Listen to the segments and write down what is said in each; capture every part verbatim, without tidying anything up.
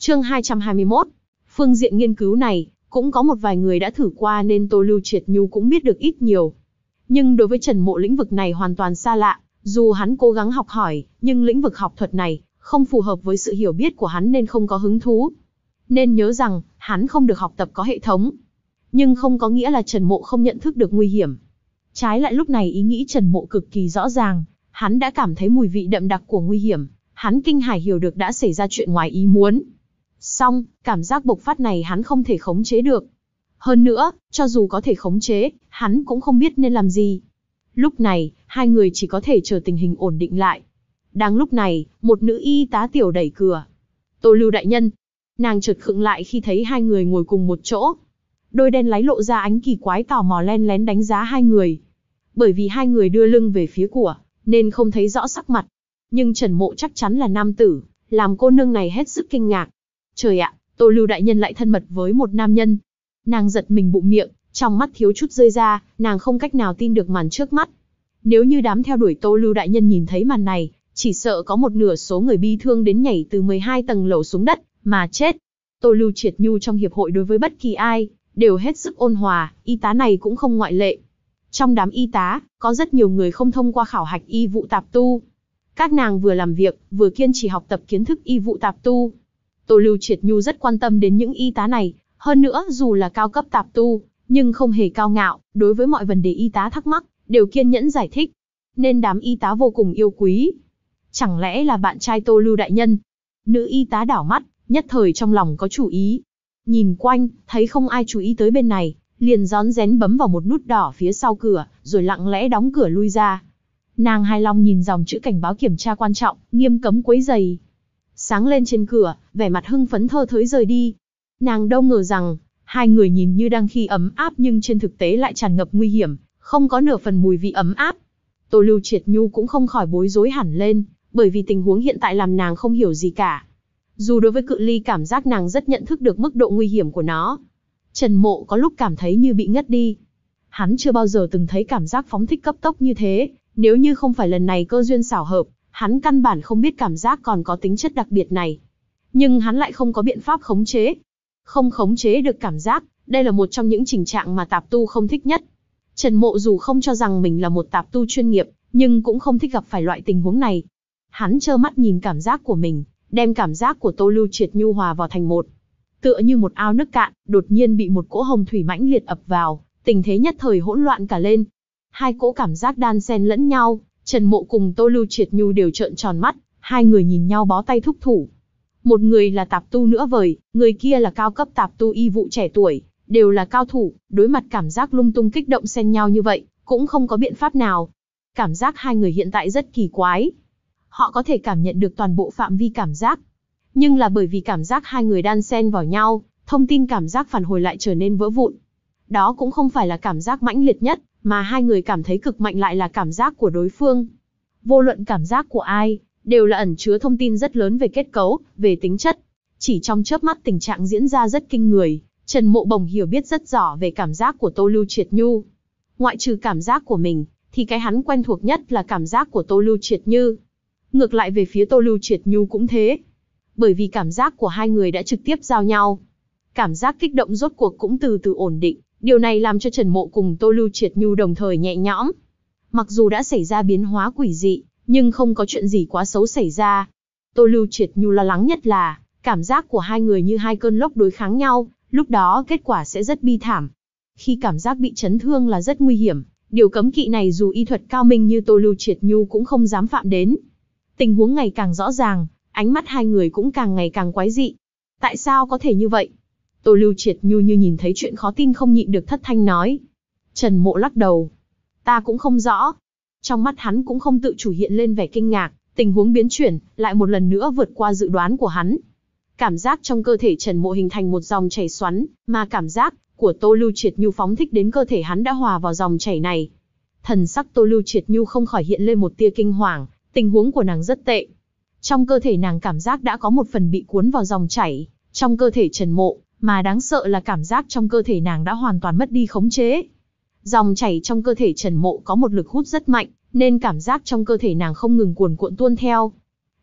Chương hai trăm hai mươi mốt. Phương diện nghiên cứu này, cũng có một vài người đã thử qua nên Tô Lưu Triệt Nhu cũng biết được ít nhiều. Nhưng đối với Trần Mộ lĩnh vực này hoàn toàn xa lạ, dù hắn cố gắng học hỏi, nhưng lĩnh vực học thuật này không phù hợp với sự hiểu biết của hắn nên không có hứng thú. Nên nhớ rằng, hắn không được học tập có hệ thống. Nhưng không có nghĩa là Trần Mộ không nhận thức được nguy hiểm. Trái lại lúc này ý nghĩ Trần Mộ cực kỳ rõ ràng, hắn đã cảm thấy mùi vị đậm đặc của nguy hiểm, hắn kinh hãi hiểu được đã xảy ra chuyện ngoài ý muốn. Song, cảm giác bộc phát này hắn không thể khống chế được. Hơn nữa, cho dù có thể khống chế, hắn cũng không biết nên làm gì. Lúc này, hai người chỉ có thể chờ tình hình ổn định lại. Đang lúc này, một nữ y tá tiểu đẩy cửa. Tô Lưu đại nhân. Nàng chợt khựng lại khi thấy hai người ngồi cùng một chỗ. Đôi đen láy lộ ra ánh kỳ quái tò mò len lén đánh giá hai người. Bởi vì hai người đưa lưng về phía của, nên không thấy rõ sắc mặt. Nhưng Trần Mộ chắc chắn là nam tử, làm cô nương này hết sức kinh ngạc. Trời ạ, Tô Lưu đại nhân lại thân mật với một nam nhân. Nàng giật mình bụng miệng, trong mắt thiếu chút rơi ra, nàng không cách nào tin được màn trước mắt. Nếu như đám theo đuổi Tô Lưu đại nhân nhìn thấy màn này, chỉ sợ có một nửa số người bi thương đến nhảy từ mười hai tầng lầu xuống đất, mà chết. Tô Lưu Triệt Nhu trong hiệp hội đối với bất kỳ ai, đều hết sức ôn hòa, y tá này cũng không ngoại lệ. Trong đám y tá, có rất nhiều người không thông qua khảo hạch y vụ tạp tu. Các nàng vừa làm việc, vừa kiên trì học tập kiến thức y vụ tạp tu. Tô Lưu Triệt Nhu rất quan tâm đến những y tá này, hơn nữa dù là cao cấp tạp tu, nhưng không hề cao ngạo, đối với mọi vấn đề y tá thắc mắc, đều kiên nhẫn giải thích. Nên đám y tá vô cùng yêu quý. Chẳng lẽ là bạn trai Tô Lưu đại nhân? Nữ y tá đảo mắt, nhất thời trong lòng có chủ ý. Nhìn quanh, thấy không ai chú ý tới bên này, liền rón rén bấm vào một nút đỏ phía sau cửa, rồi lặng lẽ đóng cửa lui ra. Nàng hài lòng nhìn dòng chữ cảnh báo kiểm tra quan trọng, nghiêm cấm quấy rầy. Sáng lên trên cửa, vẻ mặt hưng phấn thơ thới rời đi. Nàng đâu ngờ rằng, hai người nhìn như đang khi ấm áp nhưng trên thực tế lại tràn ngập nguy hiểm, không có nửa phần mùi vị ấm áp. Tô Lưu Triệt Nhu cũng không khỏi bối rối hẳn lên, bởi vì tình huống hiện tại làm nàng không hiểu gì cả. Dù đối với cự ly cảm giác nàng rất nhận thức được mức độ nguy hiểm của nó. Trần Mộ có lúc cảm thấy như bị ngất đi. Hắn chưa bao giờ từng thấy cảm giác phóng thích cấp tốc như thế, nếu như không phải lần này cơ duyên xảo hợp, hắn căn bản không biết cảm giác còn có tính chất đặc biệt này. Nhưng hắn lại không có biện pháp khống chế. Không khống chế được cảm giác, đây là một trong những tình trạng mà tạp tu không thích nhất. Trần Mộ dù không cho rằng mình là một tạp tu chuyên nghiệp, nhưng cũng không thích gặp phải loại tình huống này. Hắn trơ mắt nhìn cảm giác của mình, đem cảm giác của Tô Lưu Triệt Nhu hòa vào thành một. Tựa như một ao nước cạn, đột nhiên bị một cỗ hồng thủy mãnh liệt ập vào, tình thế nhất thời hỗn loạn cả lên. Hai cỗ cảm giác đan xen lẫn nhau, Trần Mộ cùng Tô Lưu Triệt Nhu đều trợn tròn mắt, hai người nhìn nhau bó tay thúc thủ. Một người là tạp tu nữa vời, người kia là cao cấp tạp tu y vụ trẻ tuổi, đều là cao thủ, đối mặt cảm giác lung tung kích động xen nhau như vậy, cũng không có biện pháp nào. Cảm giác hai người hiện tại rất kỳ quái. Họ có thể cảm nhận được toàn bộ phạm vi cảm giác. Nhưng là bởi vì cảm giác hai người đan xen vào nhau, thông tin cảm giác phản hồi lại trở nên vỡ vụn. Đó cũng không phải là cảm giác mãnh liệt nhất, mà hai người cảm thấy cực mạnh lại là cảm giác của đối phương. Vô luận cảm giác của ai, đều là ẩn chứa thông tin rất lớn về kết cấu, về tính chất. Chỉ trong chớp mắt tình trạng diễn ra rất kinh người, Trần Mộ bỗng hiểu biết rất rõ về cảm giác của Tô Lưu Triệt Nhu. Ngoại trừ cảm giác của mình, thì cái hắn quen thuộc nhất là cảm giác của Tô Lưu Triệt Như. Ngược lại về phía Tô Lưu Triệt Nhu cũng thế. Bởi vì cảm giác của hai người đã trực tiếp giao nhau. Cảm giác kích động rốt cuộc cũng từ từ ổn định, điều này làm cho Trần Mộ cùng Tô Lưu Triệt Nhu đồng thời nhẹ nhõm. Mặc dù đã xảy ra biến hóa quỷ dị, nhưng không có chuyện gì quá xấu xảy ra. Tô Lưu Triệt Nhu lo lắng nhất là, cảm giác của hai người như hai cơn lốc đối kháng nhau, lúc đó kết quả sẽ rất bi thảm. Khi cảm giác bị chấn thương là rất nguy hiểm, điều cấm kỵ này dù y thuật cao minh như Tô Lưu Triệt Nhu cũng không dám phạm đến. Tình huống ngày càng rõ ràng, ánh mắt hai người cũng càng ngày càng quái dị. Tại sao có thể như vậy? Tô Lưu Triệt Nhu như nhìn thấy chuyện khó tin không nhịn được thất thanh nói. Trần Mộ lắc đầu. Ta cũng không rõ. Trong mắt hắn cũng không tự chủ hiện lên vẻ kinh ngạc, tình huống biến chuyển, lại một lần nữa vượt qua dự đoán của hắn. Cảm giác trong cơ thể Trần Mộ hình thành một dòng chảy xoắn, mà cảm giác của Tô Lưu Triệt Nhu phóng thích đến cơ thể hắn đã hòa vào dòng chảy này. Thần sắc Tô Lưu Triệt Nhu không khỏi hiện lên một tia kinh hoàng, tình huống của nàng rất tệ. Trong cơ thể nàng cảm giác đã có một phần bị cuốn vào dòng chảy, trong cơ thể Trần Mộ, mà đáng sợ là cảm giác trong cơ thể nàng đã hoàn toàn mất đi khống chế. Dòng chảy trong cơ thể Trần Mộ có một lực hút rất mạnh, nên cảm giác trong cơ thể nàng không ngừng cuồn cuộn tuôn theo.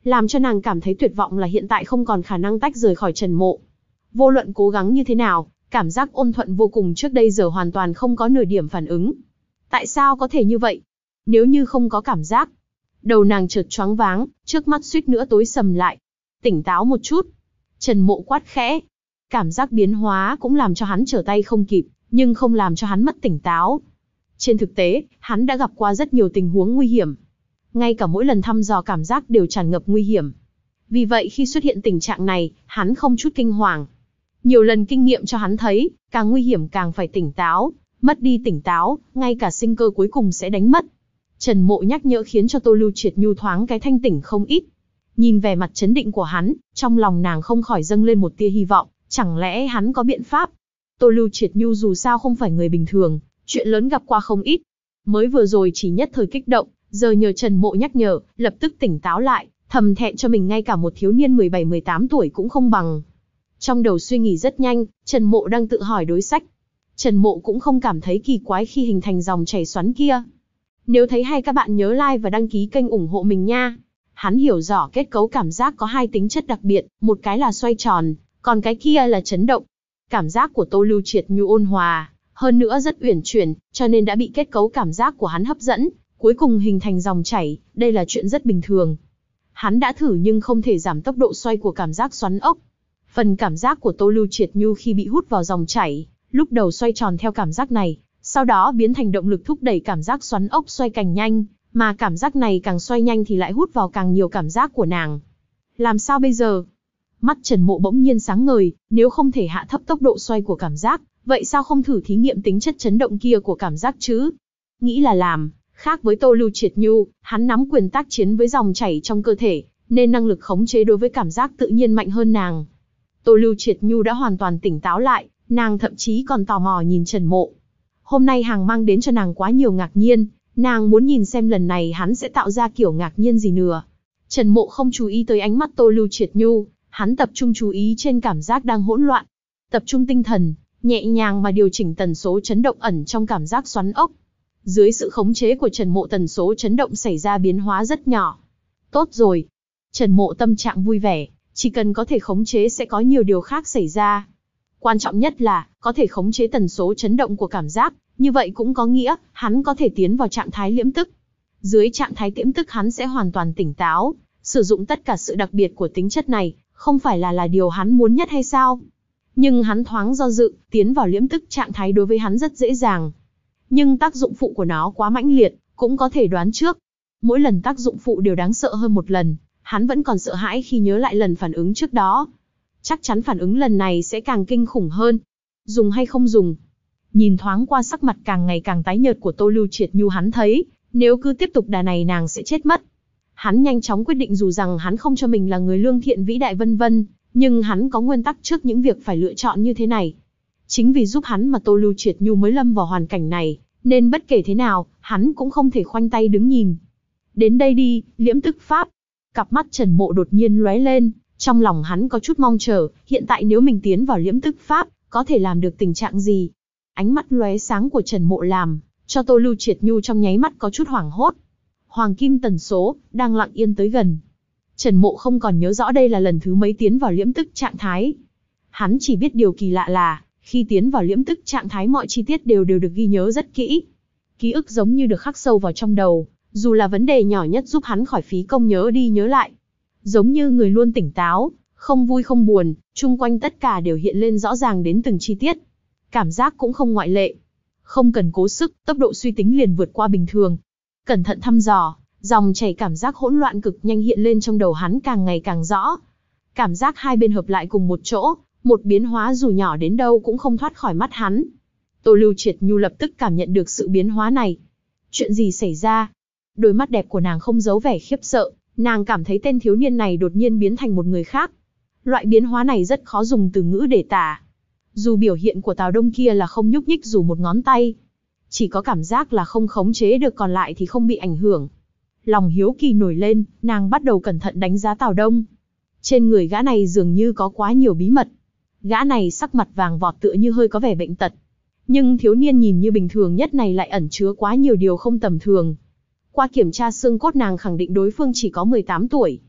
làm cho nàng cảm thấy tuyệt vọng là hiện tại không còn khả năng tách rời khỏi Trần Mộ. Vô luận cố gắng như thế nào, cảm giác ôn thuận vô cùng trước đây giờ hoàn toàn không có nửa điểm phản ứng. Tại sao có thể như vậy? Nếu như không có cảm giác. Đầu nàng chợt choáng váng, trước mắt suýt nữa tối sầm lại. Tỉnh táo một chút. Trần Mộ quát khẽ. Cảm giác biến hóa cũng làm cho hắn trở tay không kịp, nhưng không làm cho hắn mất tỉnh táo. Trên thực tế, hắn đã gặp qua rất nhiều tình huống nguy hiểm. Ngay cả mỗi lần thăm dò cảm giác đều tràn ngập nguy hiểm. Vì vậy khi xuất hiện tình trạng này, hắn không chút kinh hoàng. Nhiều lần kinh nghiệm cho hắn thấy, càng nguy hiểm càng phải tỉnh táo, mất đi tỉnh táo, ngay cả sinh cơ cuối cùng sẽ đánh mất. Trần Mộ nhắc nhở khiến cho Tô Lưu Triệt Nhu thoáng cái thanh tỉnh không ít. Nhìn vẻ mặt chấn định của hắn, trong lòng nàng không khỏi dâng lên một tia hy vọng, chẳng lẽ hắn có biện pháp? Tô Lưu Triệt Nhu dù sao không phải người bình thường, chuyện lớn gặp qua không ít. Mới vừa rồi chỉ nhất thời kích động, giờ nhờ Trần Mộ nhắc nhở, lập tức tỉnh táo lại, thầm thẹn cho mình ngay cả một thiếu niên mười bảy mười tám tuổi cũng không bằng. Trong đầu suy nghĩ rất nhanh, Trần Mộ đang tự hỏi đối sách. Trần Mộ cũng không cảm thấy kỳ quái khi hình thành dòng chảy xoắn kia. Nếu thấy hay các bạn nhớ like và đăng ký kênh ủng hộ mình nha. Hắn hiểu rõ kết cấu cảm giác có hai tính chất đặc biệt, một cái là xoay tròn, còn cái kia là chấn động. Cảm giác của Tô Lưu Triệt Nhu ôn hòa, hơn nữa rất uyển chuyển, cho nên đã bị kết cấu cảm giác của hắn hấp dẫn, cuối cùng hình thành dòng chảy, đây là chuyện rất bình thường. Hắn đã thử nhưng không thể giảm tốc độ xoay của cảm giác xoắn ốc. Phần cảm giác của Tô Lưu Triệt Nhu khi bị hút vào dòng chảy, lúc đầu xoay tròn theo cảm giác này, sau đó biến thành động lực thúc đẩy cảm giác xoắn ốc xoay càng nhanh, mà cảm giác này càng xoay nhanh thì lại hút vào càng nhiều cảm giác của nàng. Làm sao bây giờ? Mắt Trần Mộ bỗng nhiên sáng ngời, nếu không thể hạ thấp tốc độ xoay của cảm giác, vậy sao không thử thí nghiệm tính chất chấn động kia của cảm giác chứ? Nghĩ là làm, khác với Tô Lưu Triệt Nhu, hắn nắm quyền tác chiến với dòng chảy trong cơ thể, nên năng lực khống chế đối với cảm giác tự nhiên mạnh hơn nàng. Tô Lưu Triệt Nhu đã hoàn toàn tỉnh táo lại, nàng thậm chí còn tò mò nhìn Trần Mộ. Hôm nay hàng mang đến cho nàng quá nhiều ngạc nhiên, nàng muốn nhìn xem lần này hắn sẽ tạo ra kiểu ngạc nhiên gì nữa. Trần Mộ không chú ý tới ánh mắt Tô Lưu Triệt Nhu, hắn tập trung chú ý trên cảm giác đang hỗn loạn. Tập trung tinh thần, nhẹ nhàng mà điều chỉnh tần số chấn động ẩn trong cảm giác xoắn ốc. Dưới sự khống chế của Trần Mộ tần số chấn động xảy ra biến hóa rất nhỏ. Tốt rồi. Trần Mộ tâm trạng vui vẻ, chỉ cần có thể khống chế sẽ có nhiều điều khác xảy ra. Quan trọng nhất là, có thể khống chế tần số chấn động của cảm giác, như vậy cũng có nghĩa, hắn có thể tiến vào trạng thái liễm tức. Dưới trạng thái tiễm tức hắn sẽ hoàn toàn tỉnh táo, sử dụng tất cả sự đặc biệt của tính chất này, không phải là là điều hắn muốn nhất hay sao? Nhưng hắn thoáng do dự, tiến vào liễm tức trạng thái đối với hắn rất dễ dàng. Nhưng tác dụng phụ của nó quá mãnh liệt, cũng có thể đoán trước. Mỗi lần tác dụng phụ đều đáng sợ hơn một lần, hắn vẫn còn sợ hãi khi nhớ lại lần phản ứng trước đó. Chắc chắn phản ứng lần này sẽ càng kinh khủng hơn. Dùng hay không dùng? Nhìn thoáng qua sắc mặt càng ngày càng tái nhợt của Tô Lưu Triệt Nhu hắn thấy, nếu cứ tiếp tục đà này nàng sẽ chết mất. Hắn nhanh chóng quyết định dù rằng hắn không cho mình là người lương thiện vĩ đại vân vân, nhưng hắn có nguyên tắc trước những việc phải lựa chọn như thế này. Chính vì giúp hắn mà Tô Lưu Triệt Nhu mới lâm vào hoàn cảnh này, nên bất kể thế nào, hắn cũng không thể khoanh tay đứng nhìn. Đến đây đi, liễm tức pháp. Cặp mắt Trần Mộ đột nhiên lóe lên, trong lòng hắn có chút mong chờ, hiện tại nếu mình tiến vào liễm tức pháp, có thể làm được tình trạng gì? Ánh mắt lóe sáng của Trần Mộ làm cho Tô Lưu Triệt Nhu trong nháy mắt có chút hoảng hốt. Hoàng kim tần số đang lặng yên tới gần. Trần Mộ không còn nhớ rõ đây là lần thứ mấy tiến vào liễm tức trạng thái. Hắn chỉ biết điều kỳ lạ là, khi tiến vào liễm tức trạng thái mọi chi tiết đều đều được ghi nhớ rất kỹ. Ký ức giống như được khắc sâu vào trong đầu, dù là vấn đề nhỏ nhất giúp hắn khỏi phí công nhớ đi nhớ lại. Giống như người luôn tỉnh táo, không vui không buồn, chung quanh tất cả đều hiện lên rõ ràng đến từng chi tiết. Cảm giác cũng không ngoại lệ. Không cần cố sức, tốc độ suy tính liền vượt qua bình thường. Cẩn thận thăm dò, dòng chảy cảm giác hỗn loạn cực nhanh hiện lên trong đầu hắn càng ngày càng rõ. Cảm giác hai bên hợp lại cùng một chỗ, một biến hóa dù nhỏ đến đâu cũng không thoát khỏi mắt hắn. Tô Lưu Triệt Nhu lập tức cảm nhận được sự biến hóa này. Chuyện gì xảy ra? Đôi mắt đẹp của nàng không giấu vẻ khiếp sợ, nàng cảm thấy tên thiếu niên này đột nhiên biến thành một người khác. Loại biến hóa này rất khó dùng từ ngữ để tả. Dù biểu hiện của Tào Đông kia là không nhúc nhích dù một ngón tay, chỉ có cảm giác là không khống chế được còn lại thì không bị ảnh hưởng. Lòng hiếu kỳ nổi lên, nàng bắt đầu cẩn thận đánh giá Tào Đông. Trên người gã này dường như có quá nhiều bí mật. Gã này sắc mặt vàng vọt tựa như hơi có vẻ bệnh tật. Nhưng thiếu niên nhìn như bình thường nhất này lại ẩn chứa quá nhiều điều không tầm thường. Qua kiểm tra xương cốt nàng khẳng định đối phương chỉ có mười tám tuổi.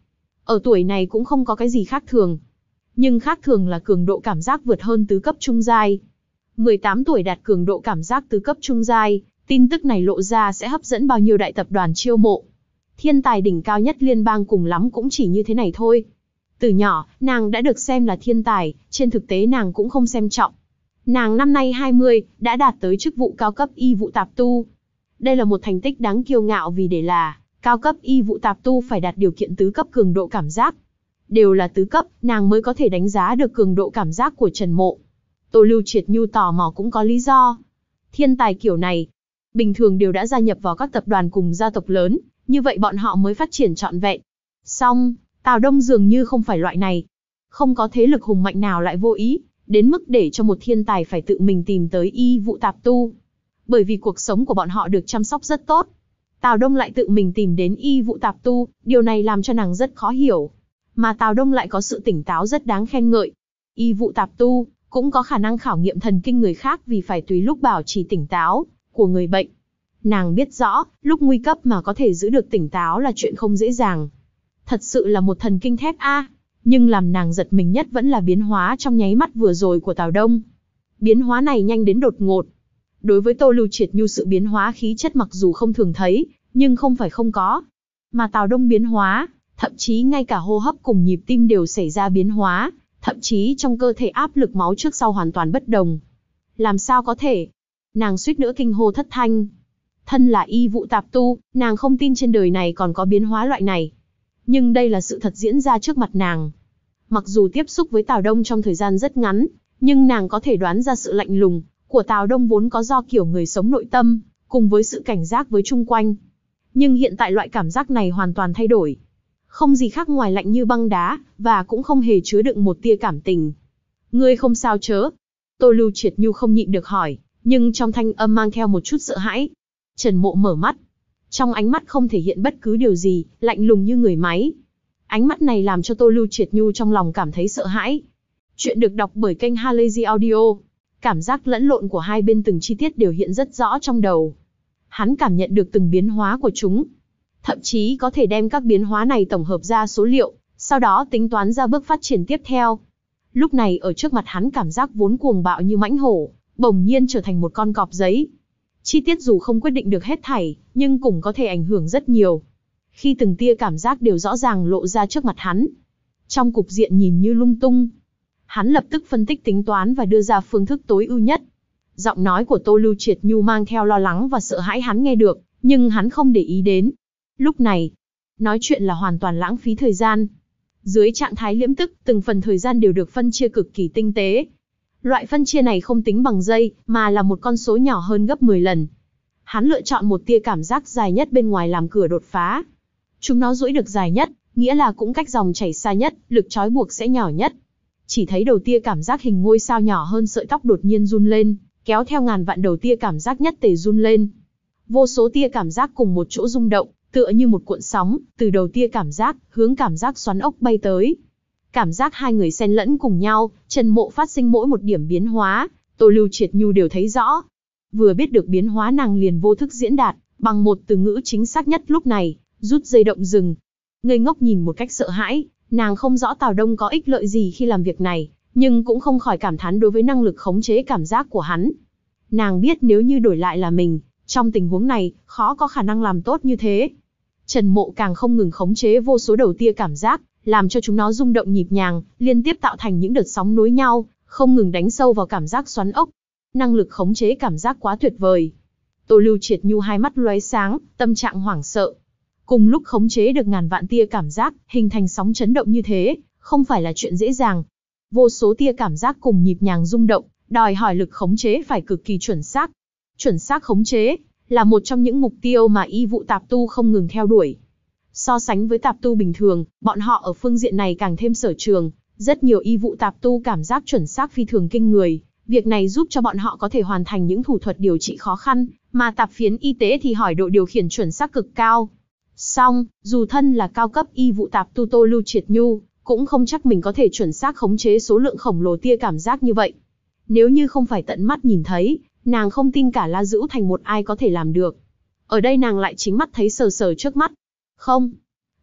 Ở tuổi này cũng không có cái gì khác thường. Nhưng khác thường là cường độ cảm giác vượt hơn tứ cấp trung giai. mười tám tuổi đạt cường độ cảm giác tứ cấp trung giai, tin tức này lộ ra sẽ hấp dẫn bao nhiêu đại tập đoàn chiêu mộ. Thiên tài đỉnh cao nhất liên bang cùng lắm cũng chỉ như thế này thôi. Từ nhỏ, nàng đã được xem là thiên tài, trên thực tế nàng cũng không xem trọng. Nàng năm nay hai mươi, đã đạt tới chức vụ cao cấp y vụ tạp tu. Đây là một thành tích đáng kiêu ngạo vì để là cao cấp y vụ tạp tu phải đạt điều kiện tứ cấp cường độ cảm giác. Đều là tứ cấp, nàng mới có thể đánh giá được cường độ cảm giác của Trần Mộ. Tô Lưu Triệt Nhu tò mò cũng có lý do. Thiên tài kiểu này, bình thường đều đã gia nhập vào các tập đoàn cùng gia tộc lớn, như vậy bọn họ mới phát triển trọn vẹn. Song, Tào Đông dường như không phải loại này. Không có thế lực hùng mạnh nào lại vô ý, đến mức để cho một thiên tài phải tự mình tìm tới y vụ tạp tu. Bởi vì cuộc sống của bọn họ được chăm sóc rất tốt. Tào Đông lại tự mình tìm đến y vụ tạp tu, điều này làm cho nàng rất khó hiểu. Mà Tào Đông lại có sự tỉnh táo rất đáng khen ngợi. Y vụ tạp tu cũng có khả năng khảo nghiệm thần kinh người khác vì phải tùy lúc bảo trì tỉnh táo của người bệnh. Nàng biết rõ, lúc nguy cấp mà có thể giữ được tỉnh táo là chuyện không dễ dàng. Thật sự là một thần kinh thép a. Nhưng làm nàng giật mình nhất vẫn là biến hóa trong nháy mắt vừa rồi của Tào Đông. Biến hóa này nhanh đến đột ngột. Đối với Tô Lưu Triệt Nhu sự biến hóa khí chất mặc dù không thường thấy, nhưng không phải không có. Mà Tào Đông biến hóa, thậm chí ngay cả hô hấp cùng nhịp tim đều xảy ra biến hóa, thậm chí trong cơ thể áp lực máu trước sau hoàn toàn bất đồng. Làm sao có thể? Nàng suýt nữa kinh hô thất thanh. Thân là y vụ tạp tu, nàng không tin trên đời này còn có biến hóa loại này. Nhưng đây là sự thật diễn ra trước mặt nàng. Mặc dù tiếp xúc với Tào Đông trong thời gian rất ngắn, nhưng nàng có thể đoán ra sự lạnh lùng của Tào Đông vốn có do kiểu người sống nội tâm, cùng với sự cảnh giác với chung quanh. Nhưng hiện tại loại cảm giác này hoàn toàn thay đổi. Không gì khác ngoài lạnh như băng đá, và cũng không hề chứa đựng một tia cảm tình. Ngươi không sao chớ? Tô Lưu Triệt Nhu không nhịn được hỏi, nhưng trong thanh âm mang theo một chút sợ hãi. Trần Mộ mở mắt. Trong ánh mắt không thể hiện bất cứ điều gì, lạnh lùng như người máy. Ánh mắt này làm cho Tô Lưu Triệt Nhu trong lòng cảm thấy sợ hãi. Chuyện được đọc bởi kênh Halazy Audio. Cảm giác lẫn lộn của hai bên từng chi tiết đều hiện rất rõ trong đầu. Hắn cảm nhận được từng biến hóa của chúng. Thậm chí có thể đem các biến hóa này tổng hợp ra số liệu, sau đó tính toán ra bước phát triển tiếp theo. Lúc này ở trước mặt hắn cảm giác vốn cuồng bạo như mãnh hổ, bỗng nhiên trở thành một con cọp giấy. Chi tiết dù không quyết định được hết thảy, nhưng cũng có thể ảnh hưởng rất nhiều. Khi từng tia cảm giác đều rõ ràng lộ ra trước mặt hắn, trong cục diện nhìn như lung tung, hắn lập tức phân tích tính toán và đưa ra phương thức tối ưu nhất. Giọng nói của Tô Lưu Triệt Nhu mang theo lo lắng và sợ hãi hắn nghe được, nhưng hắn không để ý đến. Lúc này, nói chuyện là hoàn toàn lãng phí thời gian. Dưới trạng thái liễm tức, từng phần thời gian đều được phân chia cực kỳ tinh tế. Loại phân chia này không tính bằng giây, mà là một con số nhỏ hơn gấp mười lần. Hắn lựa chọn một tia cảm giác dài nhất bên ngoài làm cửa đột phá. Chúng nó duỗi được dài nhất, nghĩa là cũng cách dòng chảy xa nhất, lực trói buộc sẽ nhỏ nhất. Chỉ thấy đầu tia cảm giác hình ngôi sao nhỏ hơn sợi tóc đột nhiên run lên, kéo theo ngàn vạn đầu tia cảm giác nhất tề run lên. Vô số tia cảm giác cùng một chỗ rung động, tựa như một cuộn sóng, từ đầu tia cảm giác, hướng cảm giác xoắn ốc bay tới. Cảm giác hai người xen lẫn cùng nhau, Trần Mộ phát sinh mỗi một điểm biến hóa, Tô Lưu Triệt Nhu đều thấy rõ. Vừa biết được biến hóa nàng liền vô thức diễn đạt, bằng một từ ngữ chính xác nhất lúc này, rút dây động dừng. Ngây ngốc nhìn một cách sợ hãi, nàng không rõ Tào Đông có ích lợi gì khi làm việc này, nhưng cũng không khỏi cảm thán đối với năng lực khống chế cảm giác của hắn. Nàng biết nếu như đổi lại là mình, trong tình huống này, khó có khả năng làm tốt như thế. Trần Mộ càng không ngừng khống chế vô số đầu tia cảm giác, làm cho chúng nó rung động nhịp nhàng, liên tiếp tạo thành những đợt sóng nối nhau, không ngừng đánh sâu vào cảm giác xoắn ốc. Năng lực khống chế cảm giác quá tuyệt vời. Tô Lưu Triệt Nhu hai mắt lóe sáng, tâm trạng hoảng sợ. Cùng lúc khống chế được ngàn vạn tia cảm giác, hình thành sóng chấn động như thế, không phải là chuyện dễ dàng. Vô số tia cảm giác cùng nhịp nhàng rung động, đòi hỏi lực khống chế phải cực kỳ chuẩn xác. Chuẩn xác khống chế là một trong những mục tiêu mà y vụ tạp tu không ngừng theo đuổi. So sánh với tạp tu bình thường, bọn họ ở phương diện này càng thêm sở trường. Rất nhiều y vụ tạp tu cảm giác chuẩn xác phi thường kinh người. Việc này giúp cho bọn họ có thể hoàn thành những thủ thuật điều trị khó khăn, mà tạp phiến y tế thì hỏi độ điều khiển chuẩn xác cực cao. Song, dù thân là cao cấp y vụ tạp tu Tô Lưu Triệt Nhu, cũng không chắc mình có thể chuẩn xác khống chế số lượng khổng lồ tia cảm giác như vậy. Nếu như không phải tận mắt nhìn thấy, nàng không tin cả La Dữu Thành một ai có thể làm được. Ở đây nàng lại chính mắt thấy sờ sờ trước mắt. Không.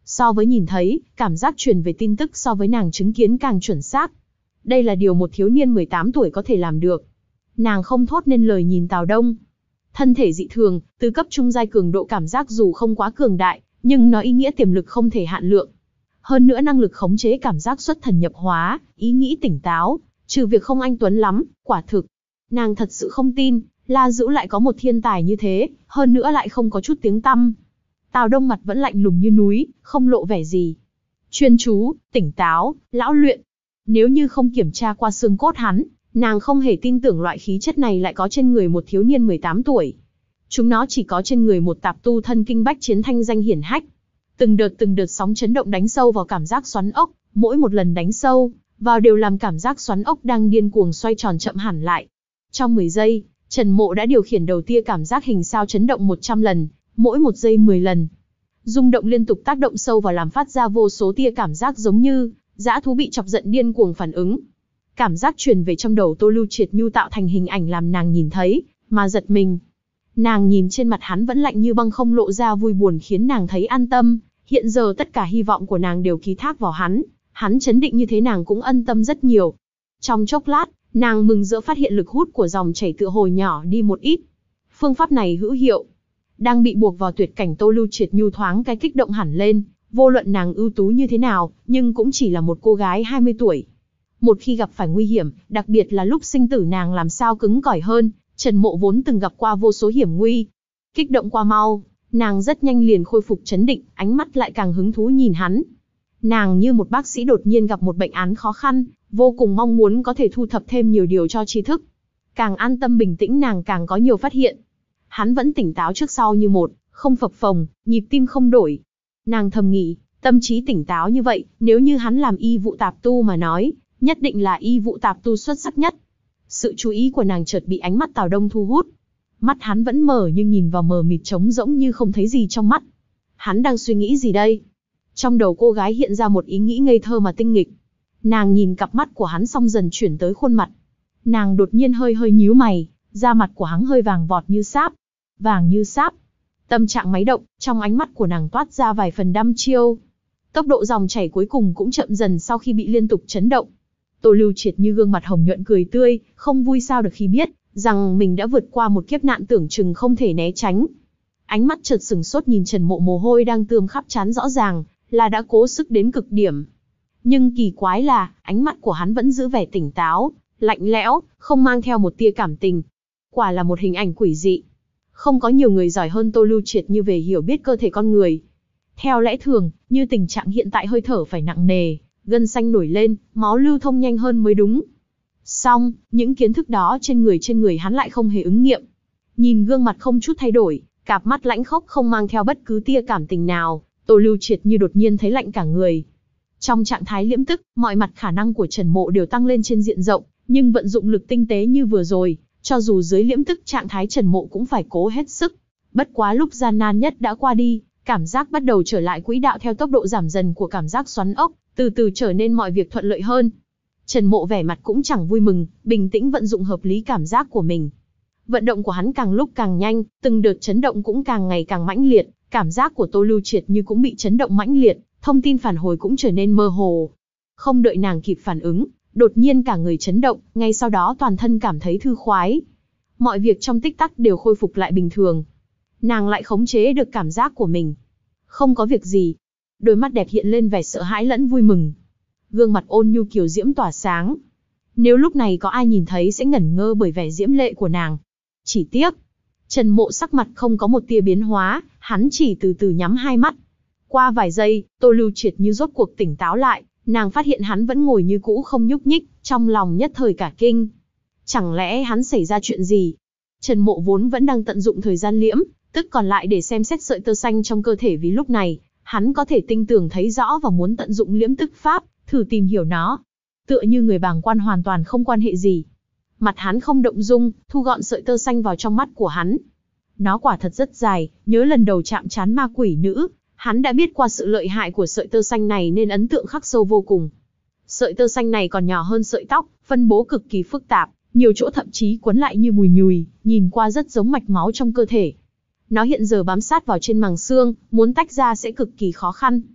So với nhìn thấy, cảm giác truyền về tin tức so với nàng chứng kiến càng chuẩn xác. Đây là điều một thiếu niên mười tám tuổi có thể làm được. Nàng không thốt nên lời nhìn Tào Đông. Thân thể dị thường, từ cấp trung giai cường độ cảm giác dù không quá cường đại, nhưng nó ý nghĩa tiềm lực không thể hạn lượng. Hơn nữa năng lực khống chế cảm giác xuất thần nhập hóa, ý nghĩ tỉnh táo, trừ việc không anh tuấn lắm, quả thực. Nàng thật sự không tin, La Dữu lại có một thiên tài như thế, hơn nữa lại không có chút tiếng tăm. Tào Đông mặt vẫn lạnh lùng như núi, không lộ vẻ gì. Chuyên chú, tỉnh táo, lão luyện. Nếu như không kiểm tra qua xương cốt hắn, nàng không hề tin tưởng loại khí chất này lại có trên người một thiếu niên mười tám tuổi. Chúng nó chỉ có trên người một tạp tu thân kinh bách chiến thanh danh hiển hách. Từng đợt từng đợt sóng chấn động đánh sâu vào cảm giác xoắn ốc, mỗi một lần đánh sâu vào đều làm cảm giác xoắn ốc đang điên cuồng xoay tròn chậm hẳn lại. Trong mười giây, Trần Mộ đã điều khiển đầu tia cảm giác hình sao chấn động một trăm lần, mỗi một giây mười lần. Rung động liên tục tác động sâu vào làm phát ra vô số tia cảm giác giống như dã thú bị chọc giận điên cuồng phản ứng. Cảm giác truyền về trong đầu Tô Lưu Triệt Nhu tạo thành hình ảnh làm nàng nhìn thấy, mà giật mình. Nàng nhìn trên mặt hắn vẫn lạnh như băng không lộ ra vui buồn khiến nàng thấy an tâm, hiện giờ tất cả hy vọng của nàng đều ký thác vào hắn, hắn chấn định như thế nàng cũng ân tâm rất nhiều. Trong chốc lát, nàng mừng rỡ phát hiện lực hút của dòng chảy tựa hồ nhỏ đi một ít. Phương pháp này hữu hiệu. Đang bị buộc vào tuyệt cảnh Tô Lưu Triệt Nhu thoáng cái kích động hẳn lên, vô luận nàng ưu tú như thế nào, nhưng cũng chỉ là một cô gái hai mươi tuổi. Một khi gặp phải nguy hiểm, đặc biệt là lúc sinh tử nàng làm sao cứng cỏi hơn, Trần Mộ vốn từng gặp qua vô số hiểm nguy. Kích động qua mau, nàng rất nhanh liền khôi phục chấn định, ánh mắt lại càng hứng thú nhìn hắn. Nàng như một bác sĩ đột nhiên gặp một bệnh án khó khăn, vô cùng mong muốn có thể thu thập thêm nhiều điều cho tri thức. Càng an tâm bình tĩnh nàng càng có nhiều phát hiện. Hắn vẫn tỉnh táo trước sau như một, không phập phồng, nhịp tim không đổi. Nàng thầm nghĩ, tâm trí tỉnh táo như vậy, nếu như hắn làm y vụ tạp tu mà nói, nhất định là y vụ tạp tu xuất sắc nhất. Sự chú ý của nàng chợt bị ánh mắt Tào Đông thu hút. Mắt hắn vẫn mở nhưng nhìn vào mờ mịt trống rỗng như không thấy gì trong mắt. Hắn đang suy nghĩ gì đây? Trong đầu cô gái hiện ra một ý nghĩ ngây thơ mà tinh nghịch. Nàng nhìn cặp mắt của hắn xong dần chuyển tới khuôn mặt. Nàng đột nhiên hơi hơi nhíu mày, da mặt của hắn hơi vàng vọt như sáp. Vàng như sáp. Tâm trạng máy động, trong ánh mắt của nàng toát ra vài phần đăm chiêu. Tốc độ dòng chảy cuối cùng cũng chậm dần sau khi bị liên tục chấn động. Tô Lưu Triệt Như gương mặt hồng nhuận cười tươi, không vui sao được khi biết rằng mình đã vượt qua một kiếp nạn tưởng chừng không thể né tránh. Ánh mắt chợt sừng sốt nhìn Trần Mộ mồ hôi đang tươm khắp trán rõ ràng là đã cố sức đến cực điểm. Nhưng kỳ quái là, ánh mắt của hắn vẫn giữ vẻ tỉnh táo, lạnh lẽo, không mang theo một tia cảm tình. Quả là một hình ảnh quỷ dị. Không có nhiều người giỏi hơn Tô Lưu Triệt Như về hiểu biết cơ thể con người. Theo lẽ thường, như tình trạng hiện tại hơi thở phải nặng nề, gân xanh nổi lên, máu lưu thông nhanh hơn mới đúng. Song, những kiến thức đó trên người trên người hắn lại không hề ứng nghiệm. Nhìn gương mặt không chút thay đổi, cặp mắt lãnh khốc không mang theo bất cứ tia cảm tình nào, Tô Lưu Triệt Như đột nhiên thấy lạnh cả người. Trong trạng thái liễm tức, mọi mặt khả năng của Trần Mộ đều tăng lên trên diện rộng, nhưng vận dụng lực tinh tế như vừa rồi, cho dù dưới liễm tức trạng thái Trần Mộ cũng phải cố hết sức. Bất quá lúc gian nan nhất đã qua đi, cảm giác bắt đầu trở lại quỹ đạo theo tốc độ giảm dần của cảm giác xoắn ốc, từ từ trở nên mọi việc thuận lợi hơn. Trần Mộ vẻ mặt cũng chẳng vui mừng, bình tĩnh vận dụng hợp lý cảm giác của mình. Vận động của hắn càng lúc càng nhanh, từng đợt chấn động cũng càng ngày càng mãnh liệt, cảm giác của Tô Lưu Triệt Như cũng bị chấn động mãnh liệt, thông tin phản hồi cũng trở nên mơ hồ. Không đợi nàng kịp phản ứng, đột nhiên cả người chấn động, ngay sau đó toàn thân cảm thấy thư khoái. Mọi việc trong tích tắc đều khôi phục lại bình thường. Nàng lại khống chế được cảm giác của mình. Không có việc gì. Đôi mắt đẹp hiện lên vẻ sợ hãi lẫn vui mừng. Gương mặt ôn nhu kiều diễm tỏa sáng. Nếu lúc này có ai nhìn thấy sẽ ngẩn ngơ bởi vẻ diễm lệ của nàng. Chỉ tiếc, Trần Mộ sắc mặt không có một tia biến hóa, hắn chỉ từ từ nhắm hai mắt. Qua vài giây, Tô Lưu Triệt Như rốt cuộc tỉnh táo lại, nàng phát hiện hắn vẫn ngồi như cũ không nhúc nhích, trong lòng nhất thời cả kinh. Chẳng lẽ hắn xảy ra chuyện gì? Trần Mộ vốn vẫn đang tận dụng thời gian liễm, tức còn lại để xem xét sợi tơ xanh trong cơ thể vì lúc này, hắn có thể tinh tường thấy rõ và muốn tận dụng liễm tức pháp, thử tìm hiểu nó. Tựa như người bàng quan hoàn toàn không quan hệ gì. Mặt hắn không động dung, thu gọn sợi tơ xanh vào trong mắt của hắn. Nó quả thật rất dài, nhớ lần đầu chạm trán ma quỷ nữ, hắn đã biết qua sự lợi hại của sợi tơ xanh này nên ấn tượng khắc sâu vô cùng. Sợi tơ xanh này còn nhỏ hơn sợi tóc, phân bố cực kỳ phức tạp, nhiều chỗ thậm chí quấn lại như bùi nhùi, nhìn qua rất giống mạch máu trong cơ thể. Nó hiện giờ bám sát vào trên màng xương, muốn tách ra sẽ cực kỳ khó khăn.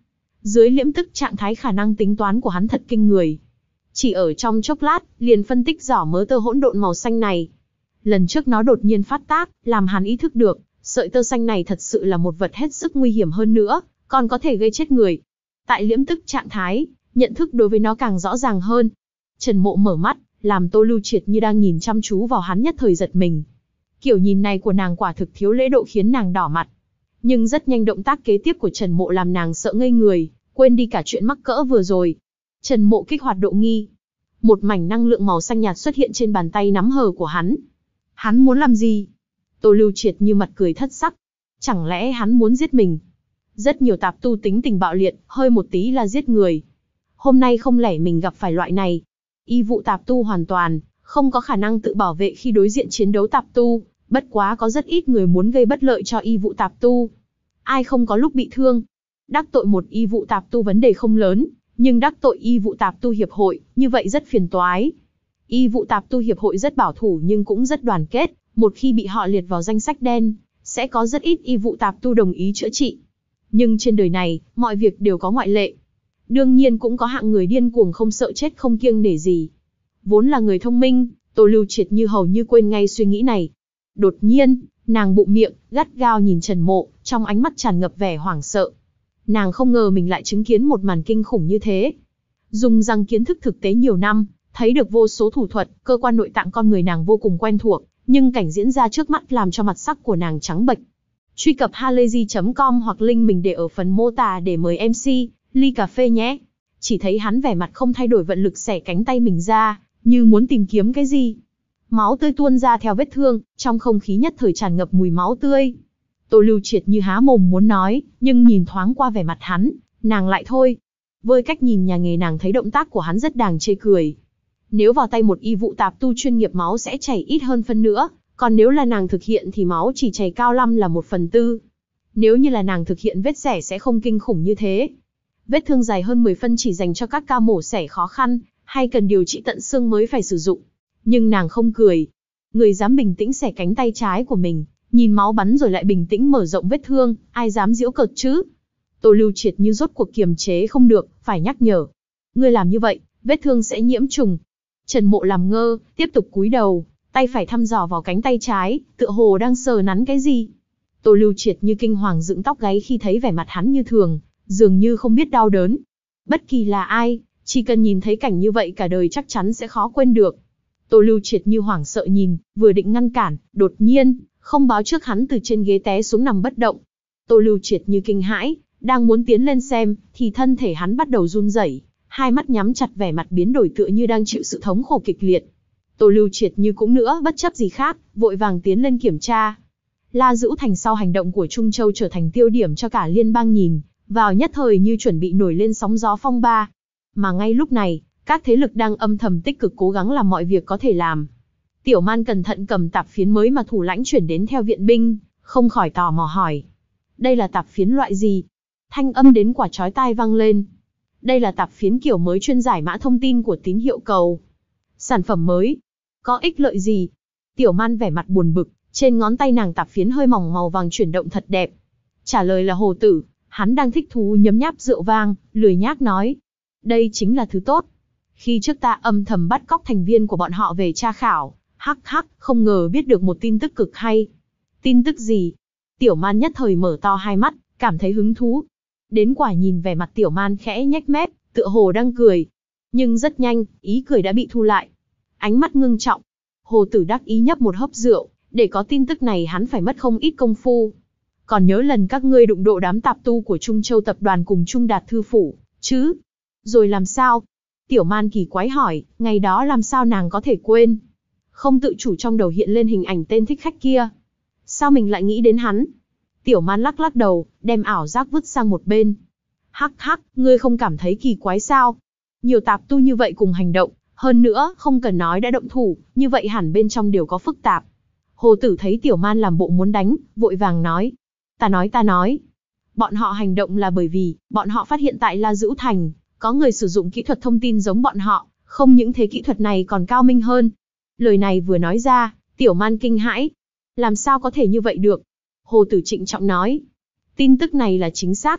Dưới liễm tức trạng thái khả năng tính toán của hắn thật kinh người. Chỉ ở trong chốc lát, liền phân tích rõ mớ tơ hỗn độn màu xanh này. Lần trước nó đột nhiên phát tác, làm hắn ý thức được, sợi tơ xanh này thật sự là một vật hết sức nguy hiểm hơn nữa, còn có thể gây chết người. Tại liễm tức trạng thái, nhận thức đối với nó càng rõ ràng hơn. Trần Mộ mở mắt, làm Tô Lưu Triệt như đang nhìn chăm chú vào hắn nhất thời giật mình. Kiểu nhìn này của nàng quả thực thiếu lễ độ khiến nàng đỏ mặt. Nhưng rất nhanh động tác kế tiếp của Trần Mộ làm nàng sợ ngây người, quên đi cả chuyện mắc cỡ vừa rồi. Trần Mộ kích hoạt độ nghi. Một mảnh năng lượng màu xanh nhạt xuất hiện trên bàn tay nắm hờ của hắn. Hắn muốn làm gì? Tô Lưu Triệt như mặt cười thất sắc. Chẳng lẽ hắn muốn giết mình? Rất nhiều tạp tu tính tình bạo liệt, hơi một tí là giết người. Hôm nay không lẽ mình gặp phải loại này. Y vụ tạp tu hoàn toàn, không có khả năng tự bảo vệ khi đối diện chiến đấu tạp tu, bất quá có rất ít người muốn gây bất lợi cho y vụ tạp tu. Ai không có lúc bị thương. Đắc tội một y vụ tạp tu vấn đề không lớn, nhưng đắc tội y vụ tạp tu hiệp hội, như vậy rất phiền toái. Y vụ tạp tu hiệp hội rất bảo thủ nhưng cũng rất đoàn kết, một khi bị họ liệt vào danh sách đen, sẽ có rất ít y vụ tạp tu đồng ý chữa trị. Nhưng trên đời này, mọi việc đều có ngoại lệ. Đương nhiên cũng có hạng người điên cuồng không sợ chết không kiêng nể gì. Vốn là người thông minh, Tô Lưu Triệt như hầu như quên ngay suy nghĩ này. Đột nhiên, nàng bụng miệng, gắt gao nhìn Trần Mộ, trong ánh mắt tràn ngập vẻ hoảng sợ. Nàng không ngờ mình lại chứng kiến một màn kinh khủng như thế. Dùng rằng kiến thức thực tế nhiều năm, thấy được vô số thủ thuật, cơ quan nội tạng con người nàng vô cùng quen thuộc, nhưng cảnh diễn ra trước mắt làm cho mặt sắc của nàng trắng bệch. Truy cập halayzi chấm com hoặc link mình để ở phần mô tả để mời em xê, ly cà phê nhé. Chỉ thấy hắn vẻ mặt không thay đổi vận lực xẻ cánh tay mình ra, như muốn tìm kiếm cái gì. Máu tươi tuôn ra theo vết thương, trong không khí nhất thời tràn ngập mùi máu tươi. Tô Lưu Triệt như há mồm muốn nói, nhưng nhìn thoáng qua vẻ mặt hắn, nàng lại thôi. Với cách nhìn nhà nghề nàng thấy động tác của hắn rất đáng chê cười. Nếu vào tay một y vụ tạp tu chuyên nghiệp máu sẽ chảy ít hơn phân nữa, còn nếu là nàng thực hiện thì máu chỉ chảy cao lắm là một phần tư. Nếu như là nàng thực hiện vết xẻ sẽ không kinh khủng như thế. Vết thương dài hơn mười phân chỉ dành cho các ca mổ xẻ khó khăn, hay cần điều trị tận xương mới phải sử dụng. Nhưng nàng không cười. Người dám bình tĩnh xẻ cánh tay trái của mình, nhìn máu bắn rồi lại bình tĩnh mở rộng vết thương, ai dám giễu cợt chứ? Tô Lưu Triệt như rốt cuộc kiềm chế không được, phải nhắc nhở. Ngươi làm như vậy, vết thương sẽ nhiễm trùng. Trần Mộ làm ngơ, tiếp tục cúi đầu, tay phải thăm dò vào cánh tay trái, tựa hồ đang sờ nắn cái gì. Tô Lưu Triệt như kinh hoàng dựng tóc gáy khi thấy vẻ mặt hắn như thường, dường như không biết đau đớn. Bất kỳ là ai, chỉ cần nhìn thấy cảnh như vậy cả đời chắc chắn sẽ khó quên được. Tô Lưu Triệt như hoảng sợ nhìn, vừa định ngăn cản, đột nhiên, không báo trước hắn từ trên ghế té xuống nằm bất động. Tô Lưu Triệt như kinh hãi, đang muốn tiến lên xem, thì thân thể hắn bắt đầu run rẩy, hai mắt nhắm chặt vẻ mặt biến đổi tựa như đang chịu sự thống khổ kịch liệt. Tô Lưu Triệt như cũng nữa bất chấp gì khác, vội vàng tiến lên kiểm tra. La Dữu Thành sau hành động của Trung Châu trở thành tiêu điểm cho cả liên bang nhìn, vào nhất thời như chuẩn bị nổi lên sóng gió phong ba. Mà ngay lúc này, các thế lực đang âm thầm tích cực cố gắng làm mọi việc có thể làm. Tiểu Man cẩn thận cầm tạp phiến mới mà thủ lãnh chuyển đến theo viện binh, không khỏi tò mò hỏi. Đây là tạp phiến loại gì? Thanh âm đến quả chói tai vang lên. Đây là tạp phiến kiểu mới chuyên giải mã thông tin của tín hiệu cầu. Sản phẩm mới. Có ích lợi gì? Tiểu Man vẻ mặt buồn bực, trên ngón tay nàng tạp phiến hơi mỏng màu vàng chuyển động thật đẹp. Trả lời là Hồ Tử, hắn đang thích thú nhấm nháp rượu vang, lười nhác nói. Đây chính là thứ tốt. Khi trước ta âm thầm bắt cóc thành viên của bọn họ về tra khảo, hắc hắc, không ngờ biết được một tin tức cực hay. Tin tức gì? Tiểu Man nhất thời mở to hai mắt, cảm thấy hứng thú. Đến quả nhìn vẻ mặt Tiểu Man khẽ nhếch mép, tựa hồ đang cười. Nhưng rất nhanh, ý cười đã bị thu lại. Ánh mắt ngưng trọng. Hồ Tử đắc ý nhấp một hớp rượu, để có tin tức này hắn phải mất không ít công phu. Còn nhớ lần các ngươi đụng độ đám tạp tu của Trung Châu tập đoàn cùng Trung Đạt Thư Phủ, chứ? Rồi làm sao? Tiểu Man kỳ quái hỏi, ngày đó làm sao nàng có thể quên? Không tự chủ trong đầu hiện lên hình ảnh tên thích khách kia. Sao mình lại nghĩ đến hắn? Tiểu Man lắc lắc đầu, đem ảo giác vứt sang một bên. Hắc hắc, ngươi không cảm thấy kỳ quái sao? Nhiều tạp tu như vậy cùng hành động, hơn nữa, không cần nói đã động thủ, như vậy hẳn bên trong đều có phức tạp. Hồ Tử thấy Tiểu Man làm bộ muốn đánh, vội vàng nói. Ta nói ta nói. Bọn họ hành động là bởi vì, bọn họ phát hiện tại La Dữu Thành, có người sử dụng kỹ thuật thông tin giống bọn họ, không những thế kỹ thuật này còn cao minh hơn. Lời này vừa nói ra, Tiểu Man kinh hãi. Làm sao có thể như vậy được? Hồ Tử trịnh trọng nói. Tin tức này là chính xác.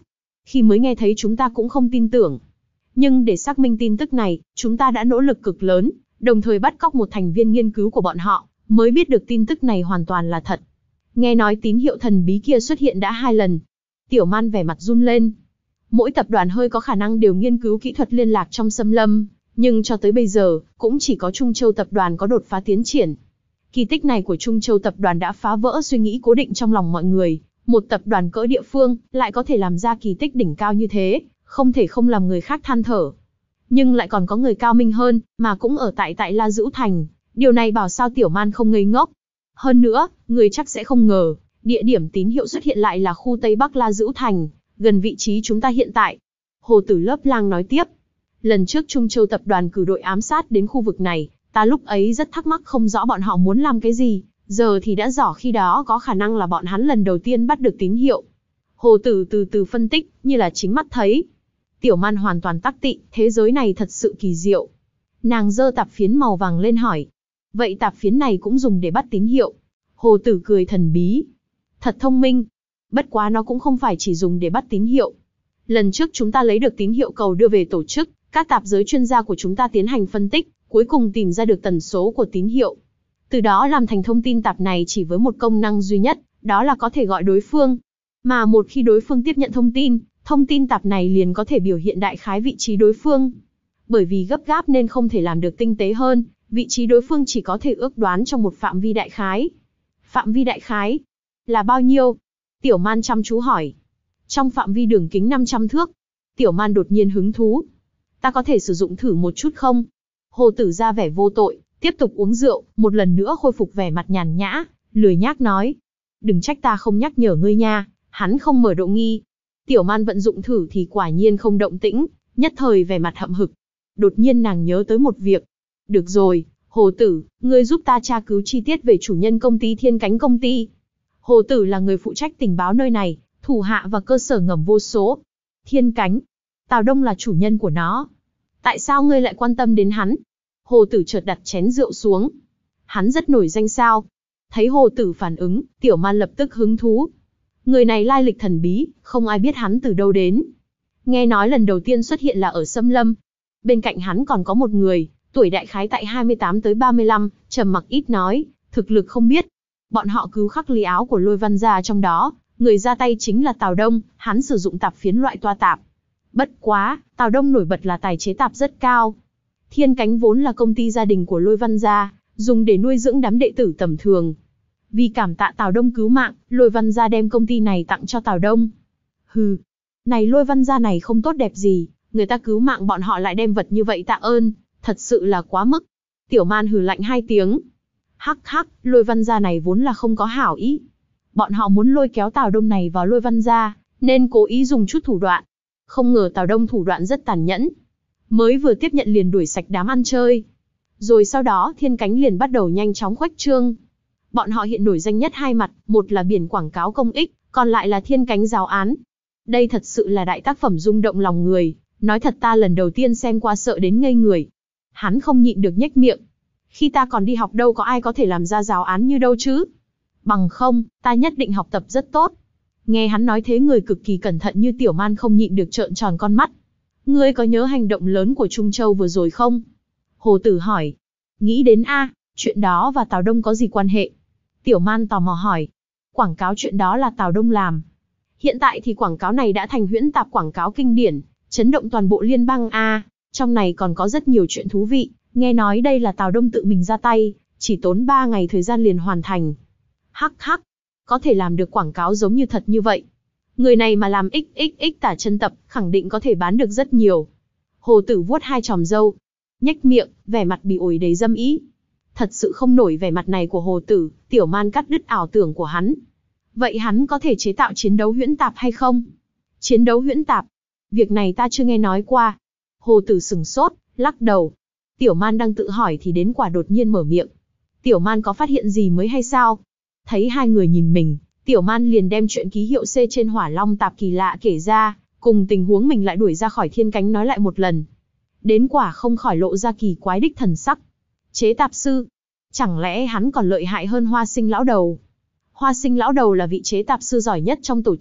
Khi mới nghe thấy chúng ta cũng không tin tưởng. Nhưng để xác minh tin tức này, chúng ta đã nỗ lực cực lớn, đồng thời bắt cóc một thành viên nghiên cứu của bọn họ, mới biết được tin tức này hoàn toàn là thật. Nghe nói tín hiệu thần bí kia xuất hiện đã hai lần. Tiểu Man vẻ mặt run lên. Mỗi tập đoàn hơi có khả năng đều nghiên cứu kỹ thuật liên lạc trong xâm lâm, nhưng cho tới bây giờ, cũng chỉ có Trung Châu tập đoàn có đột phá tiến triển. Kỳ tích này của Trung Châu tập đoàn đã phá vỡ suy nghĩ cố định trong lòng mọi người. Một tập đoàn cỡ địa phương, lại có thể làm ra kỳ tích đỉnh cao như thế, không thể không làm người khác than thở. Nhưng lại còn có người cao minh hơn, mà cũng ở tại tại La Dữ Thành. Điều này bảo sao Tiểu Man không ngây ngốc. Hơn nữa, người chắc sẽ không ngờ, địa điểm tín hiệu xuất hiện lại là khu Tây Bắc La Dữ Thành, gần vị trí chúng ta hiện tại. Hồ Tử Lớp Lang nói tiếp. Lần trước Trung Châu tập đoàn cử đội ám sát đến khu vực này, ta lúc ấy rất thắc mắc không rõ bọn họ muốn làm cái gì, giờ thì đã rõ khi đó có khả năng là bọn hắn lần đầu tiên bắt được tín hiệu. Hồ Tử từ từ phân tích, như là chính mắt thấy. Tiểu Man hoàn toàn tắc tị, thế giới này thật sự kỳ diệu. Nàng giơ tạp phiến màu vàng lên hỏi. Vậy tạp phiến này cũng dùng để bắt tín hiệu? Hồ Tử cười thần bí. Thật thông minh. Bất quá nó cũng không phải chỉ dùng để bắt tín hiệu. Lần trước chúng ta lấy được tín hiệu cầu đưa về tổ chức, các tạp giới chuyên gia của chúng ta tiến hành phân tích, cuối cùng tìm ra được tần số của tín hiệu. Từ đó làm thành thông tin tạp này chỉ với một công năng duy nhất, đó là có thể gọi đối phương. Mà một khi đối phương tiếp nhận thông tin, thông tin tạp này liền có thể biểu hiện đại khái vị trí đối phương. Bởi vì gấp gáp nên không thể làm được tinh tế hơn, vị trí đối phương chỉ có thể ước đoán trong một phạm vi đại khái. Phạm vi đại khái là bao nhiêu? Tiểu Man chăm chú hỏi. Trong phạm vi đường kính năm trăm thước. Tiểu Man đột nhiên hứng thú. Ta có thể sử dụng thử một chút không? Hồ Tử ra vẻ vô tội, tiếp tục uống rượu, một lần nữa khôi phục vẻ mặt nhàn nhã, lười nhác nói. Đừng trách ta không nhắc nhở ngươi nha, hắn không mở độ nghi. Tiểu Man vận dụng thử thì quả nhiên không động tĩnh, nhất thời vẻ mặt hậm hực. Đột nhiên nàng nhớ tới một việc. Được rồi, Hồ Tử, ngươi giúp ta tra cứu chi tiết về chủ nhân công ty Thiên Cánh công ty. Hồ Tử là người phụ trách tình báo nơi này, thủ hạ và cơ sở ngầm vô số. Thiên Cánh, Tào Đông là chủ nhân của nó. Tại sao ngươi lại quan tâm đến hắn? Hồ Tử chợt đặt chén rượu xuống. Hắn rất nổi danh sao? Thấy Hồ Tử phản ứng, Tiểu Man lập tức hứng thú. Người này lai lịch thần bí, không ai biết hắn từ đâu đến. Nghe nói lần đầu tiên xuất hiện là ở Sâm Lâm. Bên cạnh hắn còn có một người, tuổi đại khái tại hai mươi tám tới ba mươi lăm, trầm mặc ít nói, thực lực không biết. Bọn họ cứu khắc lý áo của Lôi Văn gia trong đó, người ra tay chính là Tào Đông, hắn sử dụng tạp phiến loại toa tạp. Bất quá, Tào Đông nổi bật là tài chế tạp rất cao. Thiên Cánh vốn là công ty gia đình của Lôi Văn gia, dùng để nuôi dưỡng đám đệ tử tầm thường. Vì cảm tạ Tào Đông cứu mạng, Lôi Văn gia đem công ty này tặng cho Tào Đông. Hừ, này Lôi Văn gia này không tốt đẹp gì, người ta cứu mạng bọn họ lại đem vật như vậy tạ ơn, thật sự là quá mức. Tiểu Man hừ lạnh hai tiếng. Hắc hắc, Lôi Văn gia này vốn là không có hảo ý. Bọn họ muốn lôi kéo Tào Đông này vào Lôi Văn gia, nên cố ý dùng chút thủ đoạn. Không ngờ Tào Đông thủ đoạn rất tàn nhẫn. Mới vừa tiếp nhận liền đuổi sạch đám ăn chơi. Rồi sau đó Thiên Cánh liền bắt đầu nhanh chóng khuếch trương. Bọn họ hiện nổi danh nhất hai mặt, một là biển quảng cáo công ích, còn lại là Thiên Cánh giáo án. Đây thật sự là đại tác phẩm rung động lòng người, nói thật ta lần đầu tiên xem qua sợ đến ngây người. Hắn không nhịn được nhếch miệng. Khi ta còn đi học đâu có ai có thể làm ra giáo án như đâu chứ. Bằng không, ta nhất định học tập rất tốt. Nghe hắn nói thế người cực kỳ cẩn thận như Tiểu Man không nhịn được trợn tròn con mắt. Ngươi có nhớ hành động lớn của Trung Châu vừa rồi không? Hồ Tử hỏi. Nghĩ đến a, chuyện đó và Tào Đông có gì quan hệ? Tiểu Man tò mò hỏi. Quảng cáo chuyện đó là Tào Đông làm. Hiện tại thì quảng cáo này đã thành huyễn tạp quảng cáo kinh điển, chấn động toàn bộ liên bang a. Trong này còn có rất nhiều chuyện thú vị, nghe nói đây là Tào Đông tự mình ra tay, chỉ tốn ba ngày thời gian liền hoàn thành. Hắc hắc, có thể làm được quảng cáo giống như thật như vậy. Người này mà làm ích ích ích tả chân tập, khẳng định có thể bán được rất nhiều. Hồ Tử vuốt hai chòm râu, nhếch miệng, vẻ mặt bị ổi đầy dâm ý. Thật sự không nổi vẻ mặt này của Hồ Tử, Tiểu Man cắt đứt ảo tưởng của hắn. Vậy hắn có thể chế tạo chiến đấu huyễn tạp hay không? Chiến đấu huyễn tạp? Việc này ta chưa nghe nói qua. Hồ Tử sừng sốt, lắc đầu. Tiểu Man đang tự hỏi thì đến quả đột nhiên mở miệng. Tiểu Man có phát hiện gì mới hay sao? Thấy hai người nhìn mình, Tiểu Man liền đem chuyện ký hiệu C trên hỏa long tạp kỳ lạ kể ra, cùng tình huống mình lại đuổi ra khỏi Thiên Cánh nói lại một lần. Đến quả không khỏi lộ ra kỳ quái đích thần sắc. Chế tạp sư? Chẳng lẽ hắn còn lợi hại hơn Hoa Sinh lão đầu? Hoa Sinh lão đầu là vị chế tạp sư giỏi nhất trong tổ chức,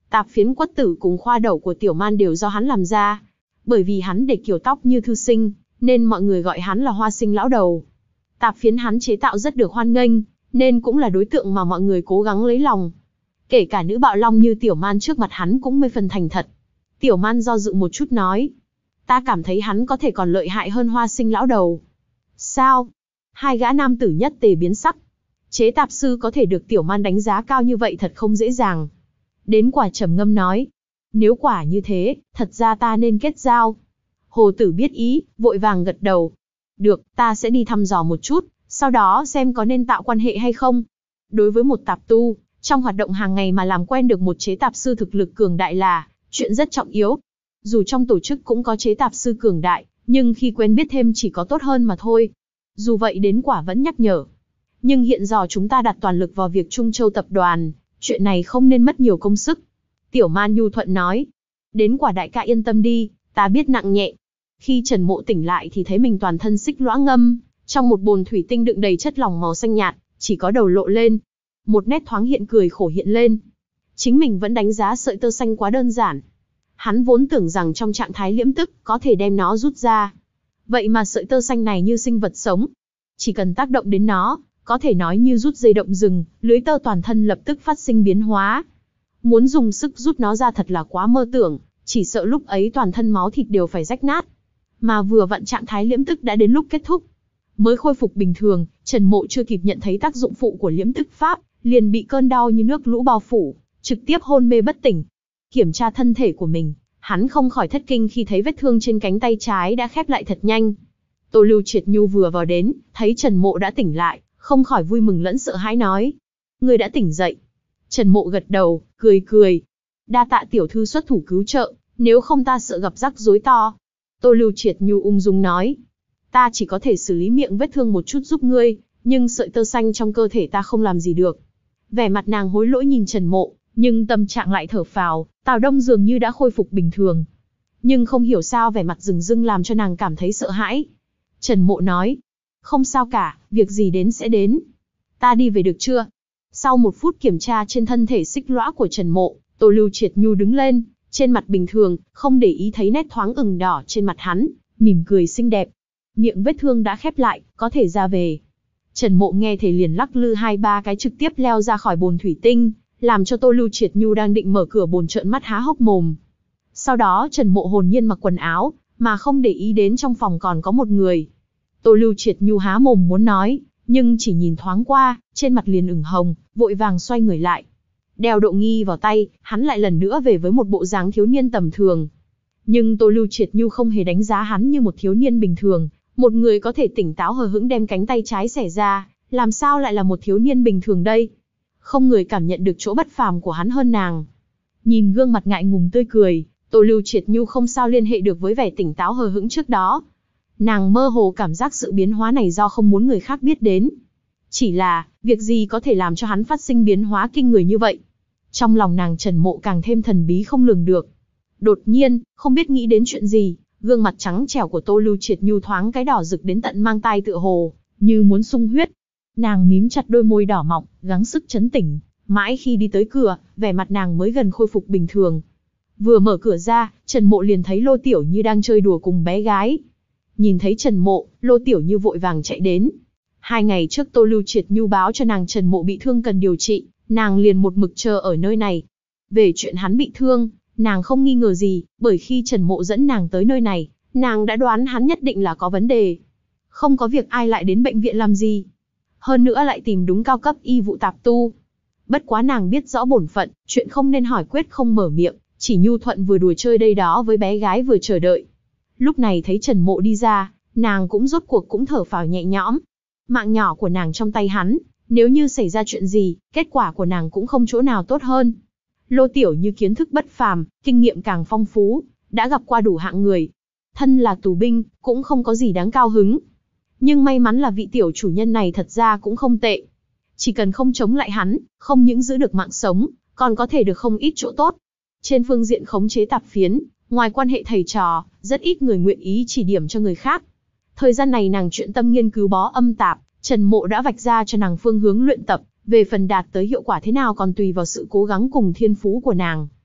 Tạp phiến quất tử cùng khoa đầu của Tiểu Man đều do hắn làm ra. Bởi vì hắn để kiểu tóc như thư sinh, nên mọi người gọi hắn là Hoa Sinh lão đầu. Tạp phiến hắn chế tạo rất được hoan nghênh, nên cũng là đối tượng mà mọi người cố gắng lấy lòng. Kể cả nữ bạo long như Tiểu Man trước mặt hắn cũng mười phần thành thật. Tiểu Man do dự một chút nói, ta cảm thấy hắn có thể còn lợi hại hơn Hoa Sinh lão đầu. Sao? Hai gã nam tử nhất tề biến sắc. Chế tạp sư có thể được Tiểu Man đánh giá cao như vậy thật không dễ dàng. Đến quả trầm ngâm nói, nếu quả như thế, thật ra ta nên kết giao. Hồ Tử biết ý, vội vàng gật đầu. Được, ta sẽ đi thăm dò một chút, sau đó xem có nên tạo quan hệ hay không. Đối với một tạp tu, trong hoạt động hàng ngày mà làm quen được một chế tạp sư thực lực cường đại là chuyện rất trọng yếu. Dù trong tổ chức cũng có chế tạp sư cường đại, nhưng khi quen biết thêm chỉ có tốt hơn mà thôi. Dù vậy đến quả vẫn nhắc nhở. Nhưng hiện giờ chúng ta đặt toàn lực vào việc Trung Châu tập đoàn, chuyện này không nên mất nhiều công sức. Tiểu Man nhu thuận nói, đến quả đại ca yên tâm đi, ta biết nặng nhẹ. Khi Trần Mộ tỉnh lại thì thấy mình toàn thân xích lõa ngâm, trong một bồn thủy tinh đựng đầy chất lỏng màu xanh nhạt, chỉ có đầu lộ lên. Một nét thoáng hiện cười khổ hiện lên. Chính mình vẫn đánh giá sợi tơ xanh quá đơn giản. Hắn vốn tưởng rằng trong trạng thái liễm tức có thể đem nó rút ra. Vậy mà sợi tơ xanh này như sinh vật sống. Chỉ cần tác động đến nó, có thể nói như rút dây động rừng, lưới tơ toàn thân lập tức phát sinh biến hóa. Muốn dùng sức rút nó ra thật là quá mơ tưởng, chỉ sợ lúc ấy toàn thân máu thịt đều phải rách nát. Mà vừa vặn trạng thái liễm tức đã đến lúc kết thúc. Mới khôi phục bình thường, Trần Mộ chưa kịp nhận thấy tác dụng phụ của liễm tức pháp, liền bị cơn đau như nước lũ bao phủ, trực tiếp hôn mê bất tỉnh. Kiểm tra thân thể của mình, hắn không khỏi thất kinh khi thấy vết thương trên cánh tay trái đã khép lại thật nhanh. Tô Lưu Triệt Nhu vừa vào đến, thấy Trần Mộ đã tỉnh lại, không khỏi vui mừng lẫn sợ hãi nói, người đã tỉnh dậy. Trần Mộ gật đầu, cười cười. Đa tạ tiểu thư xuất thủ cứu trợ, nếu không ta sợ gặp rắc rối to. Tô Lưu Triệt Nhu ung dung nói, ta chỉ có thể xử lý miệng vết thương một chút giúp ngươi, nhưng sợi tơ xanh trong cơ thể ta không làm gì được. Vẻ mặt nàng hối lỗi nhìn Trần Mộ, nhưng tâm trạng lại thở phào, Tào Đông dường như đã khôi phục bình thường. Nhưng không hiểu sao vẻ mặt rừng rưng làm cho nàng cảm thấy sợ hãi. Trần Mộ nói, không sao cả, việc gì đến sẽ đến. Ta đi về được chưa? Sau một phút kiểm tra trên thân thể xích lõa của Trần Mộ, Tô Lưu Triệt Nhu đứng lên, trên mặt bình thường, không để ý thấy nét thoáng ửng đỏ trên mặt hắn, mỉm cười xinh đẹp. Miệng vết thương đã khép lại, có thể ra về. Trần Mộ nghe thế liền lắc lư hai ba cái trực tiếp leo ra khỏi bồn thủy tinh, làm cho Tô Lưu Triệt Nhu đang định mở cửa bồn trợn mắt há hốc mồm. Sau đó Trần Mộ hồn nhiên mặc quần áo, mà không để ý đến trong phòng còn có một người. Tô Lưu Triệt Nhu há mồm muốn nói, nhưng chỉ nhìn thoáng qua, trên mặt liền ửng hồng, vội vàng xoay người lại. Đeo Độ Nghi vào tay, hắn lại lần nữa về với một bộ dáng thiếu niên tầm thường. Nhưng Tô Lưu Triệt Nhu không hề đánh giá hắn như một thiếu niên bình thường, một người có thể tỉnh táo hờ hững đem cánh tay trái xẻ ra, làm sao lại là một thiếu niên bình thường đây? Không người cảm nhận được chỗ bất phàm của hắn hơn nàng. Nhìn gương mặt ngại ngùng tươi cười, Tô Lưu Triệt Nhu không sao liên hệ được với vẻ tỉnh táo hờ hững trước đó. Nàng mơ hồ cảm giác sự biến hóa này do không muốn người khác biết đến. Chỉ là, việc gì có thể làm cho hắn phát sinh biến hóa kinh người như vậy? Trong lòng nàng Trần Mộ càng thêm thần bí không lường được. Đột nhiên, không biết nghĩ đến chuyện gì, gương mặt trắng trẻo của Tô Lưu Triệt Nhu thoáng cái đỏ rực đến tận mang tai tựa hồ, như muốn sung huyết. Nàng mím chặt đôi môi đỏ mọng, gắng sức trấn tĩnh, mãi khi đi tới cửa, vẻ mặt nàng mới gần khôi phục bình thường. Vừa mở cửa ra, Trần Mộ liền thấy Lô Tiểu Như đang chơi đùa cùng bé gái. Nhìn thấy Trần Mộ, Lô Tiểu Như vội vàng chạy đến. Hai ngày trước Tô Lưu Triệt Nhu báo cho nàng Trần Mộ bị thương cần điều trị, nàng liền một mực chờ ở nơi này. Về chuyện hắn bị thương, nàng không nghi ngờ gì, bởi khi Trần Mộ dẫn nàng tới nơi này, nàng đã đoán hắn nhất định là có vấn đề. Không có việc ai lại đến bệnh viện làm gì. Hơn nữa lại tìm đúng cao cấp y vụ tạp tu. Bất quá nàng biết rõ bổn phận, chuyện không nên hỏi quyết không mở miệng, chỉ nhu thuận vừa đùa chơi đây đó với bé gái vừa chờ đợi. Lúc này thấy Trần Mộ đi ra, nàng cũng rốt cuộc cũng thở phào nhẹ nhõm. Mạng nhỏ của nàng trong tay hắn, nếu như xảy ra chuyện gì, kết quả của nàng cũng không chỗ nào tốt hơn. Lô Tiểu Như kiến thức bất phàm, kinh nghiệm càng phong phú, đã gặp qua đủ hạng người. Thân là tù binh, cũng không có gì đáng cao hứng. Nhưng may mắn là vị tiểu chủ nhân này thật ra cũng không tệ. Chỉ cần không chống lại hắn, không những giữ được mạng sống, còn có thể được không ít chỗ tốt. Trên phương diện khống chế tạp phiến, ngoài quan hệ thầy trò, rất ít người nguyện ý chỉ điểm cho người khác. Thời gian này nàng chuyện tâm nghiên cứu bó âm tạp, Trần Mộ đã vạch ra cho nàng phương hướng luyện tập, về phần đạt tới hiệu quả thế nào còn tùy vào sự cố gắng cùng thiên phú của nàng.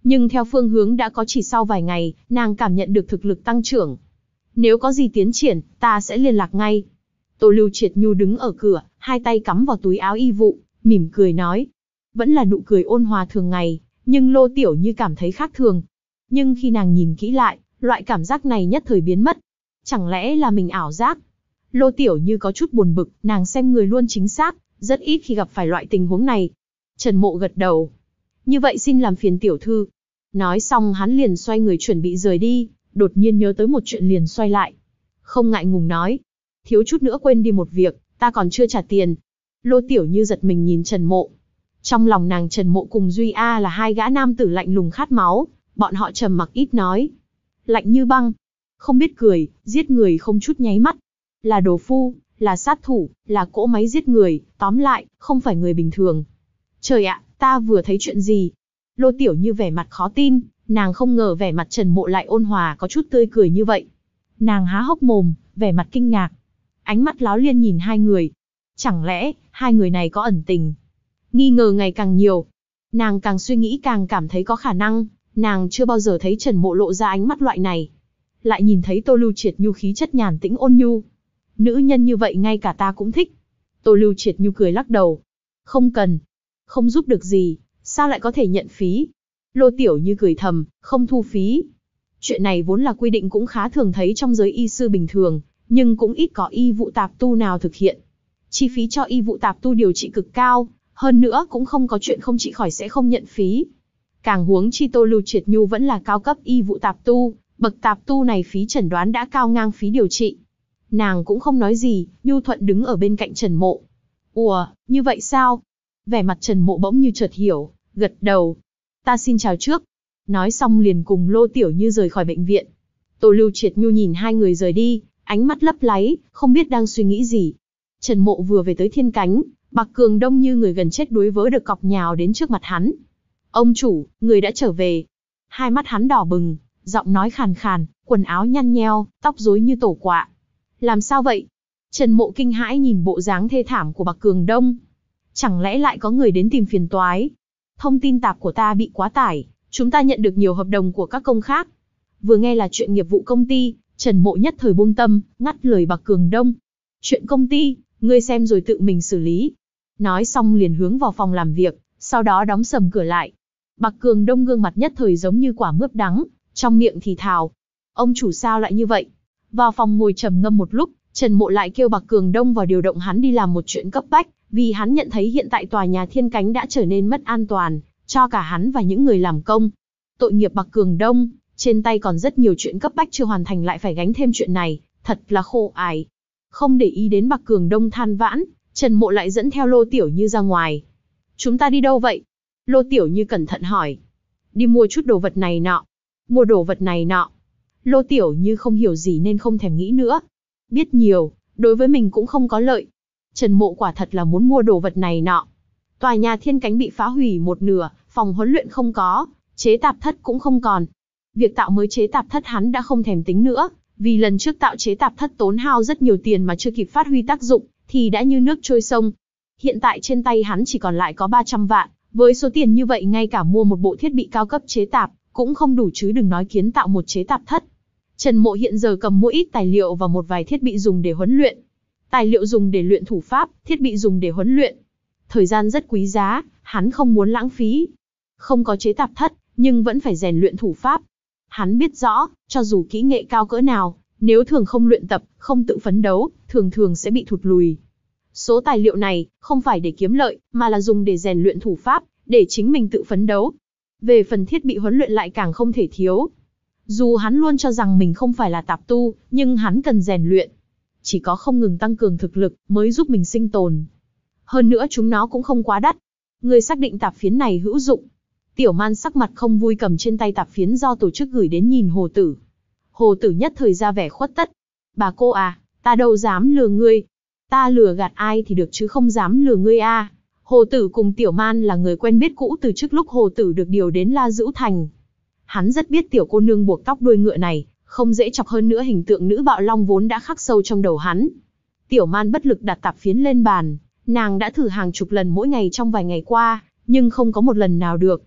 Nhưng theo phương hướng đã có chỉ sau vài ngày, nàng cảm nhận được thực lực tăng trưởng. Nếu có gì tiến triển, ta sẽ liên lạc ngay. Tô Lưu Triệt Nhu đứng ở cửa, hai tay cắm vào túi áo y vụ, mỉm cười nói. Vẫn là nụ cười ôn hòa thường ngày, nhưng Lô Tiểu Như cảm thấy khác thường. Nhưng khi nàng nhìn kỹ lại, loại cảm giác này nhất thời biến mất. Chẳng lẽ là mình ảo giác? Lô Tiểu Như có chút buồn bực, nàng xem người luôn chính xác, rất ít khi gặp phải loại tình huống này. Trần Mộ gật đầu. Như vậy xin làm phiền tiểu thư. Nói xong hắn liền xoay người chuẩn bị rời đi, đột nhiên nhớ tới một chuyện liền xoay lại. Không ngại ngùng nói. Thiếu chút nữa quên đi một việc, ta còn chưa trả tiền. Lô Tiểu Như giật mình nhìn Trần Mộ. Trong lòng nàng Trần Mộ cùng Duy A là hai gã nam tử lạnh lùng khát máu, bọn họ trầm mặc ít nói. Lạnh như băng, không biết cười, giết người không chút nháy mắt. Là đồ phu, là sát thủ, là cỗ máy giết người, tóm lại, không phải người bình thường. Trời ạ, ta vừa thấy chuyện gì? Lô Tiểu Như vẻ mặt khó tin, nàng không ngờ vẻ mặt Trần Mộ lại ôn hòa có chút tươi cười như vậy. Nàng há hốc mồm, vẻ mặt kinh ngạc. Ánh mắt láo liên nhìn hai người. Chẳng lẽ, hai người này có ẩn tình? Nghi ngờ ngày càng nhiều. Nàng càng suy nghĩ càng cảm thấy có khả năng, nàng chưa bao giờ thấy Trần Mộ lộ ra ánh mắt loại này. Lại nhìn thấy Tô Lưu Triệt Nhu khí chất nhàn tĩnh ôn nhu. Nữ nhân như vậy ngay cả ta cũng thích. Tô Lưu Triệt Nhu cười lắc đầu. Không cần. Không giúp được gì, sao lại có thể nhận phí? Lô Tiểu Như cười thầm, không thu phí. Chuyện này vốn là quy định cũng khá thường thấy trong giới y sư bình thường, nhưng cũng ít có y vụ tạp tu nào thực hiện. Chi phí cho y vụ tạp tu điều trị cực cao, hơn nữa cũng không có chuyện không trị khỏi sẽ không nhận phí. Càng huống chi Tô Lưu Triệt Nhu vẫn là cao cấp y vụ tạp tu, bậc tạp tu này phí chẩn đoán đã cao ngang phí điều trị. Nàng cũng không nói gì, nhu thuận đứng ở bên cạnh Trần Mộ. Ủa, như vậy sao? Vẻ mặt Trần Mộ bỗng như chợt hiểu, gật đầu. Ta xin chào trước. Nói xong liền cùng Lô Tiểu Như rời khỏi bệnh viện. Tô Lưu Triệt Nhu nhìn hai người rời đi, ánh mắt lấp láy, không biết đang suy nghĩ gì. Trần Mộ vừa về tới Thiên Cánh, Bạc Cường Đông như người gần chết đuối vớ được cọc nhào đến trước mặt hắn. Ông chủ, người đã trở về. Hai mắt hắn đỏ bừng, giọng nói khàn khàn, quần áo nhăn nheo, tóc rối như tổ quạ. Làm sao vậy? Trần Mộ kinh hãi nhìn bộ dáng thê thảm của Bạc Cường Đông. Chẳng lẽ lại có người đến tìm phiền toái? Thông tin tạp của ta bị quá tải, chúng ta nhận được nhiều hợp đồng của các công khác. Vừa nghe là chuyện nghiệp vụ công ty, Trần Mộ nhất thời buông tâm, ngắt lời Bạc Cường Đông. Chuyện công ty, ngươi xem rồi tự mình xử lý. Nói xong liền hướng vào phòng làm việc, sau đó đóng sầm cửa lại. Bạc Cường Đông gương mặt nhất thời giống như quả mướp đắng, trong miệng thì thào. Ông chủ sao lại như vậy? Vào phòng ngồi trầm ngâm một lúc, Trần Mộ lại kêu Bạc Cường Đông vào điều động hắn đi làm một chuyện cấp bách, vì hắn nhận thấy hiện tại tòa nhà Thiên Cánh đã trở nên mất an toàn, cho cả hắn và những người làm công. Tội nghiệp Bạc Cường Đông, trên tay còn rất nhiều chuyện cấp bách chưa hoàn thành lại phải gánh thêm chuyện này, thật là khổ ải. Không để ý đến Bạc Cường Đông than vãn, Trần Mộ lại dẫn theo Lô Tiểu Như ra ngoài. Chúng ta đi đâu vậy? Lô Tiểu Như cẩn thận hỏi. Đi mua chút đồ vật này nọ. Mua đồ vật này nọ. Lô Tiểu Như không hiểu gì nên không thèm nghĩ nữa. Biết nhiều, đối với mình cũng không có lợi. Trần Mộ quả thật là muốn mua đồ vật này nọ. Tòa nhà Thiên Cánh bị phá hủy một nửa, phòng huấn luyện không có, chế tạp thất cũng không còn. Việc tạo mới chế tạp thất hắn đã không thèm tính nữa, vì lần trước tạo chế tạp thất tốn hao rất nhiều tiền mà chưa kịp phát huy tác dụng, thì đã như nước trôi sông. Hiện tại trên tay hắn chỉ còn lại có ba trăm vạn, với số tiền như vậy ngay cả mua một bộ thiết bị cao cấp chế tạp, cũng không đủ chứ đừng nói kiến tạo một chế tạp thất. Trần Mộ hiện giờ cầm mỗi ít tài liệu và một vài thiết bị dùng để huấn luyện. Tài liệu dùng để luyện thủ pháp, thiết bị dùng để huấn luyện. Thời gian rất quý giá, hắn không muốn lãng phí. Không có chế tạp thất, nhưng vẫn phải rèn luyện thủ pháp. Hắn biết rõ, cho dù kỹ nghệ cao cỡ nào, nếu thường không luyện tập, không tự phấn đấu, thường thường sẽ bị thụt lùi. Số tài liệu này, không phải để kiếm lợi, mà là dùng để rèn luyện thủ pháp, để chính mình tự phấn đấu. Về phần thiết bị huấn luyện lại càng không thể thiếu. Dù hắn luôn cho rằng mình không phải là tạp tu, nhưng hắn cần rèn luyện. Chỉ có không ngừng tăng cường thực lực, mới giúp mình sinh tồn. Hơn nữa chúng nó cũng không quá đắt. Người xác định tạp phiến này hữu dụng. Tiểu Man sắc mặt không vui cầm trên tay tạp phiến do tổ chức gửi đến nhìn Hồ Tử. Hồ Tử nhất thời ra vẻ khuất tất. Bà cô à, ta đâu dám lừa ngươi. Ta lừa gạt ai thì được chứ không dám lừa ngươi à. Hồ Tử cùng Tiểu Man là người quen biết cũ từ trước lúc Hồ Tử được điều đến La Dữu Thành. Hắn rất biết tiểu cô nương buộc tóc đuôi ngựa này, không dễ chọc hơn nữa hình tượng nữ bạo long vốn đã khắc sâu trong đầu hắn. Tiểu Man bất lực đặt tạp phiến lên bàn, nàng đã thử hàng chục lần mỗi ngày trong vài ngày qua, nhưng không có một lần nào được.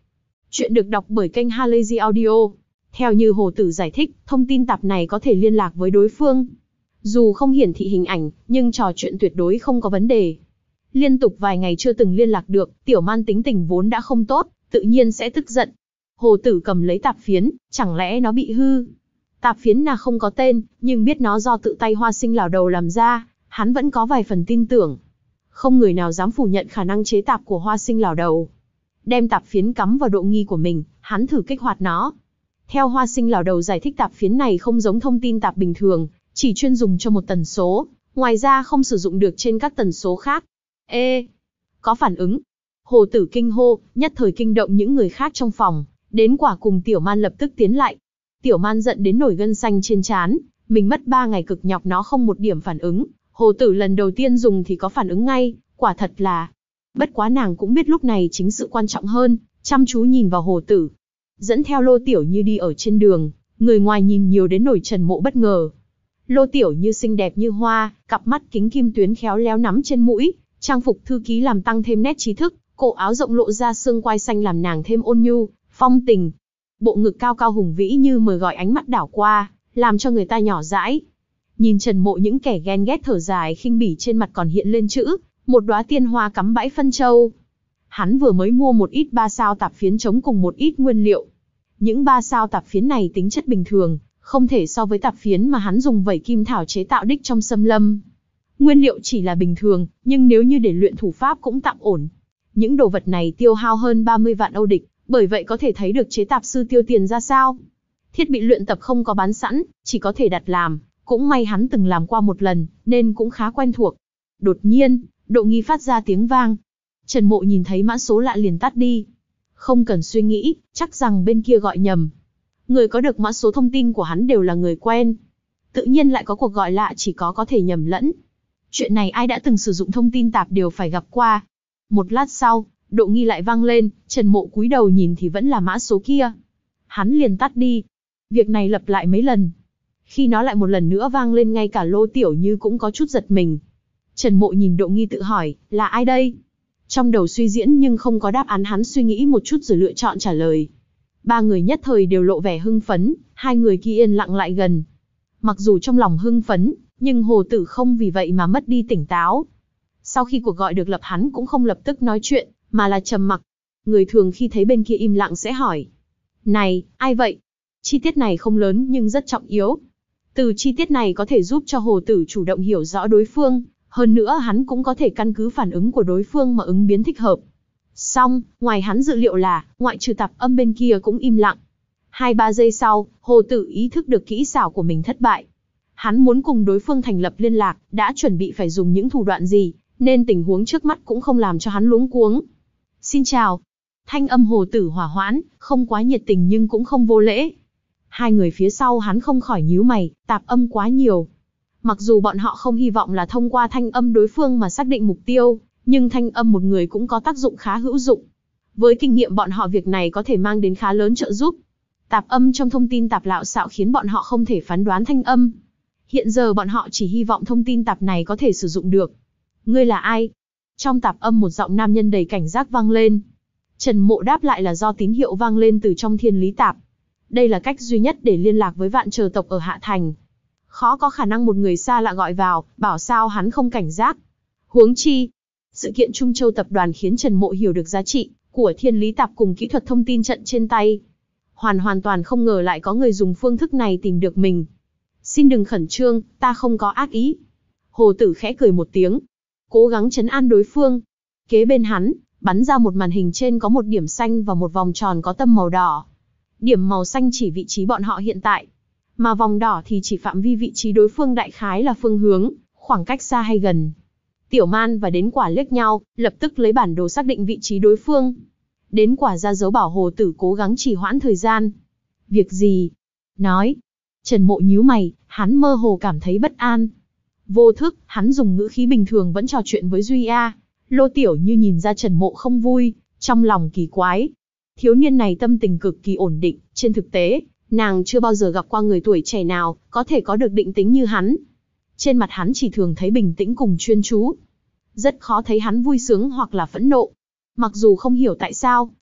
Chuyện được đọc bởi kênh Halazy Audio. Theo như Hồ Tử giải thích, thông tin tạp này có thể liên lạc với đối phương. Dù không hiển thị hình ảnh, nhưng trò chuyện tuyệt đối không có vấn đề. Liên tục vài ngày chưa từng liên lạc được, Tiểu Man tính tình vốn đã không tốt, tự nhiên sẽ tức giận. Hồ Tử cầm lấy tạp phiến, chẳng lẽ nó bị hư? Tạp phiến là không có tên, nhưng biết nó do tự tay Hoa Sinh lão đầu làm ra, hắn vẫn có vài phần tin tưởng. Không người nào dám phủ nhận khả năng chế tạp của Hoa Sinh lão đầu. Đem tạp phiến cắm vào độ nghi của mình, hắn thử kích hoạt nó. Theo Hoa Sinh lão đầu giải thích, tạp phiến này không giống thông tin tạp bình thường, chỉ chuyên dùng cho một tần số, ngoài ra không sử dụng được trên các tần số khác. Ê, có phản ứng. Hồ Tử kinh hô, nhất thời kinh động những người khác trong phòng. Đến quả cùng Tiểu Man lập tức tiến lại. Tiểu Man giận đến nổi gân xanh trên trán, mình mất ba ngày cực nhọc nó không một điểm phản ứng. Hồ Tử lần đầu tiên dùng thì có phản ứng ngay, quả thật là. Bất quá nàng cũng biết lúc này chính sự quan trọng hơn, chăm chú nhìn vào Hồ Tử. Dẫn theo Lô Tiểu Như đi ở trên đường, người ngoài nhìn nhiều đến nổi Trần Mộ bất ngờ. Lô Tiểu Như xinh đẹp như hoa, cặp mắt kính kim tuyến khéo léo nắm trên mũi, trang phục thư ký làm tăng thêm nét trí thức, cổ áo rộng lộ ra xương quai xanh làm nàng thêm ôn nhu, phong tình. Bộ ngực cao cao hùng vĩ như mời gọi ánh mắt đảo qua, làm cho người ta nhỏ dãi. Nhìn Trần Mộ những kẻ ghen ghét thở dài khinh bỉ trên mặt còn hiện lên chữ, một đóa tiên hoa cắm bãi phân châu. Hắn vừa mới mua một ít ba sao tạp phiến chống cùng một ít nguyên liệu. Những ba sao tạp phiến này tính chất bình thường, không thể so với tạp phiến mà hắn dùng vảy kim thảo chế tạo đích trong xâm lâm. Nguyên liệu chỉ là bình thường, nhưng nếu như để luyện thủ pháp cũng tạm ổn. Những đồ vật này tiêu hao hơn ba mươi vạn Âu địch, bởi vậy có thể thấy được chế tạp sư tiêu tiền ra sao. Thiết bị luyện tập không có bán sẵn, chỉ có thể đặt làm, cũng may hắn từng làm qua một lần, nên cũng khá quen thuộc. Đột nhiên, độ nghi phát ra tiếng vang. Trần Mộ nhìn thấy mã số lạ liền tắt đi. Không cần suy nghĩ, chắc rằng bên kia gọi nhầm. Người có được mã số thông tin của hắn đều là người quen. Tự nhiên lại có cuộc gọi lạ chỉ có có thể nhầm lẫn. Chuyện này ai đã từng sử dụng thông tin tạp đều phải gặp qua. Một lát sau, độ nghi lại vang lên, Trần Mộ cúi đầu nhìn thì vẫn là mã số kia. Hắn liền tắt đi. Việc này lặp lại mấy lần. Khi nó lại một lần nữa vang lên ngay cả Lô Tiểu Như cũng có chút giật mình. Trần Mộ nhìn độ nghi tự hỏi, là ai đây? Trong đầu suy diễn nhưng không có đáp án, hắn suy nghĩ một chút rồi lựa chọn trả lời. Ba người nhất thời đều lộ vẻ hưng phấn, hai người kia yên lặng lại gần. Mặc dù trong lòng hưng phấn, nhưng Hồ Tử không vì vậy mà mất đi tỉnh táo. Sau khi cuộc gọi được lập hắn cũng không lập tức nói chuyện, mà là trầm mặc. Người thường khi thấy bên kia im lặng sẽ hỏi. Này, ai vậy? Chi tiết này không lớn nhưng rất trọng yếu. Từ chi tiết này có thể giúp cho Hồ Tử chủ động hiểu rõ đối phương, hơn nữa hắn cũng có thể căn cứ phản ứng của đối phương mà ứng biến thích hợp. Xong, ngoài hắn dự liệu là, ngoại trừ tạp âm bên kia cũng im lặng. Hai ba giây sau, Hồ Tử ý thức được kỹ xảo của mình thất bại. Hắn muốn cùng đối phương thành lập liên lạc, đã chuẩn bị phải dùng những thủ đoạn gì, nên tình huống trước mắt cũng không làm cho hắn luống cuống. Xin chào. Thanh âm Hồ Tử hỏa hoãn, không quá nhiệt tình nhưng cũng không vô lễ. Hai người phía sau hắn không khỏi nhíu mày, tạp âm quá nhiều. Mặc dù bọn họ không hy vọng là thông qua thanh âm đối phương mà xác định mục tiêu, nhưng thanh âm một người cũng có tác dụng khá hữu dụng. Với kinh nghiệm bọn họ việc này có thể mang đến khá lớn trợ giúp. Tạp âm trong thông tin tạp lạo xạo khiến bọn họ không thể phán đoán thanh âm. Hiện giờ bọn họ chỉ hy vọng thông tin tạp này có thể sử dụng được. Ngươi là ai? Trong tạp âm một giọng nam nhân đầy cảnh giác vang lên. Trần Mộ đáp lại là do tín hiệu vang lên từ trong thiên lý tạp. Đây là cách duy nhất để liên lạc với vạn chờ tộc ở Hạ Thành. Khó có khả năng một người xa lạ gọi vào, bảo sao hắn không cảnh giác. Huống chi, sự kiện Trung Châu tập đoàn khiến Trần Mộ hiểu được giá trị của thiên lý tạp cùng kỹ thuật thông tin trận trên tay. Hoàn hoàn toàn không ngờ lại có người dùng phương thức này tìm được mình. Xin đừng khẩn trương, ta không có ác ý. Hồ Tử khẽ cười một tiếng, cố gắng trấn an đối phương. Kế bên hắn, bắn ra một màn hình, trên có một điểm xanh và một vòng tròn có tâm màu đỏ. Điểm màu xanh chỉ vị trí bọn họ hiện tại, mà vòng đỏ thì chỉ phạm vi vị trí đối phương, đại khái là phương hướng, khoảng cách xa hay gần. Tiểu Man và Đến Quả liếc nhau, lập tức lấy bản đồ xác định vị trí đối phương. Đến Quả ra dấu bảo Hồ Tử cố gắng trì hoãn thời gian. Việc gì? Nói. Trần Mộ nhíu mày, hắn mơ hồ cảm thấy bất an. Vô thức, hắn dùng ngữ khí bình thường vẫn trò chuyện với Duy A. Lô Tiểu Như nhìn ra Trần Mộ không vui, trong lòng kỳ quái. Thiếu niên này tâm tình cực kỳ ổn định, trên thực tế, nàng chưa bao giờ gặp qua người tuổi trẻ nào có thể có được định tính như hắn. Trên mặt hắn chỉ thường thấy bình tĩnh cùng chuyên chú. Rất khó thấy hắn vui sướng hoặc là phẫn nộ. Mặc dù không hiểu tại sao,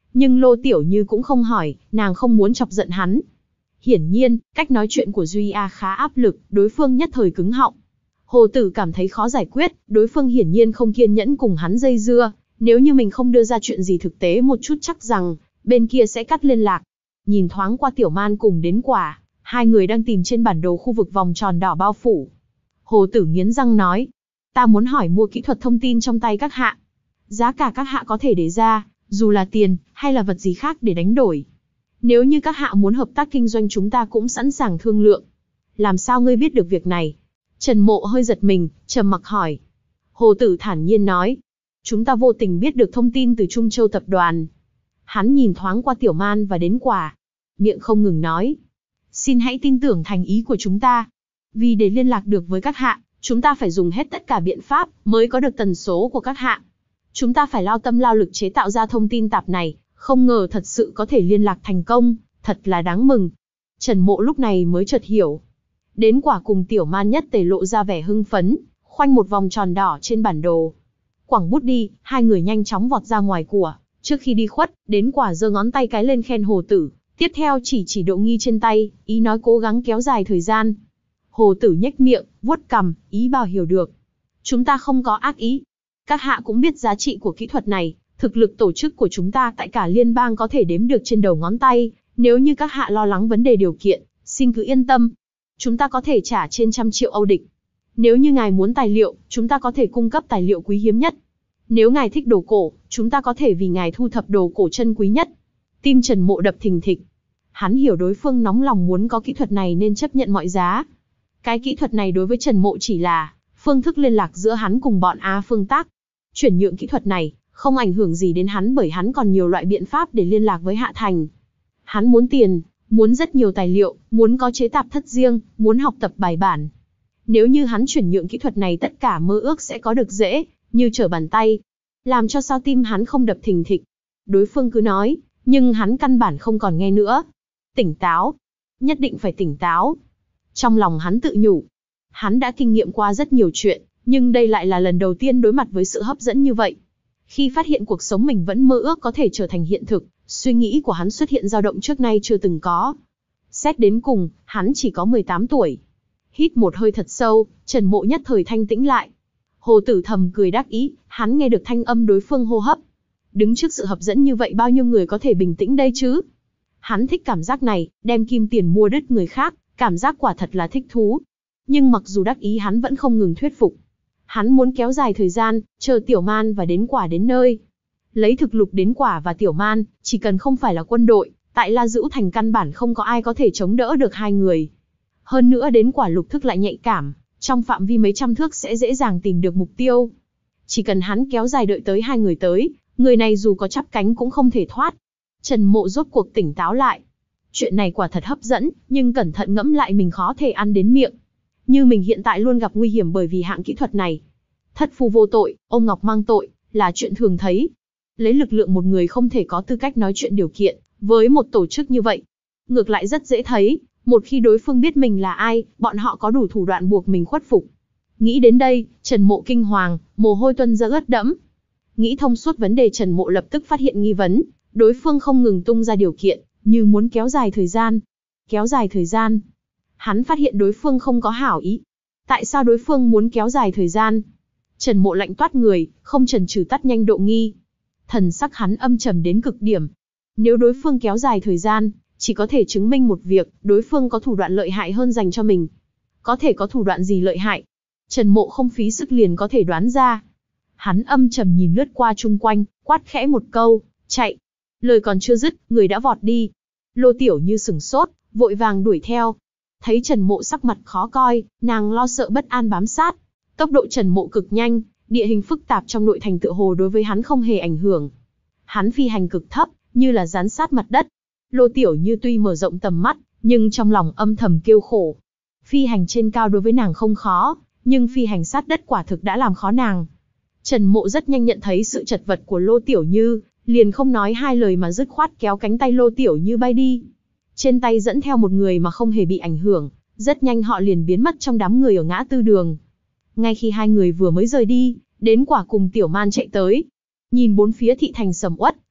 Nhưng Lô Tiểu Như cũng không hỏi, nàng không muốn chọc giận hắn. Hiển nhiên, cách nói chuyện của Duy A khá áp lực, đối phương nhất thời cứng họng. Hồ Tử cảm thấy khó giải quyết, đối phương hiển nhiên không kiên nhẫn cùng hắn dây dưa, nếu như mình không đưa ra chuyện gì thực tế một chút chắc rằng, bên kia sẽ cắt liên lạc. Nhìn thoáng qua Tiểu Man cùng Đến Quả, hai người đang tìm trên bản đồ khu vực vòng tròn đỏ bao phủ. Hồ Tử nghiến răng nói, ta muốn hỏi mua kỹ thuật thông tin trong tay các hạ. Giá cả các hạ có thể để ra, dù là tiền, hay là vật gì khác để đánh đổi. Nếu như các hạ muốn hợp tác kinh doanh chúng ta cũng sẵn sàng thương lượng. Làm sao ngươi biết được việc này? Trần Mộ hơi giật mình, trầm mặc hỏi. Hồ Tử thản nhiên nói, chúng ta vô tình biết được thông tin từ Trung Châu tập đoàn. Hắn nhìn thoáng qua Tiểu Man và Đến Quả, miệng không ngừng nói, xin hãy tin tưởng thành ý của chúng ta. Vì để liên lạc được với các hạ, chúng ta phải dùng hết tất cả biện pháp mới có được tần số của các hạ. Chúng ta phải lao tâm lao lực chế tạo ra thông tin tạp này, không ngờ thật sự có thể liên lạc thành công, thật là đáng mừng. Trần Mộ lúc này mới chợt hiểu. Đến Quả cùng Tiểu Man nhất tề lộ ra vẻ hưng phấn, khoanh một vòng tròn đỏ trên bản đồ. Quẳng bút đi, hai người nhanh chóng vọt ra ngoài của. Trước khi đi khuất, Đến Quả giơ ngón tay cái lên khen Hồ Tử, tiếp theo chỉ chỉ độ nghi trên tay, ý nói cố gắng kéo dài thời gian. Hồ Tử nhếch miệng, vuốt cằm, ý bảo hiểu được. Chúng ta không có ác ý. Các hạ cũng biết giá trị của kỹ thuật này, thực lực tổ chức của chúng ta tại cả liên bang có thể đếm được trên đầu ngón tay, nếu như các hạ lo lắng vấn đề điều kiện, xin cứ yên tâm. Chúng ta có thể trả trên trăm triệu Âu địch. Nếu như ngài muốn tài liệu, chúng ta có thể cung cấp tài liệu quý hiếm nhất. Nếu ngài thích đồ cổ, chúng ta có thể vì ngài thu thập đồ cổ chân quý nhất. Tim Trần Mộ đập thình thịch. Hắn hiểu đối phương nóng lòng muốn có kỹ thuật này nên chấp nhận mọi giá. Cái kỹ thuật này đối với Trần Mộ chỉ là phương thức liên lạc giữa hắn cùng bọn A Phương Tác. Chuyển nhượng kỹ thuật này không ảnh hưởng gì đến hắn bởi hắn còn nhiều loại biện pháp để liên lạc với Hạ Thành. Hắn muốn tiền, muốn rất nhiều tài liệu, muốn có chế tạp thất riêng, muốn học tập bài bản. Nếu như hắn chuyển nhượng kỹ thuật này tất cả mơ ước sẽ có được dễ, như trở bàn tay. Làm cho sao tim hắn không đập thình thịch. Đối phương cứ nói, nhưng hắn căn bản không còn nghe nữa. Tỉnh táo. Nhất định phải tỉnh táo. Trong lòng hắn tự nhủ. Hắn đã kinh nghiệm qua rất nhiều chuyện, nhưng đây lại là lần đầu tiên đối mặt với sự hấp dẫn như vậy. Khi phát hiện cuộc sống mình vẫn mơ ước có thể trở thành hiện thực, suy nghĩ của hắn xuất hiện dao động trước nay chưa từng có. Xét đến cùng, hắn chỉ có mười tám tuổi. Hít một hơi thật sâu, Trần Mộ nhất thời thanh tĩnh lại. Hồ Tử thầm cười đắc ý, hắn nghe được thanh âm đối phương hô hấp. Đứng trước sự hấp dẫn như vậy bao nhiêu người có thể bình tĩnh đây chứ? Hắn thích cảm giác này, đem kim tiền mua đứt người khác, cảm giác quả thật là thích thú. Nhưng mặc dù đắc ý hắn vẫn không ngừng thuyết phục. Hắn muốn kéo dài thời gian, chờ Tiểu Man và Đến Quả đến nơi. Lấy thực lực Đến Quả và Tiểu Man, chỉ cần không phải là quân đội, tại La Dữu Thành căn bản không có ai có thể chống đỡ được hai người. Hơn nữa Đến Quả lục thức lại nhạy cảm, trong phạm vi mấy trăm thước sẽ dễ dàng tìm được mục tiêu. Chỉ cần hắn kéo dài đợi tới hai người tới, người này dù có chắp cánh cũng không thể thoát. Trần Mộ rốt cuộc tỉnh táo lại. Chuyện này quả thật hấp dẫn, nhưng cẩn thận ngẫm lại mình khó thể ăn đến miệng. Như mình hiện tại luôn gặp nguy hiểm bởi vì hạng kỹ thuật này. Thất phu vô tội, ông Ngọc mang tội, là chuyện thường thấy. Lấy lực lượng một người không thể có tư cách nói chuyện điều kiện, với một tổ chức như vậy. Ngược lại rất dễ thấy, một khi đối phương biết mình là ai, bọn họ có đủ thủ đoạn buộc mình khuất phục. Nghĩ đến đây, Trần Mộ kinh hoàng, mồ hôi tuôn ra ướt đẫm. Nghĩ thông suốt vấn đề Trần Mộ lập tức phát hiện nghi vấn, đối phương không ngừng tung ra điều kiện, như muốn kéo dài thời gian. Kéo dài thời gian. Hắn phát hiện đối phương không có hảo ý. Tại sao đối phương muốn kéo dài thời gian? Trần Mộ lạnh toát người, không chần chừ tắt nhanh độ nghi. Thần sắc hắn âm trầm đến cực điểm. Nếu đối phương kéo dài thời gian, chỉ có thể chứng minh một việc, đối phương có thủ đoạn lợi hại hơn dành cho mình. Có thể có thủ đoạn gì lợi hại? Trần Mộ không phí sức liền có thể đoán ra. Hắn âm trầm nhìn lướt qua chung quanh, quát khẽ một câu, chạy. Lời còn chưa dứt, người đã vọt đi. Lô Tiểu Như sửng sốt, vội vàng đuổi theo. Thấy Trần Mộ sắc mặt khó coi, nàng lo sợ bất an bám sát. Tốc độ Trần Mộ cực nhanh, địa hình phức tạp trong nội thành tựa hồ đối với hắn không hề ảnh hưởng. Hắn phi hành cực thấp, như là dán sát mặt đất. Lô Tiểu Như tuy mở rộng tầm mắt, nhưng trong lòng âm thầm kêu khổ. Phi hành trên cao đối với nàng không khó, nhưng phi hành sát đất quả thực đã làm khó nàng. Trần Mộ rất nhanh nhận thấy sự chật vật của Lô Tiểu Như, liền không nói hai lời mà dứt khoát kéo cánh tay Lô Tiểu Như bay đi. Trên tay dẫn theo một người mà không hề bị ảnh hưởng, rất nhanh họ liền biến mất trong đám người ở ngã tư đường. Ngay khi hai người vừa mới rời đi, Đến Quả cùng Tiểu Man chạy tới. Nhìn bốn phía thị thành sầm uất,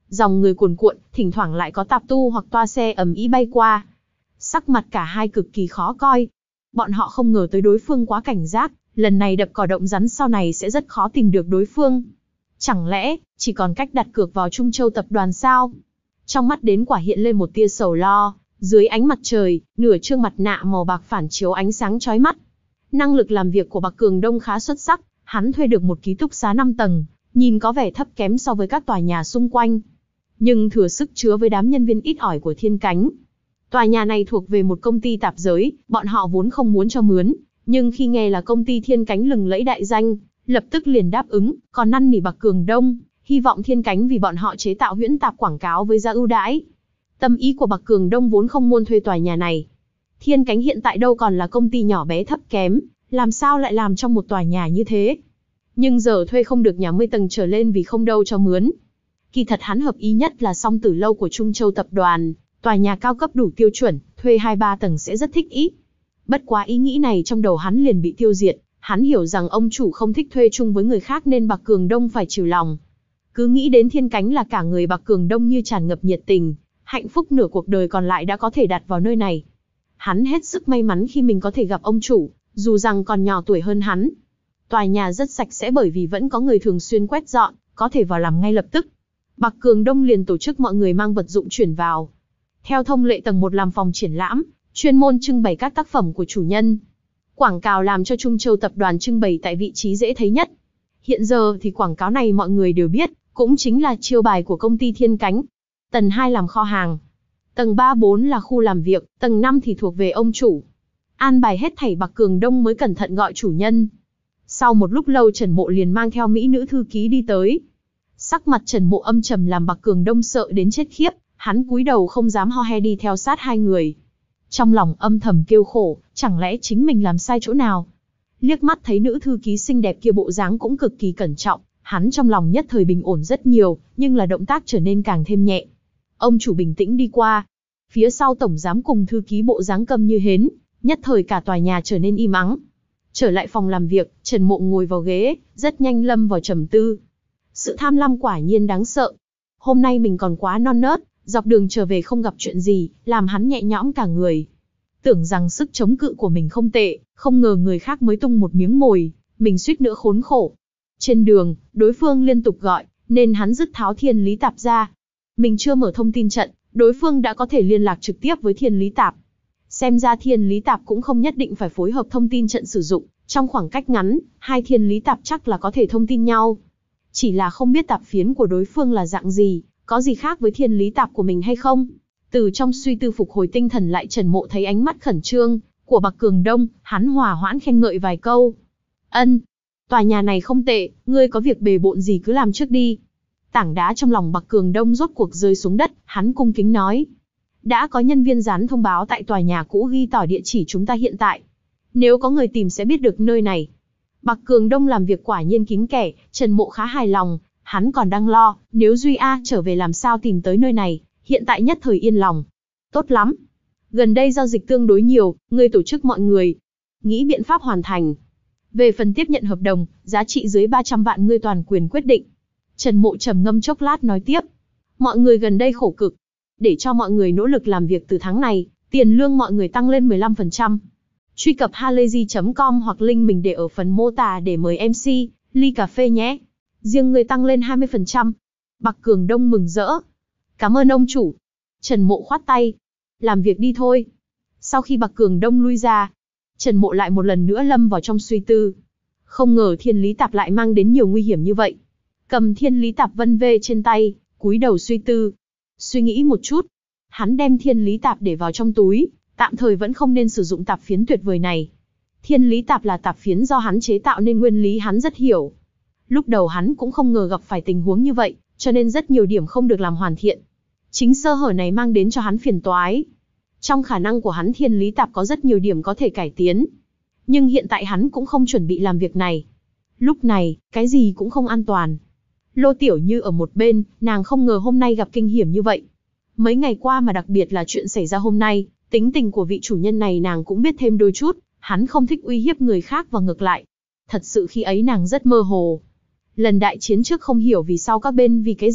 dòng người cuồn cuộn, thỉnh thoảng lại có tạp tu hoặc toa xe ầm ĩ bay qua. Sắc mặt cả hai cực kỳ khó coi. Bọn họ không ngờ tới đối phương quá cảnh giác, lần này đập cỏ động rắn sau này sẽ rất khó tìm được đối phương. Chẳng lẽ, chỉ còn cách đặt cược vào Trung Châu tập đoàn sao? Trong mắt Đến Quả hiện lên một tia sầu lo, dưới ánh mặt trời, nửa trương mặt nạ màu bạc phản chiếu ánh sáng chói mắt. Năng lực làm việc của Bạc Cường Đông khá xuất sắc, hắn thuê được một ký túc xá năm tầng, nhìn có vẻ thấp kém so với các tòa nhà xung quanh. Nhưng thừa sức chứa với đám nhân viên ít ỏi của Thiên Cánh. Tòa nhà này thuộc về một công ty tạp giới, bọn họ vốn không muốn cho mướn, nhưng khi nghe là công ty Thiên Cánh lừng lẫy đại danh, lập tức liền đáp ứng, còn năn nỉ Bạc Cường Đông, hy vọng Thiên Cánh vì bọn họ chế tạo huyễn tạp quảng cáo với giá ưu đãi. Tâm ý của Bạc Cường Đông vốn không muốn thuê tòa nhà này. Thiên Cánh hiện tại đâu còn là công ty nhỏ bé thấp kém, làm sao lại làm trong một tòa nhà như thế. Nhưng giờ thuê không được nhà mười tầng trở lên vì không đâu cho mướn. Kỳ thật hắn hợp ý nhất là Song Tử Lâu của Trung Châu tập đoàn, tòa nhà cao cấp đủ tiêu chuẩn, thuê hai ba tầng sẽ rất thích ý. Bất quá ý nghĩ này trong đầu hắn liền bị tiêu diệt, hắn hiểu rằng ông chủ không thích thuê chung với người khác nên Bạc Cường Đông phải chiều lòng. Cứ nghĩ đến Thiên Cánh là cả người Bạc Cường Đông như tràn ngập nhiệt tình, hạnh phúc nửa cuộc đời còn lại đã có thể đặt vào nơi này. Hắn hết sức may mắn khi mình có thể gặp ông chủ, dù rằng còn nhỏ tuổi hơn hắn. Tòa nhà rất sạch sẽ bởi vì vẫn có người thường xuyên quét dọn, có thể vào làm ngay lập tức. Bạc Cường Đông liền tổ chức mọi người mang vật dụng chuyển vào. Theo thông lệ tầng một làm phòng triển lãm, chuyên môn trưng bày các tác phẩm của chủ nhân. Quảng cáo làm cho Trung Châu tập đoàn trưng bày tại vị trí dễ thấy nhất. Hiện giờ thì quảng cáo này mọi người đều biết, cũng chính là chiêu bài của công ty Thiên Cánh. Tầng hai làm kho hàng. Tầng ba bốn là khu làm việc, tầng năm thì thuộc về ông chủ. An bài hết thảy Bạc Cường Đông mới cẩn thận gọi chủ nhân. Sau một lúc lâu Trần Mộ liền mang theo mỹ nữ thư ký đi tới. Sắc mặt Trần Mộ âm trầm làm Bạc Cường Đông sợ đến chết khiếp, hắn cúi đầu không dám ho he đi theo sát hai người. Trong lòng âm thầm kêu khổ, chẳng lẽ chính mình làm sai chỗ nào? Liếc mắt thấy nữ thư ký xinh đẹp kia bộ dáng cũng cực kỳ cẩn trọng, hắn trong lòng nhất thời bình ổn rất nhiều, nhưng là động tác trở nên càng thêm nhẹ. Ông chủ bình tĩnh đi qua. Phía sau tổng giám cùng thư ký bộ dáng câm như hến, nhất thời cả tòa nhà trở nên im ắng. Trở lại phòng làm việc, Trần Mộ ngồi vào ghế, rất nhanh lâm vào trầm tư. Sự tham lam quả nhiên đáng sợ. Hôm nay mình còn quá non nớt, dọc đường trở về không gặp chuyện gì, làm hắn nhẹ nhõm cả người. Tưởng rằng sức chống cự của mình không tệ, không ngờ người khác mới tung một miếng mồi, mình suýt nữa khốn khổ. Trên đường, đối phương liên tục gọi, nên hắn dứt tháo Thiên Lý Tạp ra. Mình chưa mở thông tin trận, đối phương đã có thể liên lạc trực tiếp với Thiên Lý Tạp. Xem ra Thiên Lý Tạp cũng không nhất định phải phối hợp thông tin trận sử dụng, trong khoảng cách ngắn, hai Thiên Lý Tạp chắc là có thể thông tin nhau. Chỉ là không biết tạp phiến của đối phương là dạng gì, có gì khác với Thiên Lý Tạp của mình hay không. Từ trong suy tư phục hồi tinh thần lại, Trần Mộ thấy ánh mắt khẩn trương của Bạc Cường Đông, hắn hòa hoãn khen ngợi vài câu. Ân, tòa nhà này không tệ, ngươi có việc bề bộn gì cứ làm trước đi. Tảng đá trong lòng Bạc Cường Đông rốt cuộc rơi xuống đất, hắn cung kính nói. Đã có nhân viên dán thông báo tại tòa nhà cũ ghi tỏ địa chỉ chúng ta hiện tại. Nếu có người tìm sẽ biết được nơi này. Bạc Cường Đông làm việc quả nhiên kín kẻ, Trần Mộ khá hài lòng, hắn còn đang lo, nếu Duy A trở về làm sao tìm tới nơi này, hiện tại nhất thời yên lòng. Tốt lắm. Gần đây giao dịch tương đối nhiều, ngươi tổ chức mọi người. Nghĩ biện pháp hoàn thành. Về phần tiếp nhận hợp đồng, giá trị dưới ba trăm vạn ngươi toàn quyền quyết định. Trần Mộ trầm ngâm chốc lát nói tiếp. Mọi người gần đây khổ cực. Để cho mọi người nỗ lực làm việc từ tháng này, tiền lương mọi người tăng lên mười lăm phần trăm. Truy cập halayzi chấm com hoặc link mình để ở phần mô tả để mời em xê, ly cà phê nhé. Riêng người tăng lên hai mươi phần trăm. Bạc Cường Đông mừng rỡ. Cảm ơn ông chủ. Trần Mộ khoát tay. Làm việc đi thôi. Sau khi Bạc Cường Đông lui ra, Trần Mộ lại một lần nữa lâm vào trong suy tư. Không ngờ Thiên Lý Tạp lại mang đến nhiều nguy hiểm như vậy. Cầm Thiên Lý Tạp vân vê trên tay, cúi đầu suy tư. Suy nghĩ một chút, hắn đem Thiên Lý Tạp để vào trong túi, tạm thời vẫn không nên sử dụng tạp phiến tuyệt vời này. Thiên Lý Tạp là tạp phiến do hắn chế tạo nên nguyên lý hắn rất hiểu. Lúc đầu hắn cũng không ngờ gặp phải tình huống như vậy, cho nên rất nhiều điểm không được làm hoàn thiện. Chính sơ hở này mang đến cho hắn phiền toái. Trong khả năng của hắn Thiên Lý Tạp có rất nhiều điểm có thể cải tiến. Nhưng hiện tại hắn cũng không chuẩn bị làm việc này. Lúc này, cái gì cũng không an toàn. Lô Tiểu Như ở một bên, nàng không ngờ hôm nay gặp kinh hiểm như vậy. Mấy ngày qua mà đặc biệt là chuyện xảy ra hôm nay, tính tình của vị chủ nhân này nàng cũng biết thêm đôi chút, hắn không thích uy hiếp người khác và ngược lại. Thật sự khi ấy nàng rất mơ hồ. Lần đại chiến trước không hiểu vì sao các bên vì cái gì,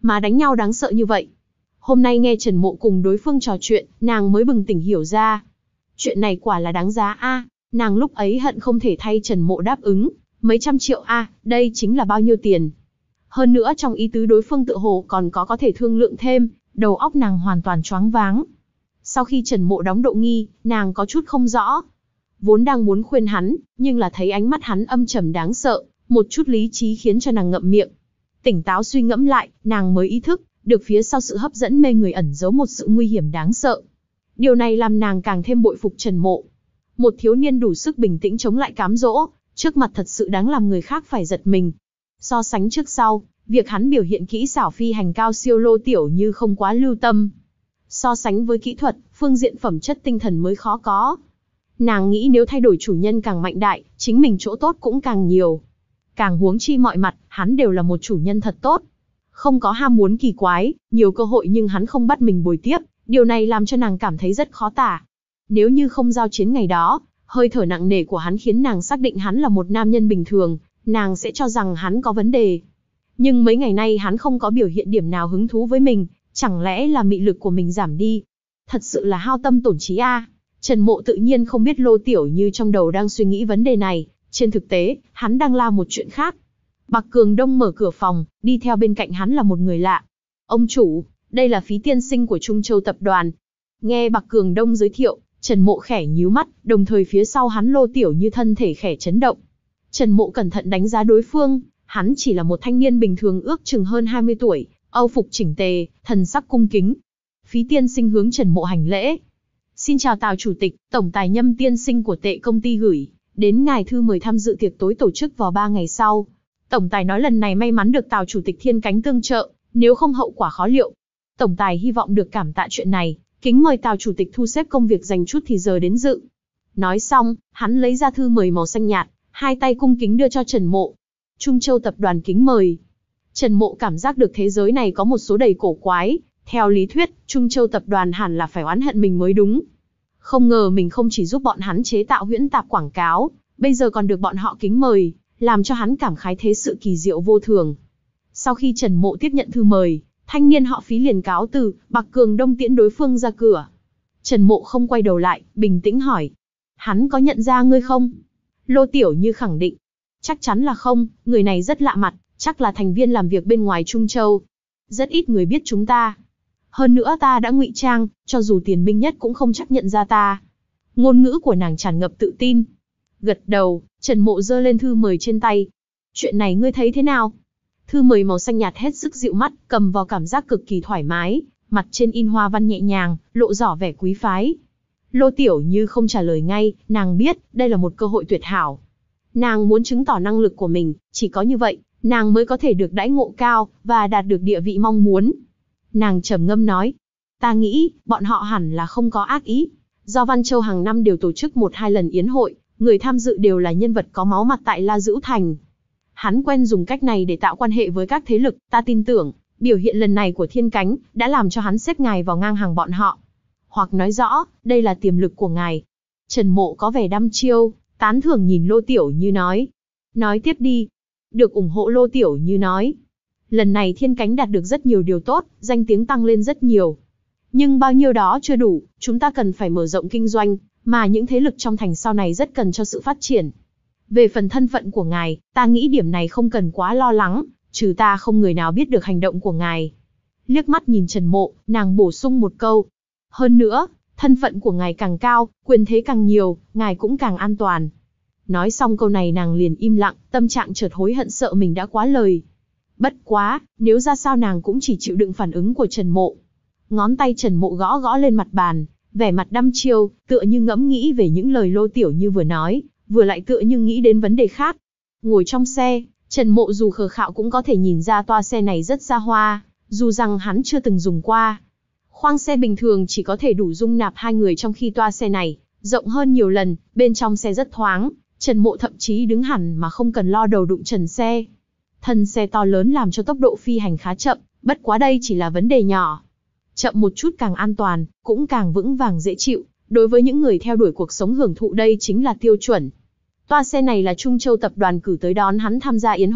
mà đánh nhau đáng sợ như vậy. Hôm nay nghe Trần Mộ cùng đối phương trò chuyện, nàng mới bừng tỉnh hiểu ra. Chuyện này quả là đáng giá a, à, nàng lúc ấy hận không thể thay Trần Mộ đáp ứng, mấy trăm triệu a, à, đây chính là bao nhiêu tiền. Hơn nữa trong ý tứ đối phương tự hồ còn có có thể thương lượng thêm, đầu óc nàng hoàn toàn choáng váng. Sau khi Trần Mộ đóng độ nghi, nàng có chút không rõ. Vốn đang muốn khuyên hắn, nhưng là thấy ánh mắt hắn âm trầm đáng sợ, một chút lý trí khiến cho nàng ngậm miệng. Tỉnh táo suy ngẫm lại, nàng mới ý thức, được phía sau sự hấp dẫn mê người ẩn giấu một sự nguy hiểm đáng sợ. Điều này làm nàng càng thêm bội phục Trần Mộ. Một thiếu niên đủ sức bình tĩnh chống lại cám dỗ, trước mặt thật sự đáng làm người khác phải giật mình. So sánh trước sau, việc hắn biểu hiện kỹ xảo phi hành cao siêu Lô Tiểu Như không quá lưu tâm. So sánh với kỹ thuật, phương diện phẩm chất tinh thần mới khó có. Nàng nghĩ nếu thay đổi chủ nhân càng mạnh đại, chính mình chỗ tốt cũng càng nhiều. Càng huống chi mọi mặt, hắn đều là một chủ nhân thật tốt. Không có ham muốn kỳ quái, nhiều cơ hội nhưng hắn không bắt mình bồi tiếp, điều này làm cho nàng cảm thấy rất khó tả. Nếu như không giao chiến ngày đó, hơi thở nặng nề của hắn khiến nàng xác định hắn là một nam nhân bình thường, nàng sẽ cho rằng hắn có vấn đề. Nhưng mấy ngày nay hắn không có biểu hiện điểm nào hứng thú với mình, chẳng lẽ là mị lực của mình giảm đi? Thật sự là hao tâm tổn trí a. Trần Mộ tự nhiên không biết Lô Tiểu Như trong đầu đang suy nghĩ vấn đề này, trên thực tế, hắn đang la một chuyện khác. Bạc Cường Đông mở cửa phòng, đi theo bên cạnh hắn là một người lạ. Ông chủ, đây là Phí tiên sinh của Trung Châu tập đoàn. Nghe Bạc Cường Đông giới thiệu, Trần Mộ khẽ nhíu mắt, đồng thời phía sau hắn Lô Tiểu Như thân thể khẽ chấn động. Trần Mộ cẩn thận đánh giá đối phương, hắn chỉ là một thanh niên bình thường ước chừng hơn hai mươi tuổi, âu phục chỉnh tề, thần sắc cung kính. Phí tiên sinh hướng Trần Mộ hành lễ. Xin chào Tào chủ tịch, tổng tài Nhâm tiên sinh của Tệ công ty gửi đến ngài thư mời tham dự tiệc tối tổ chức vào ba ngày sau. Tổng tài nói lần này may mắn được Tào chủ tịch thiên cánh tương trợ, nếu không hậu quả khó liệu. Tổng tài hy vọng được cảm tạ chuyện này, kính mời Tào chủ tịch thu xếp công việc dành chút thì giờ đến dự. Nói xong, hắn lấy ra thư mời màu xanh nhạt, hai tay cung kính đưa cho Trần Mộ. Trung Châu tập đoàn kính mời. Trần Mộ cảm giác được thế giới này có một số đầy cổ quái, theo lý thuyết, Trung Châu tập đoàn hẳn là phải oán hận mình mới đúng. Không ngờ mình không chỉ giúp bọn hắn chế tạo huyễn tạp quảng cáo, bây giờ còn được bọn họ kính mời, làm cho hắn cảm khái thế sự kỳ diệu vô thường. Sau khi Trần Mộ tiếp nhận thư mời, thanh niên họ Phí liền cáo từ, Bạc Cường Đông tiễn đối phương ra cửa. Trần Mộ không quay đầu lại, bình tĩnh hỏi. Hắn có nhận ra ngươi không? Lô Tiểu Như khẳng định. Chắc chắn là không, người này rất lạ mặt, chắc là thành viên làm việc bên ngoài Trung Châu. Rất ít người biết chúng ta. Hơn nữa ta đã ngụy trang, cho dù tiền minh nhất cũng không chắc nhận ra ta. Ngôn ngữ của nàng tràn ngập tự tin. Gật đầu, Trần Mộ giơ lên thư mời trên tay. Chuyện này ngươi thấy thế nào? Thư mời màu xanh nhạt hết sức dịu mắt, cầm vào cảm giác cực kỳ thoải mái, mặt trên in hoa văn nhẹ nhàng, lộ rõ vẻ quý phái. Lô Tiểu Như không trả lời ngay, nàng biết, đây là một cơ hội tuyệt hảo. Nàng muốn chứng tỏ năng lực của mình, chỉ có như vậy, nàng mới có thể được đãi ngộ cao, và đạt được địa vị mong muốn. Nàng trầm ngâm nói, ta nghĩ, bọn họ hẳn là không có ác ý. Do Văn Châu hàng năm đều tổ chức một hai lần yến hội, người tham dự đều là nhân vật có máu mặt tại La Dữ Thành. Hắn quen dùng cách này để tạo quan hệ với các thế lực, ta tin tưởng, biểu hiện lần này của Thiên Cánh, đã làm cho hắn xếp ngài vào ngang hàng bọn họ. Hoặc nói rõ, đây là tiềm lực của ngài. Trần Mộ có vẻ đăm chiêu, tán thưởng nhìn Lô Tiểu Như nói. Nói tiếp đi. Được ủng hộ Lô Tiểu Như nói. Lần này Thiên Cánh đạt được rất nhiều điều tốt, danh tiếng tăng lên rất nhiều. Nhưng bao nhiêu đó chưa đủ, chúng ta cần phải mở rộng kinh doanh, mà những thế lực trong thành sau này rất cần cho sự phát triển. Về phần thân phận của ngài, ta nghĩ điểm này không cần quá lo lắng, trừ ta không người nào biết được hành động của ngài. Liếc mắt nhìn Trần Mộ, nàng bổ sung một câu. Hơn nữa, thân phận của ngài càng cao, quyền thế càng nhiều, ngài cũng càng an toàn. Nói xong câu này nàng liền im lặng, tâm trạng chợt hối hận sợ mình đã quá lời. Bất quá, nếu ra sao nàng cũng chỉ chịu đựng phản ứng của Trần Mộ. Ngón tay Trần Mộ gõ gõ lên mặt bàn, vẻ mặt đăm chiêu, tựa như ngẫm nghĩ về những lời Lô Tiểu Như vừa nói, vừa lại tựa như nghĩ đến vấn đề khác. Ngồi trong xe, Trần Mộ dù khờ khạo cũng có thể nhìn ra toa xe này rất xa hoa, dù rằng hắn chưa từng dùng qua. Khoang xe bình thường chỉ có thể đủ dung nạp hai người, trong khi toa xe này rộng hơn nhiều lần, bên trong xe rất thoáng, Trần Mộ thậm chí đứng hẳn mà không cần lo đầu đụng trần xe. Thân xe to lớn làm cho tốc độ phi hành khá chậm, bất quá đây chỉ là vấn đề nhỏ. Chậm một chút càng an toàn, cũng càng vững vàng dễ chịu, đối với những người theo đuổi cuộc sống hưởng thụ đây chính là tiêu chuẩn. Toa xe này là Trung Châu tập đoàn cử tới đón hắn tham gia yến hội,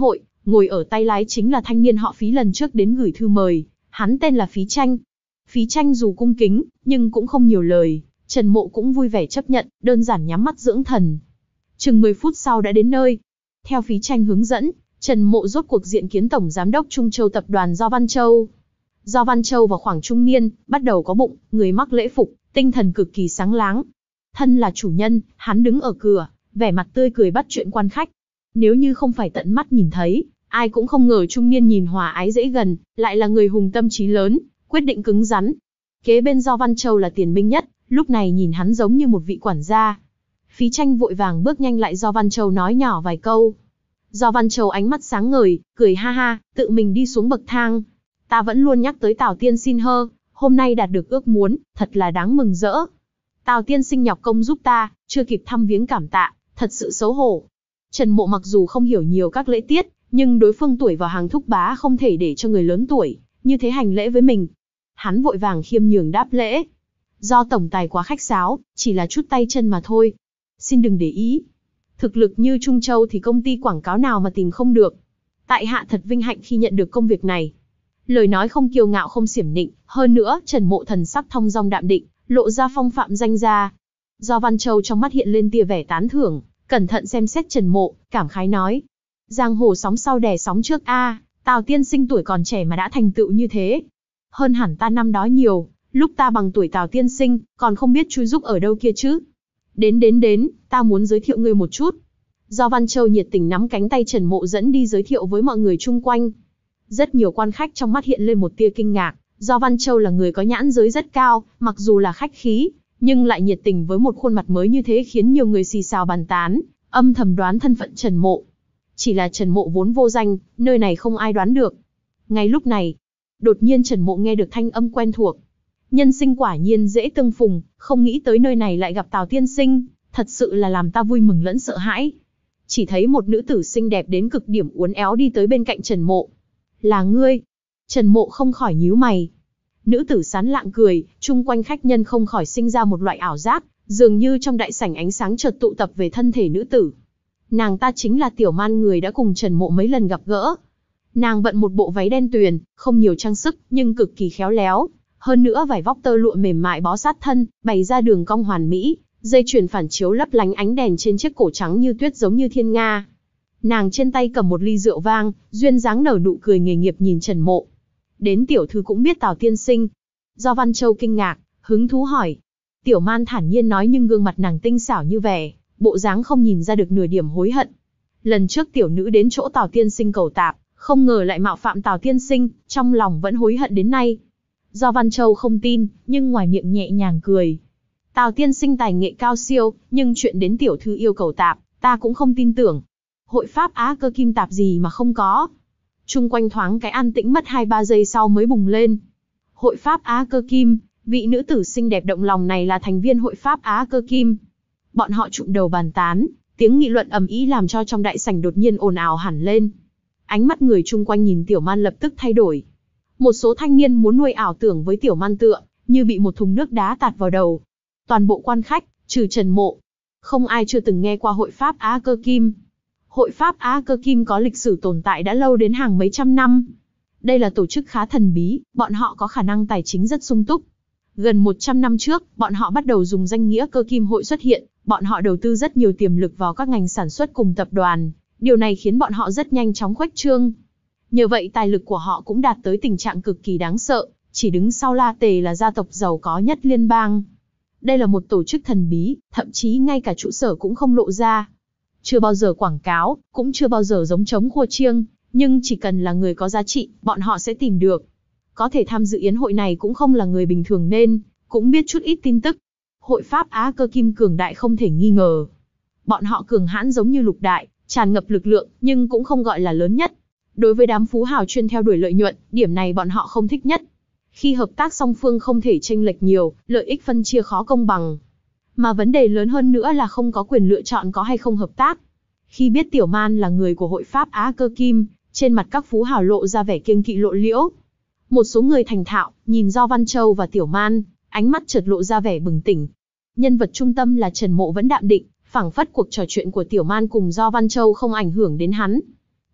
ngồi ở tay lái chính là thanh niên họ Phí lần trước đến gửi thư mời, hắn tên là Phí Tranh. Phí Tranh dù cung kính, nhưng cũng không nhiều lời, Trần Mộ cũng vui vẻ chấp nhận, đơn giản nhắm mắt dưỡng thần. Chừng mười phút sau đã đến nơi. Theo Phí Tranh hướng dẫn, Trần Mộ rốt cuộc diện kiến Tổng Giám đốc Trung Châu Tập đoàn Do Văn Châu. Do Văn Châu vào khoảng trung niên, bắt đầu có bụng, người mắc lễ phục, tinh thần cực kỳ sáng láng. Thân là chủ nhân, hắn đứng ở cửa, vẻ mặt tươi cười bắt chuyện quan khách. Nếu như không phải tận mắt nhìn thấy, ai cũng không ngờ trung niên nhìn hòa ái dễ gần, lại là người hùng tâm trí lớn, quyết định cứng rắn. Kế bên Do Văn Châu là Tiền Minh Nhất, lúc này nhìn hắn giống như một vị quản gia. Phí Tranh vội vàng bước nhanh lại Do Văn Châu nói nhỏ vài câu. Do Văn Châu ánh mắt sáng ngời, cười ha ha, tự mình đi xuống bậc thang. Ta vẫn luôn nhắc tới Tào tiên sinh hơ, hôm nay đạt được ước muốn, thật là đáng mừng rỡ. Tào tiên sinh nhọc công giúp ta, chưa kịp thăm viếng cảm tạ, thật sự xấu hổ. Trần Mộ mặc dù không hiểu nhiều các lễ tiết, nhưng đối phương tuổi vào hàng thúc bá không thể để cho người lớn tuổi như thế hành lễ với mình. Hắn vội vàng khiêm nhường đáp lễ. Do tổng tài quá khách sáo, chỉ là chút tay chân mà thôi. Xin đừng để ý. Thực lực như Trung Châu thì công ty quảng cáo nào mà tìm không được. Tại hạ thật vinh hạnh khi nhận được công việc này. Lời nói không kiêu ngạo không xiểm nịnh, hơn nữa Trần Mộ thần sắc thong dong đạm định, lộ ra phong phạm danh gia. Do Văn Châu trong mắt hiện lên tia vẻ tán thưởng, cẩn thận xem xét Trần Mộ, cảm khái nói. Giang hồ sóng sau đè sóng trước a, Tào tiên sinh tuổi còn trẻ mà đã thành tựu như thế. Hơn hẳn ta năm đó nhiều, lúc ta bằng tuổi Tào tiên sinh, còn không biết chui giúp ở đâu kia chứ. Đến đến đến, ta muốn giới thiệu ngươi một chút. Do Văn Châu nhiệt tình nắm cánh tay Trần Mộ dẫn đi giới thiệu với mọi người chung quanh. Rất nhiều quan khách trong mắt hiện lên một tia kinh ngạc, Do Văn Châu là người có nhãn giới rất cao, mặc dù là khách khí, nhưng lại nhiệt tình với một khuôn mặt mới như thế khiến nhiều người xì xào bàn tán, âm thầm đoán thân phận Trần Mộ. Chỉ là Trần Mộ vốn vô danh, nơi này không ai đoán được. Ngay lúc này, đột nhiên Trần Mộ nghe được thanh âm quen thuộc. Nhân sinh quả nhiên dễ tương phùng, không nghĩ tới nơi này lại gặp Tào tiên sinh, thật sự là làm ta vui mừng lẫn sợ hãi. Chỉ thấy một nữ tử xinh đẹp đến cực điểm uốn éo đi tới bên cạnh Trần Mộ. Là ngươi? Trần Mộ không khỏi nhíu mày. Nữ tử sán lạng cười, chung quanh khách nhân không khỏi sinh ra một loại ảo giác, dường như trong đại sảnh ánh sáng chợt tụ tập về thân thể nữ tử. Nàng ta chính là Tiểu Man, người đã cùng Trần Mộ mấy lần gặp gỡ. Nàng vận một bộ váy đen tuyền, không nhiều trang sức, nhưng cực kỳ khéo léo. Hơn nữa vải vóc tơ lụa mềm mại bó sát thân, bày ra đường cong hoàn mỹ, dây chuyền phản chiếu lấp lánh ánh đèn trên chiếc cổ trắng như tuyết giống như thiên nga. Nàng trên tay cầm một ly rượu vang, duyên dáng nở nụ cười nghề nghiệp nhìn Trần Mộ. Đến tiểu thư cũng biết Tào tiên sinh. Do Văn Châu kinh ngạc, hứng thú hỏi. Tiểu Man thản nhiên nói, nhưng gương mặt nàng tinh xảo như vẻ, bộ dáng không nhìn ra được nửa điểm hối hận. Lần trước tiểu nữ đến chỗ Tào tiên sinh cầu tạp, không ngờ lại mạo phạm Tào tiên sinh, trong lòng vẫn hối hận đến nay. Do Văn Châu không tin, nhưng ngoài miệng nhẹ nhàng cười. Tào tiên sinh tài nghệ cao siêu, nhưng chuyện đến tiểu thư yêu cầu tạp, ta cũng không tin tưởng. Hội pháp Á Cơ Kim tạp gì mà không có. Chung quanh thoáng cái an tĩnh mất hai ba giây sau mới bùng lên. Hội pháp Á Cơ Kim, vị nữ tử xinh đẹp động lòng này là thành viên hội pháp Á Cơ Kim. Bọn họ trụm đầu bàn tán, tiếng nghị luận ầm ĩ làm cho trong đại sảnh đột nhiên ồn ào hẳn lên. Ánh mắt người chung quanh nhìn Tiểu Man lập tức thay đổi. Một số thanh niên muốn nuôi ảo tưởng với Tiểu Man tựa, như bị một thùng nước đá tạt vào đầu. Toàn bộ quan khách, trừ Trần Mộ, không ai chưa từng nghe qua hội pháp Á Cơ Kim. Hội pháp Á Cơ Kim có lịch sử tồn tại đã lâu đến hàng mấy trăm năm. Đây là tổ chức khá thần bí, bọn họ có khả năng tài chính rất sung túc. Gần một trăm năm trước, bọn họ bắt đầu dùng danh nghĩa Cơ Kim hội xuất hiện, bọn họ đầu tư rất nhiều tiềm lực vào các ngành sản xuất cùng tập đoàn. Điều này khiến bọn họ rất nhanh chóng khuếch trương. Nhờ vậy tài lực của họ cũng đạt tới tình trạng cực kỳ đáng sợ, chỉ đứng sau La Tề là gia tộc giàu có nhất liên bang. Đây là một tổ chức thần bí, thậm chí ngay cả trụ sở cũng không lộ ra. Chưa bao giờ quảng cáo, cũng chưa bao giờ giống trống khua chiêng, nhưng chỉ cần là người có giá trị, bọn họ sẽ tìm được. Có thể tham dự yến hội này cũng không là người bình thường nên, cũng biết chút ít tin tức. Hội pháp Á Cơ Kim cường đại không thể nghi ngờ. Bọn họ cường hãn giống như lục đại, tràn ngập lực lượng, nhưng cũng không gọi là lớn nhất. Đối với đám phú hào chuyên theo đuổi lợi nhuận, điểm này bọn họ không thích nhất. Khi hợp tác song phương không thể chênh lệch nhiều, lợi ích phân chia khó công bằng. Mà vấn đề lớn hơn nữa là không có quyền lựa chọn có hay không hợp tác. Khi biết Tiểu Man là người của hội pháp Á Cơ Kim, trên mặt các phú hào lộ ra vẻ kiêng kỵ lộ liễu. Một số người thành thạo, nhìn Do Văn Châu và Tiểu Man, ánh mắt chợt lộ ra vẻ bừng tỉnh. Nhân vật trung tâm là Trần Mộ vẫn đạm định, phảng phất cuộc trò chuyện của Tiểu Man cùng Do Văn Châu không ảnh hưởng đến hắn.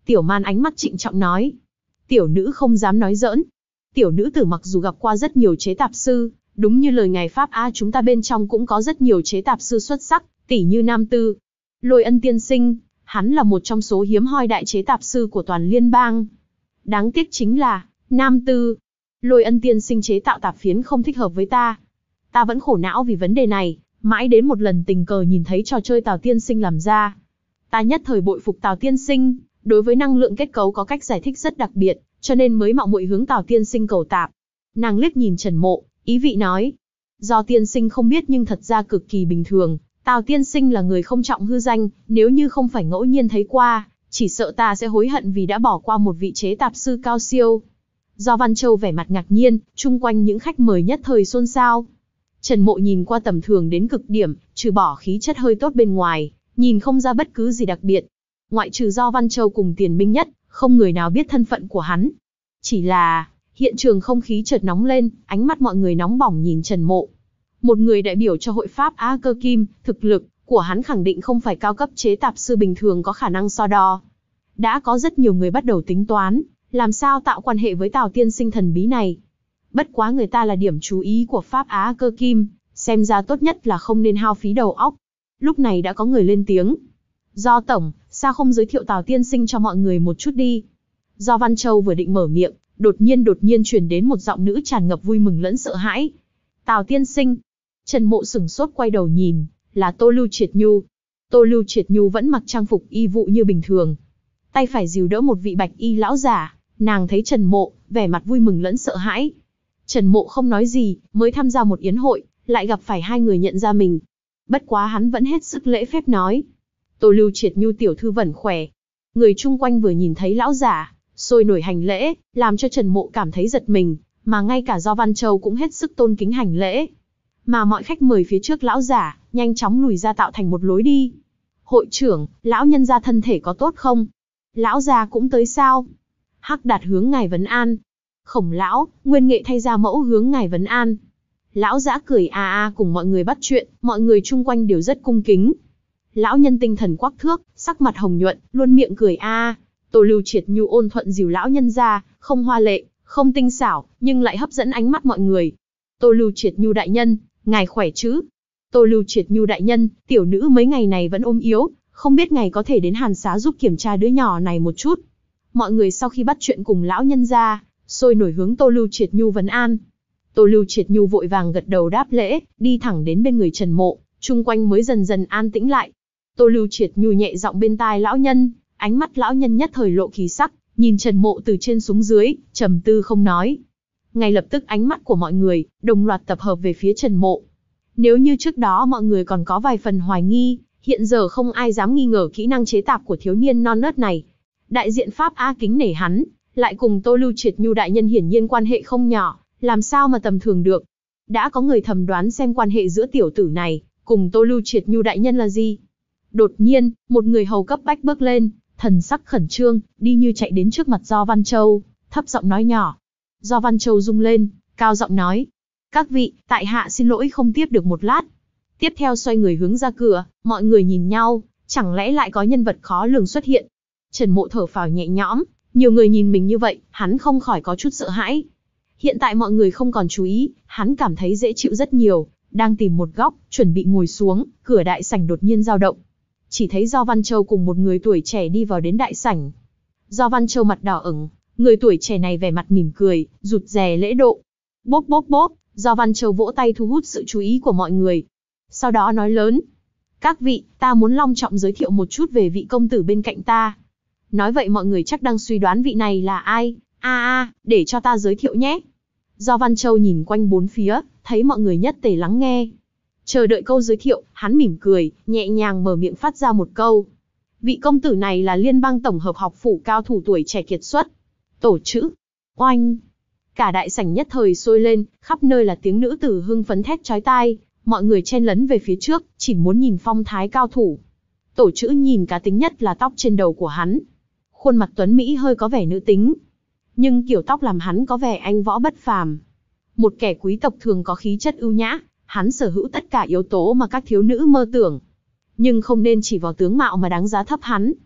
Tiểu Man ánh mắt trịnh trọng nói. Tiểu nữ không dám nói giỡn. Tiểu nữ tử mặc dù gặp qua rất nhiều chế tạp sư, đúng như lời ngài Pháp A chúng ta bên trong cũng có rất nhiều chế tạp sư xuất sắc, tỉ như Nam Tư. Lôi Ân tiên sinh, hắn là một trong số hiếm hoi đại chế tạp sư của toàn liên bang. Đáng tiếc chính là, Nam Tư, Lôi Ân tiên sinh chế tạo tạp phiến không thích hợp với ta. Ta vẫn khổ não vì vấn đề này, mãi đến một lần tình cờ nhìn thấy trò chơi Tào tiên sinh làm ra. Ta nhất thời bội phục Tào tiên sinh, đối với năng lượng kết cấu có cách giải thích rất đặc biệt, cho nên mới mạo muội hướng Tào tiên sinh cầu tạp. Nàng liếc nhìn Trần Mộ, ý vị nói. Do tiên sinh không biết nhưng thật ra cực kỳ bình thường, Tào tiên sinh là người không trọng hư danh, nếu như không phải ngẫu nhiên thấy qua, chỉ sợ ta sẽ hối hận vì đã bỏ qua một vị chế tạp sư cao siêu. Do Văn Châu vẻ mặt ngạc nhiên, chung quanh những khách mời nhất thời xôn xao. Trần Mộ nhìn qua tầm thường đến cực điểm, trừ bỏ khí chất hơi tốt bên ngoài, nhìn không ra bất cứ gì đặc biệt. Ngoại trừ Do Văn Châu cùng Tiền Minh Nhất, không người nào biết thân phận của hắn. Chỉ là, hiện trường không khí chợt nóng lên, ánh mắt mọi người nóng bỏng nhìn Trần Mộ. Một người đại biểu cho hội Pháp Á Cơ Kim, thực lực của hắn khẳng định không phải cao cấp chế tạp sư bình thường có khả năng so đo. Đã có rất nhiều người bắt đầu tính toán, làm sao tạo quan hệ với Tào tiên sinh thần bí này. Bất quá người ta là điểm chú ý của Pháp Á Cơ Kim, xem ra tốt nhất là không nên hao phí đầu óc. Lúc này đã có người lên tiếng. Do tổng, sao không giới thiệu Tào tiên sinh cho mọi người một chút đi. Do Văn Châu vừa định mở miệng, đột nhiên đột nhiên truyền đến một giọng nữ tràn ngập vui mừng lẫn sợ hãi. Tào tiên sinh. Trần Mộ sửng sốt quay đầu nhìn, là Tô Lưu Triệt Nhu. Tô Lưu Triệt Nhu vẫn mặc trang phục y vụ như bình thường. Tay phải dìu đỡ một vị bạch y lão giả, nàng thấy Trần Mộ, vẻ mặt vui mừng lẫn sợ hãi. Trần Mộ không nói gì, mới tham gia một yến hội, lại gặp phải hai người nhận ra mình. Bất quá hắn vẫn hết sức lễ phép nói. Tô Lưu Triệt Nhu tiểu thư vẫn khỏe. Người chung quanh vừa nhìn thấy lão giả, sôi nổi hành lễ, làm cho Trần Mộ cảm thấy giật mình, mà ngay cả Do Văn Châu cũng hết sức tôn kính hành lễ. Mà mọi khách mời phía trước lão giả, nhanh chóng lùi ra tạo thành một lối đi. Hội trưởng, lão nhân gia thân thể có tốt không? Lão già cũng tới sao? Hắc Đạt hướng ngài vấn an. Khổng lão, Nguyên Nghệ thay ra mẫu hướng ngài vấn an. Lão giã cười a a cùng mọi người bắt chuyện, mọi người chung quanh đều rất cung kính. Lão nhân tinh thần quắc thước, sắc mặt hồng nhuận, luôn miệng cười a a. Tô Lưu Triệt Nhu ôn thuận dìu lão nhân ra, không hoa lệ, không tinh xảo, nhưng lại hấp dẫn ánh mắt mọi người. Tô Lưu Triệt Nhu đại nhân, ngài khỏe chứ? Tô Lưu Triệt Nhu đại nhân, tiểu nữ mấy ngày này vẫn ốm yếu, không biết ngài có thể đến Hàn Xá giúp kiểm tra đứa nhỏ này một chút. Mọi người sau khi bắt chuyện cùng lão nhân ra, sôi nổi hướng Tô Lưu Triệt Nhu vấn an. Tô Lưu Triệt Nhu vội vàng gật đầu đáp lễ, đi thẳng đến bên người Trần Mộ, chung quanh mới dần dần an tĩnh lại. Tô Lưu Triệt Nhu nhẹ giọng bên tai lão nhân, ánh mắt lão nhân nhất thời lộ khí sắc, nhìn Trần Mộ từ trên xuống dưới, trầm tư không nói. Ngay lập tức ánh mắt của mọi người đồng loạt tập hợp về phía Trần Mộ. Nếu như trước đó mọi người còn có vài phần hoài nghi, hiện giờ không ai dám nghi ngờ kỹ năng chế tạp của thiếu niên non nớt này. Đại diện Pháp A kính nể hắn, lại cùng Tô Lưu Triệt Nhu đại nhân hiển nhiên quan hệ không nhỏ, làm sao mà tầm thường được. Đã có người thầm đoán xem quan hệ giữa tiểu tử này cùng Tô Lưu Triệt Nhu đại nhân là gì. Đột nhiên, một người hầu cấp bách bước lên, thần sắc khẩn trương, đi như chạy đến trước mặt Do Văn Châu, thấp giọng nói nhỏ. Do Văn Châu rung lên, cao giọng nói. Các vị, tại hạ xin lỗi không tiếp được một lát. Tiếp theo xoay người hướng ra cửa, mọi người nhìn nhau, chẳng lẽ lại có nhân vật khó lường xuất hiện. Trần Mộ thở phào nhẹ nhõm, nhiều người nhìn mình như vậy, hắn không khỏi có chút sợ hãi. Hiện tại mọi người không còn chú ý, hắn cảm thấy dễ chịu rất nhiều, đang tìm một góc, chuẩn bị ngồi xuống, cửa đại sảnh đột nhiên dao động. Chỉ thấy Do Văn Châu cùng một người tuổi trẻ đi vào đến đại sảnh. Do Văn Châu mặt đỏ ửng, người tuổi trẻ này vẻ mặt mỉm cười, rụt rè lễ độ. Bốp bốp bốp, Do Văn Châu vỗ tay thu hút sự chú ý của mọi người. Sau đó nói lớn. Các vị, ta muốn long trọng giới thiệu một chút về vị công tử bên cạnh ta. Nói vậy mọi người chắc đang suy đoán vị này là ai. A a, để cho ta giới thiệu nhé. Do Văn Châu nhìn quanh bốn phía, thấy mọi người nhất tề lắng nghe. Chờ đợi câu giới thiệu, hắn mỉm cười, nhẹ nhàng mở miệng phát ra một câu. Vị công tử này là liên bang tổng hợp học phủ cao thủ tuổi trẻ kiệt xuất. Tổ chữ. Oanh. Cả đại sảnh nhất thời sôi lên, khắp nơi là tiếng nữ tử hưng phấn thét chói tai. Mọi người chen lấn về phía trước, chỉ muốn nhìn phong thái cao thủ. Tổ chữ nhìn cá tính nhất là tóc trên đầu của hắn. Khuôn mặt tuấn Mỹ hơi có vẻ nữ tính. Nhưng kiểu tóc làm hắn có vẻ anh võ bất phàm. Một kẻ quý tộc thường có khí chất ưu nhã, hắn sở hữu tất cả yếu tố mà các thiếu nữ mơ tưởng. Nhưng không nên chỉ vào tướng mạo mà đánh giá thấp hắn.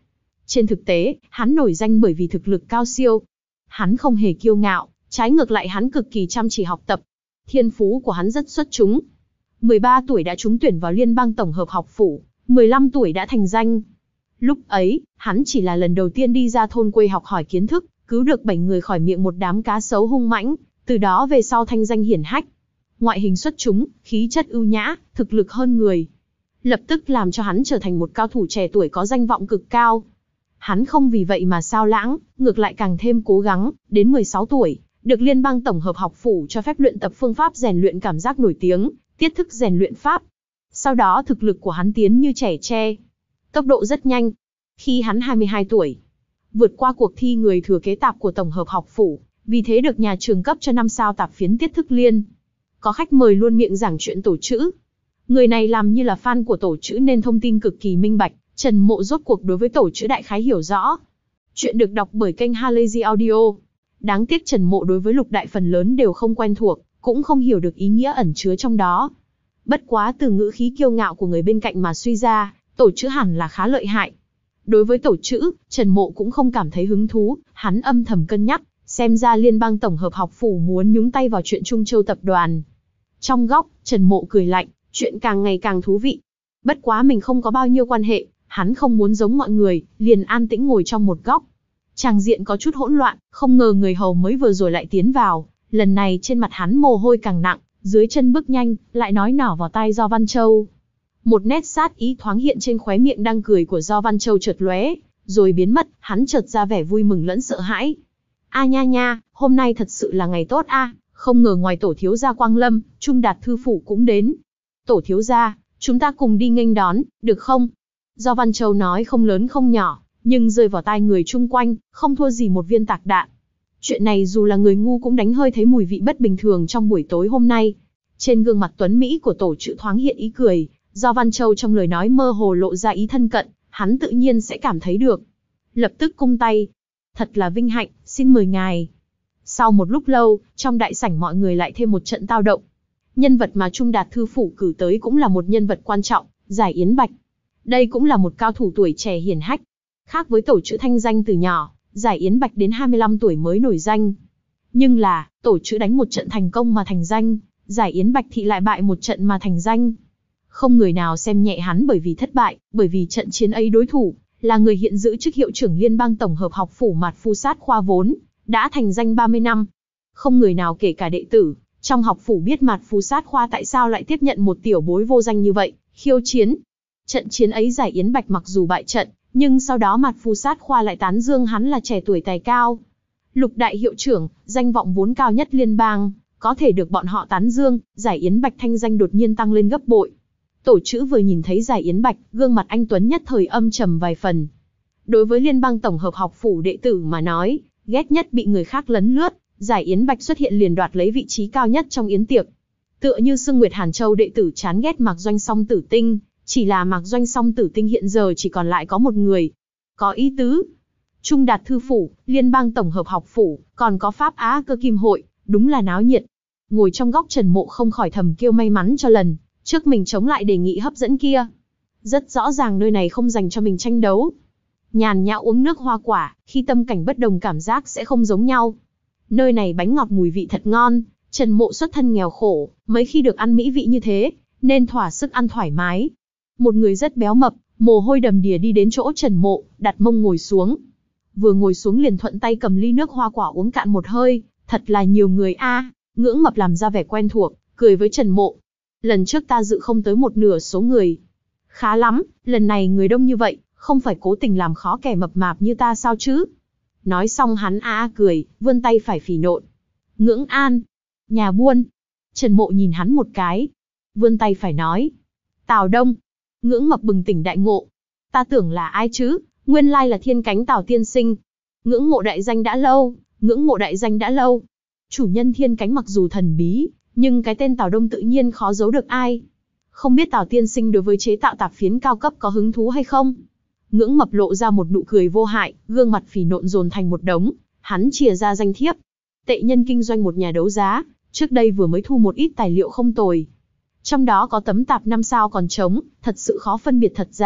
Trên thực tế, hắn nổi danh bởi vì thực lực cao siêu. Hắn không hề kiêu ngạo, trái ngược lại hắn cực kỳ chăm chỉ học tập. Thiên phú của hắn rất xuất chúng. mười ba tuổi đã trúng tuyển vào Liên bang Tổng hợp học phủ, mười lăm tuổi đã thành danh. Lúc ấy, hắn chỉ là lần đầu tiên đi ra thôn quê học hỏi kiến thức, cứu được bảy người khỏi miệng một đám cá sấu hung mãnh, từ đó về sau thanh danh hiển hách. Ngoại hình xuất chúng, khí chất ưu nhã, thực lực hơn người. Lập tức làm cho hắn trở thành một cao thủ trẻ tuổi có danh vọng cực cao. Hắn không vì vậy mà sao lãng, ngược lại càng thêm cố gắng, đến mười sáu tuổi, được Liên bang Tổng hợp học phủ cho phép luyện tập phương pháp rèn luyện cảm giác nổi tiếng, tiết thức rèn luyện pháp. Sau đó thực lực của hắn tiến như trẻ tre. Tốc độ rất nhanh. Khi hắn hai mươi hai tuổi, vượt qua cuộc thi người thừa kế tạp của Tổng hợp học phủ, vì thế được nhà trường cấp cho năm sao tạp phiến tiết thức liên. Có khách mời luôn miệng giảng chuyện tổ chữ. Người này làm như là fan của tổ chữ nên thông tin cực kỳ minh bạch, Trần Mộ rốt cuộc đối với tổ chữ đại khái hiểu rõ. Chuyện được đọc bởi kênh Halazy Audio. Đáng tiếc Trần Mộ đối với lục đại phần lớn đều không quen thuộc, cũng không hiểu được ý nghĩa ẩn chứa trong đó. Bất quá từ ngữ khí kiêu ngạo của người bên cạnh mà suy ra, tổ chữ hẳn là khá lợi hại. Đối với tổ chữ, Trần Mộ cũng không cảm thấy hứng thú, hắn âm thầm cân nhắc, xem ra Liên bang Tổng hợp học phủ muốn nhúng tay vào chuyện Trung Châu tập đoàn. Trong góc, Trần Mộ cười lạnh, chuyện càng ngày càng thú vị. Bất quá mình không có bao nhiêu quan hệ, hắn không muốn giống mọi người, liền an tĩnh ngồi trong một góc. Tràng diện có chút hỗn loạn, không ngờ người hầu mới vừa rồi lại tiến vào, lần này trên mặt hắn mồ hôi càng nặng, dưới chân bước nhanh, lại nói nhỏ vào tai Do Văn Châu. Một nét sát ý thoáng hiện trên khóe miệng đang cười của Do Văn Châu chợt lóe, rồi biến mất, hắn chợt ra vẻ vui mừng lẫn sợ hãi. A nha nha, hôm nay thật sự là ngày tốt a, không ngờ ngoài tổ thiếu gia Quang Lâm, Trung Đạt thư phủ cũng đến. Tổ thiếu gia, chúng ta cùng đi nghênh đón, được không? Do Văn Châu nói không lớn không nhỏ, nhưng rơi vào tai người chung quanh, không thua gì một viên tạc đạn. Chuyện này dù là người ngu cũng đánh hơi thấy mùi vị bất bình thường trong buổi tối hôm nay. Trên gương mặt tuấn Mỹ của tổ chữ thoáng hiện ý cười, Do Văn Châu trong lời nói mơ hồ lộ ra ý thân cận, hắn tự nhiên sẽ cảm thấy được. Lập tức cung tay. Thật là vinh hạnh, xin mời ngài. Sau một lúc lâu, trong đại sảnh mọi người lại thêm một trận tao động. Nhân vật mà Trung Đạt thư phủ cử tới cũng là một nhân vật quan trọng, Giải Yến Bạch. Đây cũng là một cao thủ tuổi trẻ hiển hách. Khác với tổ chữ thanh danh từ nhỏ, Giải Yến Bạch đến hai mươi lăm tuổi mới nổi danh. Nhưng là, tổ chữ đánh một trận thành công mà thành danh, Giải Yến Bạch thì lại bại một trận mà thành danh. Không người nào xem nhẹ hắn bởi vì thất bại, bởi vì trận chiến ấy đối thủ là người hiện giữ chức hiệu trưởng Liên bang Tổng hợp học phủ Mạt Phu Sát Khoa vốn đã thành danh ba mươi năm. Không người nào kể cả đệ tử trong học phủ biết Mạt Phu Sát Khoa tại sao lại tiếp nhận một tiểu bối vô danh như vậy, khiêu chiến. Trận chiến ấy Giải Yến Bạch mặc dù bại trận, nhưng sau đó Mạt Phu Sát Khoa lại tán dương hắn là trẻ tuổi tài cao. Lục đại hiệu trưởng, danh vọng vốn cao nhất liên bang, có thể được bọn họ tán dương, Giải Yến Bạch thanh danh đột nhiên tăng lên gấp bội. Tổ chữ vừa nhìn thấy Giải Yến Bạch, gương mặt anh tuấn nhất thời âm trầm vài phần. Đối với Liên bang Tổng hợp học phủ đệ tử mà nói, ghét nhất bị người khác lấn lướt, Giải Yến Bạch xuất hiện liền đoạt lấy vị trí cao nhất trong yến tiệc. Tựa như Sương Nguyệt Hàn Châu đệ tử chán ghét Mạc Doanh Song Tử Tinh, chỉ là Mạc Doanh Song Tử Tinh hiện giờ chỉ còn lại có một người. Có ý tứ. Trung Đạt thư phủ, Liên bang Tổng hợp học phủ, còn có Pháp Á Cơ Kim hội, đúng là náo nhiệt. Ngồi trong góc Trần Mộ không khỏi thầm kêu may mắn cho lần trước mình chống lại đề nghị hấp dẫn kia. Rất rõ ràng nơi này không dành cho mình tranh đấu. Nhàn nhã uống nước hoa quả, khi tâm cảnh bất đồng cảm giác sẽ không giống nhau. Nơi này bánh ngọt mùi vị thật ngon, Trần Mộ xuất thân nghèo khổ, mấy khi được ăn mỹ vị như thế, nên thỏa sức ăn thoải mái. Một người rất béo mập, mồ hôi đầm đìa đi đến chỗ Trần Mộ, đặt mông ngồi xuống. Vừa ngồi xuống liền thuận tay cầm ly nước hoa quả uống cạn một hơi, thật là nhiều người a. À. Ngưỡng mập làm ra vẻ quen thuộc, cười với Trần Mộ. Lần trước ta dự không tới một nửa số người. Khá lắm, lần này người đông như vậy, không phải cố tình làm khó kẻ mập mạp như ta sao chứ? Nói xong hắn a a cười, vươn tay phải phỉ nộn. Ngưỡng An, nhà buôn. Trần Mộ nhìn hắn một cái, vươn tay phải nói. Tào Đông. Ngưỡng mập bừng tỉnh đại ngộ. Ta tưởng là ai chứ, nguyên lai là Thiên Cánh Tào tiên sinh. Ngưỡng mộ đại danh đã lâu, ngưỡng mộ đại danh đã lâu. Chủ nhân Thiên Cánh mặc dù thần bí, nhưng cái tên Tào Đông tự nhiên khó giấu được ai. Không biết Tào tiên sinh đối với chế tạo tạp phiến cao cấp có hứng thú hay không? Ngưỡng mập lộ ra một nụ cười vô hại, gương mặt phỉ nộn dồn thành một đống, hắn chìa ra danh thiếp. Tệ nhân kinh doanh một nhà đấu giá, trước đây vừa mới thu một ít tài liệu không tồi. Trong đó có tấm tạp năm sao còn trống, thật sự khó phân biệt thật giả,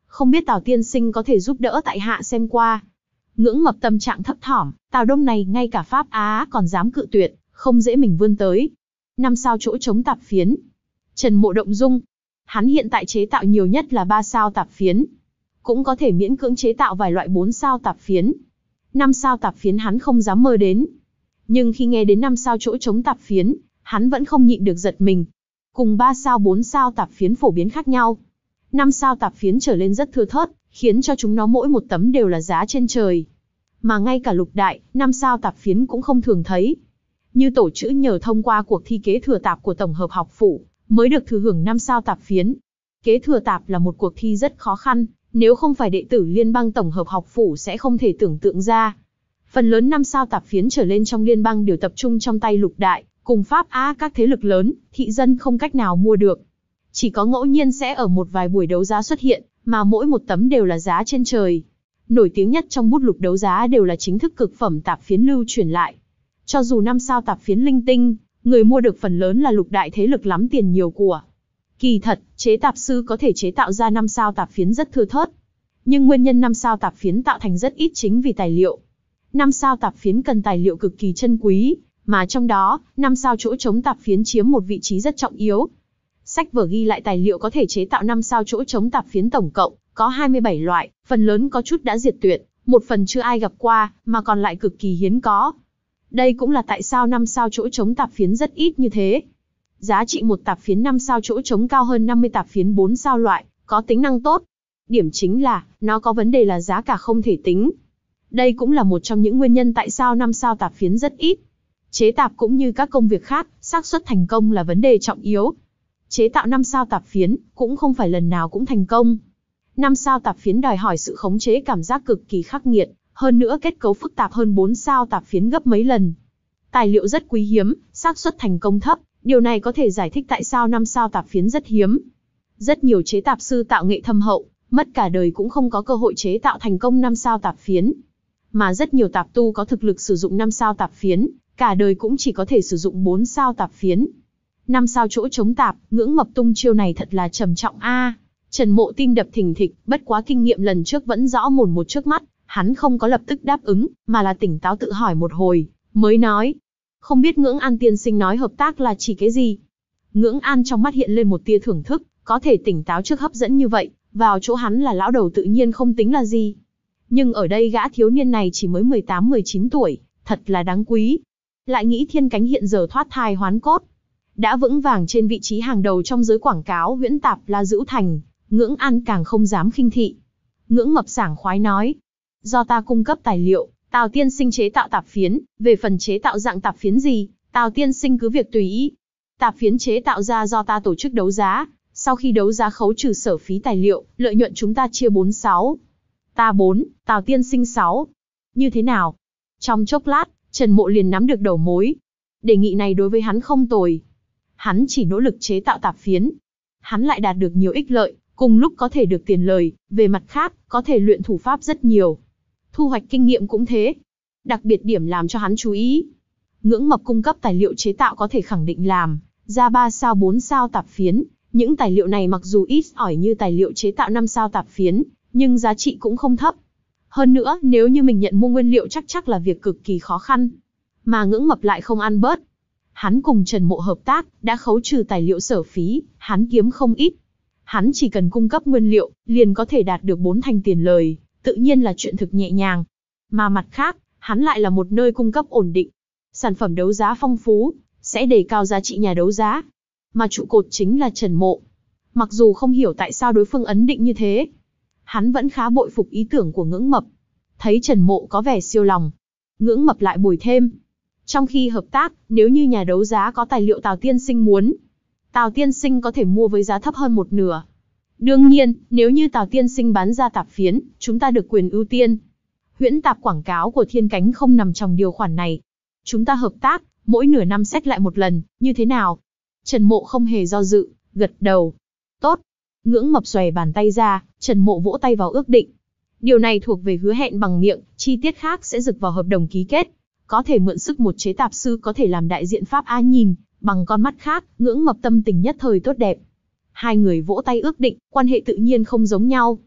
không biết Tào tiên sinh có thể giúp đỡ tại hạ xem qua. Ngưỡng Mập tâm trạng thấp thỏm, Tào Đông này ngay cả Pháp Á còn dám cự tuyệt, không dễ mình vươn tới. Năm sao chỗ trống tạp phiến. Trần Mộ động dung. Hắn hiện tại chế tạo nhiều nhất là ba sao tạp phiến. Cũng có thể miễn cưỡng chế tạo vài loại bốn sao tạp phiến. Năm sao tạp phiến hắn không dám mơ đến. Nhưng khi nghe đến năm sao chỗ trống tạp phiến, hắn vẫn không nhịn được giật mình. Cùng ba sao bốn sao tạp phiến phổ biến khác nhau. Năm sao tạp phiến trở lên rất thưa thớt, khiến cho chúng nó mỗi một tấm đều là giá trên trời. Mà ngay cả lục đại, năm sao tạp phiến cũng không thường thấy. Như Tổ Chữ nhờ thông qua cuộc thi kế thừa tạp của Tổng hợp học phủ, mới được thừa hưởng năm sao tạp phiến. Kế thừa tạp là một cuộc thi rất khó khăn, nếu không phải đệ tử Liên bang Tổng hợp học phủ sẽ không thể tưởng tượng ra. Phần lớn năm sao tạp phiến trở lên trong liên bang đều tập trung trong tay lục đại, cùng Pháp Á các thế lực lớn, thị dân không cách nào mua được. Chỉ có ngẫu nhiên sẽ ở một vài buổi đấu giá xuất hiện, mà mỗi một tấm đều là giá trên trời. Nổi tiếng nhất trong bút lục đấu giá đều là chính thức cực phẩm tạp phiến lưu truyền lại. Cho dù năm sao tạp phiến linh tinh, người mua được phần lớn là lục đại thế lực lắm tiền nhiều của. Kỳ thật, chế tạp sư có thể chế tạo ra năm sao tạp phiến rất thưa thớt. Nhưng nguyên nhân năm sao tạp phiến tạo thành rất ít chính vì tài liệu. Năm sao tạp phiến cần tài liệu cực kỳ chân quý, mà trong đó, năm sao chỗ trống tạp phiến chiếm một vị trí rất trọng yếu. Sách vở ghi lại tài liệu có thể chế tạo năm sao chỗ trống tạp phiến tổng cộng có hai mươi bảy loại, phần lớn có chút đã diệt tuyệt, một phần chưa ai gặp qua, mà còn lại cực kỳ hiếm có. Đây cũng là tại sao năm sao chỗ trống tạp phiến rất ít như thế. Giá trị một tạp phiến năm sao chỗ trống cao hơn năm mươi tạp phiến bốn sao loại, có tính năng tốt. Điểm chính là, nó có vấn đề là giá cả không thể tính. Đây cũng là một trong những nguyên nhân tại sao năm sao tạp phiến rất ít. Chế tạp cũng như các công việc khác, xác suất thành công là vấn đề trọng yếu. Chế tạo năm sao tạp phiến cũng không phải lần nào cũng thành công. Năm sao tạp phiến đòi hỏi sự khống chế cảm giác cực kỳ khắc nghiệt, hơn nữa kết cấu phức tạp hơn bốn sao tạp phiến gấp mấy lần. Tài liệu rất quý hiếm, xác suất thành công thấp, điều này có thể giải thích tại sao năm sao tạp phiến rất hiếm. Rất nhiều chế tạp sư tạo nghệ thâm hậu, mất cả đời cũng không có cơ hội chế tạo thành công năm sao tạp phiến. Mà rất nhiều tạp tu có thực lực sử dụng năm sao tạp phiến, cả đời cũng chỉ có thể sử dụng bốn sao tạp phiến. Năm sao chỗ trống tạp, Ngưỡng Mập tung chiêu này thật là trầm trọng a. À, Trần Mộ tim đập thình thịch, bất quá kinh nghiệm lần trước vẫn rõ mồn một trước mắt, hắn không có lập tức đáp ứng, mà là tỉnh táo tự hỏi một hồi, mới nói. Không biết Ngưỡng An tiên sinh nói hợp tác là chỉ cái gì? Ngưỡng An trong mắt hiện lên một tia thưởng thức, có thể tỉnh táo trước hấp dẫn như vậy, vào chỗ hắn là lão đầu tự nhiên không tính là gì. Nhưng ở đây gã thiếu niên này chỉ mới mười tám mười chín tuổi, thật là đáng quý. Lại nghĩ Thiên Cánh hiện giờ thoát thai hoán cốt, đã vững vàng trên vị trí hàng đầu trong giới quảng cáo huyễn tạp La Dữu Thành, Ngưỡng An càng không dám khinh thị. Ngưỡng Mập sảng khoái nói, do ta cung cấp tài liệu, Tào tiên sinh chế tạo tạp phiến, về phần chế tạo dạng tạp phiến gì, Tào tiên sinh cứ việc tùy ý. Tạp phiến chế tạo ra do ta tổ chức đấu giá, sau khi đấu giá khấu trừ sở phí tài liệu, lợi nhuận chúng ta chia bốn sáu. Ta bốn, Tào tiên sinh sáu. Như thế nào? Trong chốc lát, Trần Mộ liền nắm được đầu mối. Đề nghị này đối với hắn không tồi. Hắn chỉ nỗ lực chế tạo tạp phiến, hắn lại đạt được nhiều ích lợi, cùng lúc có thể được tiền lời, về mặt khác, có thể luyện thủ pháp rất nhiều. Thu hoạch kinh nghiệm cũng thế. Đặc biệt điểm làm cho hắn chú ý. Ngưỡng Mập cung cấp tài liệu chế tạo có thể khẳng định làm ra ba sao bốn sao tạp phiến, những tài liệu này mặc dù ít ỏi như tài liệu chế tạo năm sao tạp phiến, nhưng giá trị cũng không thấp. Hơn nữa, nếu như mình nhận mua nguyên liệu chắc chắc là việc cực kỳ khó khăn. Mà Ngưỡng Mập lại không ăn bớt. Hắn cùng Trần Mộ hợp tác, đã khấu trừ tài liệu sở phí, hắn kiếm không ít. Hắn chỉ cần cung cấp nguyên liệu, liền có thể đạt được bốn thành tiền lời, tự nhiên là chuyện thực nhẹ nhàng. Mà mặt khác, hắn lại là một nơi cung cấp ổn định. Sản phẩm đấu giá phong phú, sẽ đề cao giá trị nhà đấu giá. Mà trụ cột chính là Trần Mộ. Mặc dù không hiểu tại sao đối phương ấn định như thế, hắn vẫn khá bội phục ý tưởng của Ngưỡng Mập. Thấy Trần Mộ có vẻ siêu lòng, Ngưỡng Mập lại bồi thêm. Trong khi hợp tác, nếu như nhà đấu giá có tài liệu Tào tiên sinh muốn, Tào tiên sinh có thể mua với giá thấp hơn một nửa. Đương nhiên, nếu như Tào tiên sinh bán ra tạp phiến, chúng ta được quyền ưu tiên. Huyễn tạp quảng cáo của Thiên Cánh không nằm trong điều khoản này. Chúng ta hợp tác, mỗi nửa năm xét lại một lần, như thế nào? Trần Mộ không hề do dự, gật đầu. Tốt. Ngưỡng Mập xòe bàn tay ra, Trần Mộ vỗ tay vào ước định. Điều này thuộc về hứa hẹn bằng miệng, chi tiết khác sẽ rực vào hợp đồng ký kết. Có thể mượn sức một chế tạp sư có thể làm đại diện Pháp Á nhìn, bằng con mắt khác, Ngưỡng Mập tâm tình nhất thời tốt đẹp. Hai người vỗ tay ước định, quan hệ tự nhiên không giống nhau.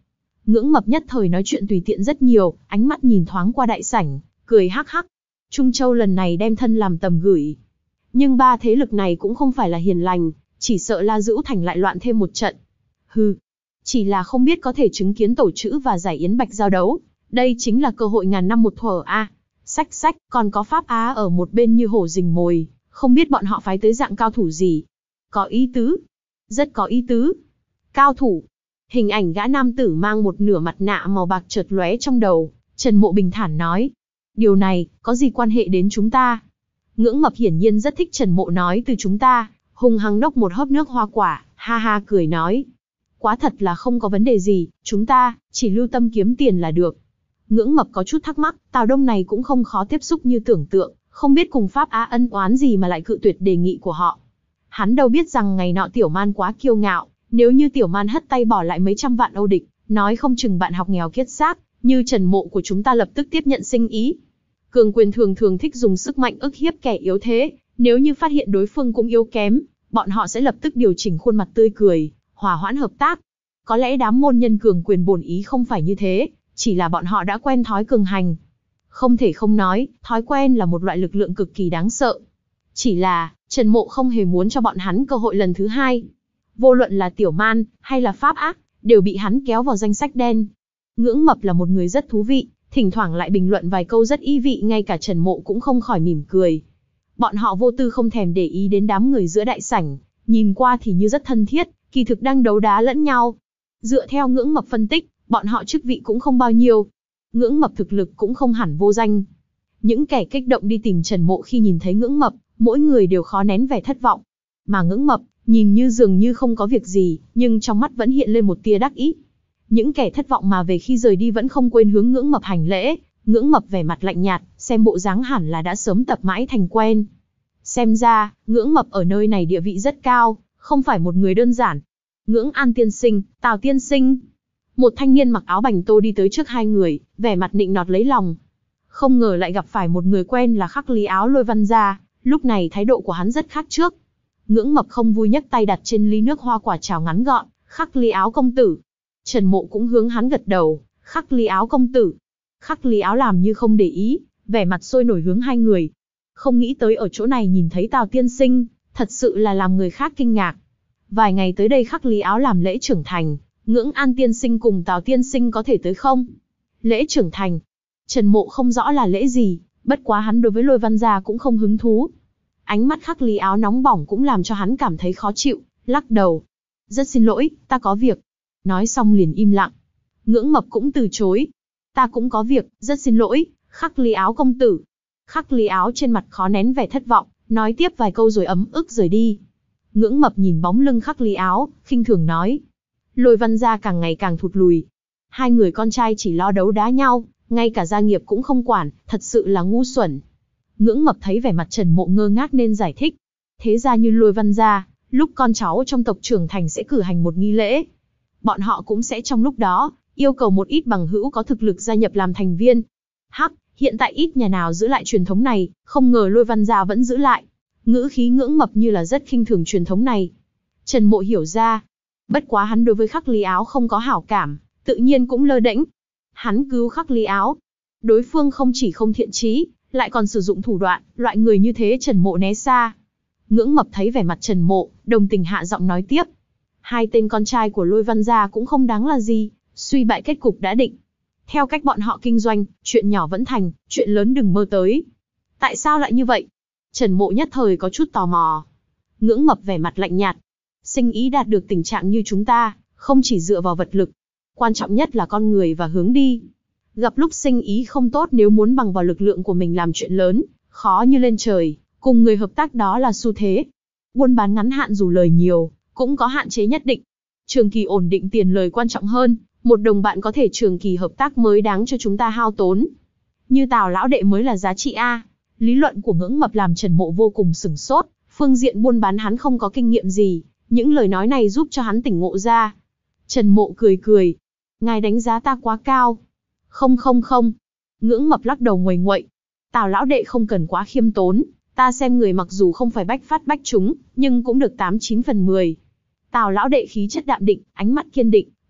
Ngưỡng Mập nhất thời nói chuyện tùy tiện rất nhiều, ánh mắt nhìn thoáng qua đại sảnh, cười hắc hắc. Trung Châu lần này đem thân làm tầm gửi. Nhưng ba thế lực này cũng không phải là hiền lành, chỉ sợ La Dữu Thành lại loạn thêm một trận. Hừ, chỉ là không biết có thể chứng kiến tổ chữ và giải Yến Bạch giao đấu. Đây chính là cơ hội ngàn năm một thuở a. À. Sách sách, còn có Pháp Á ở một bên như hổ rình mồi, không biết bọn họ phái tới dạng cao thủ gì. Có ý tứ. Rất có ý tứ. Cao thủ. Hình ảnh gã nam tử mang một nửa mặt nạ màu bạc chợt lóe trong đầu, Trần Mộ bình thản nói. Điều này, có gì quan hệ đến chúng ta? Ngưỡng Mập hiển nhiên rất thích Trần Mộ nói từ chúng ta, hung hăng đốc một hớp nước hoa quả, ha ha cười nói. Quá thật là không có vấn đề gì, chúng ta, chỉ lưu tâm kiếm tiền là được. Ngưỡng Mập có chút thắc mắc, Tào Đông này cũng không khó tiếp xúc như tưởng tượng, không biết cùng Pháp Á ân oán gì mà lại cự tuyệt đề nghị của họ. Hắn đâu biết rằng ngày nọ Tiểu Man quá kiêu ngạo, nếu như Tiểu Man hất tay bỏ lại mấy trăm vạn Âu địch, nói không chừng bạn học nghèo kiết xác, như Trần Mộ của chúng ta lập tức tiếp nhận sinh ý. Cường quyền thường thường thích dùng sức mạnh ức hiếp kẻ yếu thế, nếu như phát hiện đối phương cũng yếu kém, bọn họ sẽ lập tức điều chỉnh khuôn mặt tươi cười, hòa hoãn hợp tác. Có lẽ đám môn nhân cường quyền bổn ý không phải như thế, chỉ là bọn họ đã quen thói cường hành. Không thể không nói, thói quen là một loại lực lượng cực kỳ đáng sợ. Chỉ là, Trần Mộ không hề muốn cho bọn hắn cơ hội lần thứ hai. Vô luận là Tiểu Man, hay là Pháp Ác, đều bị hắn kéo vào danh sách đen. Ngưỡng Mập là một người rất thú vị, thỉnh thoảng lại bình luận vài câu rất ý vị, ngay cả Trần Mộ cũng không khỏi mỉm cười. Bọn họ vô tư không thèm để ý đến đám người giữa đại sảnh, nhìn qua thì như rất thân thiết, kỳ thực đang đấu đá lẫn nhau. Dựa theo Ngưỡng Mập phân tích, bọn họ chức vị cũng không bao nhiêu. Ngưỡng Mập thực lực cũng không hẳn vô danh. Những kẻ kích động đi tìm Trần Mộ khi nhìn thấy Ngưỡng Mập, mỗi người đều khó nén vẻ thất vọng. Mà Ngưỡng Mập, nhìn như dường như không có việc gì, nhưng trong mắt vẫn hiện lên một tia đắc ý. Những kẻ thất vọng mà về khi rời đi vẫn không quên hướng Ngưỡng Mập hành lễ. Ngưỡng Mập vẻ mặt lạnh nhạt, xem bộ dáng hẳn là đã sớm tập mãi thành quen. Xem ra, Ngưỡng Mập ở nơi này địa vị rất cao, không phải một người đơn giản. Ngưỡng An tiên sinh, Tào tiên sinh. Một thanh niên mặc áo bành tô đi tới trước hai người, vẻ mặt nịnh nọt lấy lòng. Không ngờ lại gặp phải một người quen là Khắc Lý Áo Lôi Văn Gia, lúc này thái độ của hắn rất khác trước. Ngưỡng Mập không vui nhấc tay đặt trên ly nước hoa quả chào ngắn gọn, Khắc Lý Áo công tử. Trần Mộ cũng hướng hắn gật đầu, Khắc Lý Áo công tử. Khắc Lý Áo làm như không để ý, vẻ mặt sôi nổi hướng hai người. Không nghĩ tới ở chỗ này nhìn thấy Tào tiên sinh, thật sự là làm người khác kinh ngạc. Vài ngày tới đây Khắc Lý Áo làm lễ trưởng thành, Ngưỡng An tiên sinh cùng Tào tiên sinh có thể tới không? Lễ trưởng thành. Trần Mộ không rõ là lễ gì, bất quá hắn đối với Lôi Văn Gia cũng không hứng thú. Ánh mắt Khắc Lý Áo nóng bỏng cũng làm cho hắn cảm thấy khó chịu, lắc đầu. Rất xin lỗi, ta có việc. Nói xong liền im lặng. Ngưỡng Mập cũng từ chối. Ta cũng có việc, rất xin lỗi, Khắc Lý Áo công tử. Khắc Lý Áo trên mặt khó nén vẻ thất vọng, nói tiếp vài câu rồi ấm ức rời đi. Ngưỡng Mập nhìn bóng lưng Khắc Lý Áo, khinh thường nói. Lôi Văn Gia càng ngày càng thụt lùi. Hai người con trai chỉ lo đấu đá nhau, ngay cả gia nghiệp cũng không quản, thật sự là ngu xuẩn. Ngưỡng Mập thấy vẻ mặt Trần Mộ ngơ ngác nên giải thích. Thế ra như Lôi Văn Gia, lúc con cháu trong tộc trưởng thành sẽ cử hành một nghi lễ. Bọn họ cũng sẽ trong lúc đó, yêu cầu một ít bằng hữu có thực lực gia nhập làm thành viên. Hắc, hiện tại ít nhà nào giữ lại truyền thống này, không ngờ Lôi Văn Gia vẫn giữ lại. Ngữ khí Ngưỡng Mập như là rất khinh thường truyền thống này. Trần Mộ hiểu ra. Bất quá hắn đối với Khắc Lý Áo không có hảo cảm, tự nhiên cũng lơ đễnh. Hắn cứu Khắc Lý Áo. Đối phương không chỉ không thiện chí, lại còn sử dụng thủ đoạn, loại người như thế Trần Mộ né xa. Ngưỡng Mập thấy vẻ mặt Trần Mộ, đồng tình hạ giọng nói tiếp. Hai tên con trai của Lôi Văn Gia cũng không đáng là gì, suy bại kết cục đã định. Theo cách bọn họ kinh doanh, chuyện nhỏ vẫn thành, chuyện lớn đừng mơ tới. Tại sao lại như vậy? Trần Mộ nhất thời có chút tò mò. Ngưỡng Mập vẻ mặt lạnh nhạt. Sinh ý đạt được tình trạng như chúng ta, không chỉ dựa vào vật lực. Quan trọng nhất là con người và hướng đi. Gặp lúc sinh ý không tốt nếu muốn bằng vào lực lượng của mình làm chuyện lớn, khó như lên trời, cùng người hợp tác đó là xu thế. Buôn bán ngắn hạn dù lời nhiều, cũng có hạn chế nhất định. Trường kỳ ổn định tiền lời quan trọng hơn, một đồng bạn có thể trường kỳ hợp tác mới đáng cho chúng ta hao tốn. Như Tào lão đệ mới là giá trị A. Lý luận của Ngưỡng Mập làm Trần Mộ vô cùng sửng sốt, phương diện buôn bán hắn không có kinh nghiệm gì, những lời nói này giúp cho hắn tỉnh ngộ ra. Trần Mộ cười cười. Ngài đánh giá ta quá cao. Không không không. Ngưỡng Mập lắc đầu nguầy nguậy. Tào lão đệ không cần quá khiêm tốn, ta xem người mặc dù không phải bách phát bách trúng, nhưng cũng được tám chín phần mười. Tào lão đệ khí chất đạm định, ánh mắt kiên định,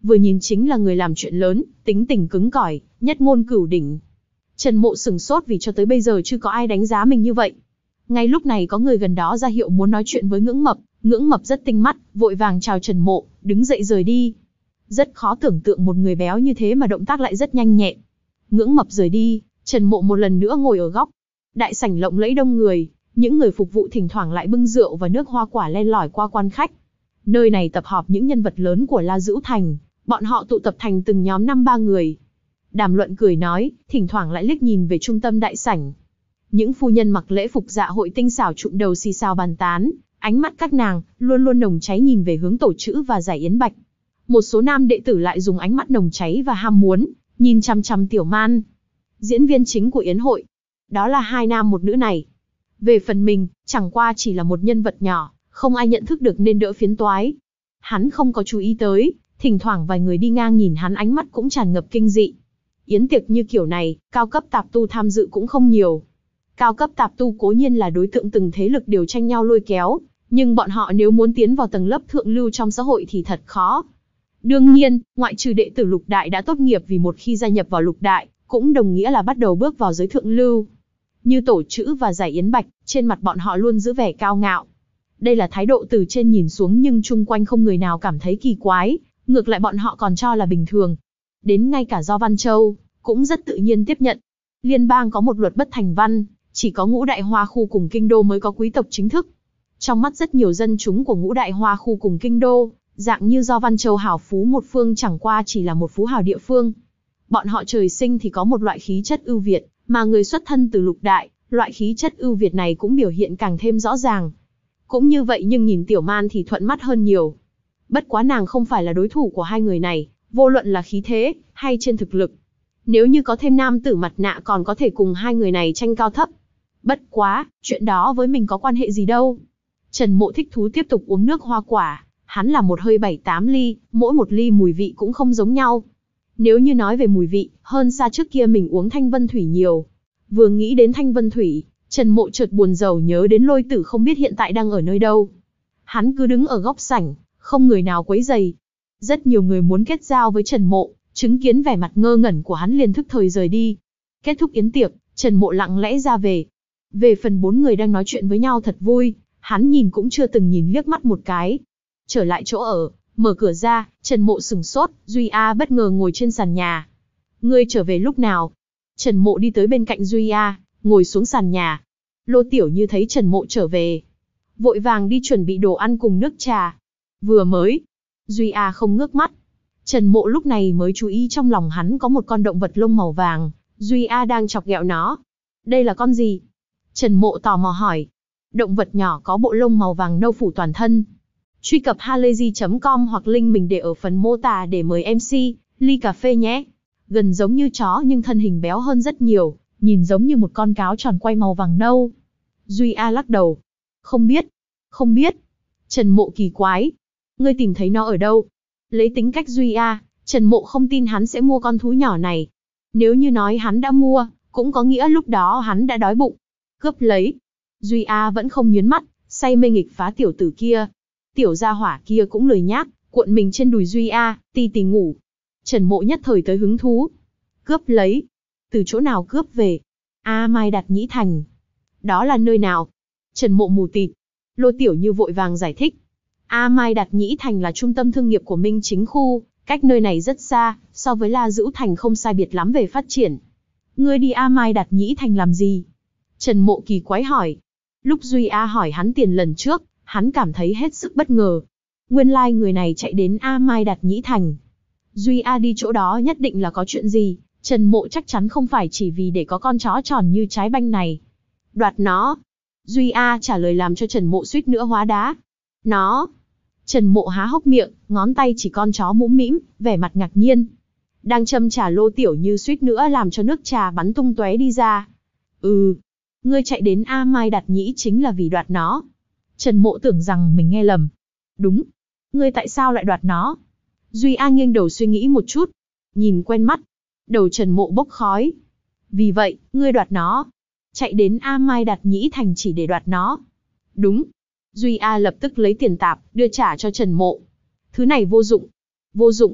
vừa nhìn chính là người làm chuyện lớn, tính tình cứng cỏi, nhất ngôn cửu đỉnh. Trần Mộ sừng sốt vì cho tới bây giờ chưa có ai đánh giá mình như vậy. Ngay lúc này có người gần đó ra hiệu muốn nói chuyện với Ngưỡng Mập, Ngưỡng Mập rất tinh mắt, vội vàng chào Trần Mộ, đứng dậy rời đi. Rất khó tưởng tượng một người béo như thế mà động tác lại rất nhanh nhẹn. Ngưỡng Mập rời đi, Trần Mộ một lần nữa ngồi ở góc. Đại sảnh lộng lẫy đông người, những người phục vụ thỉnh thoảng lại bưng rượu và nước hoa quả len lỏi qua quan khách. Nơi này tập họp những nhân vật lớn của La Dữu Thành, bọn họ tụ tập thành từng nhóm năm ba người. Đàm Luận cười nói, thỉnh thoảng lại liếc nhìn về trung tâm đại sảnh. Những phu nhân mặc lễ phục dạ hội tinh xảo trụm đầu xì xào bàn tán, ánh mắt các nàng luôn luôn nồng cháy nhìn về hướng Tổ Chữ và Giải Yến Bạch. Một số nam đệ tử lại dùng ánh mắt nồng cháy và ham muốn, nhìn chăm chăm Tiểu Man, diễn viên chính của yến hội. Đó là hai nam một nữ này. Về phần mình, chẳng qua chỉ là một nhân vật nhỏ, không ai nhận thức được nên đỡ phiến toái. Hắn không có chú ý tới, thỉnh thoảng vài người đi ngang nhìn hắn ánh mắt cũng tràn ngập kinh dị. Yến tiệc như kiểu này, cao cấp tạp tu tham dự cũng không nhiều. Cao cấp tạp tu cố nhiên là đối tượng từng thế lực đều tranh nhau lôi kéo, nhưng bọn họ nếu muốn tiến vào tầng lớp thượng lưu trong xã hội thì thật khó. Đương nhiên, ngoại trừ đệ tử lục đại đã tốt nghiệp, vì một khi gia nhập vào lục đại, cũng đồng nghĩa là bắt đầu bước vào giới thượng lưu. Như Tổ Chữ và Giải Yến Bạch, trên mặt bọn họ luôn giữ vẻ cao ngạo. Đây là thái độ từ trên nhìn xuống, nhưng chung quanh không người nào cảm thấy kỳ quái, ngược lại bọn họ còn cho là bình thường. Đến ngay cả Do Văn Châu, cũng rất tự nhiên tiếp nhận. Liên bang có một luật bất thành văn, chỉ có ngũ đại hoa khu cùng kinh đô mới có quý tộc chính thức. Trong mắt rất nhiều dân chúng của ngũ đại hoa khu cùng kinh đô, dạng như Do Văn Châu hào phú một phương chẳng qua chỉ là một phú hào địa phương. Bọn họ trời sinh thì có một loại khí chất ưu việt, mà người xuất thân từ lục đại, loại khí chất ưu việt này cũng biểu hiện càng thêm rõ ràng. Cũng như vậy nhưng nhìn Tiểu Man thì thuận mắt hơn nhiều. Bất quá nàng không phải là đối thủ của hai người này, vô luận là khí thế, hay trên thực lực. Nếu như có thêm nam tử mặt nạ còn có thể cùng hai người này tranh cao thấp. Bất quá, chuyện đó với mình có quan hệ gì đâu. Trần Mộ thích thú tiếp tục uống nước hoa quả, hắn là một hơi bảy tám ly, mỗi một ly mùi vị cũng không giống nhau. Nếu như nói về mùi vị, hơn xa trước kia mình uống Thanh Vân Thủy nhiều. Vừa nghĩ đến Thanh Vân Thủy, Trần Mộ chợt buồn rầu nhớ đến Lôi Tử không biết hiện tại đang ở nơi đâu. Hắn cứ đứng ở góc sảnh, không người nào quấy rầy. Rất nhiều người muốn kết giao với Trần Mộ, chứng kiến vẻ mặt ngơ ngẩn của hắn liền thức thời rời đi. Kết thúc yến tiệc, Trần Mộ lặng lẽ ra về. Về phần bốn người đang nói chuyện với nhau thật vui, hắn nhìn cũng chưa từng nhìn liếc mắt một cái. Trở lại chỗ ở, mở cửa ra, Trần Mộ sửng sốt, Duy A bất ngờ ngồi trên sàn nhà. Ngươi trở về lúc nào? Trần Mộ đi tới bên cạnh Duy A, ngồi xuống sàn nhà. Lô Tiểu Như thấy Trần Mộ trở về, vội vàng đi chuẩn bị đồ ăn cùng nước trà. Vừa mới, Duy A không ngước mắt. Trần Mộ lúc này mới chú ý trong lòng hắn có một con động vật lông màu vàng, Duy A đang chọc ghẹo nó. Đây là con gì? Trần Mộ tò mò hỏi. Động vật nhỏ có bộ lông màu vàng nâu phủ toàn thân. Truy cập halayzi chấm com hoặc link mình để ở phần mô tả để mời em xê, ly cà phê nhé. Gần giống như chó nhưng thân hình béo hơn rất nhiều, nhìn giống như một con cáo tròn quay màu vàng nâu. Duy A lắc đầu. Không biết, không biết. Trần Mộ kỳ quái. Ngươi tìm thấy nó ở đâu? Lấy tính cách Duy A, Trần Mộ không tin hắn sẽ mua con thú nhỏ này. Nếu như nói hắn đã mua, cũng có nghĩa lúc đó hắn đã đói bụng. Cướp lấy. Duy A vẫn không nhớn mắt, say mê nghịch phá tiểu tử kia. Tiểu gia hỏa kia cũng lười nhác, cuộn mình trên đùi Duy A, tì tì ngủ. Trần Mộ nhất thời tới hứng thú. Cướp lấy. Từ chỗ nào cướp về? A Mai Đạt Nhĩ Thành. Đó là nơi nào? Trần Mộ mù tịt. Lô Tiểu Như vội vàng giải thích. A Mai Đạt Nhĩ Thành là trung tâm thương nghiệp của Minh Chính khu, cách nơi này rất xa, so với La Dữu Thành không sai biệt lắm về phát triển. Ngươi đi A Mai Đạt Nhĩ Thành làm gì? Trần Mộ kỳ quái hỏi. Lúc Duy A hỏi hắn tiền lần trước, hắn cảm thấy hết sức bất ngờ. Nguyên lai like người này chạy đến A Mai Đạt Nhĩ Thành. Duy A đi chỗ đó nhất định là có chuyện gì, Trần Mộ chắc chắn không phải chỉ vì để có con chó tròn như trái banh này. Đoạt nó. Duy A trả lời làm cho Trần Mộ suýt nữa hóa đá. Nó. Trần Mộ há hốc miệng, ngón tay chỉ con chó mũm mĩm, vẻ mặt ngạc nhiên. Đang châm trà Lô Tiểu Như suýt nữa làm cho nước trà bắn tung tóe đi ra. Ừ. Ngươi chạy đến A Mai Đạt Nhĩ chính là vì đoạt nó. Trần Mộ tưởng rằng mình nghe lầm. Đúng. Ngươi tại sao lại đoạt nó? Duy A nghiêng đầu suy nghĩ một chút. Nhìn quen mắt. Đầu Trần Mộ bốc khói. Vì vậy, ngươi đoạt nó. Chạy đến A Mai Đạt Nhĩ Thành chỉ để đoạt nó. Đúng. Duy A lập tức lấy tiền tạp, đưa trả cho Trần Mộ. Thứ này vô dụng. Vô dụng.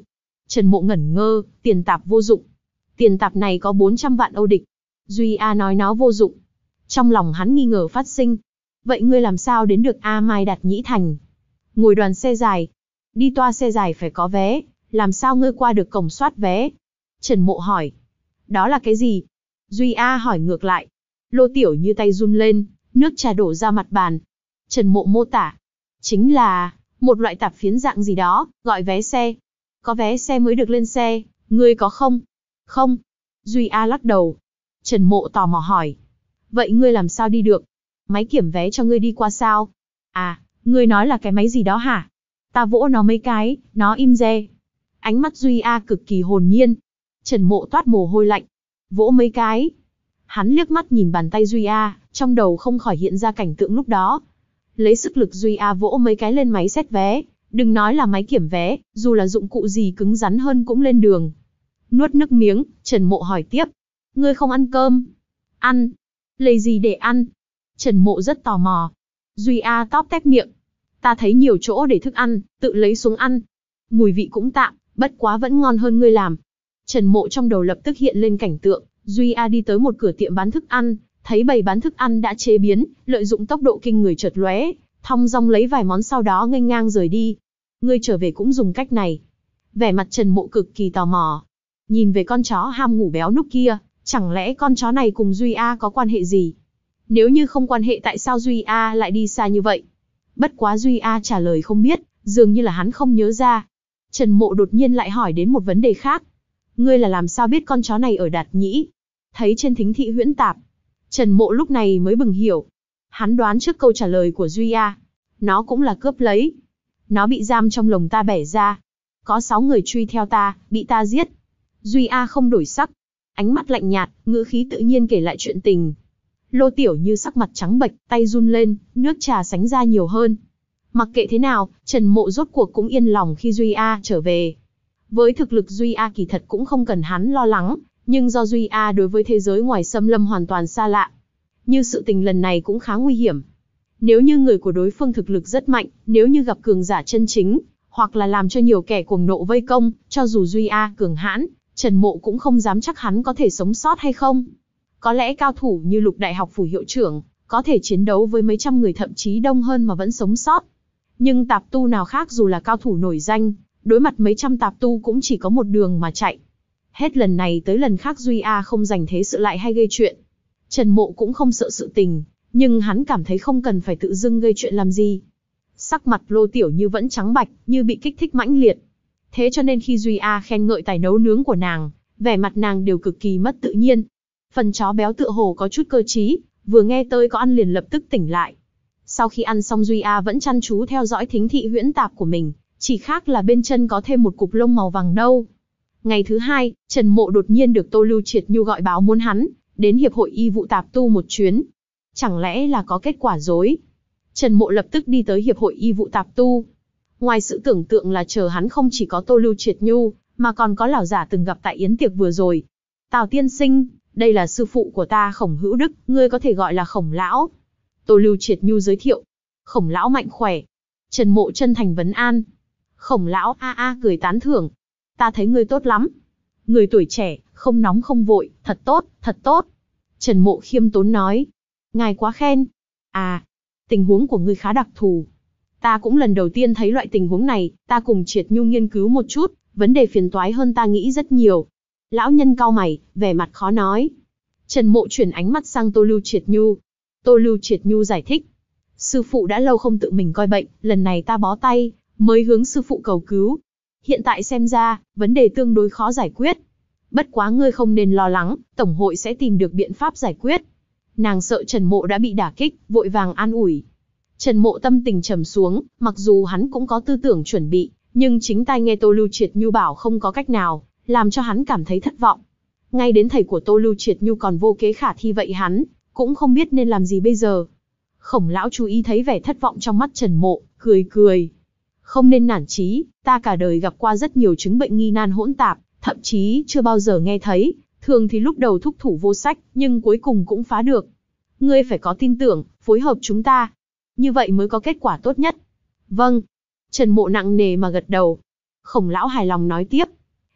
Trần Mộ ngẩn ngơ, tiền tạp vô dụng. Tiền tạp này có bốn trăm vạn Âu địch. Duy A nói nó vô dụng. Trong lòng hắn nghi ngờ phát sinh. Vậy ngươi làm sao đến được A Mai Đạt Nhĩ Thành? Ngồi đoàn xe dài. Đi toa xe dài phải có vé, làm sao ngươi qua được cổng soát vé? Trần Mộ hỏi. Đó là cái gì? Duy A hỏi ngược lại. Lô Tiểu Như tay run lên, nước trà đổ ra mặt bàn. Trần Mộ mô tả. Chính là, một loại tạp phiến dạng gì đó, gọi vé xe. Có vé xe mới được lên xe, ngươi có không? Không. Duy A lắc đầu. Trần Mộ tò mò hỏi. Vậy ngươi làm sao đi được? Máy kiểm vé cho ngươi đi qua sao? À, ngươi nói là cái máy gì đó hả? Ta vỗ nó mấy cái, nó im re. Ánh mắt Duy A cực kỳ hồn nhiên. Trần Mộ toát mồ hôi lạnh. Vỗ mấy cái. Hắn liếc mắt nhìn bàn tay Duy A, trong đầu không khỏi hiện ra cảnh tượng lúc đó. Lấy sức lực Duy A vỗ mấy cái lên máy xét vé, đừng nói là máy kiểm vé, dù là dụng cụ gì cứng rắn hơn cũng lên đường. Nuốt nước miếng, Trần Mộ hỏi tiếp. Ngươi không ăn cơm? Ăn. Lấy gì để ăn? Trần Mộ rất tò mò. Duy A tóp tép miệng. Ta thấy nhiều chỗ để thức ăn, tự lấy xuống ăn. Mùi vị cũng tạm, bất quá vẫn ngon hơn ngươi làm. Trần Mộ trong đầu lập tức hiện lên cảnh tượng, Duy A đi tới một cửa tiệm bán thức ăn, thấy bày bán thức ăn đã chế biến, lợi dụng tốc độ kinh người chợt lóe, thong dong lấy vài món sau đó nghênh ngang rời đi. Ngươi trở về cũng dùng cách này. Vẻ mặt Trần Mộ cực kỳ tò mò. Nhìn về con chó ham ngủ béo núc kia, chẳng lẽ con chó này cùng Duy A có quan hệ gì? Nếu như không quan hệ tại sao Duy A lại đi xa như vậy? Bất quá Duy A trả lời không biết, dường như là hắn không nhớ ra. Trần Mộ đột nhiên lại hỏi đến một vấn đề khác. Ngươi là làm sao biết con chó này ở Đạt Nhĩ? Thấy trên thính thị huyễn tạp. Trần Mộ lúc này mới bừng hiểu. Hắn đoán trước câu trả lời của Duy A. Nó cũng là cướp lấy. Nó bị giam trong lồng ta bẻ ra. Có sáu người truy theo ta, bị ta giết. Duy A không đổi sắc. Ánh mắt lạnh nhạt, ngữ khí tự nhiên kể lại chuyện tình. Lô Tiểu Như sắc mặt trắng bệch, tay run lên, nước trà sánh ra nhiều hơn. Mặc kệ thế nào, Trần Mộ rốt cuộc cũng yên lòng khi Duy A trở về. Với thực lực Duy A kỳ thật cũng không cần hắn lo lắng, nhưng do Duy A đối với thế giới ngoài xâm lâm hoàn toàn xa lạ. Như sự tình lần này cũng khá nguy hiểm. Nếu như người của đối phương thực lực rất mạnh, nếu như gặp cường giả chân chính, hoặc là làm cho nhiều kẻ cuồng nộ vây công, cho dù Duy A cường hãn, Trần Mộ cũng không dám chắc hắn có thể sống sót hay không. Có lẽ cao thủ như Lục Đại học phủ hiệu trưởng, có thể chiến đấu với mấy trăm người thậm chí đông hơn mà vẫn sống sót. Nhưng tạp tu nào khác dù là cao thủ nổi danh, đối mặt mấy trăm tạp tu cũng chỉ có một đường mà chạy. Hết lần này tới lần khác Duy A không dành thế sự lại hay gây chuyện. Trần Mộ cũng không sợ sự tình, nhưng hắn cảm thấy không cần phải tự dưng gây chuyện làm gì. Sắc mặt Lô Tiểu Như vẫn trắng bạch, như bị kích thích mãnh liệt. Thế cho nên khi Duy A khen ngợi tài nấu nướng của nàng, vẻ mặt nàng đều cực kỳ mất tự nhiên. Phần chó béo tựa hồ có chút cơ trí, vừa nghe tới có ăn liền lập tức tỉnh lại. Sau khi ăn xong Duy A vẫn chăm chú theo dõi thính thị huyễn tạp của mình, chỉ khác là bên chân có thêm một cục lông màu vàng nâu. Ngày thứ hai, Trần Mộ đột nhiên được Tô Lưu Triệt Nhu gọi báo muốn hắn đến hiệp hội y vụ tạp tu một chuyến. Chẳng lẽ là có kết quả rối? Trần Mộ lập tức đi tới hiệp hội y vụ tạp tu. Ngoài sự tưởng tượng là chờ hắn không chỉ có Tô Lưu Triệt Nhu, mà còn có lão giả từng gặp tại yến tiệc vừa rồi. Tào tiên sinh, đây là sư phụ của ta Khổng Hữu Đức, ngươi có thể gọi là Khổng lão. Tô Lưu Triệt Nhu giới thiệu. Khổng lão mạnh khỏe. Trần Mộ chân thành vấn an. Khổng lão a a cười tán thưởng. Ta thấy ngươi tốt lắm. Người tuổi trẻ, không nóng không vội, thật tốt, thật tốt. Trần Mộ khiêm tốn nói. Ngài quá khen. À, tình huống của ngươi khá đặc thù. Ta cũng lần đầu tiên thấy loại tình huống này, ta cùng Triệt Nhu nghiên cứu một chút, vấn đề phiền toái hơn ta nghĩ rất nhiều. Lão nhân cau mày, vẻ mặt khó nói. Trần Mộ chuyển ánh mắt sang Tô Lưu Triệt Nhu. Tô Lưu Triệt Nhu giải thích. Sư phụ đã lâu không tự mình coi bệnh, lần này ta bó tay, mới hướng sư phụ cầu cứu. Hiện tại xem ra, vấn đề tương đối khó giải quyết. Bất quá ngươi không nên lo lắng, Tổng hội sẽ tìm được biện pháp giải quyết. Nàng sợ Trần Mộ đã bị đả kích, vội vàng an ủi. Trần Mộ tâm tình trầm xuống, mặc dù hắn cũng có tư tưởng chuẩn bị, nhưng chính tai nghe Tô Lưu Triệt Nhu bảo không có cách nào, làm cho hắn cảm thấy thất vọng. Ngay đến thầy của Tô Lưu Triệt Nhu còn vô kế khả thi vậy hắn, cũng không biết nên làm gì bây giờ. Khổng lão chú ý thấy vẻ thất vọng trong mắt Trần Mộ, cười cười. Không nên nản chí, ta cả đời gặp qua rất nhiều chứng bệnh nghi nan hỗn tạp, thậm chí chưa bao giờ nghe thấy, thường thì lúc đầu thúc thủ vô sách, nhưng cuối cùng cũng phá được. Ngươi phải có tin tưởng, phối hợp chúng ta. Như vậy mới có kết quả tốt nhất. Vâng. Trần Mộ nặng nề mà gật đầu. Khổng lão hài lòng nói tiếp.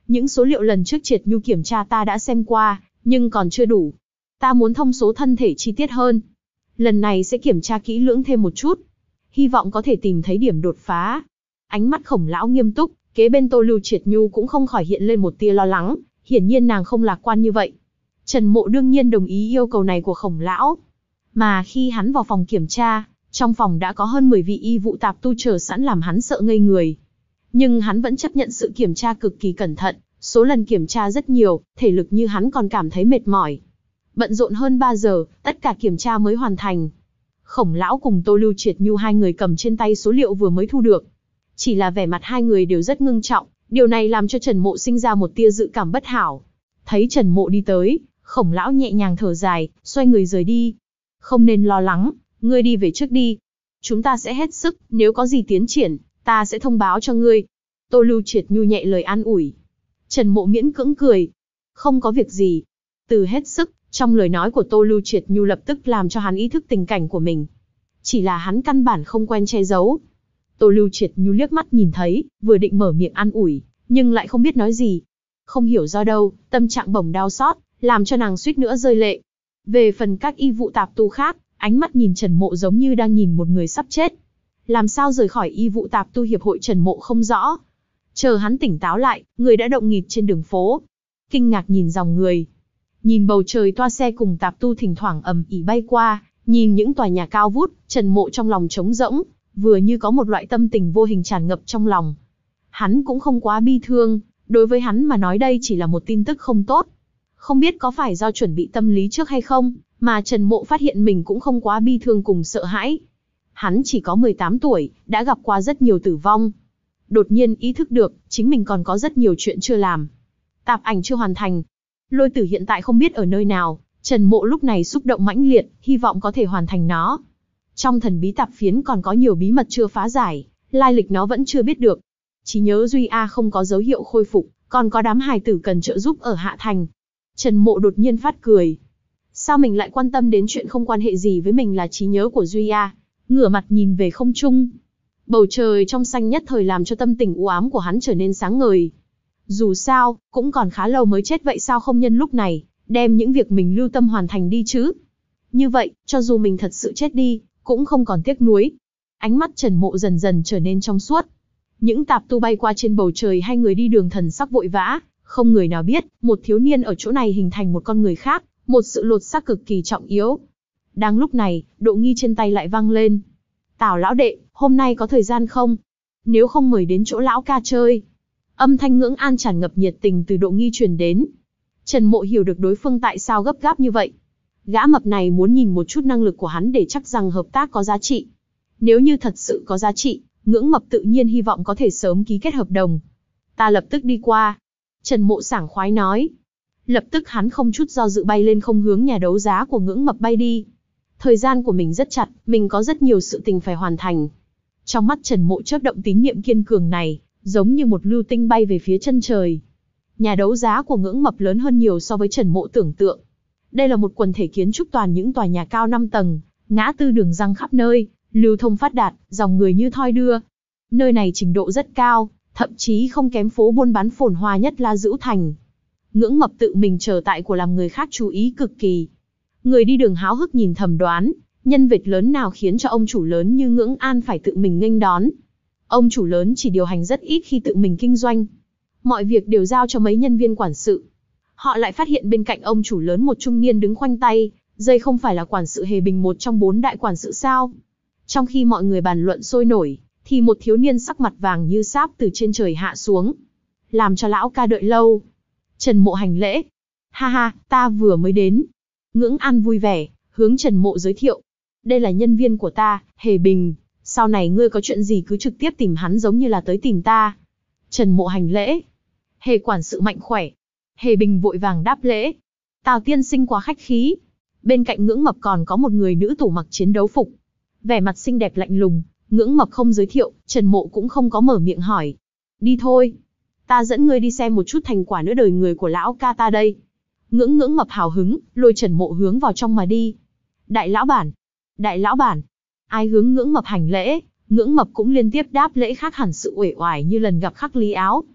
những số liệu lần trước Triệt Nhu kiểm tra ta đã xem qua, nhưng còn chưa đủ. Ta muốn thông số thân thể chi tiết hơn. Lần này sẽ kiểm tra kỹ lưỡng thêm một chút. Hy vọng có thể tìm thấy điểm đột phá. Ánh mắt Khổng lão nghiêm túc, kế bên Tô Lưu Triệt Nhu cũng không khỏi hiện lên một tia lo lắng, hiển nhiên nàng không lạc quan như vậy. Trần Mộ đương nhiên đồng ý yêu cầu này của Khổng lão. Mà khi hắn vào phòng kiểm tra, trong phòng đã có hơn mười vị y vụ tạp tu chờ sẵn làm hắn sợ ngây người. Nhưng hắn vẫn chấp nhận sự kiểm tra cực kỳ cẩn thận, số lần kiểm tra rất nhiều, thể lực như hắn còn cảm thấy mệt mỏi. Bận rộn hơn ba giờ, tất cả kiểm tra mới hoàn thành. Khổng lão cùng Tô Lưu Triệt Nhu hai người cầm trên tay số liệu vừa mới thu được. Chỉ là vẻ mặt hai người đều rất ngưng trọng, điều này làm cho Trần Mộ sinh ra một tia dự cảm bất hảo. Thấy Trần Mộ đi tới, Khổng lão nhẹ nhàng thở dài, xoay người rời đi. Không nên lo lắng, ngươi đi về trước đi. Chúng ta sẽ hết sức, nếu có gì tiến triển, ta sẽ thông báo cho ngươi. Tô Lưu Triệt Nhu nhẹ lời an ủi. Trần Mộ miễn cưỡng cười. Không có việc gì. Từ hết sức, trong lời nói của Tô Lưu Triệt Nhu lập tức làm cho hắn ý thức tình cảnh của mình. Chỉ là hắn căn bản không quen che giấu. Tô Lưu Triệt Nhu liếc mắt nhìn thấy, vừa định mở miệng an ủi, nhưng lại không biết nói gì. Không hiểu do đâu, tâm trạng bỗng đau xót, làm cho nàng suýt nữa rơi lệ. Về phần các y vụ tạp tu khác, ánh mắt nhìn Trần Mộ giống như đang nhìn một người sắp chết. Làm sao rời khỏi y vụ tạp tu hiệp hội Trần Mộ không rõ. Chờ hắn tỉnh táo lại, người đã động nghịt trên đường phố. Kinh ngạc nhìn dòng người. Nhìn bầu trời toa xe cùng tạp tu thỉnh thoảng ầm ĩ bay qua, nhìn những tòa nhà cao vút, Trần Mộ trong lòng trống rỗng, vừa như có một loại tâm tình vô hình tràn ngập trong lòng. Hắn cũng không quá bi thương, đối với hắn mà nói đây chỉ là một tin tức không tốt. Không biết có phải do chuẩn bị tâm lý trước hay không, mà Trần Mộ phát hiện mình cũng không quá bi thương cùng sợ hãi. Hắn chỉ có mười tám tuổi, đã gặp qua rất nhiều tử vong. Đột nhiên ý thức được, chính mình còn có rất nhiều chuyện chưa làm. Tạp ảnh chưa hoàn thành. Lôi Tử hiện tại không biết ở nơi nào, Trần Mộ lúc này xúc động mãnh liệt, hy vọng có thể hoàn thành nó. Trong thần bí tạp phiến còn có nhiều bí mật chưa phá giải, lai lịch nó vẫn chưa biết được. Trí nhớ Duy A không có dấu hiệu khôi phục, còn có đám hài tử cần trợ giúp ở Hạ Thành. Trần Mộ đột nhiên phát cười. Sao mình lại quan tâm đến chuyện không quan hệ gì với mình là trí nhớ của Duy A? Ngửa mặt nhìn về không trung. Bầu trời trong xanh nhất thời làm cho tâm tình u ám của hắn trở nên sáng ngời. Dù sao, cũng còn khá lâu mới chết vậy sao không nhân lúc này, đem những việc mình lưu tâm hoàn thành đi chứ. Như vậy, cho dù mình thật sự chết đi, cũng không còn tiếc nuối. Ánh mắt Trần Mộ dần dần trở nên trong suốt. Những tạp tu bay qua trên bầu trời hai người đi đường thần sắc vội vã, không người nào biết, một thiếu niên ở chỗ này hình thành một con người khác, một sự lột xác cực kỳ trọng yếu. Đang lúc này, Độ Nghi trên tay lại vang lên. Tào lão đệ, hôm nay có thời gian không? Nếu không mời đến chỗ lão ca chơi. Âm thanh ngưỡng an tràn ngập nhiệt tình từ Độ Nghi truyền đến. Trần Mộ hiểu được đối phương tại sao gấp gáp như vậy. Gã mập này muốn nhìn một chút năng lực của hắn để chắc rằng hợp tác có giá trị. Nếu như thật sự có giá trị, Ngưỡng Mập tự nhiên hy vọng có thể sớm ký kết hợp đồng. Ta lập tức đi qua. Trần Mộ sảng khoái nói. Lập tức hắn không chút do dự bay lên không hướng nhà đấu giá của Ngưỡng Mập bay đi. Thời gian của mình rất chặt, mình có rất nhiều sự tình phải hoàn thành. Trong mắt Trần Mộ chớp động tín niệm kiên cường này, giống như một lưu tinh bay về phía chân trời. Nhà đấu giá của Ngưỡng Mập lớn hơn nhiều so với Trần Mộ tưởng tượng. Đây là một quần thể kiến trúc toàn những tòa nhà cao năm tầng, ngã tư đường răng khắp nơi, lưu thông phát đạt, dòng người như thoi đưa. Nơi này trình độ rất cao, thậm chí không kém phố buôn bán phồn hoa nhất La Dữu Thành. Ngưỡng Mập tự mình chờ tại của làm người khác chú ý cực kỳ. Người đi đường háo hức nhìn thầm đoán, nhân vật lớn nào khiến cho ông chủ lớn như Ngưỡng An phải tự mình nghênh đón. Ông chủ lớn chỉ điều hành rất ít khi tự mình kinh doanh. Mọi việc đều giao cho mấy nhân viên quản sự. Họ lại phát hiện bên cạnh ông chủ lớn một trung niên đứng khoanh tay, dây không phải là quản sự Hề Bình một trong bốn đại quản sự sao? Trong khi mọi người bàn luận sôi nổi, thì một thiếu niên sắc mặt vàng như sáp từ trên trời hạ xuống. Làm cho lão ca đợi lâu. Trần Mộ hành lễ. Ha ha, ta vừa mới đến. Ngưỡng An vui vẻ, hướng Trần Mộ giới thiệu. Đây là nhân viên của ta, Hề Bình. Sau này ngươi có chuyện gì cứ trực tiếp tìm hắn giống như là tới tìm ta. Trần Mộ hành lễ. Hề quản sự mạnh khỏe. Hề Bình vội vàng đáp lễ. Tào tiên sinh quá khách khí. Bên cạnh Ngưỡng Mập còn có một người nữ tủ mặc chiến đấu phục. Vẻ mặt xinh đẹp lạnh lùng, Ngưỡng Mập không giới thiệu, Trần Mộ cũng không có mở miệng hỏi. Đi thôi. Ta dẫn ngươi đi xem một chút thành quả nửa đời người của lão ca ta đây. Ngưỡng Ngưỡng Mập hào hứng, lôi Trần Mộ hướng vào trong mà đi. Đại lão bản. Đại lão bản. Ai hướng Ngưỡng Mập hành lễ, Ngưỡng Mập cũng liên tiếp đáp lễ khác hẳn sự uể oải như lần gặp Khắc Lý Áo.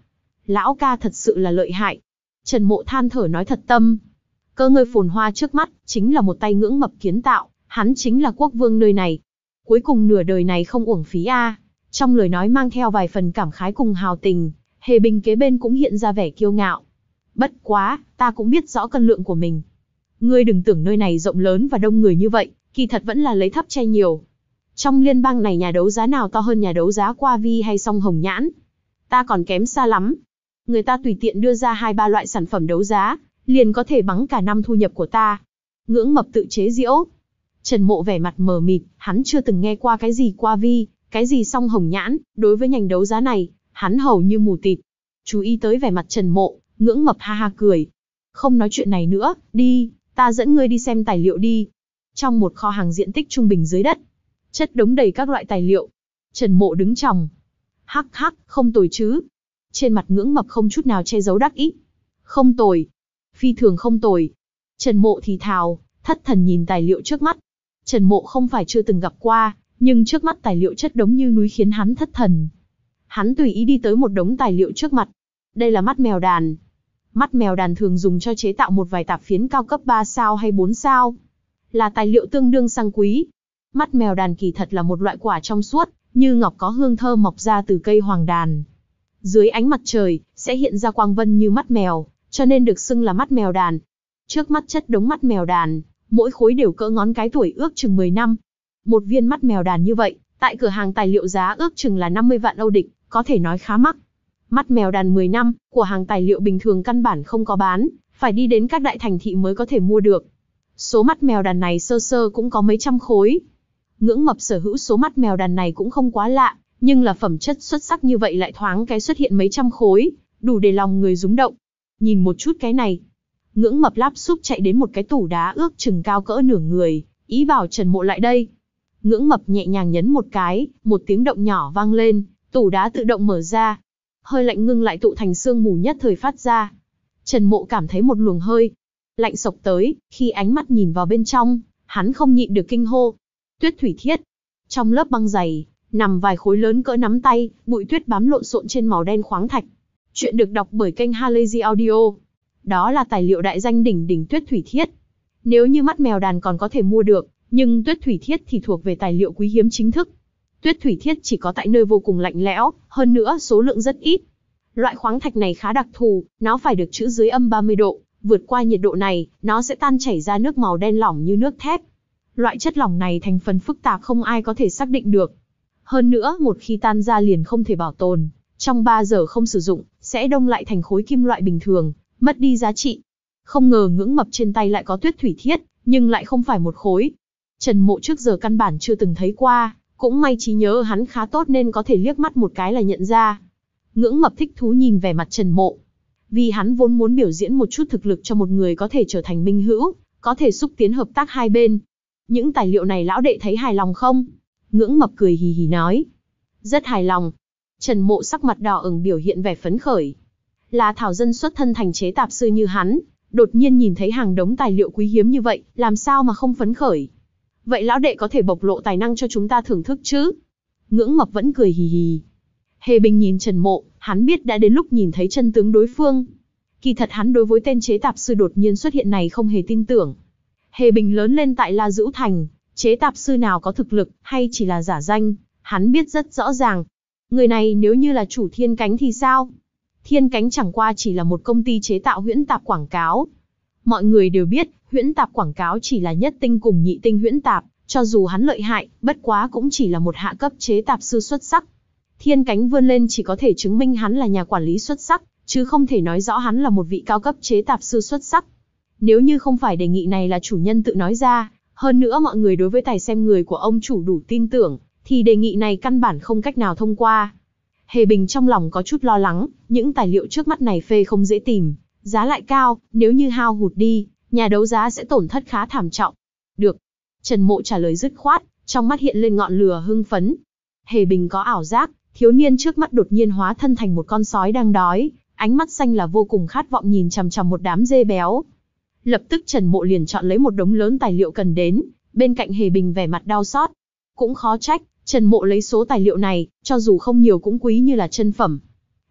Lão ca thật sự là lợi hại. Trần Mộ than thở nói thật tâm. Cơ ngơi phồn hoa trước mắt, chính là một tay Ngưỡng Mập kiến tạo, hắn chính là quốc vương nơi này. Cuối cùng nửa đời này không uổng phí a. Trong lời nói mang theo vài phần cảm khái cùng hào tình, Hề Bình kế bên cũng hiện ra vẻ kiêu ngạo. Bất quá, ta cũng biết rõ cân lượng của mình. Ngươi đừng tưởng nơi này rộng lớn và đông người như vậy, kỳ thật vẫn là lấy thấp che nhiều. Trong liên bang này nhà đấu giá nào to hơn nhà đấu giá Qua Vi hay Song Hồng Nhãn? Ta còn kém xa lắm. Người ta tùy tiện đưa ra hai ba loại sản phẩm đấu giá, liền có thể bắn cả năm thu nhập của ta. Ngưỡng Mập tự chế giễu. Trần Mộ vẻ mặt mờ mịt, hắn chưa từng nghe qua cái gì Qua Vi, cái gì Song Hồng Nhãn, đối với ngành đấu giá này, hắn hầu như mù tịt. Chú ý tới vẻ mặt Trần Mộ, Ngưỡng Mập ha ha cười. Không nói chuyện này nữa, đi, ta dẫn ngươi đi xem tài liệu đi. Trong một kho hàng diện tích trung bình dưới đất, chất đống đầy các loại tài liệu. Trần Mộ đứng chòng. Hắc hắc, không tồi chứ. Trên mặt Ngưỡng Mập không chút nào che giấu đắc ý. Không tồi. Phi thường không tồi. Trần Mộ thì thào, thất thần nhìn tài liệu trước mắt. Trần Mộ không phải chưa từng gặp qua, nhưng trước mắt tài liệu chất đống như núi khiến hắn thất thần. Hắn tùy ý đi tới một đống tài liệu trước mặt. Đây là mắt mèo đàn. Mắt mèo đàn thường dùng cho chế tạo một vài tạp phiến cao cấp ba sao hay bốn sao. Là tài liệu tương đương sang quý. Mắt mèo đàn kỳ thật là một loại quả trong suốt, như ngọc có hương thơm mọc ra từ cây hoàng đàn. Dưới ánh mặt trời, sẽ hiện ra quang vân như mắt mèo, cho nên được xưng là mắt mèo đàn. Trước mắt chất đống mắt mèo đàn, mỗi khối đều cỡ ngón cái tuổi ước chừng mười năm. Một viên mắt mèo đàn như vậy, tại cửa hàng tài liệu giá ước chừng là năm mươi vạn Âu địch, có thể nói khá mắc. Mắt mèo đàn mười năm, của hàng tài liệu bình thường căn bản không có bán, phải đi đến các đại thành thị mới có thể mua được. Số mắt mèo đàn này sơ sơ cũng có mấy trăm khối. Ngưỡng Mập sở hữu số mắt mèo đàn này cũng không quá lạ, nhưng là phẩm chất xuất sắc như vậy lại thoáng cái xuất hiện mấy trăm khối, đủ để lòng người rúng động. Nhìn một chút cái này. Ngưỡng Mập láp xúp chạy đến một cái tủ đá ước chừng cao cỡ nửa người, ý bảo Trần Mộ lại đây. Ngưỡng Mập nhẹ nhàng nhấn một cái, một tiếng động nhỏ vang lên, tủ đá tự động mở ra. Hơi lạnh ngưng lại tụ thành sương mù nhất thời phát ra. Trần Mộ cảm thấy một luồng hơi lạnh xộc tới, khi ánh mắt nhìn vào bên trong, hắn không nhịn được kinh hô. Tuyết thủy thiết. Trong lớp băng dày, nằm vài khối lớn cỡ nắm tay, bụi tuyết bám lộn xộn trên màu đen khoáng thạch. Chuyện được đọc bởi kênh Halazy Audio. Đó là tài liệu đại danh đỉnh đỉnh tuyết thủy thiết. Nếu như mắt mèo đàn còn có thể mua được, nhưng tuyết thủy thiết thì thuộc về tài liệu quý hiếm chính thức. Tuyết thủy thiết chỉ có tại nơi vô cùng lạnh lẽo, hơn nữa số lượng rất ít. Loại khoáng thạch này khá đặc thù, nó phải được trữ dưới âm ba mươi độ, vượt qua nhiệt độ này, nó sẽ tan chảy ra nước màu đen lỏng như nước thép. Loại chất lỏng này thành phần phức tạp không ai có thể xác định được. Hơn nữa, một khi tan ra liền không thể bảo tồn, trong ba giờ không sử dụng, sẽ đông lại thành khối kim loại bình thường, mất đi giá trị. Không ngờ Ngưỡng Mập trên tay lại có tuyết thủy thiết, nhưng lại không phải một khối. Trần Mộ trước giờ căn bản chưa từng thấy qua, cũng may trí nhớ hắn khá tốt nên có thể liếc mắt một cái là nhận ra. Ngưỡng Mập thích thú nhìn vẻ mặt Trần Mộ. Vì hắn vốn muốn biểu diễn một chút thực lực cho một người có thể trở thành minh hữu, có thể xúc tiến hợp tác hai bên. Những tài liệu này lão đệ thấy hài lòng không? Ngưỡng Mập cười hì hì nói. Rất hài lòng. Trần Mộ sắc mặt đỏ ửng biểu hiện vẻ phấn khởi. Là thảo dân xuất thân thành chế tạp sư như hắn, đột nhiên nhìn thấy hàng đống tài liệu quý hiếm như vậy, làm sao mà không phấn khởi? Vậy lão đệ có thể bộc lộ tài năng cho chúng ta thưởng thức chứ? Ngưỡng Mập vẫn cười hì hì. Hề Bình nhìn Trần Mộ, hắn biết đã đến lúc nhìn thấy chân tướng đối phương. Kỳ thật hắn đối với tên chế tạp sư đột nhiên xuất hiện này không hề tin tưởng. Hề Bình lớn lên tại La Dữu Thành, chế tạp sư nào có thực lực, hay chỉ là giả danh, hắn biết rất rõ ràng. Người này nếu như là chủ Thiên Cánh thì sao? Thiên Cánh chẳng qua chỉ là một công ty chế tạo huyễn tạp quảng cáo. Mọi người đều biết, huyễn tạp quảng cáo chỉ là nhất tinh cùng nhị tinh huyễn tạp, cho dù hắn lợi hại, bất quá cũng chỉ là một hạ cấp chế tạp sư xuất sắc. Thiên Cánh vươn lên chỉ có thể chứng minh hắn là nhà quản lý xuất sắc, chứ không thể nói rõ hắn là một vị cao cấp chế tạp sư xuất sắc. Nếu như không phải đề nghị này là chủ nhân tự nói ra, hơn nữa mọi người đối với tài xem người của ông chủ đủ tin tưởng, thì đề nghị này căn bản không cách nào thông qua. Hề Bình trong lòng có chút lo lắng, những tài liệu trước mắt này phê không dễ tìm, giá lại cao, nếu như hao hụt đi, nhà đấu giá sẽ tổn thất khá thảm trọng. Được. Trần Mộ trả lời dứt khoát, trong mắt hiện lên ngọn lửa hưng phấn. Hề Bình có ảo giác, thiếu niên trước mắt đột nhiên hóa thân thành một con sói đang đói, ánh mắt xanh là vô cùng khát vọng nhìn chằm chằm một đám dê béo. Lập tức Trần Mộ liền chọn lấy một đống lớn tài liệu cần đến, bên cạnh Hề Bình vẻ mặt đau xót. Cũng khó trách, Trần Mộ lấy số tài liệu này, cho dù không nhiều cũng quý như là chân phẩm.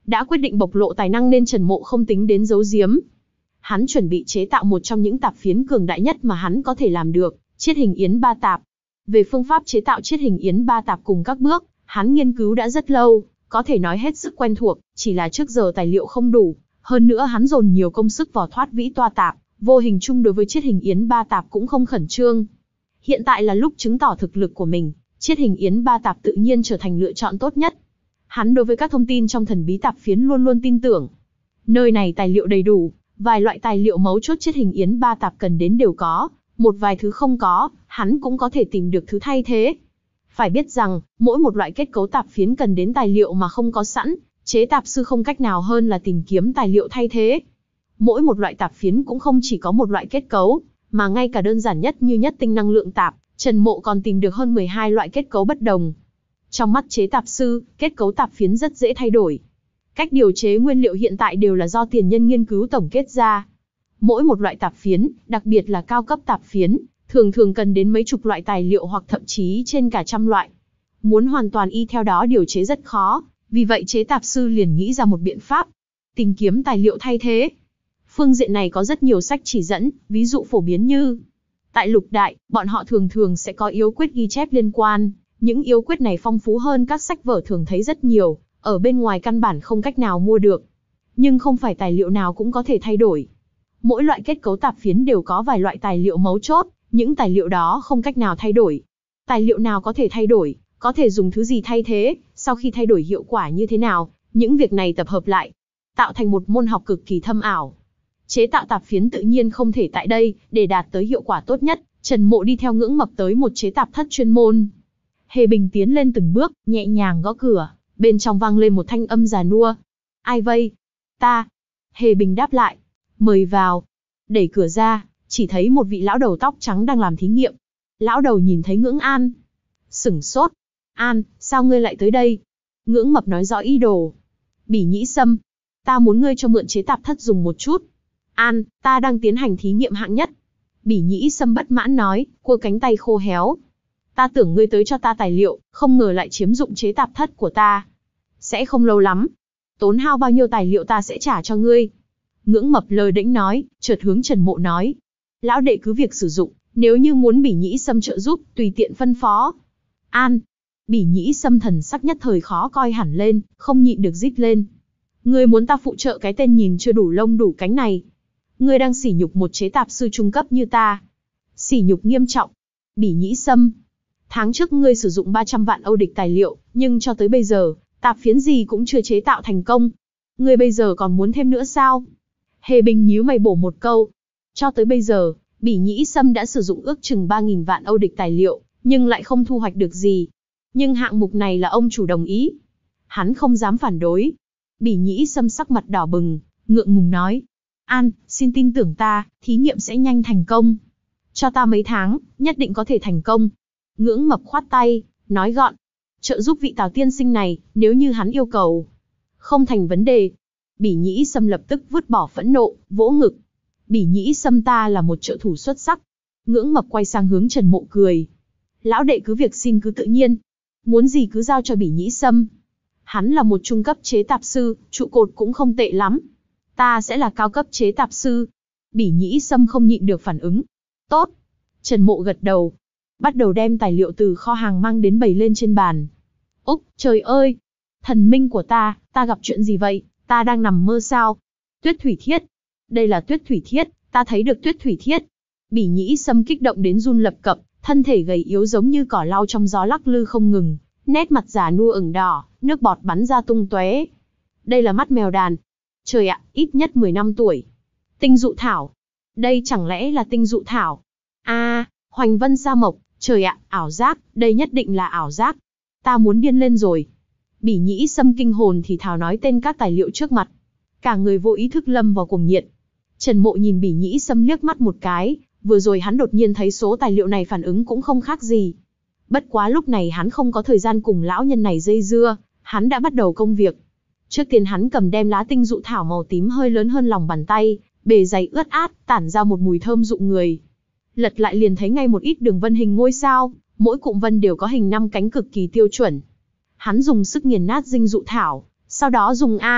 đã quyết định bộc lộ tài năng nên Trần Mộ không tính đến giấu giếm. Hắn chuẩn bị chế tạo một trong những tạp phiến cường đại nhất mà hắn có thể làm được, chiết hình yến ba tạp. Về phương pháp chế tạo chiết hình yến ba tạp cùng các bước, hắn nghiên cứu đã rất lâu, có thể nói hết sức quen thuộc, chỉ là trước giờ tài liệu không đủ. Hơn nữa hắn dồn nhiều công sức vào thoát vĩ toa tạp, vô hình chung đối với chiết hình yến ba tạp cũng không khẩn trương. Hiện tại là lúc chứng tỏ thực lực của mình, chiết hình yến ba tạp tự nhiên trở thành lựa chọn tốt nhất. Hắn đối với các thông tin trong thần bí tạp phiến luôn luôn tin tưởng. Nơi này tài liệu đầy đủ, vài loại tài liệu mấu chốt chiết hình yến ba tạp cần đến đều có, một vài thứ không có, hắn cũng có thể tìm được thứ thay thế. Phải biết rằng, mỗi một loại kết cấu tạp phiến cần đến tài liệu mà không có sẵn, chế tạp sư không cách nào hơn là tìm kiếm tài liệu thay thế. Mỗi một loại tạp phiến cũng không chỉ có một loại kết cấu, mà ngay cả đơn giản nhất như nhất tinh năng lượng tạp, Trần Mộ còn tìm được hơn mười hai loại kết cấu bất đồng. Trong mắt chế tạp sư, kết cấu tạp phiến rất dễ thay đổi. Cách điều chế nguyên liệu hiện tại đều là do tiền nhân nghiên cứu tổng kết ra. Mỗi một loại tạp phiến, đặc biệt là cao cấp tạp phiến, thường thường cần đến mấy chục loại tài liệu hoặc thậm chí trên cả trăm loại. Muốn hoàn toàn y theo đó điều chế rất khó, vì vậy chế tạp sư liền nghĩ ra một biện pháp, tìm kiếm tài liệu thay thế. Phương diện này có rất nhiều sách chỉ dẫn, ví dụ phổ biến như tại lục đại, bọn họ thường thường sẽ có yếu quyết ghi chép liên quan. Những yếu quyết này phong phú hơn các sách vở thường thấy rất nhiều, ở bên ngoài căn bản không cách nào mua được. Nhưng không phải tài liệu nào cũng có thể thay đổi. Mỗi loại kết cấu tạp phiến đều có vài loại tài liệu mấu chốt, những tài liệu đó không cách nào thay đổi. Tài liệu nào có thể thay đổi, có thể dùng thứ gì thay thế, sau khi thay đổi hiệu quả như thế nào, những việc này tập hợp lại, tạo thành một môn học cực kỳ thâm ảo. Chế tạo tạp phiến tự nhiên không thể tại đây, để đạt tới hiệu quả tốt nhất, Trần Mộ đi theo Ngưỡng Mập tới một chế tạp thất chuyên môn. Hề Bình tiến lên từng bước, nhẹ nhàng gõ cửa, bên trong vang lên một thanh âm già nua. Ai vây? Ta. Hề Bình đáp lại. Mời vào. Đẩy cửa ra, chỉ thấy một vị lão đầu tóc trắng đang làm thí nghiệm. Lão đầu nhìn thấy Ngưỡng An. Sửng sốt. An, sao ngươi lại tới đây? Ngưỡng Mập nói rõ ý đồ. Bỉ Nhĩ Sâm, ta muốn ngươi cho mượn chế tạp thất dùng một chút. An, ta đang tiến hành thí nghiệm hạng nhất. Bỉ Nhĩ Sâm bất mãn nói, cua cánh tay khô héo. Ta tưởng ngươi tới cho ta tài liệu, không ngờ lại chiếm dụng chế tạp thất của ta. Sẽ không lâu lắm. Tốn hao bao nhiêu tài liệu ta sẽ trả cho ngươi. Ngưỡng Mập lơ đễnh nói, chợt hướng Trần Mộ nói. Lão đệ cứ việc sử dụng, nếu như muốn Bỉ Nhĩ Sâm trợ giúp, tùy tiện phân phó. An. Bỉ Nhĩ Sâm thần sắc nhất thời khó coi hẳn lên, không nhịn được rít lên. Ngươi muốn ta phụ trợ cái tên nhìn chưa đủ lông đủ cánh này. Ngươi đang sỉ nhục một chế tạp sư trung cấp như ta. Sỉ nhục nghiêm trọng. Bỉ Nhĩ Sâm. Tháng trước ngươi sử dụng ba trăm vạn Âu địch tài liệu, nhưng cho tới bây giờ, tạp phiến gì cũng chưa chế tạo thành công. Ngươi bây giờ còn muốn thêm nữa sao? Hề Bình nhíu mày bổ một câu. Cho tới bây giờ, Bỉ Nhĩ Sâm đã sử dụng ước chừng ba nghìn vạn Âu địch tài liệu, nhưng lại không thu hoạch được gì. Nhưng hạng mục này là ông chủ đồng ý. Hắn không dám phản đối. Bỉ Nhĩ Sâm sắc mặt đỏ bừng, ngượng ngùng nói. An, xin tin tưởng ta, thí nghiệm sẽ nhanh thành công. Cho ta mấy tháng, nhất định có thể thành công. Ngưỡng Mập khoát tay, nói gọn. Trợ giúp vị Tào tiên sinh này, nếu như hắn yêu cầu. Không thành vấn đề. Bỉ Nhĩ Sâm lập tức vứt bỏ phẫn nộ, vỗ ngực. Bỉ Nhĩ Sâm ta là một trợ thủ xuất sắc. Ngưỡng Mập quay sang hướng Trần Mộ cười. Lão đệ cứ việc xin cứ tự nhiên. Muốn gì cứ giao cho Bỉ Nhĩ Sâm. Hắn là một trung cấp chế tạp sư, trụ cột cũng không tệ lắm. Ta sẽ là cao cấp chế tạp sư. Bỉ Nhĩ Sâm không nhịn được phản ứng. Tốt. Trần Mộ gật đầu. Bắt đầu đem tài liệu từ kho hàng mang đến bày lên trên bàn. Úc, trời ơi! Thần minh của ta, ta gặp chuyện gì vậy? Ta đang nằm mơ sao? Tuyết thủy thiết. Đây là tuyết thủy thiết, ta thấy được tuyết thủy thiết. Bỉ Nhĩ Sâm kích động đến run lập cập, thân thể gầy yếu giống như cỏ lau trong gió lắc lư không ngừng. Nét mặt già nua ửng đỏ, nước bọt bắn ra tung tóe. Đây là mắt mèo đàn. Trời ạ, ít nhất mười năm tuổi. Tinh dụ thảo. Đây chẳng lẽ là tinh dụ thảo? A, à, Hoành Vân Sa Mộc, trời ạ, ảo giác, đây nhất định là ảo giác. Ta muốn điên lên rồi. Bỉ Nhĩ Sâm kinh hồn thì thào nói tên các tài liệu trước mặt. Cả người vô ý thức lâm vào cuồng nhiệt. Trần Mộ nhìn Bỉ Nhĩ Sâm liếc mắt một cái, vừa rồi hắn đột nhiên thấy số tài liệu này phản ứng cũng không khác gì. Bất quá lúc này hắn không có thời gian cùng lão nhân này dây dưa, hắn đã bắt đầu công việc. Trước tiên hắn cầm đem lá tinh dụ thảo màu tím hơi lớn hơn lòng bàn tay, bề dày ướt át, tản ra một mùi thơm dụ người. Lật lại liền thấy ngay một ít đường vân hình ngôi sao, mỗi cụm vân đều có hình năm cánh cực kỳ tiêu chuẩn. Hắn dùng sức nghiền nát dinh dụ thảo, sau đó dùng A,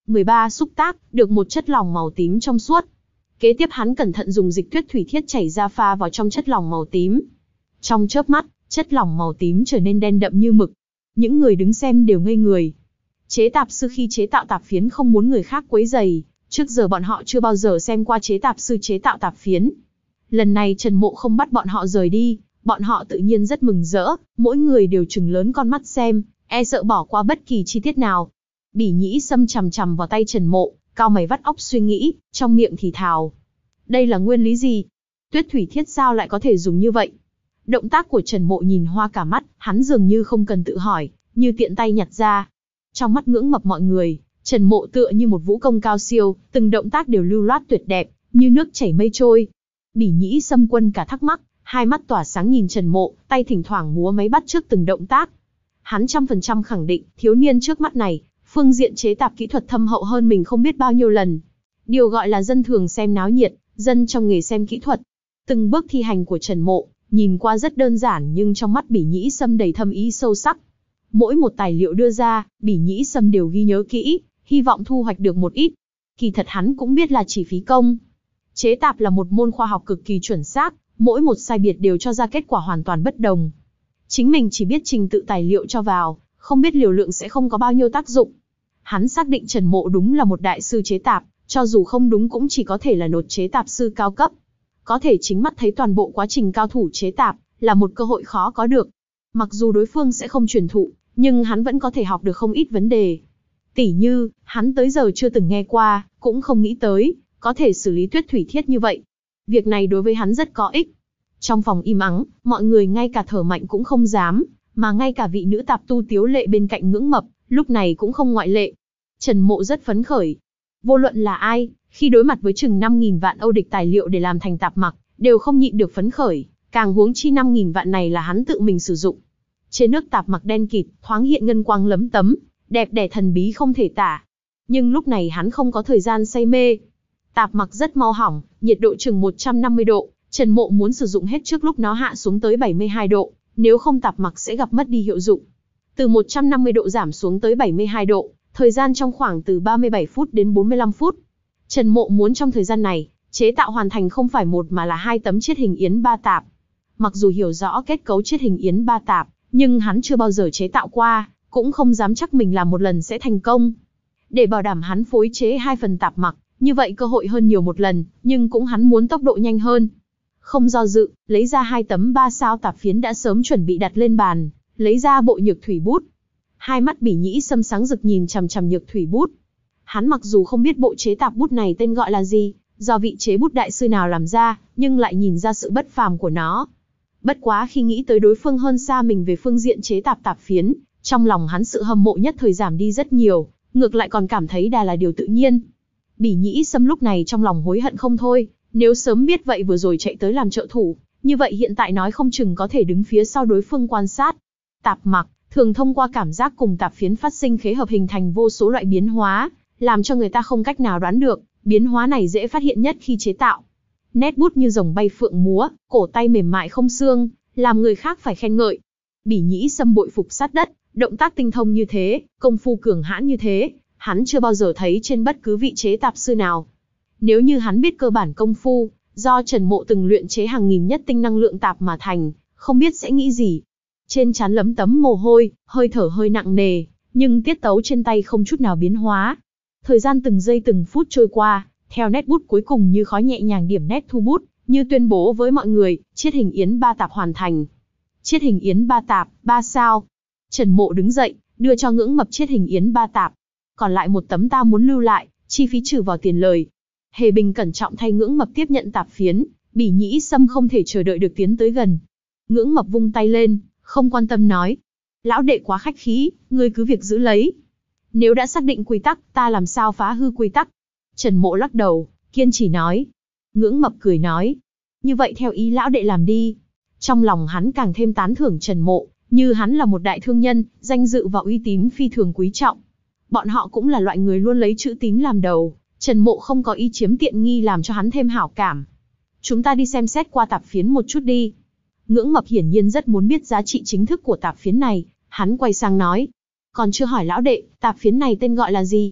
mười ba xúc tác, được một chất lỏng màu tím trong suốt. Kế tiếp hắn cẩn thận dùng dịch tuyết thủy thiết chảy ra pha vào trong chất lỏng màu tím. Trong chớp mắt, chất lỏng màu tím trở nên đen đậm như mực. Những người đứng xem đều ngây người. Chế tạp sư khi chế tạo tạp phiến không muốn người khác quấy rầy, trước giờ bọn họ chưa bao giờ xem qua chế tạp sư chế tạo tạp phiến. Lần này Trần Mộ không bắt bọn họ rời đi, bọn họ tự nhiên rất mừng rỡ, mỗi người đều trừng lớn con mắt xem, e sợ bỏ qua bất kỳ chi tiết nào. Bỉ Nhĩ Sâm chằm chằm vào tay Trần Mộ, cau mày vắt óc suy nghĩ, trong miệng thì thào. Đây là nguyên lý gì? Tuyết thủy thiết sao lại có thể dùng như vậy? Động tác của Trần Mộ nhìn hoa cả mắt, hắn dường như không cần tự hỏi, như tiện tay nhặt ra. Trong mắt ngưỡng mập mọi người, Trần Mộ tựa như một vũ công cao siêu, từng động tác đều lưu loát tuyệt đẹp, như nước chảy mây trôi. Bỉ Nhĩ Sâm Quân cả thắc mắc, hai mắt tỏa sáng nhìn Trần Mộ, tay thỉnh thoảng múa máy bắt chước từng động tác. Hắn trăm phần trăm khẳng định, thiếu niên trước mắt này, phương diện chế tạp kỹ thuật thâm hậu hơn mình không biết bao nhiêu lần. Điều gọi là dân thường xem náo nhiệt, dân trong nghề xem kỹ thuật. Từng bước thi hành của Trần Mộ, nhìn qua rất đơn giản nhưng trong mắt Bỉ Nhĩ Sâm đầy thâm ý sâu sắc. Mỗi một tài liệu đưa ra, Bỉ Nhĩ Sâm đều ghi nhớ kỹ, hy vọng thu hoạch được một ít. Kỳ thật hắn cũng biết là chỉ phí công. Chế tạp là một môn khoa học cực kỳ chuẩn xác, mỗi một sai biệt đều cho ra kết quả hoàn toàn bất đồng. Chính mình chỉ biết trình tự tài liệu cho vào, không biết liều lượng sẽ không có bao nhiêu tác dụng. Hắn xác định Trần Mộ đúng là một đại sư chế tạp, cho dù không đúng cũng chỉ có thể là nột chế tạp sư cao cấp. Có thể chính mắt thấy toàn bộ quá trình cao thủ chế tạp, là một cơ hội khó có được. Mặc dù đối phương sẽ không truyền thụ, nhưng hắn vẫn có thể học được không ít vấn đề. Tỉ như, hắn tới giờ chưa từng nghe qua, cũng không nghĩ tới, có thể xử lý tuyết thủy thiết như vậy. Việc này đối với hắn rất có ích. Trong phòng im ắng, mọi người ngay cả thở mạnh cũng không dám, mà ngay cả vị nữ tạp tu Tiếu Lệ bên cạnh ngưỡng mập, lúc này cũng không ngoại lệ. Trần Mộ rất phấn khởi. Vô luận là ai, khi đối mặt với chừng năm nghìn vạn Âu địch tài liệu để làm thành tạp mặc, đều không nhịn được phấn khởi, càng huống chi năm nghìn vạn này là hắn tự mình sử dụng. Trên nước tạp mặc đen kịt, thoáng hiện ngân quang lấm tấm, đẹp đẽ thần bí không thể tả. Nhưng lúc này hắn không có thời gian say mê. Tạp mặc rất mau hỏng, nhiệt độ chừng một trăm năm mươi độ, Trần Mộ muốn sử dụng hết trước lúc nó hạ xuống tới bảy mươi hai độ, nếu không tạp mặc sẽ gặp mất đi hiệu dụng. Từ một trăm năm mươi độ giảm xuống tới bảy mươi hai độ, thời gian trong khoảng từ ba mươi bảy phút đến bốn mươi lăm phút. Trần Mộ muốn trong thời gian này, chế tạo hoàn thành không phải một mà là hai tấm chiết hình yến ba tạp. Mặc dù hiểu rõ kết cấu chiết hình yến ba tạp, nhưng hắn chưa bao giờ chế tạo qua, cũng không dám chắc mình làm một lần sẽ thành công. Để bảo đảm hắn phối chế hai phần tạp mặc, như vậy cơ hội hơn nhiều một lần, nhưng cũng hắn muốn tốc độ nhanh hơn. Không do dự, lấy ra hai tấm ba sao tạp phiến đã sớm chuẩn bị đặt lên bàn, lấy ra bộ nhược thủy bút. Hai mắt Bỉ Nhĩ Sâm sáng rực nhìn chằm chằm nhược thủy bút. Hắn mặc dù không biết bộ chế tạp bút này tên gọi là gì, do vị chế bút đại sư nào làm ra, nhưng lại nhìn ra sự bất phàm của nó. Bất quá khi nghĩ tới đối phương hơn xa mình về phương diện chế tạp tạp phiến, trong lòng hắn sự hâm mộ nhất thời giảm đi rất nhiều, ngược lại còn cảm thấy đà là điều tự nhiên. Bỉ Nhĩ Sâm lúc này trong lòng hối hận không thôi, nếu sớm biết vậy vừa rồi chạy tới làm trợ thủ, như vậy hiện tại nói không chừng có thể đứng phía sau đối phương quan sát. Tạp mặc, thường thông qua cảm giác cùng tạp phiến phát sinh khế hợp hình thành vô số loại biến hóa, làm cho người ta không cách nào đoán được, biến hóa này dễ phát hiện nhất khi chế tạo. Nét bút như rồng bay phượng múa, cổ tay mềm mại không xương, làm người khác phải khen ngợi. Bỉ Nhĩ Sâm bội phục sát đất, động tác tinh thông như thế, công phu cường hãn như thế, hắn chưa bao giờ thấy trên bất cứ vị chế tạp sư nào. Nếu như hắn biết cơ bản công phu, do Trần Mộ từng luyện chế hàng nghìn nhất tinh năng lượng tạp mà thành, không biết sẽ nghĩ gì. Trên trán lấm tấm mồ hôi, hơi thở hơi nặng nề, nhưng tiết tấu trên tay không chút nào biến hóa. Thời gian từng giây từng phút trôi qua, theo nét bút cuối cùng như khói nhẹ nhàng điểm nét thu bút, như tuyên bố với mọi người, chiết hình yến ba tạp hoàn thành. Chiết hình yến ba tạp, ba sao. Trần Mộ đứng dậy, đưa cho ngưỡng mập chiết hình yến ba tạp. Còn lại một tấm ta muốn lưu lại, chi phí trừ vào tiền lời. Hề Bình cẩn trọng thay ngưỡng mập tiếp nhận tạp phiến, Bỉ Nhĩ Sâm không thể chờ đợi được tiến tới gần. Ngưỡng mập vung tay lên, không quan tâm nói. Lão đệ quá khách khí, ngươi cứ việc giữ lấy. Nếu đã xác định quy tắc, ta làm sao phá hư quy tắc? Trần Mộ lắc đầu, kiên trì nói. Ngưỡng mập cười nói. Như vậy theo ý lão đệ làm đi. Trong lòng hắn càng thêm tán thưởng Trần Mộ, như hắn là một đại thương nhân, danh dự và uy tín phi thường quý trọng. Bọn họ cũng là loại người luôn lấy chữ tín làm đầu, Trần Mộ không có ý chiếm tiện nghi làm cho hắn thêm hảo cảm. Chúng ta đi xem xét qua tạp phiến một chút đi. Ngưỡng mập hiển nhiên rất muốn biết giá trị chính thức của tạp phiến này, hắn quay sang nói. Còn chưa hỏi lão đệ, tạp phiến này tên gọi là gì?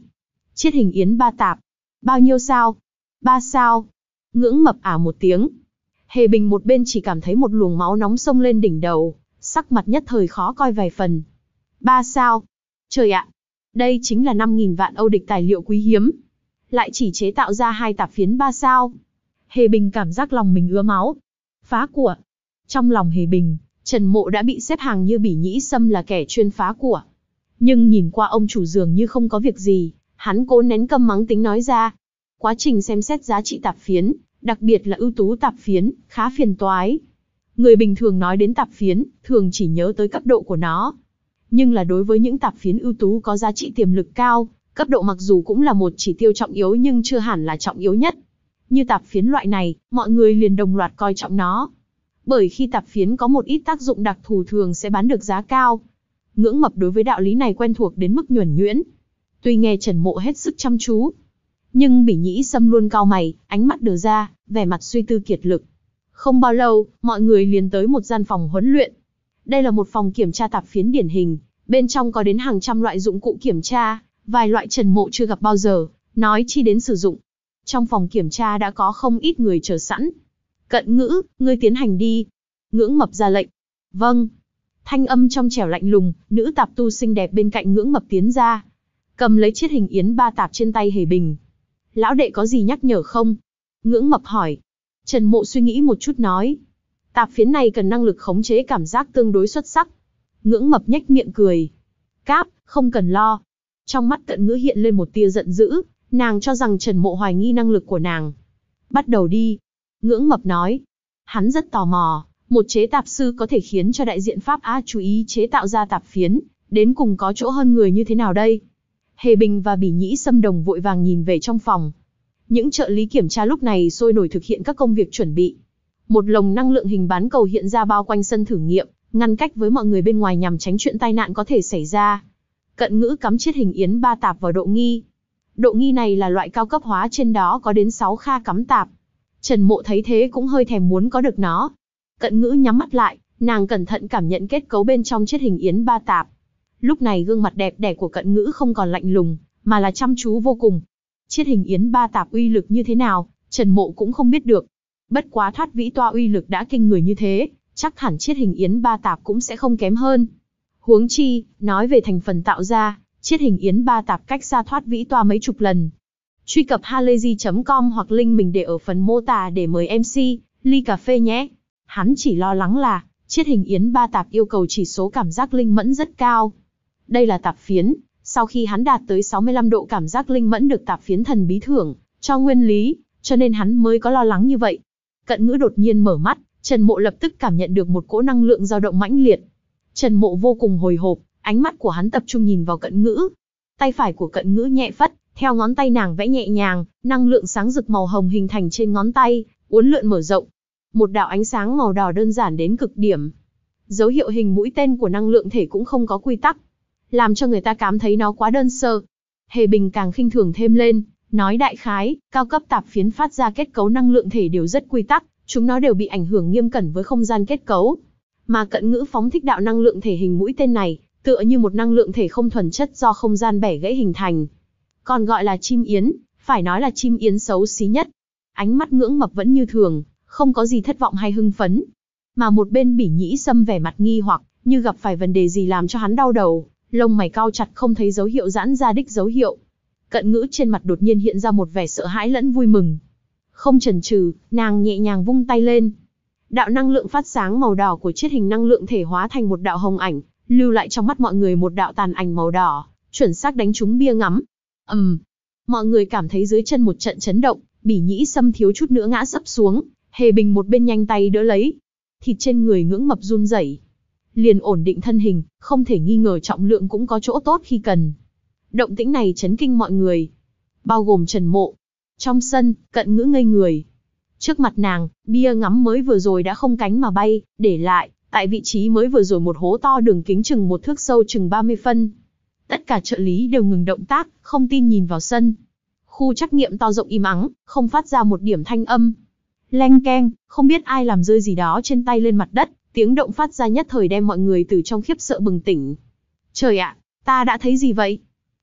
Chiết hình yến ba tạp. Bao nhiêu sao? Ba sao. Ngưỡng Mập ả một tiếng. Hề Bình một bên chỉ cảm thấy một luồng máu nóng xông lên đỉnh đầu, sắc mặt nhất thời khó coi vài phần. Ba sao. Trời ạ, đây chính là năm nghìn vạn Âu địch tài liệu quý hiếm. Lại chỉ chế tạo ra hai tạp phiến ba sao. Hề Bình cảm giác lòng mình ứa máu. Phá của. Trong lòng Hề Bình, Trần Mộ đã bị xếp hàng như Bỉ Nhĩ Sâm là kẻ chuyên phá của. Nhưng nhìn qua ông chủ dường như không có việc gì, hắn cố nén câm mắng tính nói ra. Quá trình xem xét giá trị tạp phiến, đặc biệt là ưu tú tạp phiến, khá phiền toái. Người bình thường nói đến tạp phiến, thường chỉ nhớ tới cấp độ của nó. Nhưng là đối với những tạp phiến ưu tú có giá trị tiềm lực cao, cấp độ mặc dù cũng là một chỉ tiêu trọng yếu nhưng chưa hẳn là trọng yếu nhất. Như tạp phiến loại này, mọi người liền đồng loạt coi trọng nó. Bởi khi tạp phiến có một ít tác dụng đặc thù thường sẽ bán được giá cao. Ngưỡng Mập đối với đạo lý này quen thuộc đến mức nhuần nhuyễn. Tuy nghe Trần Mộ hết sức chăm chú, nhưng Bỉ Nhĩ Sâm luôn cau mày, ánh mắt đờ ra, vẻ mặt suy tư kiệt lực. Không bao lâu, mọi người liền tới một gian phòng huấn luyện. Đây là một phòng kiểm tra tạp phiến điển hình, bên trong có đến hàng trăm loại dụng cụ kiểm tra, vài loại Trần Mộ chưa gặp bao giờ, nói chi đến sử dụng. Trong phòng kiểm tra đã có không ít người chờ sẵn. Cận Ngữ, ngươi tiến hành đi. Ngưỡng Mập ra lệnh. Vâng. Thanh âm trong trẻo lạnh lùng, nữ tạp tu xinh đẹp bên cạnh Ngưỡng Mập tiến ra, cầm lấy chiết hình yến ba tạp trên tay Hề Bình. Lão đệ có gì nhắc nhở không? Ngưỡng Mập hỏi. Trần Mộ suy nghĩ một chút nói. Tạp phiến này cần năng lực khống chế cảm giác tương đối xuất sắc. Ngưỡng Mập nhếch miệng cười. Cáp, không cần lo. Trong mắt Cận Ngữ hiện lên một tia giận dữ, nàng cho rằng Trần Mộ hoài nghi năng lực của nàng. Bắt đầu đi. Ngưỡng Mập nói. Hắn rất tò mò, một chế tạp sư có thể khiến cho đại diện Pháp Á chú ý chế tạo ra tạp phiến, đến cùng có chỗ hơn người như thế nào đây? Hề Bình và Bỉ Nhĩ Sâm đồng vội vàng nhìn về trong phòng. Những trợ lý kiểm tra lúc này sôi nổi thực hiện các công việc chuẩn bị. Một lồng năng lượng hình bán cầu hiện ra bao quanh sân thử nghiệm, ngăn cách với mọi người bên ngoài nhằm tránh chuyện tai nạn có thể xảy ra. Cận Ngữ cắm chiết hình yến ba tạp vào độ nghi. Độ nghi này là loại cao cấp hóa, trên đó có đến sáu kha cắm tạp. Trần Mộ thấy thế cũng hơi thèm muốn có được nó. Cận Ngữ nhắm mắt lại, nàng cẩn thận cảm nhận kết cấu bên trong chiết hình yến ba tạp. Lúc này gương mặt đẹp đẽ của Cận Ngữ không còn lạnh lùng, mà là chăm chú vô cùng. Chiết hình yến ba tạp uy lực như thế nào, Trần Mộ cũng không biết được. Bất quá thoát vĩ toa uy lực đã kinh người như thế, chắc hẳn chiết hình yến ba tạp cũng sẽ không kém hơn. Huống chi, nói về thành phần tạo ra, chiết hình yến ba tạp cách xa thoát vĩ toa mấy chục lần. Truy cập halayzi chấm com hoặc link mình để ở phần mô tả để mời em xê, ly cà phê nhé. Hắn chỉ lo lắng là, chiết hình yến ba tạp yêu cầu chỉ số cảm giác linh mẫn rất cao. Đây là tạp phiến, sau khi hắn đạt tới sáu mươi lăm độ cảm giác linh mẫn được tạp phiến thần bí thưởng, cho nguyên lý, cho nên hắn mới có lo lắng như vậy. Cận Ngữ đột nhiên mở mắt, Trần Mộ lập tức cảm nhận được một cỗ năng lượng dao động mãnh liệt. Trần Mộ vô cùng hồi hộp, ánh mắt của hắn tập trung nhìn vào Cận Ngữ. Tay phải của Cận Ngữ nhẹ phất, theo ngón tay nàng vẽ nhẹ nhàng, năng lượng sáng rực màu hồng hình thành trên ngón tay, uốn lượn mở rộng. Một đạo ánh sáng màu đỏ đơn giản đến cực điểm. Dấu hiệu hình mũi tên của năng lượng thể cũng không có quy tắc, làm cho người ta cảm thấy nó quá đơn sơ. Hề Bình càng khinh thường thêm lên, nói đại khái, cao cấp tạp phiến phát ra kết cấu năng lượng thể đều rất quy tắc, chúng nó đều bị ảnh hưởng nghiêm cẩn với không gian kết cấu. Mà Cận Ngữ phóng thích đạo năng lượng thể hình mũi tên này, tựa như một năng lượng thể không thuần chất do không gian bẻ gãy hình thành. Còn gọi là chim yến, phải nói là chim yến xấu xí nhất. Ánh mắt Ngưỡng Mập vẫn như thường, không có gì thất vọng hay hưng phấn. Mà một bên Bỉ Nhĩ Sâm vẻ mặt nghi hoặc, như gặp phải vấn đề gì làm cho hắn đau đầu, lông mày cau chặt không thấy dấu hiệu giãn ra đích dấu hiệu. Cận Ngữ trên mặt đột nhiên hiện ra một vẻ sợ hãi lẫn vui mừng. Không chần chừ, nàng nhẹ nhàng vung tay lên. Đạo năng lượng phát sáng màu đỏ của chiết hình năng lượng thể hóa thành một đạo hồng ảnh, lưu lại trong mắt mọi người một đạo tàn ảnh màu đỏ, chuẩn xác đánh trúng bia ngắm. Ầm, um, mọi người cảm thấy dưới chân một trận chấn động, Bỉ Nhĩ Sâm thiếu chút nữa ngã sấp xuống, Hề Bình một bên nhanh tay đỡ lấy. Thịt trên người Ngưỡng Mập run rẩy, liền ổn định thân hình, không thể nghi ngờ trọng lượng cũng có chỗ tốt khi cần. Động tĩnh này chấn kinh mọi người, bao gồm Trần Mộ. Trong sân, Cận Ngữ ngây người. Trước mặt nàng, bia ngắm mới vừa rồi đã không cánh mà bay, để lại, tại vị trí mới vừa rồi một hố to đường kính chừng một thước sâu chừng ba mươi phân. Tất cả trợ lý đều ngừng động tác, không tin nhìn vào sân. Khu trắc nghiệm to rộng im ắng, không phát ra một điểm thanh âm. Leng keng, không biết ai làm rơi gì đó trên tay lên mặt đất, tiếng động phát ra nhất thời đem mọi người từ trong khiếp sợ bừng tỉnh. Trời ạ, ta đã thấy gì vậy?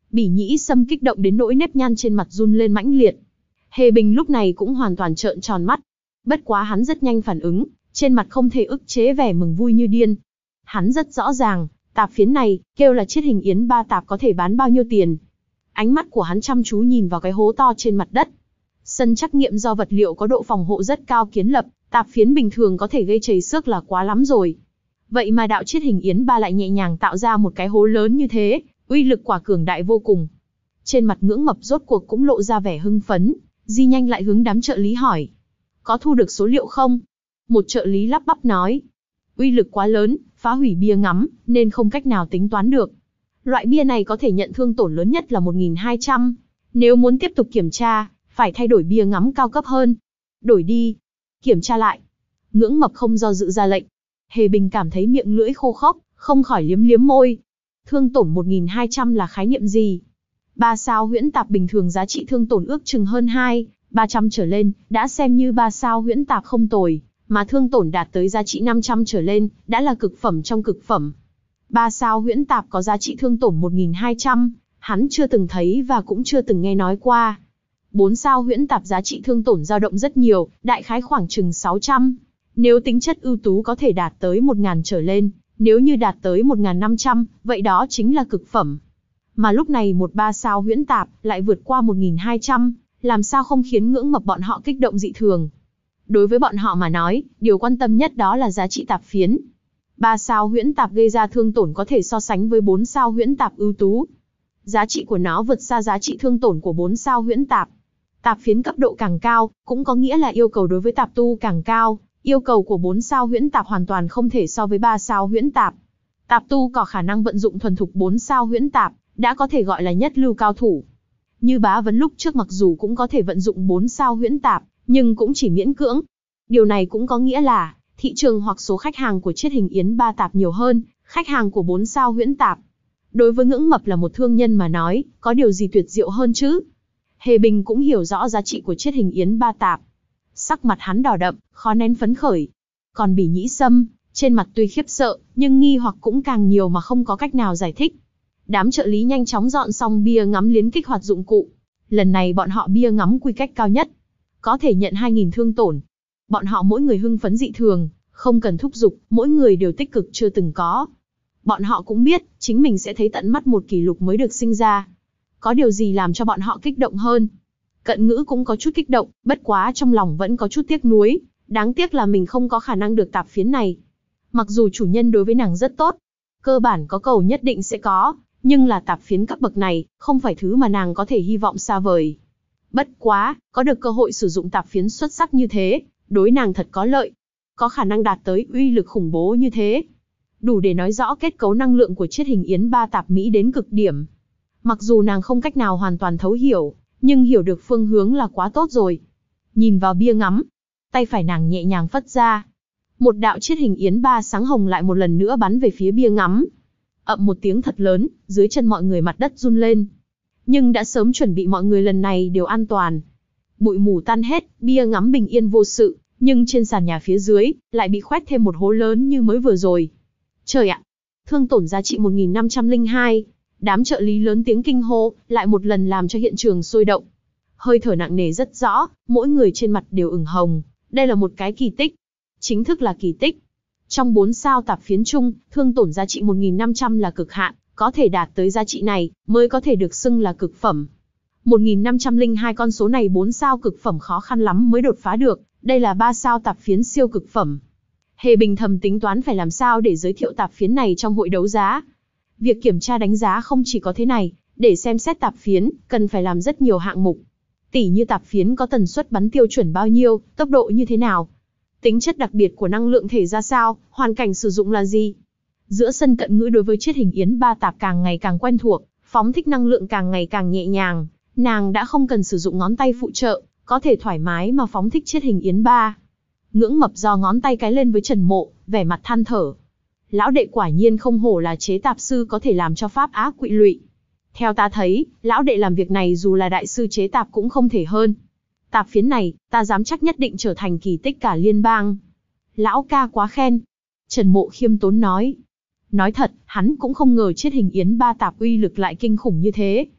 Bỉ Nhĩ Sâm kích động đến nỗi nếp nhăn trên mặt run lên mãnh liệt. Hề Bình lúc này cũng hoàn toàn trợn tròn mắt. Bất quá hắn rất nhanh phản ứng, trên mặt không thể ức chế vẻ mừng vui như điên. Hắn rất rõ ràng, tạp phiến này, kêu là chiết hình yến ba tạp có thể bán bao nhiêu tiền. Ánh mắt của hắn chăm chú nhìn vào cái hố to trên mặt đất. Sân trắc nghiệm do vật liệu có độ phòng hộ rất cao kiến lập, tạp phiến bình thường có thể gây chảy xước là quá lắm rồi. Vậy mà đạo chiết hình yến ba lại nhẹ nhàng tạo ra một cái hố lớn như thế, uy lực quả cường đại vô cùng. Trên mặt Ngưỡng Mập rốt cuộc cũng lộ ra vẻ hưng phấn, di nhanh lại hướng đám trợ lý hỏi. Có thu được số liệu không? Một trợ lý lắp bắp nói. Uy lực quá lớn, phá hủy bia ngắm, nên không cách nào tính toán được. Loại bia này có thể nhận thương tổn lớn nhất là một nghìn hai trăm. Nếu muốn tiếp tục kiểm tra, phải thay đổi bia ngắm cao cấp hơn. Đổi đi. Kiểm tra lại. Ngưỡng Mập không do dự ra lệnh. Hề Bình cảm thấy miệng lưỡi khô khốc, không khỏi liếm liếm môi. Thương tổn một nghìn hai trăm là khái niệm gì? Ba sao huyễn tạp bình thường giá trị thương tổn ước chừng hơn hai, ba trăm trở lên, đã xem như ba sao huyễn tạp không tồi, mà thương tổn đạt tới giá trị năm trăm trở lên, đã là cực phẩm trong cực phẩm. Ba sao huyễn tạp có giá trị thương tổn một nghìn hai trăm, hắn chưa từng thấy và cũng chưa từng nghe nói qua. Bốn sao huyễn tạp giá trị thương tổn dao động rất nhiều, đại khái khoảng chừng sáu trăm. Nếu tính chất ưu tú có thể đạt tới một nghìn trở lên, nếu như đạt tới một nghìn năm trăm, vậy đó chính là cực phẩm. Mà lúc này một ba sao huyễn tạp lại vượt qua một nghìn hai trăm, làm sao không khiến Ngưỡng Mập bọn họ kích động dị thường. Đối với bọn họ mà nói, điều quan tâm nhất đó là giá trị tạp phiến. Ba sao huyễn tạp gây ra thương tổn có thể so sánh với bốn sao huyễn tạp ưu tú. Giá trị của nó vượt xa giá trị thương tổn của bốn sao huyễn tạp. Tạp phiến cấp độ càng cao, cũng có nghĩa là yêu cầu đối với tạp tu càng cao. Yêu cầu của bốn sao huyễn tạp hoàn toàn không thể so với ba sao huyễn tạp. Tạp tu có khả năng vận dụng thuần thục bốn sao huyễn tạp, đã có thể gọi là nhất lưu cao thủ. Như Bá Vấn lúc trước mặc dù cũng có thể vận dụng bốn sao huyễn tạp, nhưng cũng chỉ miễn cưỡng. Điều này cũng có nghĩa là, thị trường hoặc số khách hàng của chiết hình yến ba tạp nhiều hơn, khách hàng của bốn sao huyễn tạp. Đối với Ngưỡng Mập là một thương nhân mà nói, có điều gì tuyệt diệu hơn chứ? Hề Bình cũng hiểu rõ giá trị của chiết hình yến ba tạp. Sắc mặt hắn đỏ đậm, khó nén phấn khởi. Còn Bỉ Nhĩ Sâm, trên mặt tuy khiếp sợ, nhưng nghi hoặc cũng càng nhiều mà không có cách nào giải thích. Đám trợ lý nhanh chóng dọn xong bia ngắm liến kích hoạt dụng cụ. Lần này bọn họ bia ngắm quy cách cao nhất, có thể nhận hai nghìn thương tổn. Bọn họ mỗi người hưng phấn dị thường, không cần thúc giục, mỗi người đều tích cực chưa từng có. Bọn họ cũng biết, chính mình sẽ thấy tận mắt một kỷ lục mới được sinh ra. Có điều gì làm cho bọn họ kích động hơn? Cận Ngữ cũng có chút kích động, bất quá trong lòng vẫn có chút tiếc nuối. Đáng tiếc là mình không có khả năng được tạp phiến này. Mặc dù chủ nhân đối với nàng rất tốt, cơ bản có cầu nhất định sẽ có, nhưng là tạp phiến cấp bậc này, không phải thứ mà nàng có thể hy vọng xa vời. Bất quá, có được cơ hội sử dụng tạp phiến xuất sắc như thế, đối nàng thật có lợi. Có khả năng đạt tới uy lực khủng bố như thế, đủ để nói rõ kết cấu năng lượng của chiết hình yến ba tạp Mỹ đến cực điểm. Mặc dù nàng không cách nào hoàn toàn thấu hiểu, nhưng hiểu được phương hướng là quá tốt rồi. Nhìn vào bia ngắm, tay phải nàng nhẹ nhàng phất ra. Một đạo chiết hình yến ba sáng hồng lại một lần nữa bắn về phía bia ngắm. Ậm một tiếng thật lớn, dưới chân mọi người mặt đất run lên. Nhưng đã sớm chuẩn bị mọi người lần này đều an toàn. Bụi mù tan hết, bia ngắm bình yên vô sự, nhưng trên sàn nhà phía dưới, lại bị khoét thêm một hố lớn như mới vừa rồi. Trời ạ! Thương tổn giá trị một nghìn năm trăm lẻ hai. Đám trợ lý lớn tiếng kinh hô, lại một lần làm cho hiện trường sôi động. Hơi thở nặng nề rất rõ, mỗi người trên mặt đều ửng hồng. Đây là một cái kỳ tích. Chính thức là kỳ tích. Trong bốn sao tạp phiến chung, thương tổn giá trị một nghìn năm trăm là cực hạn, có thể đạt tới giá trị này, mới có thể được xưng là cực phẩm. một nghìn năm trăm lẻ hai con số này bốn sao cực phẩm khó khăn lắm mới đột phá được, đây là ba sao tạp phiến siêu cực phẩm. Hề Bình thầm tính toán phải làm sao để giới thiệu tạp phiến này trong hội đấu giá. Việc kiểm tra đánh giá không chỉ có thế này, để xem xét tạp phiến, cần phải làm rất nhiều hạng mục. Tỉ như tạp phiến có tần suất bắn tiêu chuẩn bao nhiêu, tốc độ như thế nào, tính chất đặc biệt của năng lượng thể ra sao, hoàn cảnh sử dụng là gì. Giữa sân Cận Ngữ đối với chiết hình yến ba tạp càng ngày càng quen thuộc, phóng thích năng lượng càng ngày càng nhẹ nhàng, nàng đã không cần sử dụng ngón tay phụ trợ, có thể thoải mái mà phóng thích chiết hình yến ba. Ngưỡng Mập giơ ngón tay cái lên với Trần Mộ, vẻ mặt than thở. Lão đệ quả nhiên không hổ là chế tạp sư có thể làm cho pháp á quỵ lụy. Theo ta thấy, lão đệ làm việc này dù là đại sư chế tạp cũng không thể hơn. Tạp phiến này, ta dám chắc nhất định trở thành kỳ tích cả liên bang. Lão ca quá khen. Trần Mộ khiêm tốn nói. Nói thật, hắn cũng không ngờ chiết hình yến ba tạp uy lực lại kinh khủng như thế.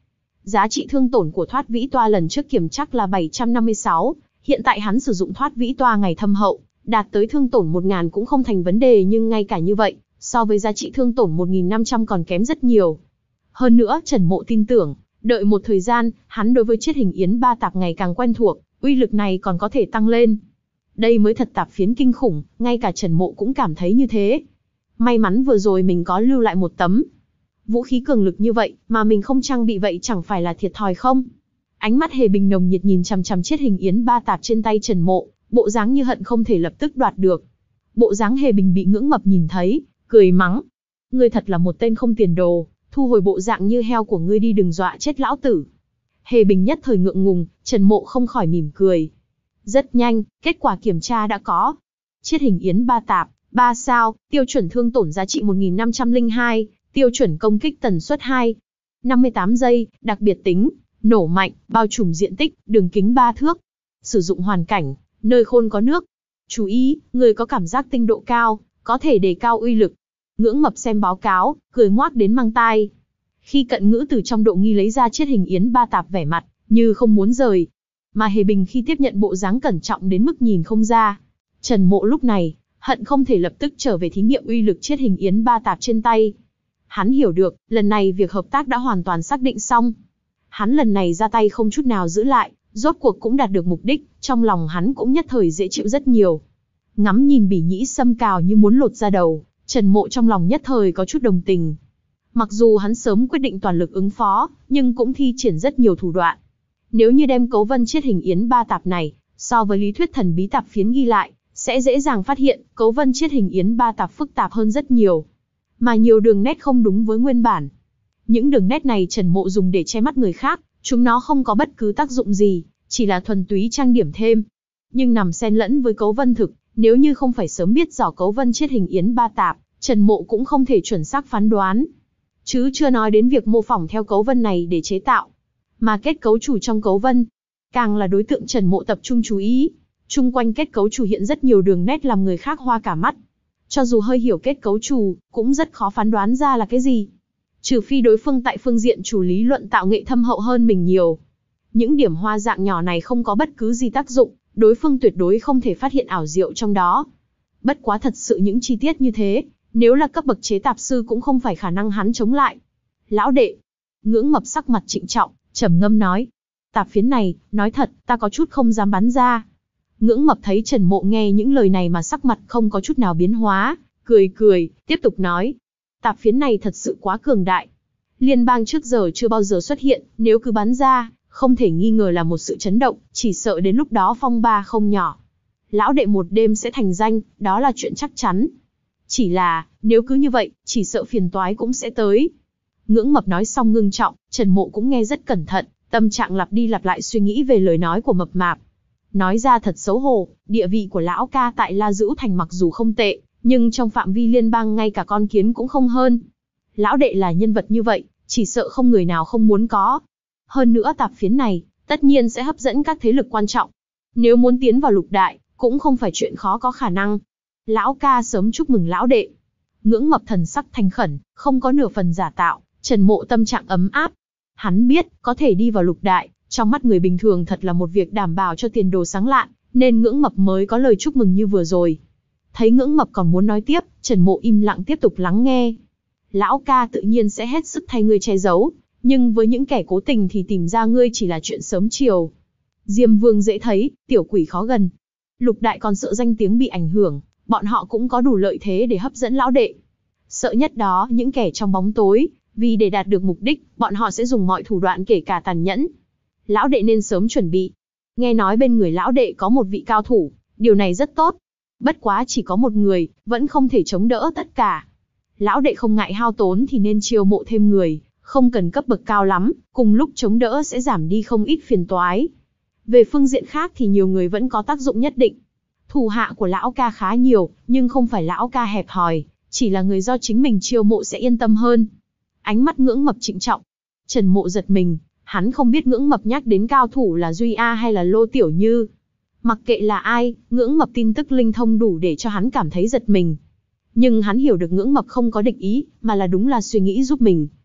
Giá trị thương tổn của thoát vĩ toa lần trước kiểm chắc là bảy trăm năm mươi sáu, hiện tại hắn sử dụng thoát vĩ toa ngày thâm hậu, đạt tới thương tổn một nghìn cũng không thành vấn đề, nhưng ngay cả như vậy, so với giá trị thương tổn một nghìn năm trăm còn kém rất nhiều. Hơn nữa, Trần Mộ tin tưởng, đợi một thời gian, hắn đối với chiết hình yến ba tạp ngày càng quen thuộc, uy lực này còn có thể tăng lên. Đây mới thật tạp phiến kinh khủng, ngay cả Trần Mộ cũng cảm thấy như thế. May mắn vừa rồi mình có lưu lại một tấm vũ khí cường lực như vậy, mà mình không trang bị vậy chẳng phải là thiệt thòi không? Ánh mắt Hề Bình nồng nhiệt nhìn chằm chằm chiết hình yến ba tạp trên tay Trần Mộ, bộ dáng như hận không thể lập tức đoạt được. Bộ dáng Hề Bình bị Ngưỡng Mập nhìn thấy, cười mắng: "Ngươi thật là một tên không tiền đồ, thu hồi bộ dạng như heo của ngươi đi, đừng dọa chết lão tử." Hề Bình nhất thời ngượng ngùng, Trần Mộ không khỏi mỉm cười. Rất nhanh, kết quả kiểm tra đã có. Chiết hình yến ba tạp, ba sao, tiêu chuẩn thương tổn giá trị một nghìn năm trăm lẻ hai, tiêu chuẩn công kích tần suất hai, năm mươi tám giây, đặc biệt tính, nổ mạnh, bao trùm diện tích, đường kính ba thước. Sử dụng hoàn cảnh, nơi khôn có nước. Chú ý, người có cảm giác tinh độ cao, có thể đề cao uy lực. Ngưỡng Mập xem báo cáo, cười ngoác đến mang tai. Khi Cận Ngữ từ trong độ nghi lấy ra chiết hình yến ba tạp, vẻ mặt như không muốn rời. Mà Hề Bình khi tiếp nhận bộ dáng cẩn trọng đến mức nhìn không ra. Trần Mộ lúc này, hận không thể lập tức trở về thí nghiệm uy lực chiết hình yến ba tạp trên tay. Hắn hiểu được, lần này việc hợp tác đã hoàn toàn xác định xong. Hắn lần này ra tay không chút nào giữ lại, rốt cuộc cũng đạt được mục đích, trong lòng hắn cũng nhất thời dễ chịu rất nhiều. Ngắm nhìn Bỉ Nhĩ Sâm cào như muốn lột ra đầu, Trần Mộ trong lòng nhất thời có chút đồng tình. Mặc dù hắn sớm quyết định toàn lực ứng phó, nhưng cũng thi triển rất nhiều thủ đoạn. Nếu như đem cấu vân chiết hình yến ba tạp này, so với lý thuyết thần bí tạp phiến ghi lại, sẽ dễ dàng phát hiện, cấu vân chiết hình yến ba tạp phức tạp hơn rất nhiều. Mà nhiều đường nét không đúng với nguyên bản. Những đường nét này Trần Mộ dùng để che mắt người khác, chúng nó không có bất cứ tác dụng gì, chỉ là thuần túy trang điểm thêm. Nhưng nằm xen lẫn với cấu vân thực, nếu như không phải sớm biết rõ cấu vân chiết hình yến ba tạp, Trần Mộ cũng không thể chuẩn xác phán đoán. Chứ chưa nói đến việc mô phỏng theo cấu vân này để chế tạo. Mà kết cấu chủ trong cấu vân, càng là đối tượng Trần Mộ tập trung chú ý. Chung quanh kết cấu chủ hiện rất nhiều đường nét làm người khác hoa cả mắt. Cho dù hơi hiểu kết cấu chủ, cũng rất khó phán đoán ra là cái gì. Trừ phi đối phương tại phương diện chủ lý luận tạo nghệ thâm hậu hơn mình nhiều. Những điểm hoa dạng nhỏ này không có bất cứ gì tác dụng, đối phương tuyệt đối không thể phát hiện ảo diệu trong đó. Bất quá thật sự những chi tiết như thế, nếu là cấp bậc chế tạp sư cũng không phải khả năng hắn chống lại. Lão đệ, Ngưỡng Mập sắc mặt trịnh trọng, trầm ngâm nói. Tạp phiến này, nói thật, ta có chút không dám bắn ra. Ngưỡng Mập thấy Trần Mộ nghe những lời này mà sắc mặt không có chút nào biến hóa, cười cười, tiếp tục nói. Tạp phiến này thật sự quá cường đại. Liên bang trước giờ chưa bao giờ xuất hiện, nếu cứ bắn ra, không thể nghi ngờ là một sự chấn động, chỉ sợ đến lúc đó phong ba không nhỏ. Lão đệ một đêm sẽ thành danh, đó là chuyện chắc chắn. Chỉ là, nếu cứ như vậy, chỉ sợ phiền toái cũng sẽ tới. Ngưỡng Mập nói xong ngưng trọng, Trần Mộ cũng nghe rất cẩn thận, tâm trạng lặp đi lặp lại suy nghĩ về lời nói của Mập Mạp. Nói ra thật xấu hổ, địa vị của lão ca tại La Dữu Thành mặc dù không tệ, nhưng trong phạm vi liên bang ngay cả con kiến cũng không hơn. Lão đệ là nhân vật như vậy, chỉ sợ không người nào không muốn có. Hơn nữa tạp phiến này, tất nhiên sẽ hấp dẫn các thế lực quan trọng. Nếu muốn tiến vào lục đại, cũng không phải chuyện khó có khả năng. Lão ca sớm chúc mừng lão đệ. Ngưỡng Mập thần sắc thành khẩn, không có nửa phần giả tạo, Trần Mộ tâm trạng ấm áp. Hắn biết, có thể đi vào lục đại, trong mắt người bình thường thật là một việc đảm bảo cho tiền đồ sáng lạn, nên Ngưỡng Mập mới có lời chúc mừng như vừa rồi. Thấy Ngưỡng Mập còn muốn nói tiếp, Trần Mộ im lặng tiếp tục lắng nghe. Lão ca tự nhiên sẽ hết sức thay ngươi che giấu, nhưng với những kẻ cố tình thì tìm ra ngươi chỉ là chuyện sớm chiều. Diêm Vương dễ thấy, tiểu quỷ khó gần. Lục đại còn sợ danh tiếng bị ảnh hưởng, bọn họ cũng có đủ lợi thế để hấp dẫn lão đệ. Sợ nhất đó những kẻ trong bóng tối, vì để đạt được mục đích, bọn họ sẽ dùng mọi thủ đoạn kể cả tàn nhẫn. Lão đệ nên sớm chuẩn bị. Nghe nói bên người lão đệ có một vị cao thủ, điều này rất tốt. Bất quá chỉ có một người, vẫn không thể chống đỡ tất cả. Lão đệ không ngại hao tốn thì nên chiêu mộ thêm người, không cần cấp bậc cao lắm, cùng lúc chống đỡ sẽ giảm đi không ít phiền toái. Về phương diện khác thì nhiều người vẫn có tác dụng nhất định. Thủ hạ của lão ca khá nhiều, nhưng không phải lão ca hẹp hòi, chỉ là người do chính mình chiêu mộ sẽ yên tâm hơn. Ánh mắt Ngưỡng Mập trịnh trọng. Trần Mộ giật mình, hắn không biết Ngưỡng Mập nhắc đến cao thủ là Duy A hay là Lô Tiểu Như. Mặc kệ là ai, Ngưỡng Mập tin tức linh thông đủ để cho hắn cảm thấy giật mình. Nhưng hắn hiểu được Ngưỡng Mập không có địch ý, mà là đúng là suy nghĩ giúp mình.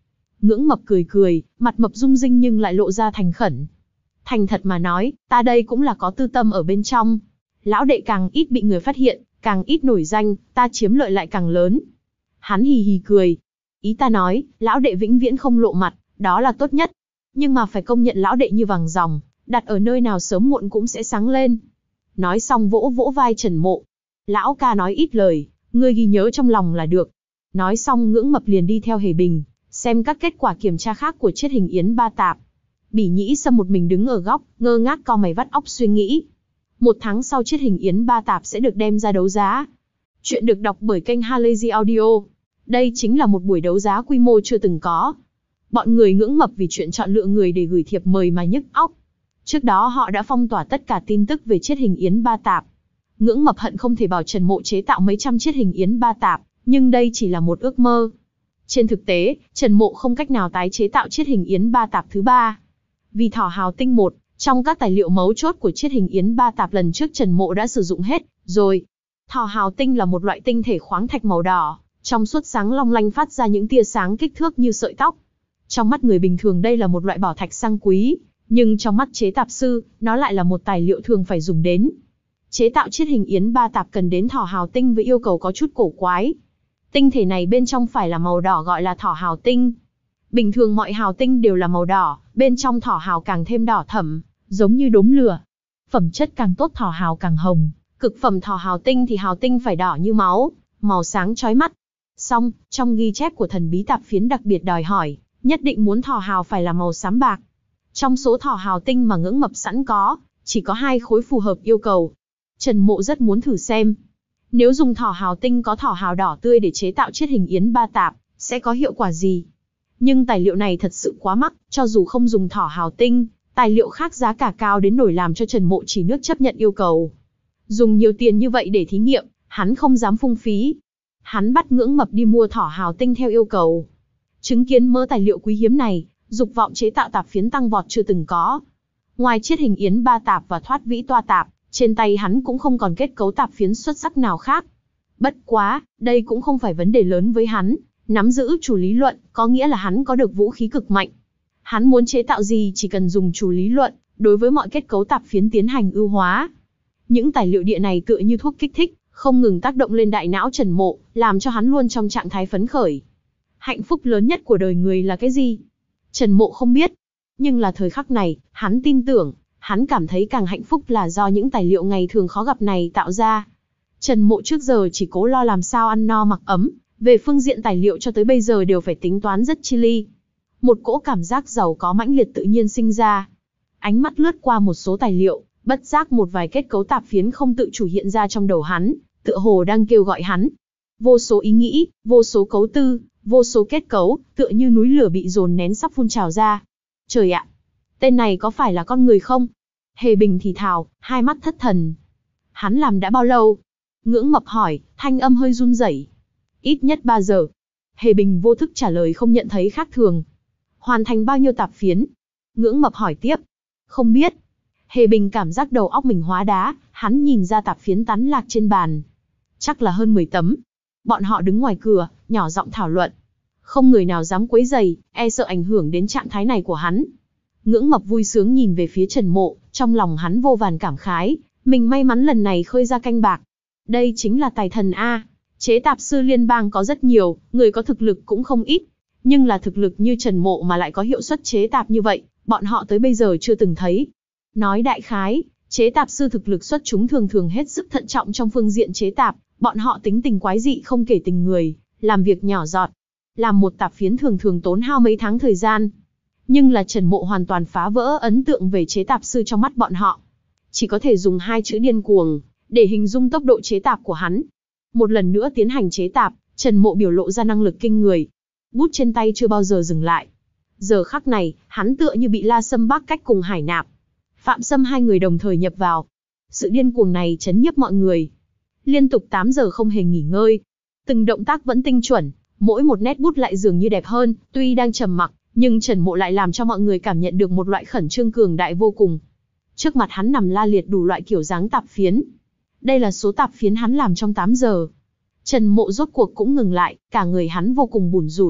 Ngưỡng Mập cười cười, mặt mập rung rinh nhưng lại lộ ra thành khẩn. Thành thật mà nói, ta đây cũng là có tư tâm ở bên trong. Lão đệ càng ít bị người phát hiện, càng ít nổi danh, ta chiếm lợi lại càng lớn. Hắn hì hì cười. Ý ta nói, lão đệ vĩnh viễn không lộ mặt, đó là tốt nhất. Nhưng mà phải công nhận lão đệ như vàng ròng, đặt ở nơi nào sớm muộn cũng sẽ sáng lên. Nói xong vỗ vỗ vai Trần Mộ. Lão ca nói ít lời, ngươi ghi nhớ trong lòng là được. Nói xong Ngưỡng Mập liền đi theo Hề Bình, xem các kết quả kiểm tra khác của chiết hình yến ba tạp. Bỉ Nhĩ Sâm một mình đứng ở góc, ngơ ngác cau mày vắt óc suy nghĩ. Một tháng sau chiết hình yến ba tạp sẽ được đem ra đấu giá. Chuyện được đọc bởi kênh Halazy Audio. Đây chính là một buổi đấu giá quy mô chưa từng có. Bọn người Ngưỡng Mập vì chuyện chọn lựa người để gửi thiệp mời mà nhức óc. Trước đó họ đã phong tỏa tất cả tin tức về chiết hình yến ba tạp. Ngưỡng Mập hận không thể bảo Trần Mộ chế tạo mấy trăm chiết hình yến ba tạp, nhưng đây chỉ là một ước mơ. Trên thực tế, Trần Mộ không cách nào tái chế tạo chiết hình yến ba tạp thứ ba. Vì thỏ hào tinh một, trong các tài liệu mấu chốt của chiết hình yến ba tạp lần trước Trần Mộ đã sử dụng hết rồi. Thỏ hào tinh là một loại tinh thể khoáng thạch màu đỏ, trong suốt sáng long lanh phát ra những tia sáng kích thước như sợi tóc. Trong mắt người bình thường đây là một loại bảo thạch sang quý, nhưng trong mắt chế tạp sư, nó lại là một tài liệu thường phải dùng đến. Chế tạo chiết hình yến ba tạp cần đến thỏ hào tinh với yêu cầu có chút cổ quái. Tinh thể này bên trong phải là màu đỏ gọi là thỏ hào tinh. Bình thường mọi hào tinh đều là màu đỏ, bên trong thỏ hào càng thêm đỏ thẫm, giống như đốm lửa. Phẩm chất càng tốt thỏ hào càng hồng, cực phẩm thỏ hào tinh thì hào tinh phải đỏ như máu, màu sáng chói mắt. Song, trong ghi chép của thần bí tạp phiến đặc biệt đòi hỏi, nhất định muốn thỏ hào phải là màu xám bạc. Trong số thỏ hào tinh mà Ngưỡng Mập sẵn có, chỉ có hai khối phù hợp yêu cầu. Trần Mộ rất muốn thử xem. Nếu dùng thỏ hào tinh có thỏ hào đỏ tươi để chế tạo chiết hình yến ba tạp, sẽ có hiệu quả gì? Nhưng tài liệu này thật sự quá mắc, cho dù không dùng thỏ hào tinh, tài liệu khác giá cả cao đến nổi làm cho Trần Mộ chỉ nước chấp nhận yêu cầu. Dùng nhiều tiền như vậy để thí nghiệm, hắn không dám phung phí. Hắn bắt Ngưỡng Mập đi mua thỏ hào tinh theo yêu cầu. Chứng kiến mớ tài liệu quý hiếm này, dục vọng chế tạo tạp phiến tăng vọt chưa từng có. Ngoài chiết hình yến ba tạp và thoát vĩ toa tạp, trên tay hắn cũng không còn kết cấu tạp phiến xuất sắc nào khác. Bất quá, đây cũng không phải vấn đề lớn với hắn, nắm giữ chủ lý luận, có nghĩa là hắn có được vũ khí cực mạnh. Hắn muốn chế tạo gì chỉ cần dùng chủ lý luận, đối với mọi kết cấu tạp phiến tiến hành ưu hóa. Những tài liệu địa này tựa như thuốc kích thích, không ngừng tác động lên đại não Trần Mộ, làm cho hắn luôn trong trạng thái phấn khởi. Hạnh phúc lớn nhất của đời người là cái gì? Trần Mộ không biết. Nhưng là thời khắc này, hắn tin tưởng, hắn cảm thấy càng hạnh phúc là do những tài liệu ngày thường khó gặp này tạo ra. Trần Mộ trước giờ chỉ cố lo làm sao ăn no mặc ấm, về phương diện tài liệu cho tới bây giờ đều phải tính toán rất chi li. Một cỗ cảm giác giàu có mãnh liệt tự nhiên sinh ra. Ánh mắt lướt qua một số tài liệu, bất giác một vài kết cấu tạp phiến không tự chủ hiện ra trong đầu hắn, tựa hồ đang kêu gọi hắn. Vô số ý nghĩ, vô số cấu tư, vô số kết cấu, tựa như núi lửa bị dồn nén sắp phun trào ra. Trời ạ! Tên này có phải là con người không? Hề Bình thì thào, hai mắt thất thần. Hắn làm đã bao lâu? Ngưỡng Mập hỏi, thanh âm hơi run rẩy. Ít nhất ba giờ. Hề Bình vô thức trả lời không nhận thấy khác thường. Hoàn thành bao nhiêu tạp phiến? Ngưỡng Mập hỏi tiếp. Không biết. Hề Bình cảm giác đầu óc mình hóa đá, hắn nhìn ra tạp phiến tán lạc trên bàn. Chắc là hơn mười tấm. Bọn họ đứng ngoài cửa, nhỏ giọng thảo luận. Không người nào dám quấy rầy, e sợ ảnh hưởng đến trạng thái này của hắn. Ngưỡng Mập vui sướng nhìn về phía Trần Mộ, trong lòng hắn vô vàn cảm khái, mình may mắn lần này khơi ra canh bạc. Đây chính là tài thần A. Chế tạp sư liên bang có rất nhiều, người có thực lực cũng không ít. Nhưng là thực lực như Trần Mộ mà lại có hiệu suất chế tạp như vậy, bọn họ tới bây giờ chưa từng thấy. Nói đại khái, chế tạp sư thực lực xuất chúng thường thường hết sức thận trọng trong phương diện chế tạp, bọn họ tính tình quái dị không kể tình người, làm việc nhỏ giọt. Làm một tạp phiến thường thường tốn hao mấy tháng thời gian. Nhưng là Trần Mộ hoàn toàn phá vỡ ấn tượng về chế tạp sư trong mắt bọn họ. Chỉ có thể dùng hai chữ điên cuồng, để hình dung tốc độ chế tạp của hắn. Một lần nữa tiến hành chế tạp, Trần Mộ biểu lộ ra năng lực kinh người. Bút trên tay chưa bao giờ dừng lại. Giờ khắc này, hắn tựa như bị La Sâm Bắc cách cùng Hải Nạp. Phạm Sâm hai người đồng thời nhập vào. Sự điên cuồng này chấn nhiếp mọi người. Liên tục tám giờ không hề nghỉ ngơi. Từng động tác vẫn tinh chuẩn, mỗi một nét bút lại dường như đẹp hơn, tuy đang trầm mặc, nhưng Trần Mộ lại làm cho mọi người cảm nhận được một loại khẩn trương cường đại vô cùng. Trước mặt hắn nằm la liệt đủ loại kiểu dáng tạp phiến. Đây là số tạp phiến hắn làm trong tám giờ. Trần Mộ rốt cuộc cũng ngừng lại, cả người hắn vô cùng bủn rủn,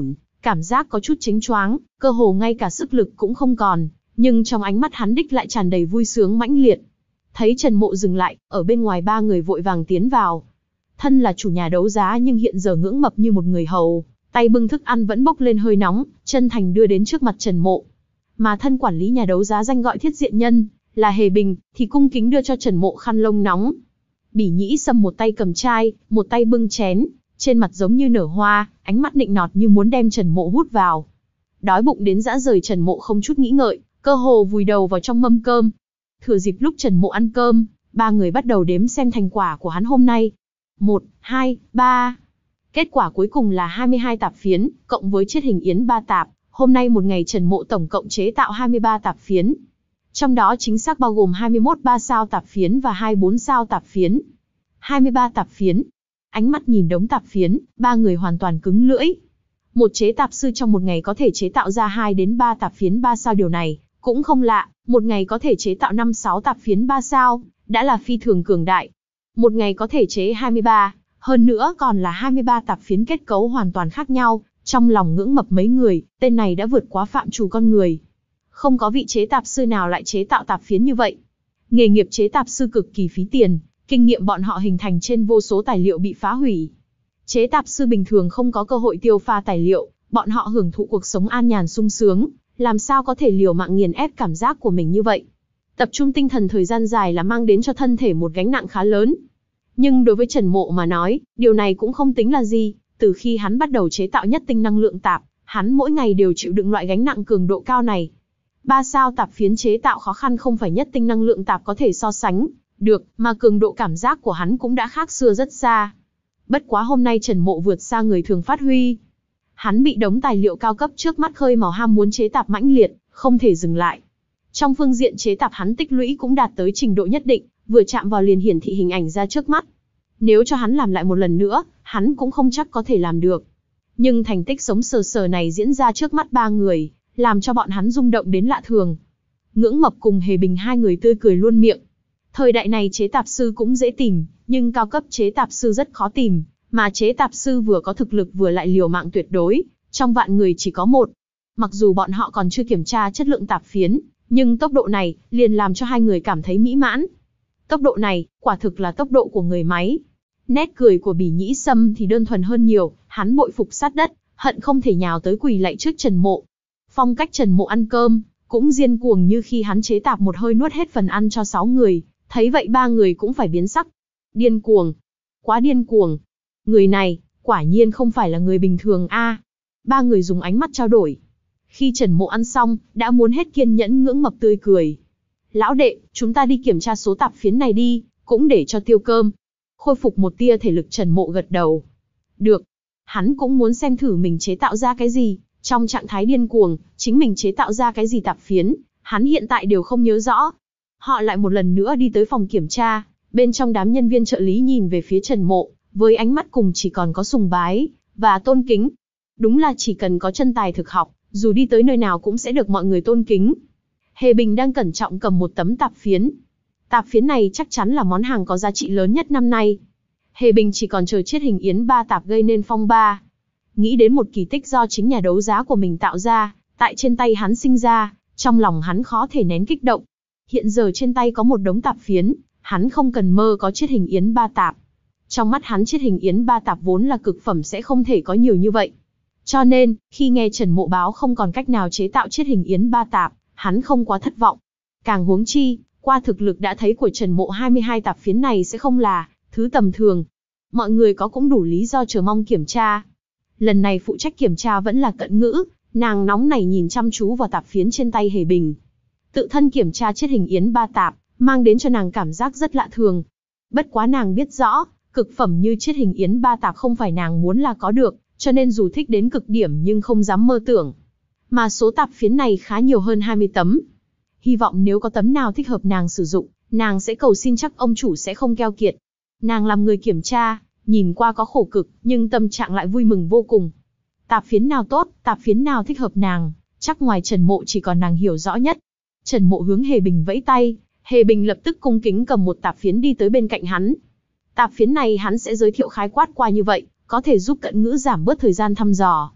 cảm giác có chút chếnh choáng, cơ hồ ngay cả sức lực cũng không còn, nhưng trong ánh mắt hắn đích lại tràn đầy vui sướng mãnh liệt. Thấy Trần Mộ dừng lại, ở bên ngoài ba người vội vàng tiến vào. Thân là chủ nhà đấu giá nhưng hiện giờ ngưỡng mập như một người hầu, tay bưng thức ăn vẫn bốc lên hơi nóng, chân thành đưa đến trước mặt Trần Mộ. Mà thân quản lý nhà đấu giá danh gọi Thiết Diện Nhân, là Hề Bình, thì cung kính đưa cho Trần Mộ khăn lông nóng. Bỉ Nhĩ Sâm một tay cầm chai, một tay bưng chén, trên mặt giống như nở hoa, ánh mắt nịnh nọt như muốn đem Trần Mộ hút vào. Đói bụng đến dã rời, Trần Mộ không chút nghĩ ngợi, cơ hồ vùi đầu vào trong mâm cơm. Thừa dịp lúc Trần Mộ ăn cơm, ba người bắt đầu đếm xem thành quả của hắn hôm nay. Một, hai, ba. Kết quả cuối cùng là hai mươi hai tạp phiến, cộng với chiết hình yến ba tạp. Hôm nay một ngày Trần Mộ tổng cộng chế tạo hai mươi ba tạp phiến. Trong đó chính xác bao gồm hai mươi mốt ba sao tạp phiến và hai mươi bốn sao tạp phiến. hai mươi ba tạp phiến. Ánh mắt nhìn đống tạp phiến, ba người hoàn toàn cứng lưỡi. Một chế tạp sư trong một ngày có thể chế tạo ra hai đến ba tạp phiến ba sao, điều này cũng không lạ, một ngày có thể chế tạo năm sáu tạp phiến ba sao, đã là phi thường cường đại. Một ngày có thể chế hai mươi ba, hơn nữa còn là hai mươi ba tạp phiến kết cấu hoàn toàn khác nhau, trong lòng ngưỡng mập mấy người, tên này đã vượt quá phạm trù con người. Không có vị chế tạp sư nào lại chế tạo tạp phiến như vậy. Nghề nghiệp chế tạp sư cực kỳ phí tiền, kinh nghiệm bọn họ hình thành trên vô số tài liệu bị phá hủy. Chế tạp sư bình thường không có cơ hội tiêu pha tài liệu, bọn họ hưởng thụ cuộc sống an nhàn sung sướng, làm sao có thể liều mạng nghiền ép cảm giác của mình như vậy. Tập trung tinh thần thời gian dài là mang đến cho thân thể một gánh nặng khá lớn. Nhưng đối với Trần Mộ mà nói, điều này cũng không tính là gì, từ khi hắn bắt đầu chế tạo nhất tinh năng lượng tạp, hắn mỗi ngày đều chịu đựng loại gánh nặng cường độ cao này. Ba sao tạp phiến chế tạo khó khăn không phải nhất tinh năng lượng tạp có thể so sánh được, mà cường độ cảm giác của hắn cũng đã khác xưa rất xa. Bất quá hôm nay Trần Mộ vượt xa người thường phát huy. Hắn bị đống tài liệu cao cấp trước mắt khơi mào ham muốn chế tạp mãnh liệt, không thể dừng lại. Trong phương diện chế tạp hắn tích lũy cũng đạt tới trình độ nhất định, vừa chạm vào liền hiển thị hình ảnh ra trước mắt. Nếu cho hắn làm lại một lần nữa, hắn cũng không chắc có thể làm được. Nhưng thành tích sống sờ sờ này diễn ra trước mắt ba người, làm cho bọn hắn rung động đến lạ thường. Ngưỡng Mập cùng Hề Bình hai người tươi cười luôn miệng. Thời đại này chế tạp sư cũng dễ tìm, nhưng cao cấp chế tạp sư rất khó tìm, mà chế tạp sư vừa có thực lực vừa lại liều mạng tuyệt đối, trong vạn người chỉ có một. Mặc dù bọn họ còn chưa kiểm tra chất lượng tạp phiến, nhưng tốc độ này liền làm cho hai người cảm thấy mỹ mãn. Tốc độ này, quả thực là tốc độ của người máy. Nét cười của Bỉ Nhĩ Sâm thì đơn thuần hơn nhiều, hắn bội phục sát đất, hận không thể nhào tới quỳ lạy trước Trần Mộ. Phong cách Trần Mộ ăn cơm, cũng điên cuồng như khi hắn chế tạp một hơi nuốt hết phần ăn cho sáu người, thấy vậy ba người cũng phải biến sắc. Điên cuồng, quá điên cuồng. Người này, quả nhiên không phải là người bình thường a. Ba người dùng ánh mắt trao đổi. Khi Trần Mộ ăn xong, đã muốn hết kiên nhẫn. Ngưỡng Mập tươi cười. Lão đệ, chúng ta đi kiểm tra số tạp phiến này đi, cũng để cho tiêu cơm. Khôi phục một tia thể lực, Trần Mộ gật đầu. Được. Hắn cũng muốn xem thử mình chế tạo ra cái gì. Trong trạng thái điên cuồng, chính mình chế tạo ra cái gì tạp phiến, hắn hiện tại đều không nhớ rõ. Họ lại một lần nữa đi tới phòng kiểm tra, bên trong đám nhân viên trợ lý nhìn về phía Trần Mộ, với ánh mắt cùng chỉ còn có sùng bái và tôn kính. Đúng là chỉ cần có chân tài thực học, dù đi tới nơi nào cũng sẽ được mọi người tôn kính. Hề Bình đang cẩn trọng cầm một tấm tạp phiến. Tạp phiến này chắc chắn là món hàng có giá trị lớn nhất năm nay. Hề Bình chỉ còn chờ chiết hình yến ba tạp gây nên phong ba. Nghĩ đến một kỳ tích do chính nhà đấu giá của mình tạo ra, tại trên tay hắn sinh ra, trong lòng hắn khó thể nén kích động. Hiện giờ trên tay có một đống tạp phiến, hắn không cần mơ có chiết hình yến ba tạp. Trong mắt hắn chiết hình yến ba tạp vốn là cực phẩm sẽ không thể có nhiều như vậy. Cho nên, khi nghe Trần Mộ báo không còn cách nào chế tạo chiết hình yến ba tạp, hắn không quá thất vọng. Càng huống chi, qua thực lực đã thấy của Trần Mộ hai mươi hai tạp phiến này sẽ không là thứ tầm thường. Mọi người có cũng đủ lý do chờ mong kiểm tra. Lần này phụ trách kiểm tra vẫn là Cận Ngữ, nàng nóng nảy nhìn chăm chú vào tạp phiến trên tay Hề Bình. Tự thân kiểm tra chiết hình yến ba tạp, mang đến cho nàng cảm giác rất lạ thường. Bất quá nàng biết rõ, cực phẩm như chiết hình yến ba tạp không phải nàng muốn là có được, cho nên dù thích đến cực điểm nhưng không dám mơ tưởng. Mà số tạp phiến này khá nhiều hơn hai mươi tấm. Hy vọng nếu có tấm nào thích hợp nàng sử dụng, nàng sẽ cầu xin chắc ông chủ sẽ không keo kiệt. Nàng làm người kiểm tra, nhìn qua có khổ cực, nhưng tâm trạng lại vui mừng vô cùng. Tạp phiến nào tốt, tạp phiến nào thích hợp nàng, chắc ngoài Trần Mộ chỉ còn nàng hiểu rõ nhất. Trần Mộ hướng Hề Bình vẫy tay, Hề Bình lập tức cung kính cầm một tạp phiến đi tới bên cạnh hắn. Tạp phiến này hắn sẽ giới thiệu khái quát qua như vậy, có thể giúp Cận Ngữ giảm bớt thời gian thăm dò.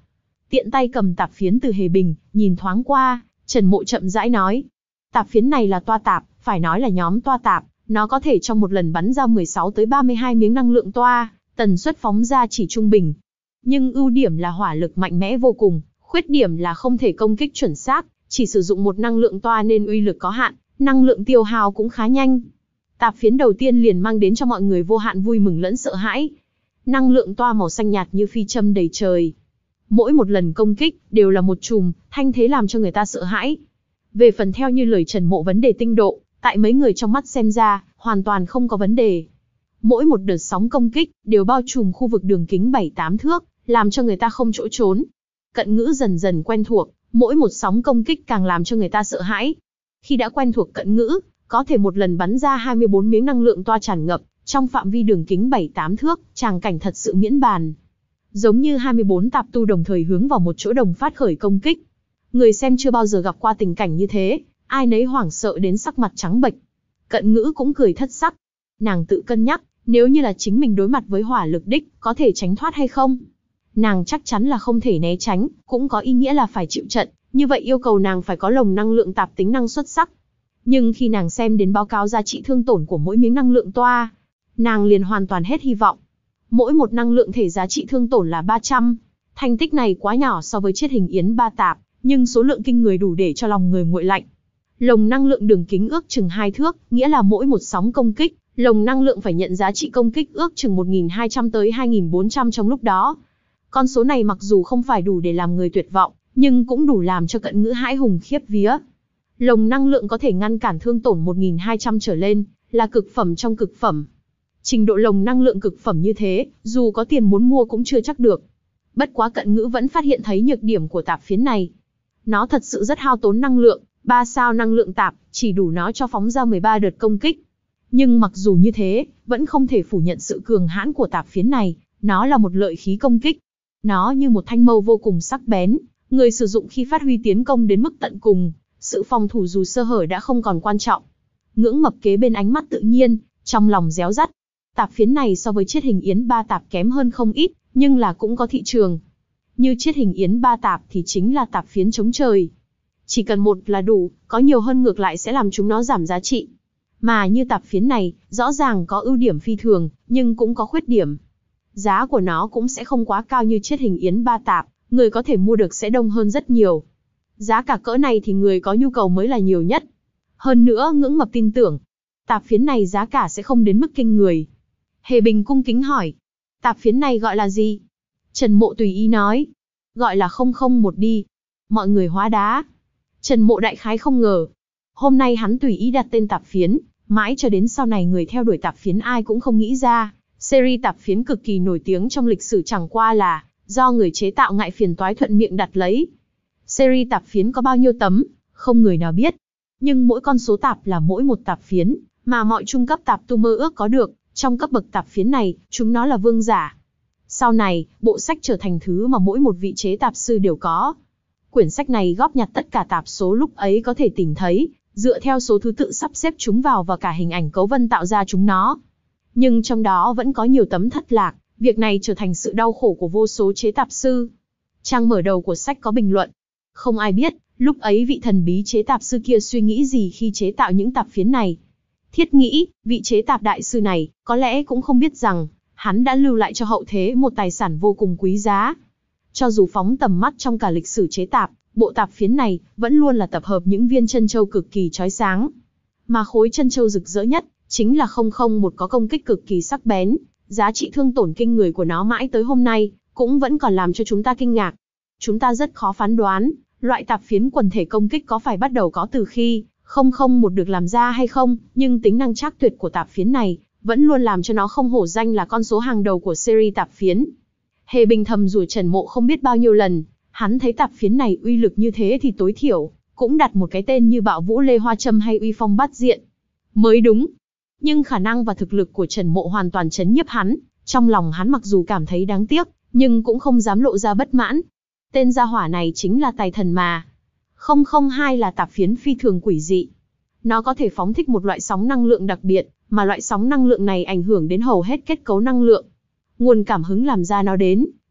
tiện tay cầm tạp phiến từ Hề Bình, nhìn thoáng qua, Trần Mộ chậm rãi nói. Tạp phiến này là toa tạp, phải nói là nhóm toa tạp, nó có thể trong một lần bắn ra mười sáu tới ba mươi hai miếng năng lượng toa, tần suất phóng ra chỉ trung bình. Nhưng ưu điểm là hỏa lực mạnh mẽ vô cùng, khuyết điểm là không thể công kích chuẩn xác, chỉ sử dụng một năng lượng toa nên uy lực có hạn, năng lượng tiêu hao cũng khá nhanh. Tạp phiến đầu tiên liền mang đến cho mọi người vô hạn vui mừng lẫn sợ hãi. Năng lượng toa màu xanh nhạt như phi châm đầy trời. Mỗi một lần công kích đều là một chùm, thanh thế làm cho người ta sợ hãi. Về phần theo như lời Trần Mộ vấn đề tinh độ, tại mấy người trong mắt xem ra, hoàn toàn không có vấn đề. Mỗi một đợt sóng công kích đều bao trùm khu vực đường kính bảy tám thước, làm cho người ta không chỗ trốn. Cận ngữ dần dần quen thuộc, mỗi một sóng công kích càng làm cho người ta sợ hãi. Khi đã quen thuộc cận ngữ, có thể một lần bắn ra hai mươi bốn miếng năng lượng toa tràn ngập, trong phạm vi đường kính bảy tám thước, tràng cảnh thật sự miễn bàn. Giống như hai mươi bốn tạp tu đồng thời hướng vào một chỗ đồng phát khởi công kích. Người xem chưa bao giờ gặp qua tình cảnh như thế, ai nấy hoảng sợ đến sắc mặt trắng bệch. Cận ngữ cũng cười thất sắc. Nàng tự cân nhắc, nếu như là chính mình đối mặt với hỏa lực đích, có thể tránh thoát hay không? Nàng chắc chắn là không thể né tránh, cũng có ý nghĩa là phải chịu trận, như vậy yêu cầu nàng phải có lồng năng lượng tạp tính năng xuất sắc. Nhưng khi nàng xem đến báo cáo giá trị thương tổn của mỗi miếng năng lượng toa, nàng liền hoàn toàn hết hy vọng. Mỗi một năng lượng thể giá trị thương tổn là ba trăm. Thành tích này quá nhỏ so với chiết hình yến ba tạp, nhưng số lượng kinh người đủ để cho lòng người nguội lạnh. Lồng năng lượng đường kính ước chừng hai thước, nghĩa là mỗi một sóng công kích, lồng năng lượng phải nhận giá trị công kích ước chừng một nghìn hai trăm tới hai nghìn bốn trăm trong lúc đó. Con số này mặc dù không phải đủ để làm người tuyệt vọng, nhưng cũng đủ làm cho cận ngữ hãi hùng khiếp vía. Lồng năng lượng có thể ngăn cản thương tổn một nghìn hai trăm trở lên, là cực phẩm trong cực phẩm. Trình độ lồng năng lượng cực phẩm như thế, dù có tiền muốn mua cũng chưa chắc được. Bất quá cận ngữ vẫn phát hiện thấy nhược điểm của tạp phiến này. Nó thật sự rất hao tốn năng lượng, ba sao năng lượng tạp, chỉ đủ nó cho phóng ra mười ba đợt công kích. Nhưng mặc dù như thế, vẫn không thể phủ nhận sự cường hãn của tạp phiến này, nó là một lợi khí công kích. Nó như một thanh mâu vô cùng sắc bén, người sử dụng khi phát huy tiến công đến mức tận cùng, sự phòng thủ dù sơ hở đã không còn quan trọng. Ngưỡng mập kế bên ánh mắt tự nhiên, trong lòng réo rắt. Tạp phiến này so với chiết hình yến ba tạp kém hơn không ít, nhưng là cũng có thị trường. Như chiết hình yến ba tạp thì chính là tạp phiến chống trời. Chỉ cần một là đủ, có nhiều hơn ngược lại sẽ làm chúng nó giảm giá trị. Mà như tạp phiến này, rõ ràng có ưu điểm phi thường, nhưng cũng có khuyết điểm. Giá của nó cũng sẽ không quá cao như chiết hình yến ba tạp, người có thể mua được sẽ đông hơn rất nhiều. Giá cả cỡ này thì người có nhu cầu mới là nhiều nhất. Hơn nữa ngưỡng mập tin tưởng, tạp phiến này giá cả sẽ không đến mức kinh người. Hề Bình cung kính hỏi, tạp phiến này gọi là gì? Trần Mộ tùy ý nói, gọi là không không một đi. Mọi người hóa đá. Trần Mộ đại khái không ngờ. Hôm nay hắn tùy ý đặt tên tạp phiến, mãi cho đến sau này người theo đuổi tạp phiến ai cũng không nghĩ ra. Series tạp phiến cực kỳ nổi tiếng trong lịch sử chẳng qua là do người chế tạo ngại phiền toái thuận miệng đặt lấy. Series tạp phiến có bao nhiêu tấm, không người nào biết. Nhưng mỗi con số tạp là mỗi một tạp phiến, mà mọi trung cấp tạp tu mơ ước có được. Trong cấp bậc tạp phiến này, chúng nó là vương giả. Sau này, bộ sách trở thành thứ mà mỗi một vị chế tạp sư đều có. Quyển sách này góp nhặt tất cả tạp số lúc ấy có thể tìm thấy, dựa theo số thứ tự sắp xếp chúng vào và cả hình ảnh cấu vân tạo ra chúng nó. Nhưng trong đó vẫn có nhiều tấm thất lạc, việc này trở thành sự đau khổ của vô số chế tạp sư. Trang mở đầu của sách có bình luận. Không ai biết, lúc ấy vị thần bí chế tạp sư kia suy nghĩ gì khi chế tạo những tạp phiến này. Thiết nghĩ, vị chế tạp đại sư này, có lẽ cũng không biết rằng, hắn đã lưu lại cho hậu thế một tài sản vô cùng quý giá. Cho dù phóng tầm mắt trong cả lịch sử chế tạp, bộ tạp phiến này vẫn luôn là tập hợp những viên chân châu cực kỳ chói sáng. Mà khối chân châu rực rỡ nhất, chính là không không một có công kích cực kỳ sắc bén, giá trị thương tổn kinh người của nó mãi tới hôm nay, cũng vẫn còn làm cho chúng ta kinh ngạc. Chúng ta rất khó phán đoán, loại tạp phiến quần thể công kích có phải bắt đầu có từ khi không không một được làm ra hay không, nhưng tính năng trác tuyệt của tạp phiến này vẫn luôn làm cho nó không hổ danh là con số hàng đầu của series tạp phiến. Hề Bình thầm rủa Trần Mộ không biết bao nhiêu lần, hắn thấy tạp phiến này uy lực như thế thì tối thiểu cũng đặt một cái tên như Bạo Vũ Lê Hoa Châm hay Uy Phong Bát Diện mới đúng. Nhưng khả năng và thực lực của Trần Mộ hoàn toàn chấn nhiếp hắn, trong lòng hắn mặc dù cảm thấy đáng tiếc, nhưng cũng không dám lộ ra bất mãn. Tên gia hỏa này chính là tài thần mà. không không hai là tạp phiến phi thường quỷ dị. Nó có thể phóng thích một loại sóng năng lượng đặc biệt, mà loại sóng năng lượng này ảnh hưởng đến hầu hết kết cấu năng lượng. Nguồn cảm hứng làm ra nó đến,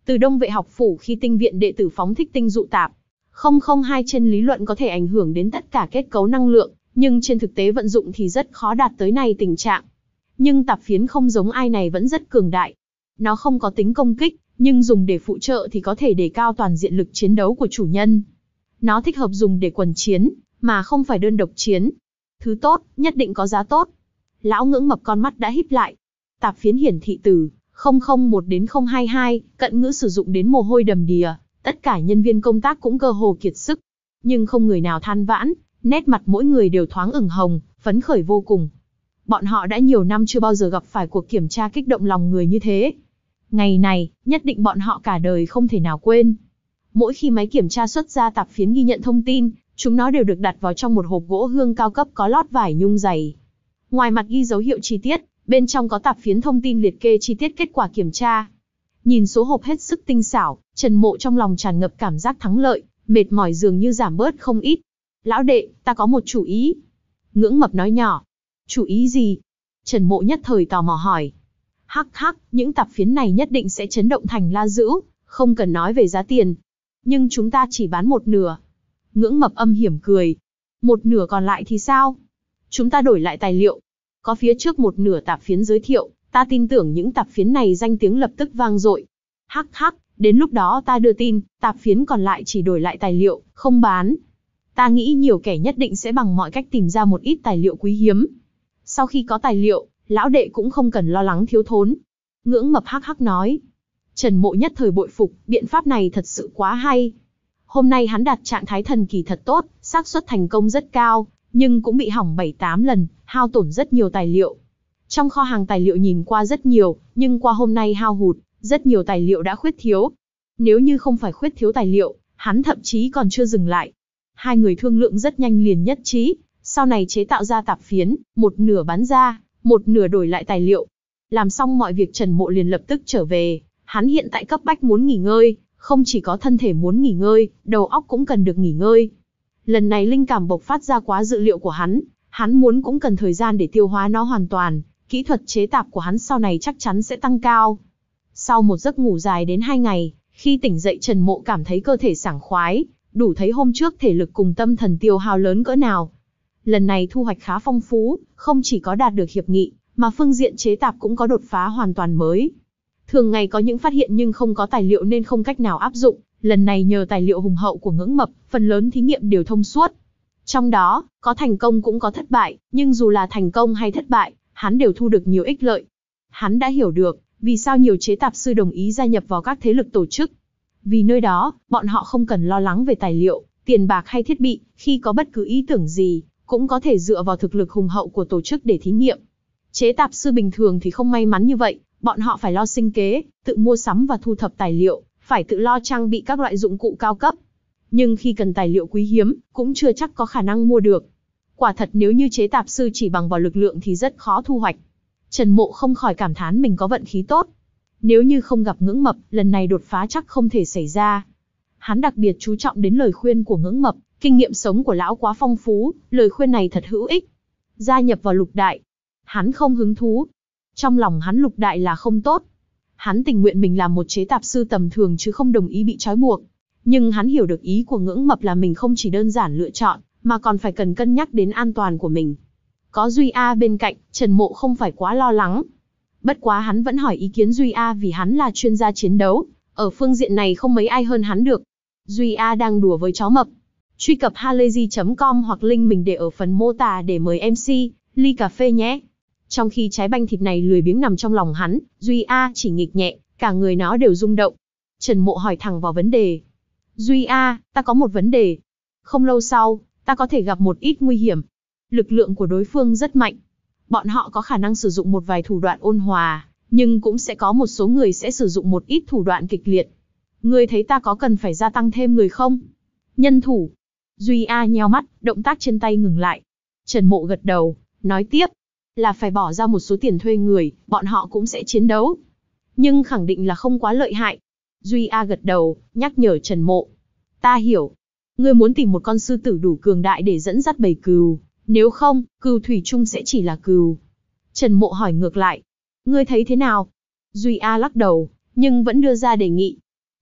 Từ Đông Vệ học phủ khi tinh viện đệ tử phóng thích tinh dụ tạp không không hai trên lý luận có thể ảnh hưởng đến tất cả kết cấu năng lượng, nhưng trên thực tế vận dụng thì rất khó đạt tới này tình trạng. Nhưng tạp phiến không giống ai này vẫn rất cường đại. Nó không có tính công kích, nhưng dùng để phụ trợ thì có thể đề cao toàn diện lực chiến đấu của chủ nhân. Nó thích hợp dùng để quần chiến, mà không phải đơn độc chiến. Thứ tốt, nhất định có giá tốt. Lão Ngưỡng Mập con mắt đã híp lại. Tạp phiến hiển thị từ không không một đến không hai hai, cận ngữ sử dụng đến mồ hôi đầm đìa, tất cả nhân viên công tác cũng cơ hồ kiệt sức. Nhưng không người nào than vãn, nét mặt mỗi người đều thoáng ửng hồng, phấn khởi vô cùng. Bọn họ đã nhiều năm chưa bao giờ gặp phải cuộc kiểm tra kích động lòng người như thế. Ngày này, nhất định bọn họ cả đời không thể nào quên. Mỗi khi máy kiểm tra xuất ra tạp phiến ghi nhận thông tin, chúng nó đều được đặt vào trong một hộp gỗ hương cao cấp có lót vải nhung dày. Ngoài mặt ghi dấu hiệu chi tiết, bên trong có tạp phiến thông tin liệt kê chi tiết kết quả kiểm tra. Nhìn số hộp hết sức tinh xảo, Trần Mộ trong lòng tràn ngập cảm giác thắng lợi, mệt mỏi dường như giảm bớt không ít. Lão đệ, ta có một chủ ý. Ngưỡng Mập nói nhỏ. Chủ ý gì? Trần Mộ nhất thời tò mò hỏi. Hắc hắc, những tạp phiến này nhất định sẽ chấn động thành La Dữ, không cần nói về giá tiền. Nhưng chúng ta chỉ bán một nửa. Ngưỡng Mập âm hiểm cười. Một nửa còn lại thì sao? Chúng ta đổi lại tài liệu. Có phía trước một nửa tạp phiến giới thiệu, ta tin tưởng những tạp phiến này danh tiếng lập tức vang dội. Hắc hắc, đến lúc đó ta đưa tin, tạp phiến còn lại chỉ đổi lại tài liệu, không bán. Ta nghĩ nhiều kẻ nhất định sẽ bằng mọi cách tìm ra một ít tài liệu quý hiếm. Sau khi có tài liệu, lão đệ cũng không cần lo lắng thiếu thốn. Ngưỡng Mập hắc hắc nói. Trần Mộ nhất thời bội phục, biện pháp này thật sự quá hay. Hôm nay hắn đạt trạng thái thần kỳ thật tốt, xác suất thành công rất cao, nhưng cũng bị hỏng bảy tám lần, hao tổn rất nhiều tài liệu. Trong kho hàng tài liệu nhìn qua rất nhiều, nhưng qua hôm nay hao hụt, rất nhiều tài liệu đã khuyết thiếu. Nếu như không phải khuyết thiếu tài liệu, hắn thậm chí còn chưa dừng lại. Hai người thương lượng rất nhanh liền nhất trí, sau này chế tạo ra tạp phiến, một nửa bán ra, một nửa đổi lại tài liệu. Làm xong mọi việc Trần Mộ liền lập tức trở về, hắn hiện tại cấp bách muốn nghỉ ngơi, không chỉ có thân thể muốn nghỉ ngơi, đầu óc cũng cần được nghỉ ngơi. Lần này linh cảm bộc phát ra quá dự liệu của hắn, hắn muốn cũng cần thời gian để tiêu hóa nó hoàn toàn, kỹ thuật chế tạp của hắn sau này chắc chắn sẽ tăng cao. Sau một giấc ngủ dài đến hai ngày, khi tỉnh dậy Trần Mộ cảm thấy cơ thể sảng khoái, đủ thấy hôm trước thể lực cùng tâm thần tiêu hao lớn cỡ nào. Lần này thu hoạch khá phong phú, không chỉ có đạt được hiệp nghị, mà phương diện chế tạp cũng có đột phá hoàn toàn mới. Thường ngày có những phát hiện nhưng không có tài liệu nên không cách nào áp dụng, lần này nhờ tài liệu hùng hậu của Ngưỡng Mập, phần lớn thí nghiệm đều thông suốt. Trong đó, có thành công cũng có thất bại, nhưng dù là thành công hay thất bại, hắn đều thu được nhiều ích lợi. Hắn đã hiểu được, vì sao nhiều chế tạp sư đồng ý gia nhập vào các thế lực tổ chức. Vì nơi đó, bọn họ không cần lo lắng về tài liệu, tiền bạc hay thiết bị, khi có bất cứ ý tưởng gì, cũng có thể dựa vào thực lực hùng hậu của tổ chức để thí nghiệm. Chế tạp sư bình thường thì không may mắn như vậy, bọn họ phải lo sinh kế, tự mua sắm và thu thập tài liệu, phải tự lo trang bị các loại dụng cụ cao cấp. Nhưng khi cần tài liệu quý hiếm, cũng chưa chắc có khả năng mua được. Quả thật nếu như chế tạp sư chỉ bằng vào lực lượng thì rất khó thu hoạch. Trần Mộ không khỏi cảm thán mình có vận khí tốt. Nếu như không gặp Ngưỡng Mập, lần này đột phá chắc không thể xảy ra. Hắn đặc biệt chú trọng đến lời khuyên của Ngưỡng Mập, kinh nghiệm sống của lão quá phong phú, lời khuyên này thật hữu ích. Gia nhập vào lục đại. Hắn không hứng thú. Trong lòng hắn lục đại là không tốt. Hắn tình nguyện mình làm một chế tạp sư tầm thường chứ không đồng ý bị trói buộc. Nhưng hắn hiểu được ý của Ngưỡng Mập là mình không chỉ đơn giản lựa chọn, mà còn phải cần cân nhắc đến an toàn của mình. Có Duy A bên cạnh, Trần Mộ không phải quá lo lắng. Bất quá hắn vẫn hỏi ý kiến Duy A vì hắn là chuyên gia chiến đấu, ở phương diện này không mấy ai hơn hắn được. Duy A đang đùa với chó mập. Truy cập halayzi chấm com hoặc link mình để ở phần mô tả để mời em xê, ly cà phê nhé. Trong khi trái banh thịt này lười biếng nằm trong lòng hắn, Duy A chỉ nghịch nhẹ, cả người nó đều rung động. Trần Mộ hỏi thẳng vào vấn đề. Duy A, ta có một vấn đề. Không lâu sau, ta có thể gặp một ít nguy hiểm. Lực lượng của đối phương rất mạnh. Bọn họ có khả năng sử dụng một vài thủ đoạn ôn hòa, nhưng cũng sẽ có một số người sẽ sử dụng một ít thủ đoạn kịch liệt. Ngươi thấy ta có cần phải gia tăng thêm người không? Nhân thủ. Duy A nheo mắt, động tác trên tay ngừng lại. Trần Mộ gật đầu, nói tiếp. Là phải bỏ ra một số tiền thuê người, bọn họ cũng sẽ chiến đấu. Nhưng khẳng định là không quá lợi hại. Duy A gật đầu, nhắc nhở Trần Mộ. Ta hiểu. Ngươi muốn tìm một con sư tử đủ cường đại để dẫn dắt bầy cừu. Nếu không, cừu thủy chung sẽ chỉ là cừu. Trần Mộ hỏi ngược lại. Ngươi thấy thế nào? Duy A lắc đầu, nhưng vẫn đưa ra đề nghị.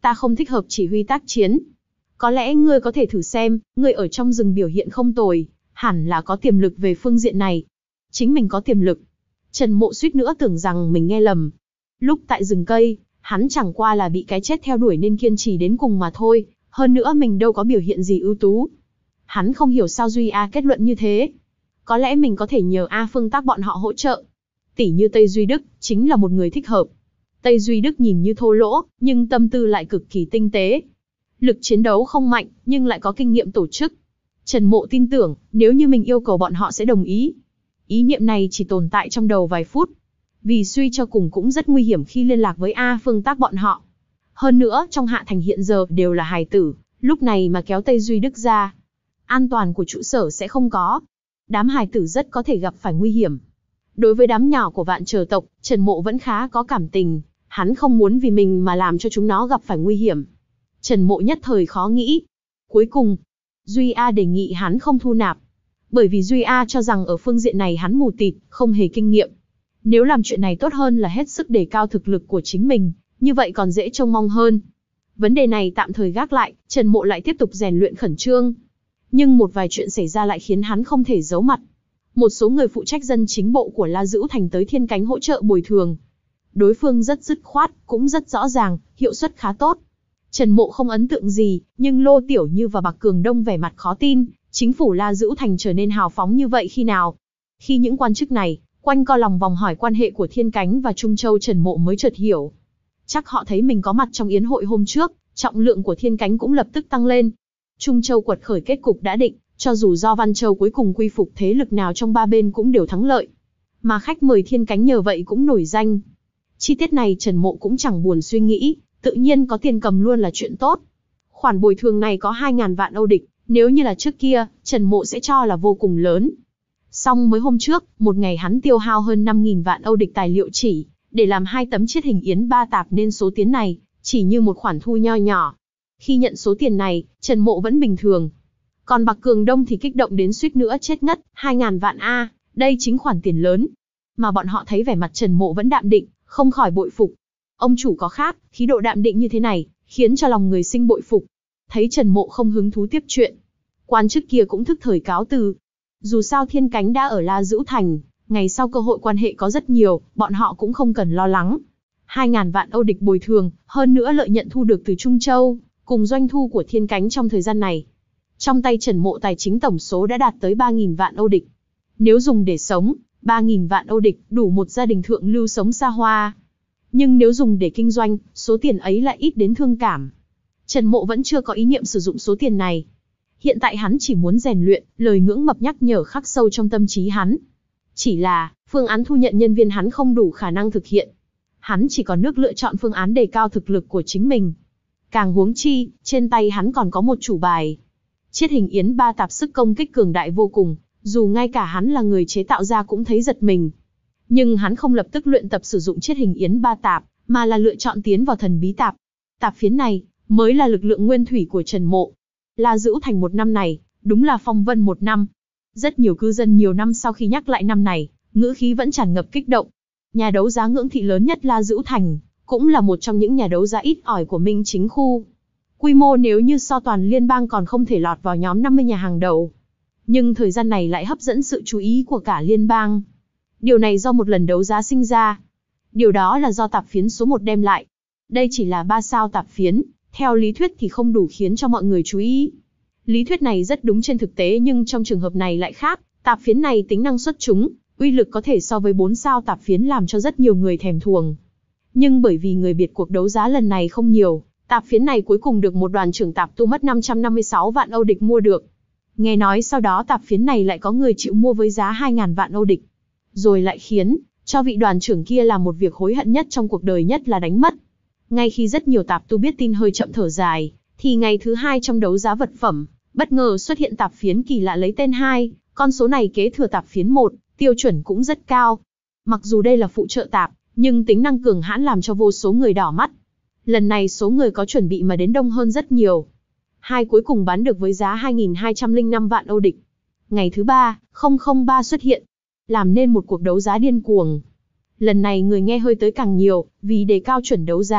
Ta không thích hợp chỉ huy tác chiến. Có lẽ ngươi có thể thử xem, ngươi ở trong rừng biểu hiện không tồi, hẳn là có tiềm lực về phương diện này. Chính mình có tiềm lực. Trần Mộ suýt nữa tưởng rằng mình nghe lầm. Lúc tại rừng cây, hắn chẳng qua là bị cái chết theo đuổi nên kiên trì đến cùng mà thôi, hơn nữa mình đâu có biểu hiện gì ưu tú. Hắn không hiểu sao Duy A kết luận như thế. Có lẽ mình có thể nhờ A Phương Tác bọn họ hỗ trợ. Tỷ như Tây Duy Đức, chính là một người thích hợp. Tây Duy Đức nhìn như thô lỗ, nhưng tâm tư lại cực kỳ tinh tế. Lực chiến đấu không mạnh, nhưng lại có kinh nghiệm tổ chức. Trần Mộ tin tưởng, nếu như mình yêu cầu bọn họ sẽ đồng ý. Ý niệm này chỉ tồn tại trong đầu vài phút. Vì suy cho cùng cũng rất nguy hiểm khi liên lạc với A Phương Tác bọn họ. Hơn nữa, trong Hạ Thành hiện giờ đều là hài tử, lúc này mà kéo Tây Duy Đức ra, an toàn của trụ sở sẽ không có. Đám hài tử rất có thể gặp phải nguy hiểm. Đối với đám nhỏ của Vạn Trờ tộc, Trần Mộ vẫn khá có cảm tình, hắn không muốn vì mình mà làm cho chúng nó gặp phải nguy hiểm. Trần Mộ nhất thời khó nghĩ. Cuối cùng, Duy A đề nghị hắn không thu nạp. Bởi vì Duy A cho rằng ở phương diện này hắn mù tịt, không hề kinh nghiệm. Nếu làm chuyện này tốt hơn là hết sức đề cao thực lực của chính mình, như vậy còn dễ trông mong hơn. Vấn đề này tạm thời gác lại, Trần Mộ lại tiếp tục rèn luyện khẩn trương. Nhưng một vài chuyện xảy ra lại khiến hắn không thể giấu mặt. Một số người phụ trách dân chính bộ của La Dữu Thành tới Thiên Cánh hỗ trợ bồi thường. Đối phương rất dứt khoát, cũng rất rõ ràng, hiệu suất khá tốt. Trần Mộ không ấn tượng gì, nhưng Lô Tiểu Như và Bạc Cường Đông vẻ mặt khó tin, chính phủ La Dữu Thành trở nên hào phóng như vậy khi nào? Khi những quan chức này quanh co lòng vòng hỏi quan hệ của Thiên Cánh và Trung Châu, Trần Mộ mới chợt hiểu. Chắc họ thấy mình có mặt trong yến hội hôm trước, trọng lượng của Thiên Cánh cũng lập tức tăng lên. Trung Châu quật khởi kết cục đã định, cho dù do Văn Châu cuối cùng quy phục thế lực nào trong ba bên cũng đều thắng lợi. Mà khách mời Thiên Cánh nhờ vậy cũng nổi danh. Chi tiết này Trần Mộ cũng chẳng buồn suy nghĩ, tự nhiên có tiền cầm luôn là chuyện tốt. Khoản bồi thường này có hai ngàn vạn Âu địch, nếu như là trước kia, Trần Mộ sẽ cho là vô cùng lớn. Song mới hôm trước, một ngày hắn tiêu hao hơn năm nghìn vạn Âu địch tài liệu chỉ, để làm hai tấm chiết hình yến ba tạp nên số tiền này, chỉ như một khoản thu nho nhỏ. Khi nhận số tiền này, Trần Mộ vẫn bình thường. Còn Bạc Cường Đông thì kích động đến suýt nữa chết ngất, hai ngàn vạn A, đây chính khoản tiền lớn. Mà bọn họ thấy vẻ mặt Trần Mộ vẫn đạm định, không khỏi bội phục. Ông chủ có khác, khí độ đạm định như thế này, khiến cho lòng người sinh bội phục. Thấy Trần Mộ không hứng thú tiếp chuyện, quan chức kia cũng thức thời cáo từ. Dù sao Thiên Cánh đã ở La Dữu Thành, ngày sau cơ hội quan hệ có rất nhiều, bọn họ cũng không cần lo lắng. Hai ngàn vạn Âu địch bồi thường, hơn nữa lợi nhận thu được từ Trung Châu, cùng doanh thu của Thiên Cánh trong thời gian này. Trong tay Trần Mộ tài chính tổng số đã đạt tới ba nghìn vạn Âu địch. Nếu dùng để sống, ba nghìn vạn Âu địch đủ một gia đình thượng lưu sống xa hoa. Nhưng nếu dùng để kinh doanh, số tiền ấy lại ít đến thương cảm. Trần Mộ vẫn chưa có ý niệm sử dụng số tiền này. Hiện tại hắn chỉ muốn rèn luyện, lời ngưỡng mập nhắc nhở khắc sâu trong tâm trí hắn. Chỉ là, phương án thu nhận nhân viên hắn không đủ khả năng thực hiện. Hắn chỉ có nước lựa chọn phương án đề cao thực lực của chính mình. Càng huống chi, trên tay hắn còn có một chủ bài. Chiết hình yến ba tạp sức công kích cường đại vô cùng, dù ngay cả hắn là người chế tạo ra cũng thấy giật mình. Nhưng hắn không lập tức luyện tập sử dụng chiết hình yến ba tạp, mà là lựa chọn tiến vào thần bí tạp. Tạp phiến này, mới là lực lượng nguyên thủy của Trần Mộ. La Dữu Thành một năm này, đúng là phong vân một năm. Rất nhiều cư dân nhiều năm sau khi nhắc lại năm này, ngữ khí vẫn tràn ngập kích động. Nhà đấu giá Ngưỡng Thị lớn nhất La Dữu Thành, cũng là một trong những nhà đấu giá ít ỏi của Minh Chính khu. Quy mô nếu như so toàn liên bang còn không thể lọt vào nhóm năm mươi nhà hàng đầu. Nhưng thời gian này lại hấp dẫn sự chú ý của cả liên bang. Điều này do một lần đấu giá sinh ra. Điều đó là do tạp phiến số một đem lại. Đây chỉ là ba sao tạp phiến, theo lý thuyết thì không đủ khiến cho mọi người chú ý. Lý thuyết này rất đúng trên thực tế nhưng trong trường hợp này lại khác. Tạp phiến này tính năng xuất chúng, uy lực có thể so với bốn sao tạp phiến làm cho rất nhiều người thèm thuồng. Nhưng bởi vì người biệt cuộc đấu giá lần này không nhiều, tạp phiến này cuối cùng được một đoàn trưởng tạp tu mất năm trăm năm mươi sáu vạn Âu địch mua được. Nghe nói sau đó tạp phiến này lại có người chịu mua với giá hai nghìn vạn Âu địch. Rồi lại khiến cho vị đoàn trưởng kia làm một việc hối hận nhất trong cuộc đời, nhất là đánh mất. Ngay khi rất nhiều tạp tu biết tin hơi chậm thở dài, thì ngày thứ hai trong đấu giá vật phẩm, bất ngờ xuất hiện tạp phiến kỳ lạ lấy tên hai, con số này kế thừa tạp phiến một, tiêu chuẩn cũng rất cao. Mặc dù đây là phụ trợ tạp, nhưng tính năng cường hãn làm cho vô số người đỏ mắt. Lần này số người có chuẩn bị mà đến đông hơn rất nhiều. Hai cuối cùng bán được với giá hai nghìn hai trăm lẻ năm vạn Âu địch. Ngày thứ ba, không không ba xuất hiện, làm nên một cuộc đấu giá điên cuồng. Lần này người nghe hơi tới càng nhiều, vì đề cao chuẩn đấu giá,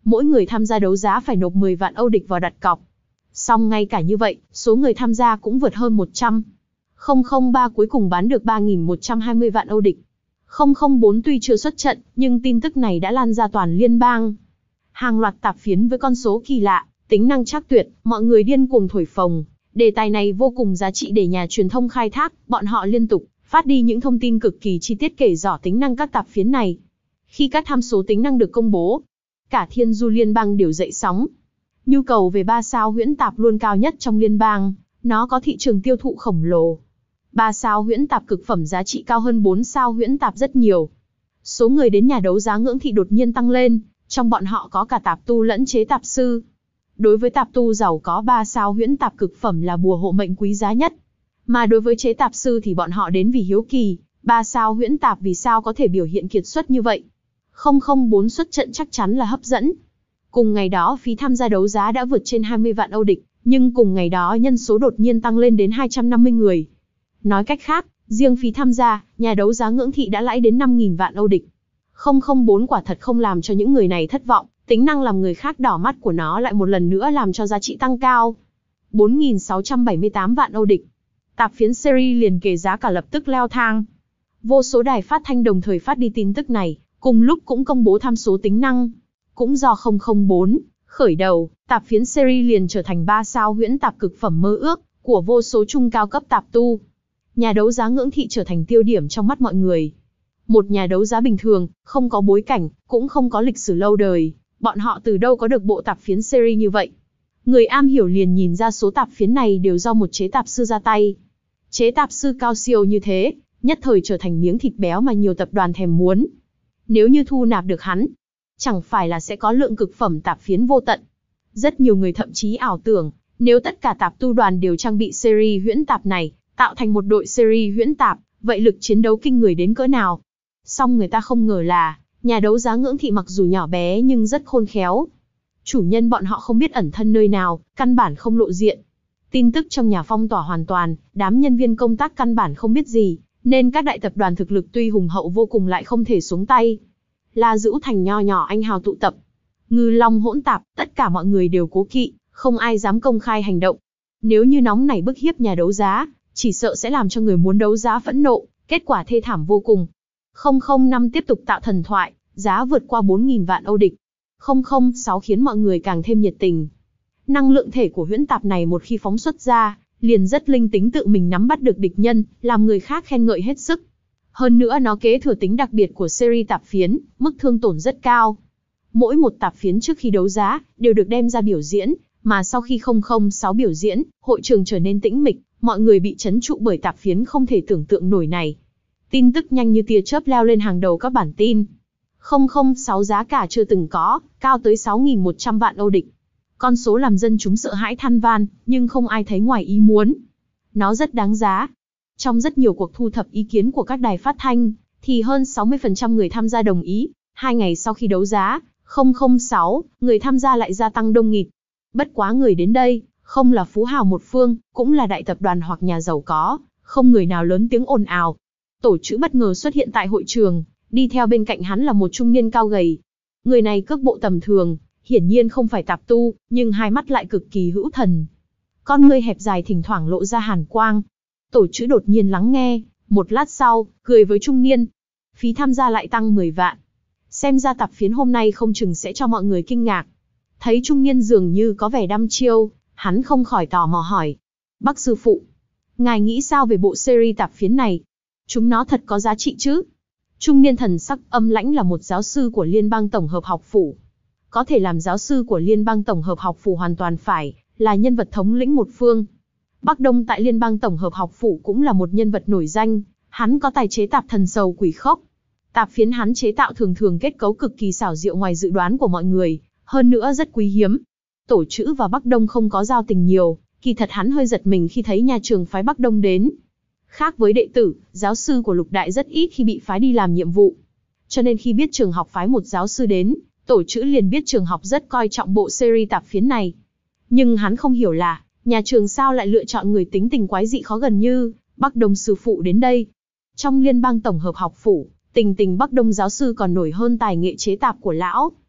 Mỗi người tham gia đấu giá phải nộp mười vạn Âu địch vào đặt cọc. Song ngay cả như vậy, số người tham gia cũng vượt hơn một trăm. không không ba cuối cùng bán được ba nghìn một trăm hai mươi vạn Âu địch. không không bốn tuy chưa xuất trận, nhưng tin tức này đã lan ra toàn liên bang. Hàng loạt tạp phiến với con số kỳ lạ, tính năng trác tuyệt, mọi người điên cuồng thổi phồng. Đề tài này vô cùng giá trị để nhà truyền thông khai thác, bọn họ liên tục phát đi những thông tin cực kỳ chi tiết kể rõ tính năng các tạp phiến này. Khi các tham số tính năng được công bố, cả thiên du liên bang đều dậy sóng. Nhu cầu về ba sao huyễn tạp luôn cao nhất trong liên bang, nó có thị trường tiêu thụ khổng lồ. ba sao huyễn tạp cực phẩm giá trị cao hơn bốn sao huyễn tạp rất nhiều. Số người đến nhà đấu giá ngưỡng thị đột nhiên tăng lên, trong bọn họ có cả tạp tu lẫn chế tạp sư. Đối với tạp tu giàu có ba sao huyễn tạp cực phẩm là bùa hộ mệnh quý giá nhất. Mà đối với chế tạp sư thì bọn họ đến vì hiếu kỳ, ba sao huyễn tạp vì sao có thể biểu hiện kiệt xuất như vậy. không không bốn xuất trận chắc chắn là hấp dẫn. Cùng ngày đó phí tham gia đấu giá đã vượt trên hai mươi vạn Âu địch, nhưng cùng ngày đó nhân số đột nhiên tăng lên đến hai trăm năm mươi người. Nói cách khác, riêng phí tham gia, nhà đấu giá ngưỡng thị đã lãi đến năm nghìn vạn Âu địch. không không bốn quả thật không làm cho những người này thất vọng, tính năng làm người khác đỏ mắt của nó lại một lần nữa làm cho giá trị tăng cao. bốn nghìn sáu trăm bảy mươi tám vạn Âu địch. Tạp phiến series liền kề giá cả lập tức leo thang. Vô số đài phát thanh đồng thời phát đi tin tức này, cùng lúc cũng công bố tham số tính năng. Cũng do không không bốn khởi đầu, tạp phiến series liền trở thành ba sao huyễn tạp cực phẩm mơ ước của vô số trung cao cấp tạp tu. Nhà đấu giá ngưỡng thị trở thành tiêu điểm trong mắt mọi người. Một nhà đấu giá bình thường, không có bối cảnh, cũng không có lịch sử lâu đời, bọn họ từ đâu có được bộ tạp phiến series như vậy. Người am hiểu liền nhìn ra số tạp phiến này đều do một chế tạp sư ra tay. Chế tạp sư cao siêu như thế, nhất thời trở thành miếng thịt béo mà nhiều tập đoàn thèm muốn. Nếu như thu nạp được hắn, chẳng phải là sẽ có lượng cực phẩm tạp phiến vô tận. Rất nhiều người thậm chí ảo tưởng, nếu tất cả tạp tu đoàn đều trang bị series huyễn tạp này, tạo thành một đội series huyễn tạp, vậy lực chiến đấu kinh người đến cỡ nào. Song người ta không ngờ là, nhà đấu giá ngưỡng thị mặc dù nhỏ bé nhưng rất khôn khéo. Chủ nhân bọn họ không biết ẩn thân nơi nào, căn bản không lộ diện. Tin tức trong nhà phong tỏa hoàn toàn, đám nhân viên công tác căn bản không biết gì, nên các đại tập đoàn thực lực tuy hùng hậu vô cùng lại không thể xuống tay. La Dữu Thành nho nhỏ anh hào tụ tập. Ngư Long hỗn tạp, tất cả mọi người đều cố kỵ, không ai dám công khai hành động. Nếu như nóng này bức hiếp nhà đấu giá, chỉ sợ sẽ làm cho người muốn đấu giá phẫn nộ, kết quả thê thảm vô cùng. không không năm tiếp tục tạo thần thoại, giá vượt qua bốn nghìn vạn Âu địch. không không sáu khiến mọi người càng thêm nhiệt tình. Năng lượng thể của huyễn tạp này một khi phóng xuất ra, liền rất linh tính tự mình nắm bắt được địch nhân, làm người khác khen ngợi hết sức. Hơn nữa nó kế thừa tính đặc biệt của series tạp phiến, mức thương tổn rất cao. Mỗi một tạp phiến trước khi đấu giá, đều được đem ra biểu diễn, mà sau khi không không sáu biểu diễn, hội trường trở nên tĩnh mịch, mọi người bị trấn trụ bởi tạp phiến không thể tưởng tượng nổi này. Tin tức nhanh như tia chớp leo lên hàng đầu các bản tin. không không sáu giá cả chưa từng có, cao tới sáu nghìn một trăm vạn Âu địch. Con số làm dân chúng sợ hãi than van, nhưng không ai thấy ngoài ý muốn. Nó rất đáng giá. Trong rất nhiều cuộc thu thập ý kiến của các đài phát thanh, thì hơn sáu mươi phần trăm người tham gia đồng ý. Hai ngày sau khi đấu giá, không không sáu, người tham gia lại gia tăng đông nghịt. Bất quá người đến đây, không là phú hào một phương, cũng là đại tập đoàn hoặc nhà giàu có, không người nào lớn tiếng ồn ào. Tổ chữ bất ngờ xuất hiện tại hội trường, đi theo bên cạnh hắn là một trung niên cao gầy. Người này cước bộ tầm thường, hiển nhiên không phải tạp tu, nhưng hai mắt lại cực kỳ hữu thần. Con ngươi hẹp dài thỉnh thoảng lộ ra hàn quang. Tổ chữ đột nhiên lắng nghe, một lát sau, cười với trung niên. Phí tham gia lại tăng mười vạn. Xem ra tạp phiến hôm nay không chừng sẽ cho mọi người kinh ngạc. Thấy trung niên dường như có vẻ đăm chiêu, hắn không khỏi tò mò hỏi. Bác sư phụ, ngài nghĩ sao về bộ series tạp phiến này? Chúng nó thật có giá trị chứ? Trung niên thần sắc âm lãnh là một giáo sư của Liên bang Tổng hợp học phủ. Có thể làm giáo sư của Liên bang Tổng hợp học phủ hoàn toàn phải là nhân vật thống lĩnh một phương. Bắc Đông tại Liên bang Tổng hợp học phủ cũng là một nhân vật nổi danh, hắn có tài chế tạp thần sầu quỷ khốc. Tạp phiến hắn chế tạo thường thường kết cấu cực kỳ xảo diệu ngoài dự đoán của mọi người, hơn nữa rất quý hiếm. Tổ chữ và Bắc Đông không có giao tình nhiều, kỳ thật hắn hơi giật mình khi thấy nhà trường phái Bắc Đông đến. Khác với đệ tử, giáo sư của Lục Đại rất ít khi bị phái đi làm nhiệm vụ. Cho nên khi biết trường học phái một giáo sư đến, tổ chữ liền biết trường học rất coi trọng bộ series tạp phiến này. Nhưng hắn không hiểu là, nhà trường sao lại lựa chọn người tính tình quái dị khó gần như Bắc Đông sư phụ đến đây. Trong Liên bang Tổng hợp học phủ, tình tình Bắc Đông giáo sư còn nổi hơn tài nghệ chế tạp của lão.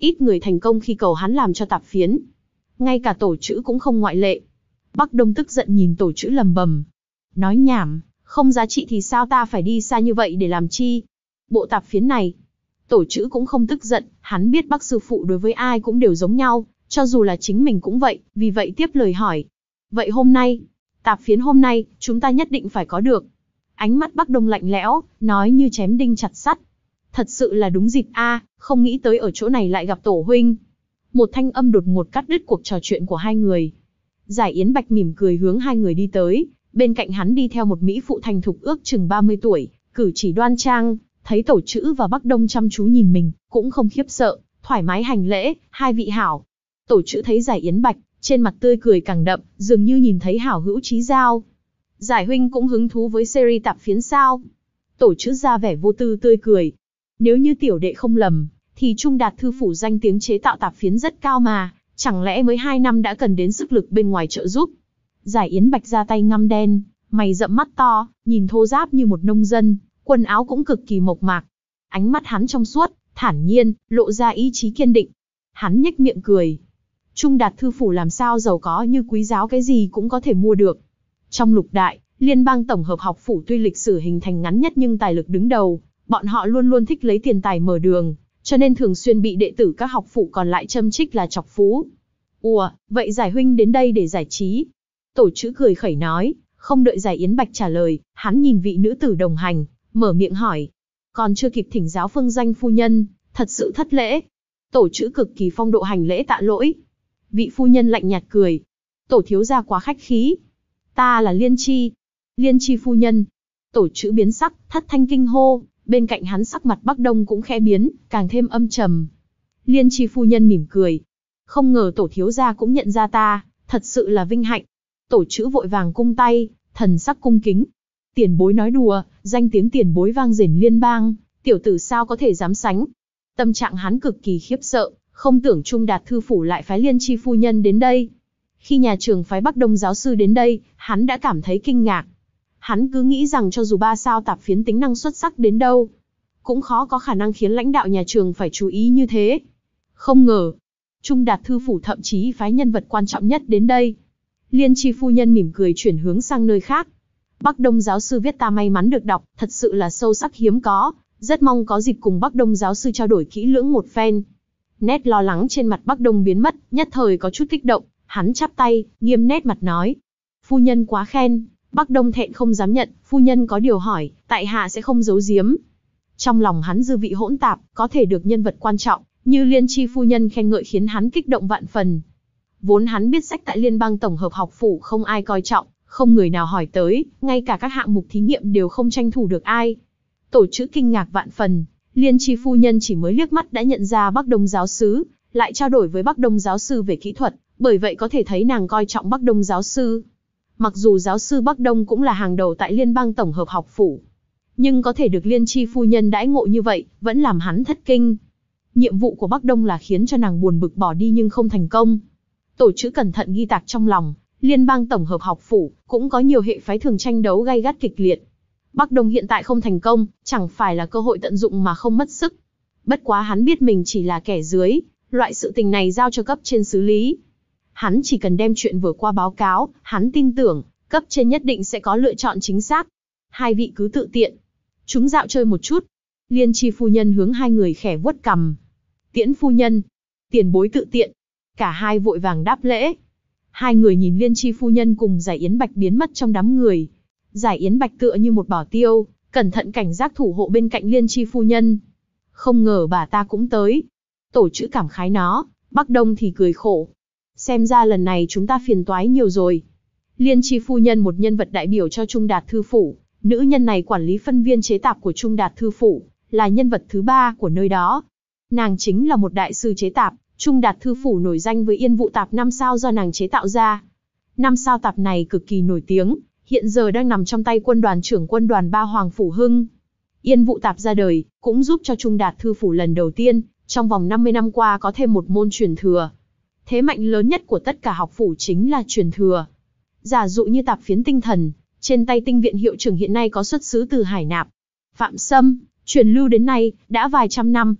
ít người thành công khi cầu hắn làm cho tạp phiến. Ngay cả tổ chữ cũng không ngoại lệ. Bắc Đông tức giận nhìn tổ chữ lầm bầm. Nói nhảm, không giá trị thì sao ta phải đi xa như vậy để làm chi? Bộ tạp phiến này. Tổ chữ cũng không tức giận, hắn biết Bắc sư phụ đối với ai cũng đều giống nhau, cho dù là chính mình cũng vậy, vì vậy tiếp lời hỏi. Vậy hôm nay, tạp phiến hôm nay, chúng ta nhất định phải có được. Ánh mắt Bắc Đông lạnh lẽo, nói như chém đinh chặt sắt. Thật sự là đúng dịp a, không nghĩ tới ở chỗ này lại gặp tổ huynh. Một thanh âm đột ngột cắt đứt cuộc trò chuyện của hai người. Giải Yến Bạch mỉm cười hướng hai người đi tới, bên cạnh hắn đi theo một mỹ phụ thành thục ước chừng ba mươi tuổi, cử chỉ đoan trang, thấy tổ chữ và Bắc Đông chăm chú nhìn mình, cũng không khiếp sợ, thoải mái hành lễ, hai vị hảo. Tổ chữ thấy Giải Yến Bạch, trên mặt tươi cười càng đậm, dường như nhìn thấy hảo hữu chí giao. Giải huynh cũng hứng thú với series tạp phiến sao? Tổ chữ ra vẻ vô tư tươi cười. Nếu như tiểu đệ không lầm, thì Trung Đạt thư phủ danh tiếng chế tạo tạp phiến rất cao mà, chẳng lẽ mới hai năm đã cần đến sức lực bên ngoài trợ giúp? Giải Yến Bạch ra tay ngăm đen, mày rậm mắt to, nhìn thô ráp như một nông dân, quần áo cũng cực kỳ mộc mạc. Ánh mắt hắn trong suốt, thản nhiên, lộ ra ý chí kiên định. Hắn nhếch miệng cười. Trung Đạt thư phủ làm sao giàu có như quý giáo cái gì cũng có thể mua được. Trong lục đại, liên bang tổng hợp học phủ tuy lịch sử hình thành ngắn nhất nhưng tài lực đứng đầu, bọn họ luôn luôn thích lấy tiền tài mở đường, cho nên thường xuyên bị đệ tử các học phủ còn lại châm chích là chọc phú. Ủa, vậy Giải huynh đến đây để giải trí? Tổ chữ cười khẩy nói, không đợi Giải Yến Bạch trả lời, hắn nhìn vị nữ tử đồng hành, mở miệng hỏi. Còn chưa kịp thỉnh giáo phương danh phu nhân, thật sự thất lễ. Tổ chữ cực kỳ phong độ hành lễ tạ lỗi. Vị phu nhân lạnh nhạt cười. Tổ thiếu gia quá khách khí. Ta là Liên Chi. Liên Chi phu nhân. Tổ chữ biến sắc, thất thanh kinh hô, bên cạnh hắn sắc mặt Bắc Đông cũng khẽ biến, càng thêm âm trầm. Liên Chi phu nhân mỉm cười. Không ngờ tổ thiếu gia cũng nhận ra ta, thật sự là vinh hạnh. Tổ chữ vội vàng cung tay, thần sắc cung kính. Tiền bối nói đùa, danh tiếng tiền bối vang dền liên bang, tiểu tử sao có thể dám sánh. Tâm trạng hắn cực kỳ khiếp sợ, không tưởng Trung Đạt thư phủ lại phái Liên Chi phu nhân đến đây. Khi nhà trường phái Bắc Đông giáo sư đến đây, hắn đã cảm thấy kinh ngạc. Hắn cứ nghĩ rằng cho dù ba sao tạp phiến tính năng xuất sắc đến đâu, cũng khó có khả năng khiến lãnh đạo nhà trường phải chú ý như thế. Không ngờ, Trung Đạt thư phủ thậm chí phái nhân vật quan trọng nhất đến đây. Liên Chi phu nhân mỉm cười chuyển hướng sang nơi khác. Bắc Đông giáo sư viết ta may mắn được đọc, thật sự là sâu sắc hiếm có, rất mong có dịp cùng Bắc Đông giáo sư trao đổi kỹ lưỡng một phen. Nét lo lắng trên mặt Bắc Đông biến mất, nhất thời có chút kích động, hắn chắp tay, nghiêm nét mặt nói. Phu nhân quá khen. Bắc Đông thẹn không dám nhận, phu nhân có điều hỏi, tại hạ sẽ không giấu giếm. Trong lòng hắn dư vị hỗn tạp, có thể được nhân vật quan trọng, như Liên Chi phu nhân khen ngợi khiến hắn kích động vạn phần. Vốn hắn biết sách tại Liên bang tổng hợp học phủ không ai coi trọng, không người nào hỏi tới, ngay cả các hạng mục thí nghiệm đều không tranh thủ được ai. Tổ chữ kinh ngạc vạn phần, Liên Chi phu nhân chỉ mới liếc mắt đã nhận ra Bắc Đông giáo sư, lại trao đổi với Bắc Đông giáo sư về kỹ thuật, bởi vậy có thể thấy nàng coi trọng Bắc Đông giáo sư. Mặc dù giáo sư Bắc Đông cũng là hàng đầu tại Liên bang tổng hợp học phủ, nhưng có thể được Liên Chi phu nhân đãi ngộ như vậy, vẫn làm hắn thất kinh. Nhiệm vụ của Bắc Đông là khiến cho nàng buồn bực bỏ đi nhưng không thành công. Tổ chữ cẩn thận ghi tạc trong lòng, Liên bang tổng hợp học phủ cũng có nhiều hệ phái thường tranh đấu gay gắt kịch liệt. Bắc Đông hiện tại không thành công, chẳng phải là cơ hội tận dụng mà không mất sức. Bất quá hắn biết mình chỉ là kẻ dưới, loại sự tình này giao cho cấp trên xử lý. Hắn chỉ cần đem chuyện vừa qua báo cáo, hắn tin tưởng, cấp trên nhất định sẽ có lựa chọn chính xác. Hai vị cứ tự tiện. Chúng dạo chơi một chút. Liên Chi phu nhân hướng hai người khẽ vuốt cằm. Tiễn phu nhân. Tiền bối tự tiện. Cả hai vội vàng đáp lễ. Hai người nhìn Liên Chi phu nhân cùng Giải Yến Bạch biến mất trong đám người. Giải Yến Bạch tựa như một bảo tiêu, cẩn thận cảnh giác thủ hộ bên cạnh Liên Chi phu nhân. Không ngờ bà ta cũng tới. Tổ chữ cảm khái nó, Bắc Đông thì cười khổ. Xem ra lần này chúng ta phiền toái nhiều rồi. Liên Chi phu nhân một nhân vật đại biểu cho Trung Đạt thư phủ, nữ nhân này quản lý phân viên chế tạp của Trung Đạt thư phủ, là nhân vật thứ ba của nơi đó. Nàng chính là một đại sư chế tạp, Trung Đạt thư phủ nổi danh với Yên vụ tạp năm sao do nàng chế tạo ra. Năm sao tạp này cực kỳ nổi tiếng, hiện giờ đang nằm trong tay quân đoàn trưởng quân đoàn ba Hoàng Phủ Hưng. Yên vụ tạp ra đời, cũng giúp cho Trung Đạt thư phủ lần đầu tiên, trong vòng năm mươi năm qua có thêm một môn truyền thừa. Thế mạnh lớn nhất của tất cả học phủ chính là truyền thừa. Giả dụ như tạp phiến tinh thần, trên tay tinh viện hiệu trưởng hiện nay có xuất xứ từ Hải Nạp. Phạm Sâm, truyền lưu đến nay, đã vài trăm năm.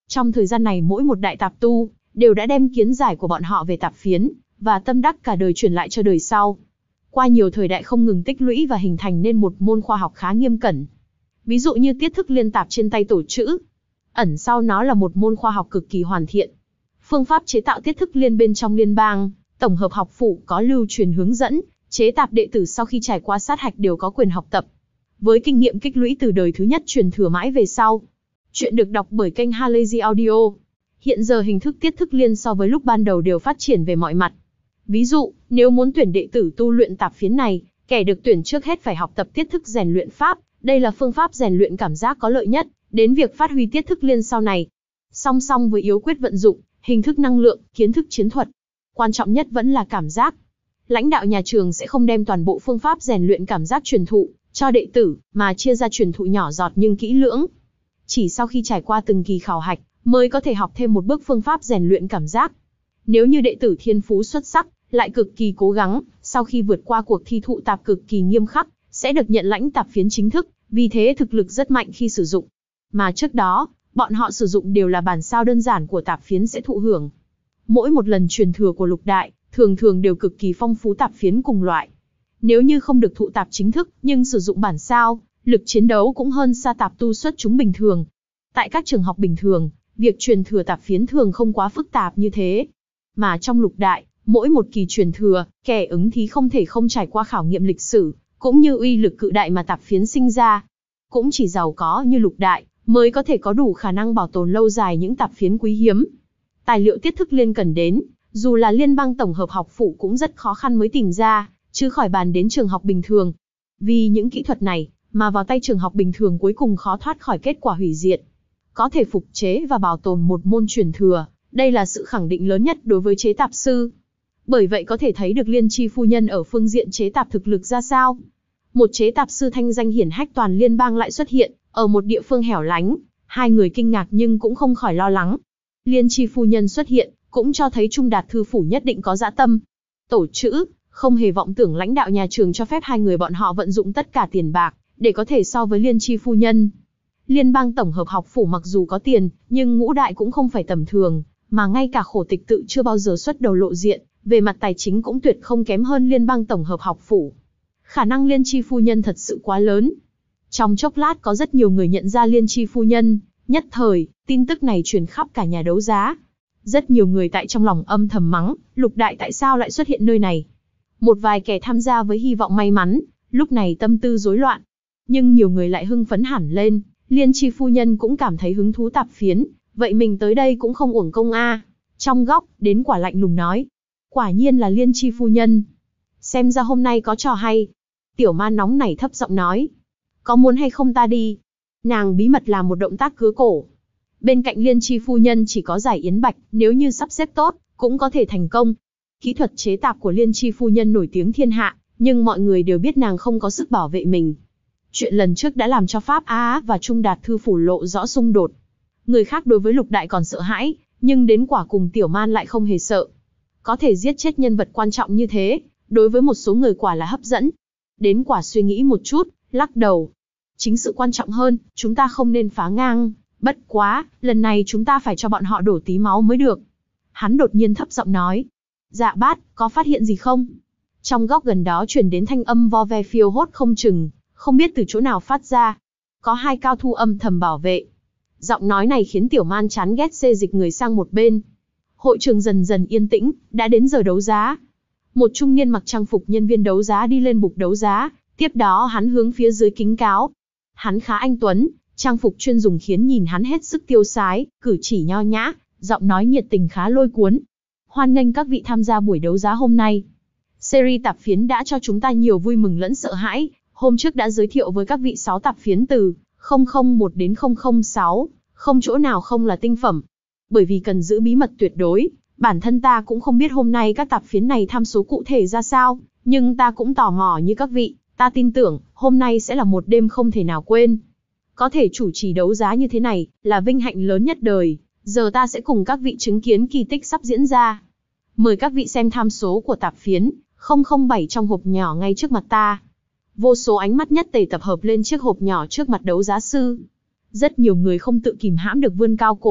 Trong thời gian này mỗi một đại tạp tu, đều đã đem kiến giải của bọn họ về tạp phiến, và tâm đắc cả đời truyền lại cho đời sau. Qua nhiều thời đại không ngừng tích lũy và hình thành nên một môn khoa học khá nghiêm cẩn. Ví dụ như tiết thức liên tạp trên tay tổ chữ. Ẩn sau nó là một môn khoa học cực kỳ hoàn thiện. Phương pháp chế tạo tiết thức liên bên trong liên bang, tổng hợp học phủ có lưu truyền hướng dẫn, chế tạp đệ tử sau khi trải qua sát hạch đều có quyền học tập. Với kinh nghiệm tích lũy từ đời thứ nhất truyền thừa mãi về sau. Chuyện được đọc bởi kênh Halazy Audio. Hiện giờ hình thức tiết thức liên so với lúc ban đầu đều phát triển về mọi mặt. Ví dụ, nếu muốn tuyển đệ tử tu luyện tạp phiến này, kẻ được tuyển trước hết phải học tập tiết thức rèn luyện pháp, đây là phương pháp rèn luyện cảm giác có lợi nhất, đến việc phát huy tiết thức liên sau này. Song song với yếu quyết vận dụng, hình thức năng lượng, kiến thức chiến thuật, quan trọng nhất vẫn là cảm giác. Lãnh đạo nhà trường sẽ không đem toàn bộ phương pháp rèn luyện cảm giác truyền thụ cho đệ tử, mà chia ra truyền thụ nhỏ giọt nhưng kỹ lưỡng. Chỉ sau khi trải qua từng kỳ khảo hạch, mới có thể học thêm một bước phương pháp rèn luyện cảm giác. Nếu như đệ tử thiên phú xuất sắc, lại cực kỳ cố gắng, sau khi vượt qua cuộc thi thụ tạp cực kỳ nghiêm khắc, sẽ được nhận lãnh tạp phiến chính thức, vì thế thực lực rất mạnh khi sử dụng. Mà trước đó, bọn họ sử dụng đều là bản sao đơn giản của tạp phiến sẽ thụ hưởng. Mỗi một lần truyền thừa của lục đại, thường thường đều cực kỳ phong phú tạp phiến cùng loại. Nếu như không được thụ tạp chính thức, nhưng sử dụng bản sao, lực chiến đấu cũng hơn xa tạp tu xuất chúng bình thường. Tại các trường học bình thường, việc truyền thừa tạp phiến thường không quá phức tạp như thế. Mà trong lục đại, mỗi một kỳ truyền thừa, kẻ ứng thí không thể không trải qua khảo nghiệm lịch sử, cũng như uy lực cự đại mà tạp phiến sinh ra. Cũng chỉ giàu có như lục đại, mới có thể có đủ khả năng bảo tồn lâu dài những tạp phiến quý hiếm. Tài liệu tiết thức liên cần đến, dù là liên bang tổng hợp học phủ cũng rất khó khăn mới tìm ra, chứ khỏi bàn đến trường học bình thường. Vì những kỹ thuật này, mà vào tay trường học bình thường cuối cùng khó thoát khỏi kết quả hủy diệt. Có thể phục chế và bảo tồn một môn truyền thừa, đây là sự khẳng định lớn nhất đối với chế tạp sư. Bởi vậy có thể thấy được Liên Chi phu nhân ở phương diện chế tạp thực lực ra sao. Một chế tạp sư thanh danh hiển hách toàn liên bang lại xuất hiện, ở một địa phương hẻo lánh, hai người kinh ngạc nhưng cũng không khỏi lo lắng. Liên Chi phu nhân xuất hiện, cũng cho thấy Trung Đạt thư phủ nhất định có dã tâm. Tổ chữ, không hề vọng tưởng lãnh đạo nhà trường cho phép hai người bọn họ vận dụng tất cả tiền bạc, để có thể so với Liên Chi phu nhân. Liên bang tổng hợp học phủ mặc dù có tiền, nhưng ngũ đại cũng không phải tầm thường, mà ngay cả khổ tịch tự chưa bao giờ xuất đầu lộ diện, về mặt tài chính cũng tuyệt không kém hơn liên bang tổng hợp học phủ. Khả năng Liên Chi phu nhân thật sự quá lớn. Trong chốc lát có rất nhiều người nhận ra Liên Chi phu nhân, nhất thời, tin tức này truyền khắp cả nhà đấu giá. Rất nhiều người tại trong lòng âm thầm mắng, lục đại tại sao lại xuất hiện nơi này. Một vài kẻ tham gia với hy vọng may mắn, lúc này tâm tư rối loạn. Nhưng nhiều người lại hưng phấn hẳn lên, Liên Chi phu nhân cũng cảm thấy hứng thú tạp phiến, vậy mình tới đây cũng không uổng công a. Trong góc, đến quả lạnh lùng nói. Quả nhiên là Liên Chi phu nhân. Xem ra hôm nay có trò hay. Tiểu Ma nóng nảy thấp giọng nói. Có muốn hay không ta đi? Nàng bí mật làm một động tác cứa cổ. Bên cạnh Liên Chi phu nhân chỉ có Giải Yến Bạch, nếu như sắp xếp tốt, cũng có thể thành công. Kỹ thuật chế tạp của Liên Chi phu nhân nổi tiếng thiên hạ, nhưng mọi người đều biết nàng không có sức bảo vệ mình. Chuyện lần trước đã làm cho Pháp Á và Trung Đạt thư phủ lộ rõ xung đột. Người khác đối với lục đại còn sợ hãi, nhưng đến quả cùng Tiểu Man lại không hề sợ. Có thể giết chết nhân vật quan trọng như thế, đối với một số người quả là hấp dẫn. Đến quả suy nghĩ một chút, lắc đầu. Chính sự quan trọng hơn, chúng ta không nên phá ngang. Bất quá, lần này chúng ta phải cho bọn họ đổ tí máu mới được. Hắn đột nhiên thấp giọng nói. Dạ bát, có phát hiện gì không? Trong góc gần đó truyền đến thanh âm vo ve phiêu hốt không chừng, không biết từ chỗ nào phát ra. Có hai cao thủ âm thầm bảo vệ. Giọng nói này khiến Tiểu Man chán ghét xê dịch người sang một bên. Hội trường dần dần yên tĩnh, đã đến giờ đấu giá. Một trung niên mặc trang phục nhân viên đấu giá đi lên bục đấu giá, tiếp đó hắn hướng phía dưới kính cáo. Hắn khá anh tuấn, trang phục chuyên dùng khiến nhìn hắn hết sức tiêu sái, cử chỉ nho nhã, giọng nói nhiệt tình khá lôi cuốn. Hoan nghênh các vị tham gia buổi đấu giá hôm nay. Series tạp phiến đã cho chúng ta nhiều vui mừng lẫn sợ hãi. Hôm trước đã giới thiệu với các vị sáu tạp phiến từ không không một đến không không sáu, không chỗ nào không là tinh phẩm. Bởi vì cần giữ bí mật tuyệt đối, bản thân ta cũng không biết hôm nay các tạp phiến này tham số cụ thể ra sao, nhưng ta cũng tò mò như các vị, ta tin tưởng, hôm nay sẽ là một đêm không thể nào quên. Có thể chủ trì đấu giá như thế này, là vinh hạnh lớn nhất đời, giờ ta sẽ cùng các vị chứng kiến kỳ tích sắp diễn ra. Mời các vị xem tham số của tạp phiến, không không bảy trong hộp nhỏ ngay trước mặt ta. Vô số ánh mắt nhất tề tập hợp lên chiếc hộp nhỏ trước mặt đấu giá sư. Rất nhiều người không tự kìm hãm được vươn cao cổ,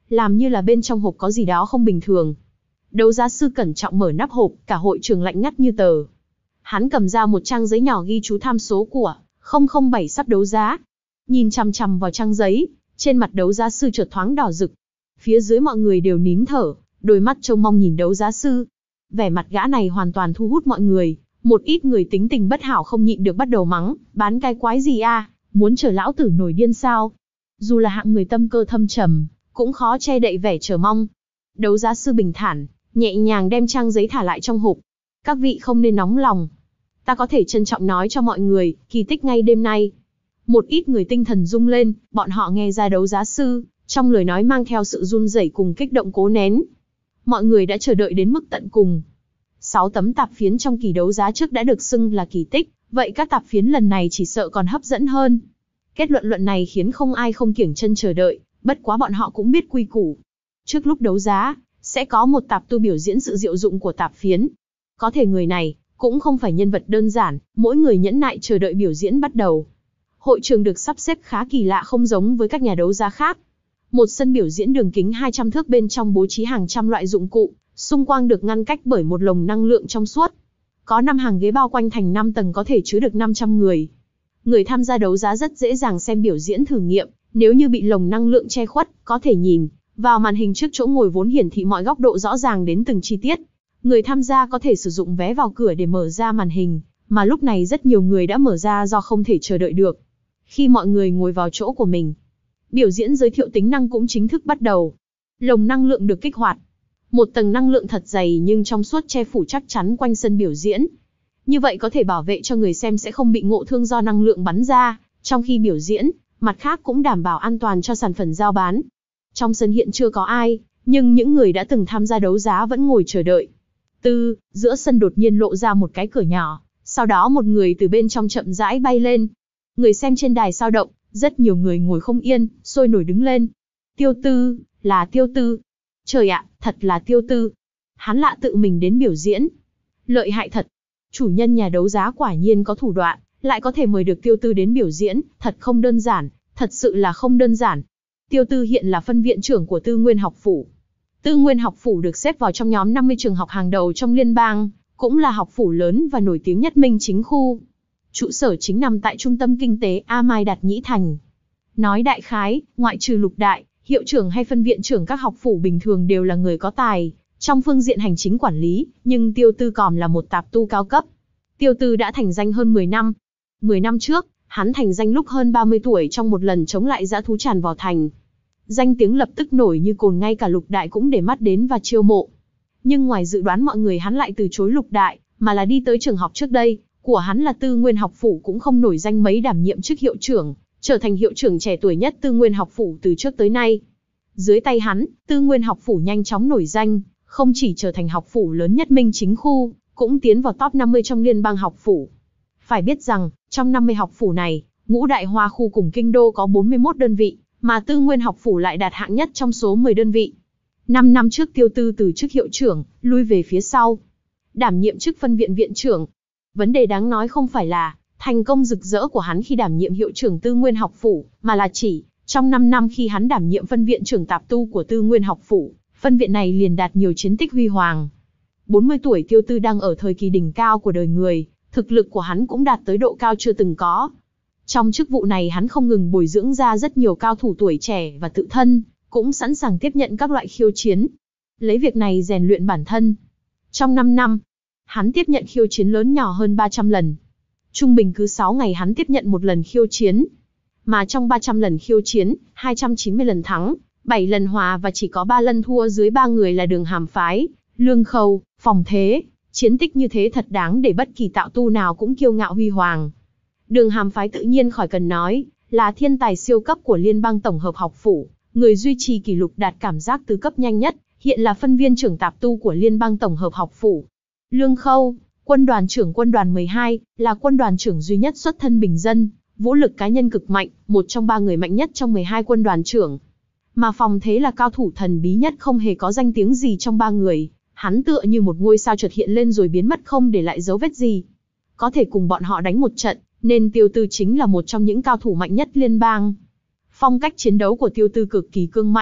làm như là bên trong hộp có gì đó không bình thường. Đấu giá sư cẩn trọng mở nắp hộp, cả hội trường lạnh ngắt như tờ. Hắn cầm ra một trang giấy nhỏ ghi chú tham số của không không bảy sắp đấu giá. Nhìn chằm chằm vào trang giấy, trên mặt đấu giá sư chợt thoáng đỏ rực. Phía dưới mọi người đều nín thở, đôi mắt trông mong nhìn đấu giá sư. Vẻ mặt gã này hoàn toàn thu hút mọi người. Một ít người tính tình bất hảo không nhịn được bắt đầu mắng, bán cái quái gì a, muốn chờ lão tử nổi điên sao? Dù là hạng người tâm cơ thâm trầm, cũng khó che đậy vẻ chờ mong. Đấu giá sư bình thản, nhẹ nhàng đem trang giấy thả lại trong hộp. Các vị không nên nóng lòng. Ta có thể trân trọng nói cho mọi người, kỳ tích ngay đêm nay. Một ít người tinh thần rung lên, bọn họ nghe ra đấu giá sư, trong lời nói mang theo sự run rẩy cùng kích động cố nén. Mọi người đã chờ đợi đến mức tận cùng. Sáu tấm tạp phiến trong kỳ đấu giá trước đã được xưng là kỳ tích, vậy các tạp phiến lần này chỉ sợ còn hấp dẫn hơn. Kết luận luận này khiến không ai không kiểng chân chờ đợi, bất quá bọn họ cũng biết quy củ. Trước lúc đấu giá, sẽ có một tạp tu biểu diễn sự diệu dụng của tạp phiến. Có thể người này, cũng không phải nhân vật đơn giản, mỗi người nhẫn nại chờ đợi biểu diễn bắt đầu. Hội trường được sắp xếp khá kỳ lạ không giống với các nhà đấu giá khác. Một sân biểu diễn đường kính hai trăm thước bên trong bố trí hàng trăm loại dụng cụ, xung quanh được ngăn cách bởi một lồng năng lượng trong suốt. Có năm hàng ghế bao quanh thành năm tầng có thể chứa được năm trăm người. Người tham gia đấu giá rất dễ dàng xem biểu diễn thử nghiệm, nếu như bị lồng năng lượng che khuất, có thể nhìn vào màn hình trước chỗ ngồi vốn hiển thị mọi góc độ rõ ràng đến từng chi tiết. Người tham gia có thể sử dụng vé vào cửa để mở ra màn hình, mà lúc này rất nhiều người đã mở ra do không thể chờ đợi được. Khi mọi người ngồi vào chỗ của mình, biểu diễn giới thiệu tính năng cũng chính thức bắt đầu. Lồng năng lượng được kích hoạt. Một tầng năng lượng thật dày nhưng trong suốt che phủ chắc chắn quanh sân biểu diễn. Như vậy có thể bảo vệ cho người xem sẽ không bị ngộ thương do năng lượng bắn ra trong khi biểu diễn, mặt khác cũng đảm bảo an toàn cho sản phẩm giao bán. Trong sân hiện chưa có ai, nhưng những người đã từng tham gia đấu giá vẫn ngồi chờ đợi. Tư, giữa sân đột nhiên lộ ra một cái cửa nhỏ, sau đó một người từ bên trong chậm rãi bay lên. Người xem trên đài sao động, rất nhiều người ngồi không yên, sôi nổi đứng lên. Tiêu Tư, là Tiêu Tư. Trời ạ, thật là Tiêu Tư. Hắn lạ tự mình đến biểu diễn. Lợi hại thật. Chủ nhân nhà đấu giá quả nhiên có thủ đoạn, lại có thể mời được Tiêu Tư đến biểu diễn, thật không đơn giản, thật sự là không đơn giản. Tiêu Tư hiện là phân viện trưởng của Tư Nguyên học phủ. Tư Nguyên học phủ được xếp vào trong nhóm năm mươi trường học hàng đầu trong liên bang, cũng là học phủ lớn và nổi tiếng nhất Minh Chính khu. Trụ sở chính nằm tại trung tâm kinh tế A Mai Đạt Nhĩ Thành. Nói đại khái, ngoại trừ Lục Đại, hiệu trưởng hay phân viện trưởng các học phủ bình thường đều là người có tài trong phương diện hành chính quản lý, nhưng Tiêu Tư còn là một tạp tu cao cấp. Tiêu Tư đã thành danh hơn mười năm. mười năm trước, hắn thành danh lúc hơn ba mươi tuổi trong một lần chống lại dã thú tràn vào thành. Danh tiếng lập tức nổi như cồn, ngay cả Lục Đại cũng để mắt đến và chiêu mộ. Nhưng ngoài dự đoán mọi người, hắn lại từ chối Lục Đại, mà là đi tới trường học trước đây của hắn là Tư Nguyên học phủ cũng không nổi danh mấy, đảm nhiệm chức hiệu trưởng, trở thành hiệu trưởng trẻ tuổi nhất Tư Nguyên học phủ từ trước tới nay. Dưới tay hắn, Tư Nguyên học phủ nhanh chóng nổi danh, không chỉ trở thành học phủ lớn nhất Minh Chính khu, cũng tiến vào top năm mươi trong liên bang học phủ. Phải biết rằng, trong năm mươi học phủ này, Ngũ Đại Hoa khu cùng Kinh đô có bốn mươi mốt đơn vị, mà Tư Nguyên học phủ lại đạt hạng nhất trong số mười đơn vị. năm năm trước Tiêu Tư từ chức hiệu trưởng, lui về phía sau, đảm nhiệm chức phân viện viện trưởng. Vấn đề đáng nói không phải là thành công rực rỡ của hắn khi đảm nhiệm hiệu trưởng Tư Nguyên học phủ, mà là chỉ trong năm năm khi hắn đảm nhiệm phân viện trưởng tạp tu của Tư Nguyên học phủ, phân viện này liền đạt nhiều chiến tích huy hoàng. bốn mươi tuổi Tiêu Tư đang ở thời kỳ đỉnh cao của đời người, thực lực của hắn cũng đạt tới độ cao chưa từng có. Trong chức vụ này hắn không ngừng bồi dưỡng ra rất nhiều cao thủ tuổi trẻ và tự thân cũng sẵn sàng tiếp nhận các loại khiêu chiến, lấy việc này rèn luyện bản thân. Trong năm năm, hắn tiếp nhận khiêu chiến lớn nhỏ hơn ba trăm lần. Trung bình cứ sáu ngày hắn tiếp nhận một lần khiêu chiến. Mà trong ba trăm lần khiêu chiến, hai trăm chín mươi lần thắng, bảy lần hòa và chỉ có ba lần thua dưới ba người là Đường Hàm Phái, Lương Khâu, Phòng Thế. Chiến tích như thế thật đáng để bất kỳ tạo tu nào cũng kiêu ngạo huy hoàng. Đường Hàm Phái tự nhiên khỏi cần nói, là thiên tài siêu cấp của liên bang tổng hợp học phủ, người duy trì kỷ lục đạt cảm giác tứ cấp nhanh nhất, hiện là phân viên trưởng tạp tu của liên bang tổng hợp học phủ. Lương Khâu, quân đoàn trưởng quân đoàn mười hai, là quân đoàn trưởng duy nhất xuất thân bình dân, vũ lực cá nhân cực mạnh, một trong ba người mạnh nhất trong mười hai quân đoàn trưởng. Mà Phòng Thế là cao thủ thần bí nhất, không hề có danh tiếng gì trong ba người, hắn tựa như một ngôi sao chợt hiện lên rồi biến mất không để lại dấu vết gì. Có thể cùng bọn họ đánh một trận, nên Tiêu Tư chính là một trong những cao thủ mạnh nhất liên bang. Phong cách chiến đấu của Tiêu Tư cực kỳ cương mãnh,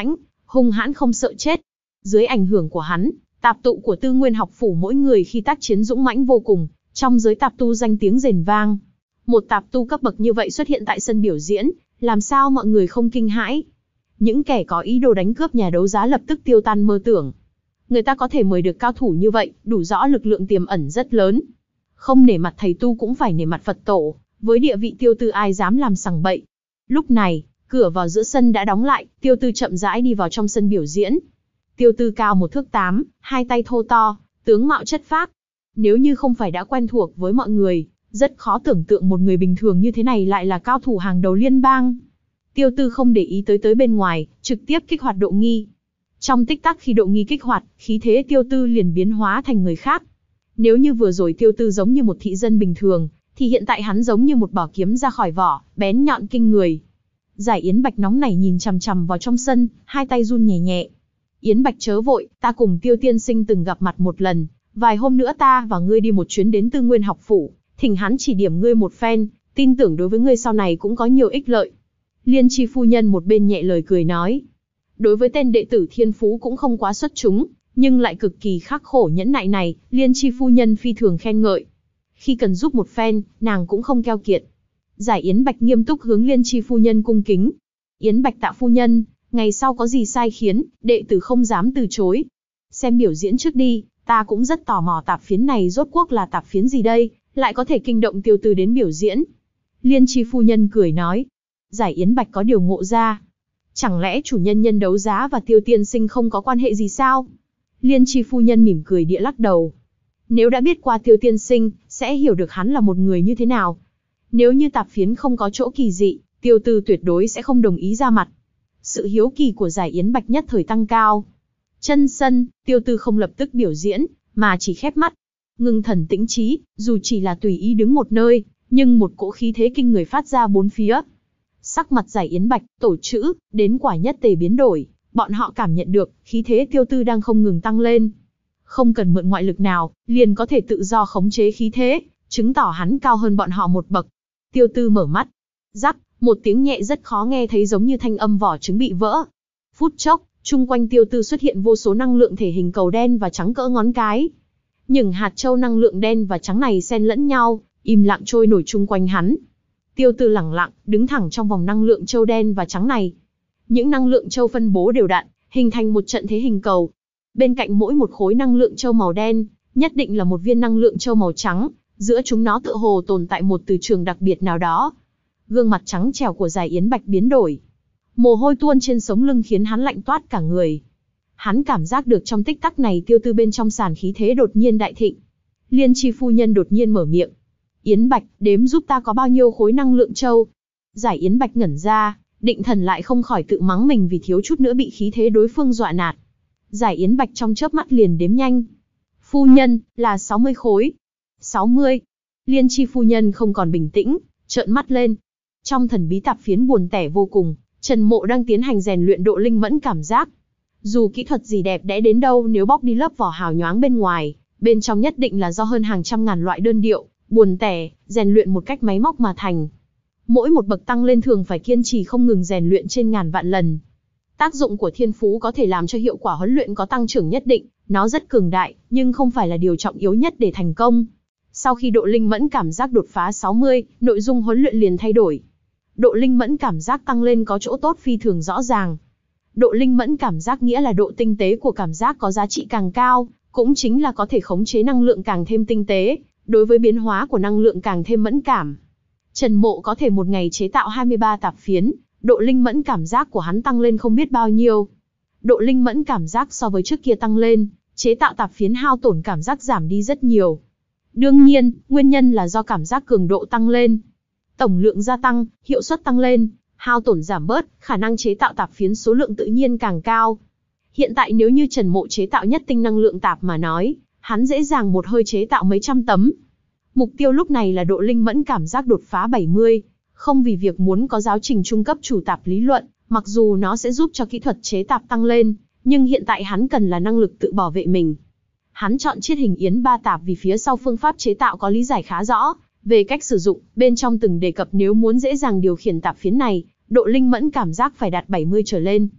hung hãn không sợ chết. Dưới ảnh hưởng của hắn, tạp tụ của Tư Nguyên học phủ mỗi người khi tác chiến dũng mãnh vô cùng, trong giới tạp tu danh tiếng rền vang. Một tạp tu cấp bậc như vậy xuất hiện tại sân biểu diễn, làm sao mọi người không kinh hãi? Những kẻ có ý đồ đánh cướp nhà đấu giá lập tức tiêu tan mơ tưởng. Người ta có thể mời được cao thủ như vậy, đủ rõ lực lượng tiềm ẩn rất lớn. Không nể mặt thầy tu cũng phải nể mặt Phật tổ, với địa vị Tiêu Tư ai dám làm sằng bậy. Lúc này, cửa vào giữa sân đã đóng lại, Tiêu Tư chậm rãi đi vào trong sân biểu diễn. Tiêu Tư cao một thước tám, hai tay thô to, tướng mạo chất phác. Nếu như không phải đã quen thuộc với mọi người, rất khó tưởng tượng một người bình thường như thế này lại là cao thủ hàng đầu liên bang. Tiêu Tư không để ý tới tới bên ngoài, trực tiếp kích hoạt độ nghi. Trong tích tắc khi độ nghi kích hoạt, khí thế Tiêu Tư liền biến hóa thành người khác. Nếu như vừa rồi Tiêu Tư giống như một thị dân bình thường, thì hiện tại hắn giống như một bảo kiếm ra khỏi vỏ, bén nhọn kinh người. Giải Yến Bạch nóng nảy nhìn chằm chằm vào trong sân, hai tay run nhẹ nhẹ. Yến Bạch chớ vội, ta cùng Tiêu tiên sinh từng gặp mặt một lần, vài hôm nữa ta và ngươi đi một chuyến đến Tư Nguyên học phủ, thỉnh hắn chỉ điểm ngươi một phen, tin tưởng đối với ngươi sau này cũng có nhiều ích lợi. Liên Chi phu nhân một bên nhẹ lời cười nói. Đối với tên đệ tử thiên phú cũng không quá xuất chúng, nhưng lại cực kỳ khắc khổ nhẫn nại này, Liên Chi phu nhân phi thường khen ngợi. Khi cần giúp một phen, nàng cũng không keo kiệt. Giải Yến Bạch nghiêm túc hướng Liên Chi phu nhân cung kính. Yến Bạch tạ phu nhân, ngày sau có gì sai khiến, đệ tử không dám từ chối. Xem biểu diễn trước đi, ta cũng rất tò mò tạp phiến này rốt cuộc là tạp phiến gì đây, lại có thể kinh động Tiêu Tư đến biểu diễn. Liên Chi phu nhân cười nói. Giải Yến Bạch có điều ngộ ra. Chẳng lẽ chủ nhân nhân đấu giá và Tiêu tiên sinh không có quan hệ gì sao? Liên Chi phu nhân mỉm cười địa lắc đầu. Nếu đã biết qua Tiêu tiên sinh, sẽ hiểu được hắn là một người như thế nào. Nếu như tạp phiến không có chỗ kỳ dị, Tiêu Tư tuyệt đối sẽ không đồng ý ra mặt. Sự hiếu kỳ của Giải Yến Bạch nhất thời tăng cao. Chân sân, Tiêu Tư không lập tức biểu diễn, mà chỉ khép mắt. Ngưng thần tĩnh trí, dù chỉ là tùy ý đứng một nơi, nhưng một cỗ khí thế kinh người phát ra bốn phía. Sắc mặt Giải Yến Bạch, tổ chữ, đến quả nhất tề biến đổi, bọn họ cảm nhận được, khí thế Tiêu Tư đang không ngừng tăng lên. Không cần mượn ngoại lực nào, liền có thể tự do khống chế khí thế, chứng tỏ hắn cao hơn bọn họ một bậc. Tiêu Tư mở mắt. Rắc, một tiếng nhẹ rất khó nghe thấy giống như thanh âm vỏ trứng bị vỡ. Phút chốc, chung quanh Tiêu Tư xuất hiện vô số năng lượng thể hình cầu đen và trắng cỡ ngón cái. Những hạt châu năng lượng đen và trắng này xen lẫn nhau, im lặng trôi nổi chung quanh hắn. Tiêu Tư lẳng lặng, đứng thẳng trong vòng năng lượng châu đen và trắng này. Những năng lượng châu phân bố đều đặn, hình thành một trận thế hình cầu. Bên cạnh mỗi một khối năng lượng châu màu đen, nhất định là một viên năng lượng châu màu trắng, giữa chúng nó tựa hồ tồn tại một từ trường đặc biệt nào đó. Gương mặt trắng trẻo của Giải Yến Bạch biến đổi. Mồ hôi tuôn trên sống lưng khiến hắn lạnh toát cả người. Hắn cảm giác được trong tích tắc này Tiêu Tư bên trong sàn khí thế đột nhiên đại thịnh. Liên Chi phu nhân đột nhiên mở miệng. Yến Bạch, đếm giúp ta có bao nhiêu khối năng lượng châu. Giải Yến Bạch ngẩn ra, định thần lại không khỏi tự mắng mình vì thiếu chút nữa bị khí thế đối phương dọa nạt. Giải Yến Bạch trong chớp mắt liền đếm nhanh. Phu nhân, là sáu mươi khối. sáu mươi. Liên Chi phu nhân không còn bình tĩnh, trợn mắt lên. Trong thần bí tạp phiến buồn tẻ vô cùng, Trần Mộ đang tiến hành rèn luyện độ linh mẫn cảm giác. Dù kỹ thuật gì đẹp đẽ đến đâu nếu bóc đi lớp vỏ hào nhoáng bên ngoài, bên trong nhất định là do hơn hàng trăm ngàn loại đơn điệu, buồn tẻ, rèn luyện một cách máy móc mà thành. Mỗi một bậc tăng lên thường phải kiên trì không ngừng rèn luyện trên ngàn vạn lần. Tác dụng của thiên phú có thể làm cho hiệu quả huấn luyện có tăng trưởng nhất định, nó rất cường đại, nhưng không phải là điều trọng yếu nhất để thành công. Sau khi độ linh mẫn cảm giác đột phá sáu mươi, nội dung huấn luyện liền thay đổi. Độ linh mẫn cảm giác tăng lên có chỗ tốt phi thường rõ ràng. Độ linh mẫn cảm giác nghĩa là độ tinh tế của cảm giác có giá trị càng cao, cũng chính là có thể khống chế năng lượng càng thêm tinh tế, đối với biến hóa của năng lượng càng thêm mẫn cảm. Trần Mộ có thể một ngày chế tạo hai mươi ba tạp phiến, độ linh mẫn cảm giác của hắn tăng lên không biết bao nhiêu. Độ linh mẫn cảm giác so với trước kia tăng lên, chế tạo tạp phiến hao tổn cảm giác giảm đi rất nhiều. Đương nhiên, nguyên nhân là do cảm giác cường độ tăng lên. Tổng lượng gia tăng, hiệu suất tăng lên, hao tổn giảm bớt, khả năng chế tạo tạp phiến số lượng tự nhiên càng cao. Hiện tại nếu như Trần Mộ chế tạo nhất tinh năng lượng tạp mà nói, hắn dễ dàng một hơi chế tạo mấy trăm tấm. Mục tiêu lúc này là độ linh mẫn cảm giác đột phá bảy mươi, không vì việc muốn có giáo trình trung cấp chủ tạp lý luận, mặc dù nó sẽ giúp cho kỹ thuật chế tạp tăng lên, nhưng hiện tại hắn cần là năng lực tự bảo vệ mình. Hắn chọn chiết hình yến ba tạp vì phía sau phương pháp chế tạo có lý giải khá rõ, về cách sử dụng, bên trong từng đề cập nếu muốn dễ dàng điều khiển tạp phiến này, độ linh mẫn cảm giác phải đạt bảy mươi trở lên.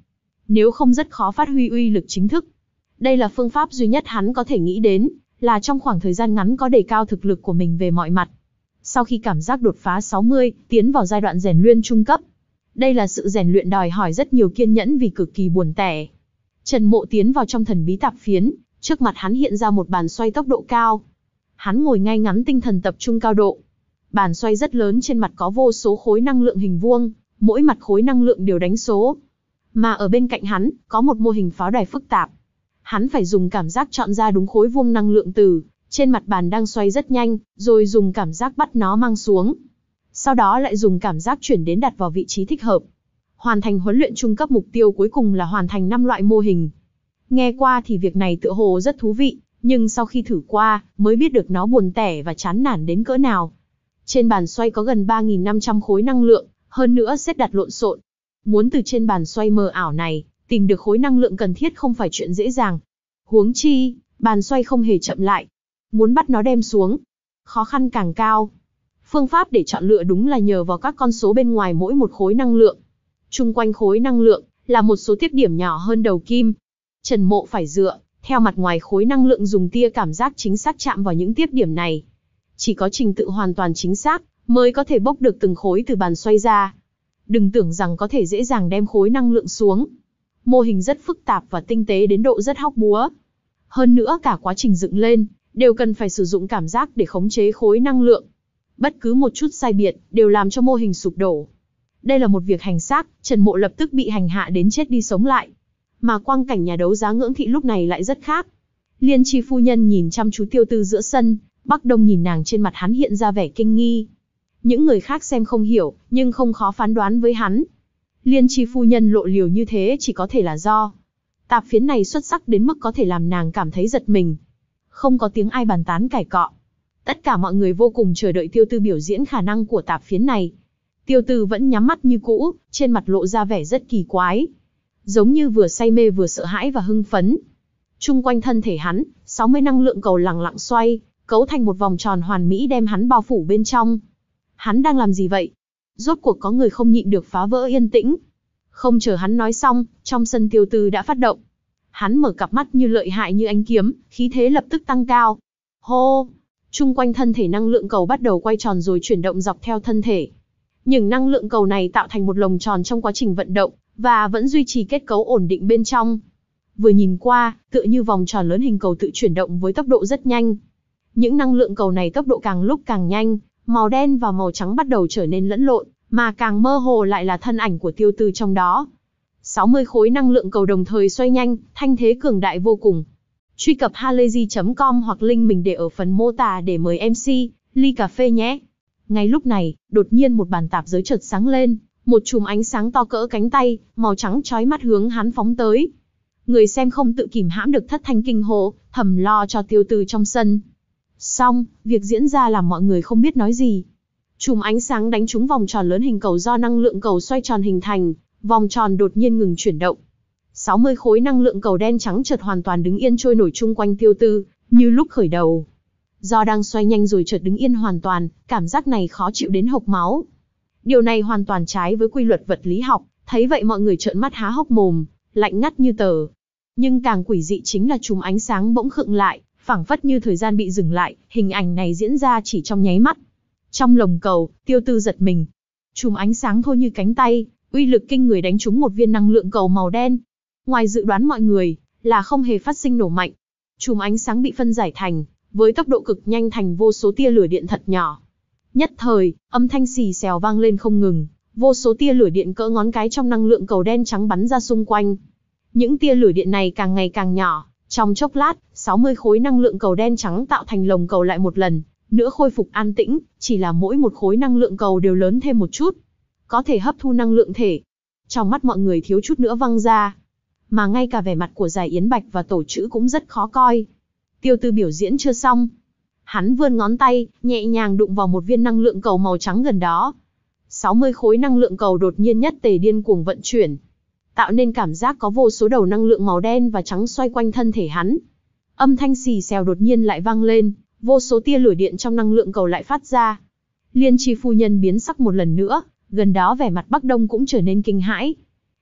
nếu không rất khó phát huy uy lực chính thức. Đây là phương pháp duy nhất hắn có thể nghĩ đến, là trong khoảng thời gian ngắn có đề cao thực lực của mình về mọi mặt. Sau khi cảm giác đột phá sáu mươi, tiến vào giai đoạn rèn luyện trung cấp. Đây là sự rèn luyện đòi hỏi rất nhiều kiên nhẫn vì cực kỳ buồn tẻ. Trần Mộ tiến vào trong thần bí tạp phiến, trước mặt hắn hiện ra một bàn xoay tốc độ cao. Hắn ngồi ngay ngắn tinh thần tập trung cao độ. Bàn xoay rất lớn, trên mặt có vô số khối năng lượng hình vuông, mỗi mặt khối năng lượng đều đánh số. Mà ở bên cạnh hắn, có một mô hình pháo đài phức tạp. Hắn phải dùng cảm giác chọn ra đúng khối vuông năng lượng từ trên mặt bàn đang xoay rất nhanh, rồi dùng cảm giác bắt nó mang xuống. Sau đó lại dùng cảm giác chuyển đến đặt vào vị trí thích hợp. Hoàn thành huấn luyện trung cấp, mục tiêu cuối cùng là hoàn thành năm loại mô hình. Nghe qua thì việc này tựa hồ rất thú vị, nhưng sau khi thử qua, mới biết được nó buồn tẻ và chán nản đến cỡ nào. Trên bàn xoay có gần ba nghìn năm trăm khối năng lượng, hơn nữa xếp đặt lộn xộn. Muốn từ trên bàn xoay mờ ảo này, tìm được khối năng lượng cần thiết không phải chuyện dễ dàng. Huống chi, bàn xoay không hề chậm lại. Muốn bắt nó đem xuống, khó khăn càng cao. Phương pháp để chọn lựa đúng là nhờ vào các con số bên ngoài mỗi một khối năng lượng. Chung quanh khối năng lượng, là một số tiếp điểm nhỏ hơn đầu kim. Trần Mộ phải dựa theo mặt ngoài khối năng lượng, dùng tia cảm giác chính xác chạm vào những tiếp điểm này. Chỉ có trình tự hoàn toàn chính xác, mới có thể bốc được từng khối từ bàn xoay ra. Đừng tưởng rằng có thể dễ dàng đem khối năng lượng xuống. Mô hình rất phức tạp và tinh tế đến độ rất hóc búa. Hơn nữa cả quá trình dựng lên, đều cần phải sử dụng cảm giác để khống chế khối năng lượng. Bất cứ một chút sai biệt, đều làm cho mô hình sụp đổ. Đây là một việc hành xác, Trần Mộ lập tức bị hành hạ đến chết đi sống lại. Mà quang cảnh nhà đấu giá Ngưỡng Thị lúc này lại rất khác. Liên Chi phu nhân nhìn chăm chú Tiêu Tư giữa sân, Bắc Đông nhìn nàng, trên mặt hắn hiện ra vẻ kinh nghi. Những người khác xem không hiểu, nhưng không khó phán đoán với hắn. Liên Chi phu nhân lộ liều như thế chỉ có thể là do tạp phiến này xuất sắc đến mức có thể làm nàng cảm thấy giật mình. Không có tiếng ai bàn tán cãi cọ. Tất cả mọi người vô cùng chờ đợi Tiêu Tư biểu diễn khả năng của tạp phiến này. Tiêu Tư vẫn nhắm mắt như cũ, trên mặt lộ ra vẻ rất kỳ quái. Giống như vừa say mê vừa sợ hãi và hưng phấn. Trung quanh thân thể hắn, sáu mươi năng lượng cầu lẳng lặng xoay, cấu thành một vòng tròn hoàn mỹ đem hắn bao phủ bên trong. Hắn đang làm gì vậy? Rốt cuộc có người không nhịn được phá vỡ yên tĩnh. Không chờ hắn nói xong, trong sân Tiêu Tư đã phát động. Hắn mở cặp mắt như lợi hại như ánh kiếm, khí thế lập tức tăng cao. Hô! Trung quanh thân thể năng lượng cầu bắt đầu quay tròn rồi chuyển động dọc theo thân thể. Những năng lượng cầu này tạo thành một lồng tròn trong quá trình vận động, và vẫn duy trì kết cấu ổn định bên trong. Vừa nhìn qua, tựa như vòng tròn lớn hình cầu tự chuyển động với tốc độ rất nhanh. Những năng lượng cầu này tốc độ càng lúc càng nhanh, màu đen và màu trắng bắt đầu trở nên lẫn lộn, mà càng mơ hồ lại là thân ảnh của Tiêu Tư trong đó. sáu mươi khối năng lượng cầu đồng thời xoay nhanh, thanh thế cường đại vô cùng. Truy cập halayzi chấm com hoặc link mình để ở phần mô tả để mời em xê, ly cà phê nhé. Ngay lúc này, đột nhiên một bàn tạp giới chợt sáng lên, một chùm ánh sáng to cỡ cánh tay, màu trắng chói mắt hướng hắn phóng tới. Người xem không tự kìm hãm được thất thanh kinh hô, thầm lo cho Tiêu Tư trong sân. Xong, việc diễn ra làm mọi người không biết nói gì. Chùm ánh sáng đánh trúng vòng tròn lớn hình cầu do năng lượng cầu xoay tròn hình thành, vòng tròn đột nhiên ngừng chuyển động. sáu mươi khối năng lượng cầu đen trắng chợt hoàn toàn đứng yên trôi nổi chung quanh Tiêu Tư, như lúc khởi đầu. Do đang xoay nhanh rồi chợt đứng yên hoàn toàn, cảm giác này khó chịu đến hộc máu. Điều này hoàn toàn trái với quy luật vật lý học, thấy vậy mọi người trợn mắt há hốc mồm, lạnh ngắt như tờ. Nhưng càng quỷ dị chính là chùm ánh sáng bỗng khựng lại, phảng phất như thời gian bị dừng lại, hình ảnh này diễn ra chỉ trong nháy mắt. Trong lồng cầu, Tiêu Tư giật mình. Chùm ánh sáng thôi như cánh tay, uy lực kinh người đánh trúng một viên năng lượng cầu màu đen. Ngoài dự đoán mọi người, là không hề phát sinh nổ mạnh. Chùm ánh sáng bị phân giải thành, với tốc độ cực nhanh thành vô số tia lửa điện thật nhỏ. Nhất thời, âm thanh xì xèo vang lên không ngừng, vô số tia lửa điện cỡ ngón cái trong năng lượng cầu đen trắng bắn ra xung quanh. Những tia lửa điện này càng ngày càng nhỏ, trong chốc lát, sáu mươi khối năng lượng cầu đen trắng tạo thành lồng cầu lại một lần, nữa khôi phục an tĩnh, chỉ là mỗi một khối năng lượng cầu đều lớn thêm một chút, có thể hấp thu năng lượng thể. Trong mắt mọi người thiếu chút nữa văng ra, mà ngay cả vẻ mặt của Giải Yến Bạch và Tổ Chữ cũng rất khó coi. Tiêu Tư biểu diễn chưa xong. Hắn vươn ngón tay, nhẹ nhàng đụng vào một viên năng lượng cầu màu trắng gần đó. sáu mươi khối năng lượng cầu đột nhiên nhất tề điên cuồng vận chuyển, tạo nên cảm giác có vô số đầu năng lượng màu đen và trắng xoay quanh thân thể hắn. Âm thanh xì xèo đột nhiên lại vang lên, vô số tia lửa điện trong năng lượng cầu lại phát ra. Liên Chi phu nhân biến sắc một lần nữa, gần đó vẻ mặt Bắc Đông cũng trở nên kinh hãi.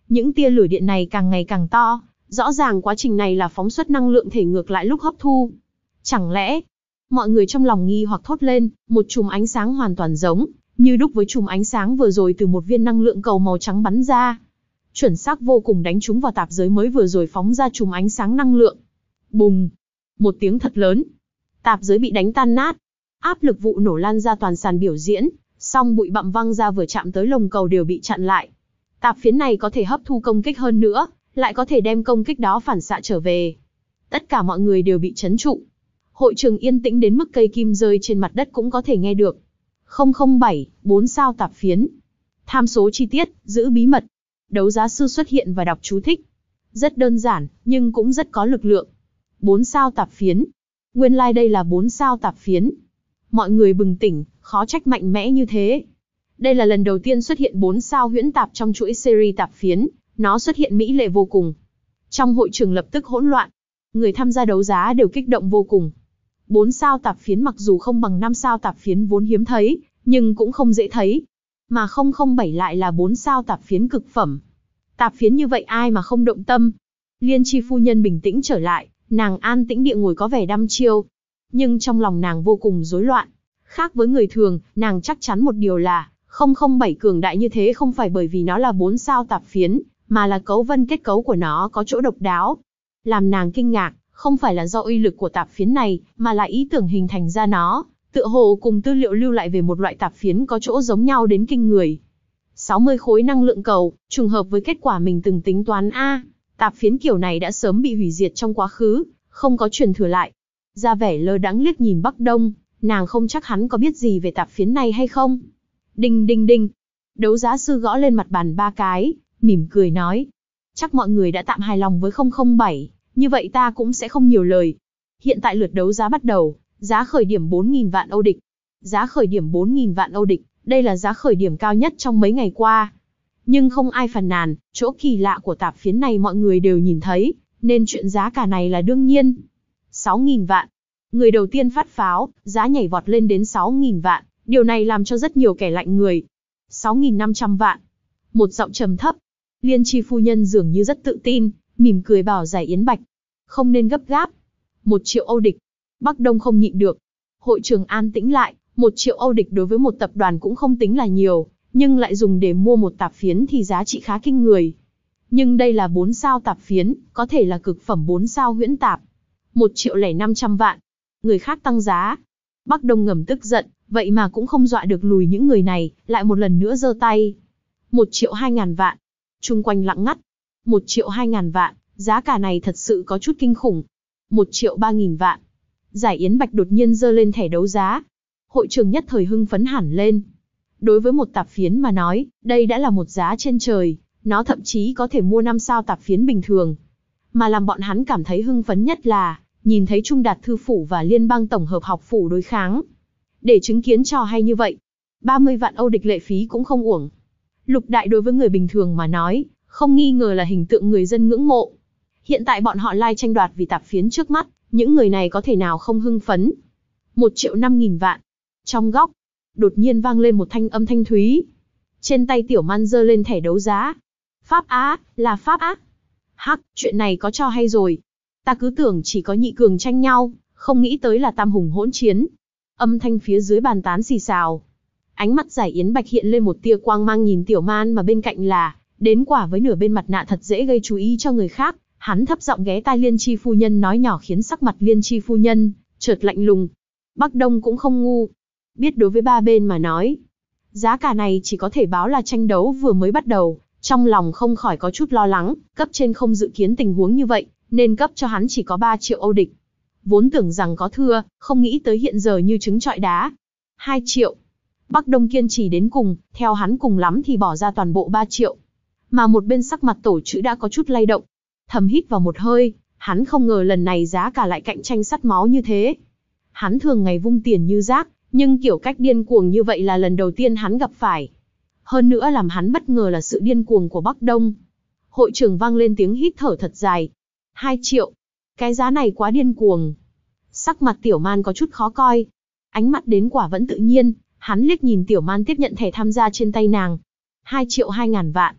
Những tia lửa điện này càng ngày càng to, rõ ràng quá trình này là phóng xuất năng lượng thể ngược lại lúc hấp thu. Chẳng lẽ, mọi người trong lòng nghi hoặc thốt lên, một chùm ánh sáng hoàn toàn giống, như đúc với chùm ánh sáng vừa rồi từ một viên năng lượng cầu màu trắng bắn ra. Chuẩn xác vô cùng đánh trúng vào tạp giới mới vừa rồi phóng ra chùm ánh sáng năng lượng. Bùng! Một tiếng thật lớn. Tạp giới bị đánh tan nát. Áp lực vụ nổ lan ra toàn sàn biểu diễn, song bụi bặm văng ra vừa chạm tới lồng cầu đều bị chặn lại. Tạp phiến này có thể hấp thu công kích hơn nữa, lại có thể đem công kích đó phản xạ trở về. Tất cả mọi người đều bị chấn trụ. Hội trường yên tĩnh đến mức cây kim rơi trên mặt đất cũng có thể nghe được. không không bảy, bốn sao tạp phiến. Tham số chi tiết, giữ bí mật. Đấu giá sư xuất hiện và đọc chú thích. Rất đơn giản, nhưng cũng rất có lực lượng. bốn sao tạp phiến. Nguyên lai like đây là bốn sao tạp phiến. Mọi người bừng tỉnh, khó trách mạnh mẽ như thế. Đây là lần đầu tiên xuất hiện bốn sao huyễn tạp trong chuỗi series tạp phiến, nó xuất hiện mỹ lệ vô cùng. Trong hội trường lập tức hỗn loạn. Người tham gia đấu giá đều kích động vô cùng. bốn sao tạp phiến mặc dù không bằng năm sao tạp phiến vốn hiếm thấy, nhưng cũng không dễ thấy. Mà không không bảy lại là bốn sao tạp phiến cực phẩm. Tạp phiến như vậy ai mà không động tâm. Liên Chi phu nhân bình tĩnh trở lại, nàng an tĩnh địa ngồi có vẻ đăm chiêu. Nhưng trong lòng nàng vô cùng rối loạn. Khác với người thường, nàng chắc chắn một điều là, không không bảy cường đại như thế không phải bởi vì nó là bốn sao tạp phiến, mà là cấu vân kết cấu của nó có chỗ độc đáo. Làm nàng kinh ngạc, không phải là do uy lực của tạp phiến này, mà là ý tưởng hình thành ra nó, tựa hồ cùng tư liệu lưu lại về một loại tạp phiến có chỗ giống nhau đến kinh người. sáu mươi khối năng lượng cầu, trùng hợp với kết quả mình từng tính toán a. Tạp phiến kiểu này đã sớm bị hủy diệt trong quá khứ, không có truyền thừa lại. Ra vẻ lơ đãng liếc nhìn Bắc Đông, nàng không chắc hắn có biết gì về tạp phiến này hay không. Đinh đinh đinh. Đấu giá sư gõ lên mặt bàn ba cái, mỉm cười nói. Chắc mọi người đã tạm hài lòng với không không bảy, như vậy ta cũng sẽ không nhiều lời. Hiện tại lượt đấu giá bắt đầu, giá khởi điểm bốn nghìn vạn Âu địch. Giá khởi điểm bốn nghìn vạn Âu địch, đây là giá khởi điểm cao nhất trong mấy ngày qua. Nhưng không ai phàn nàn, chỗ kỳ lạ của tạp phiến này mọi người đều nhìn thấy, nên chuyện giá cả này là đương nhiên. sáu nghìn vạn. Người đầu tiên phát pháo, giá nhảy vọt lên đến sáu nghìn vạn, điều này làm cho rất nhiều kẻ lạnh người. sáu nghìn năm trăm vạn. Một giọng trầm thấp. Liên Chi phu nhân dường như rất tự tin, mỉm cười bảo Giải Yến Bạch. Không nên gấp gáp. Một triệu Âu địch. Bắc Đông không nhịn được. Hội trường an tĩnh lại, một triệu Âu địch đối với một tập đoàn cũng không tính là nhiều, nhưng lại dùng để mua một tạp phiến thì giá trị khá kinh người. Nhưng đây là bốn sao tạp phiến, có thể là cực phẩm bốn sao huyễn tạp. Một triệu lẻ năm trăm vạn. Người khác tăng giá. Bắc Đông ngầm tức giận, vậy mà cũng không dọa được lùi những người này, lại một lần nữa giơ tay. Một triệu hai ngàn vạn. Chung quanh lặng ngắt. Một triệu hai ngàn vạn, giá cả này thật sự có chút kinh khủng. Một triệu ba nghìn vạn. Giải Yến Bạch đột nhiên giơ lên thẻ đấu giá. Hội trường nhất thời hưng phấn hẳn lên. Đối với một tạp phiến mà nói, đây đã là một giá trên trời, nó thậm chí có thể mua năm sao tạp phiến bình thường. Mà làm bọn hắn cảm thấy hưng phấn nhất là, nhìn thấy Trung Đạt Thư Phủ và Liên bang Tổng hợp Học Phủ đối kháng. Để chứng kiến trò hay như vậy, ba mươi vạn Âu địch lệ phí cũng không uổng. Lục đại đối với người bình thường mà nói, không nghi ngờ là hình tượng người dân ngưỡng mộ. Hiện tại bọn họ lai tranh đoạt vì tạp phiến trước mắt, những người này có thể nào không hưng phấn. Một triệu năm nghìn vạn. Trong góc, đột nhiên vang lên một thanh âm thanh thúy. Trên tay Tiểu Man giơ lên thẻ đấu giá. Pháp Á, là Pháp Á. Hắc, chuyện này có cho hay rồi. Ta cứ tưởng chỉ có nhị cường tranh nhau, không nghĩ tới là tam hùng hỗn chiến. Âm thanh phía dưới bàn tán xì xào. Ánh mắt Giải Yến Bạch hiện lên một tia quang mang nhìn Tiểu Man mà bên cạnh là, đến quả với nửa bên mặt nạ thật dễ gây chú ý cho người khác. Hắn thấp giọng ghé tai Liên Chi phu nhân nói nhỏ khiến sắc mặt Liên Chi phu nhân chợt lạnh lùng. Bắc Đông cũng không ngu, biết đối với ba bên mà nói, giá cả này chỉ có thể báo là tranh đấu vừa mới bắt đầu, trong lòng không khỏi có chút lo lắng, cấp trên không dự kiến tình huống như vậy, nên cấp cho hắn chỉ có ba triệu Âu địch. Vốn tưởng rằng có thưa, không nghĩ tới hiện giờ như trứng trọi đá. hai triệu. Bắc Đông kiên trì đến cùng, theo hắn cùng lắm thì bỏ ra toàn bộ ba triệu. Mà một bên sắc mặt Tổ Chữ đã có chút lay động. Thầm hít vào một hơi, hắn không ngờ lần này giá cả lại cạnh tranh sắt máu như thế. Hắn thường ngày vung tiền như rác, nhưng kiểu cách điên cuồng như vậy là lần đầu tiên hắn gặp phải. Hơn nữa làm hắn bất ngờ là sự điên cuồng của Bắc Đông. Hội trường vang lên tiếng hít thở thật dài. hai triệu. Cái giá này quá điên cuồng. Sắc mặt Tiểu Man có chút khó coi. Ánh mắt đến quả vẫn tự nhiên, hắn liếc nhìn Tiểu Man tiếp nhận thẻ tham gia trên tay nàng. hai triệu hai ngàn vạn.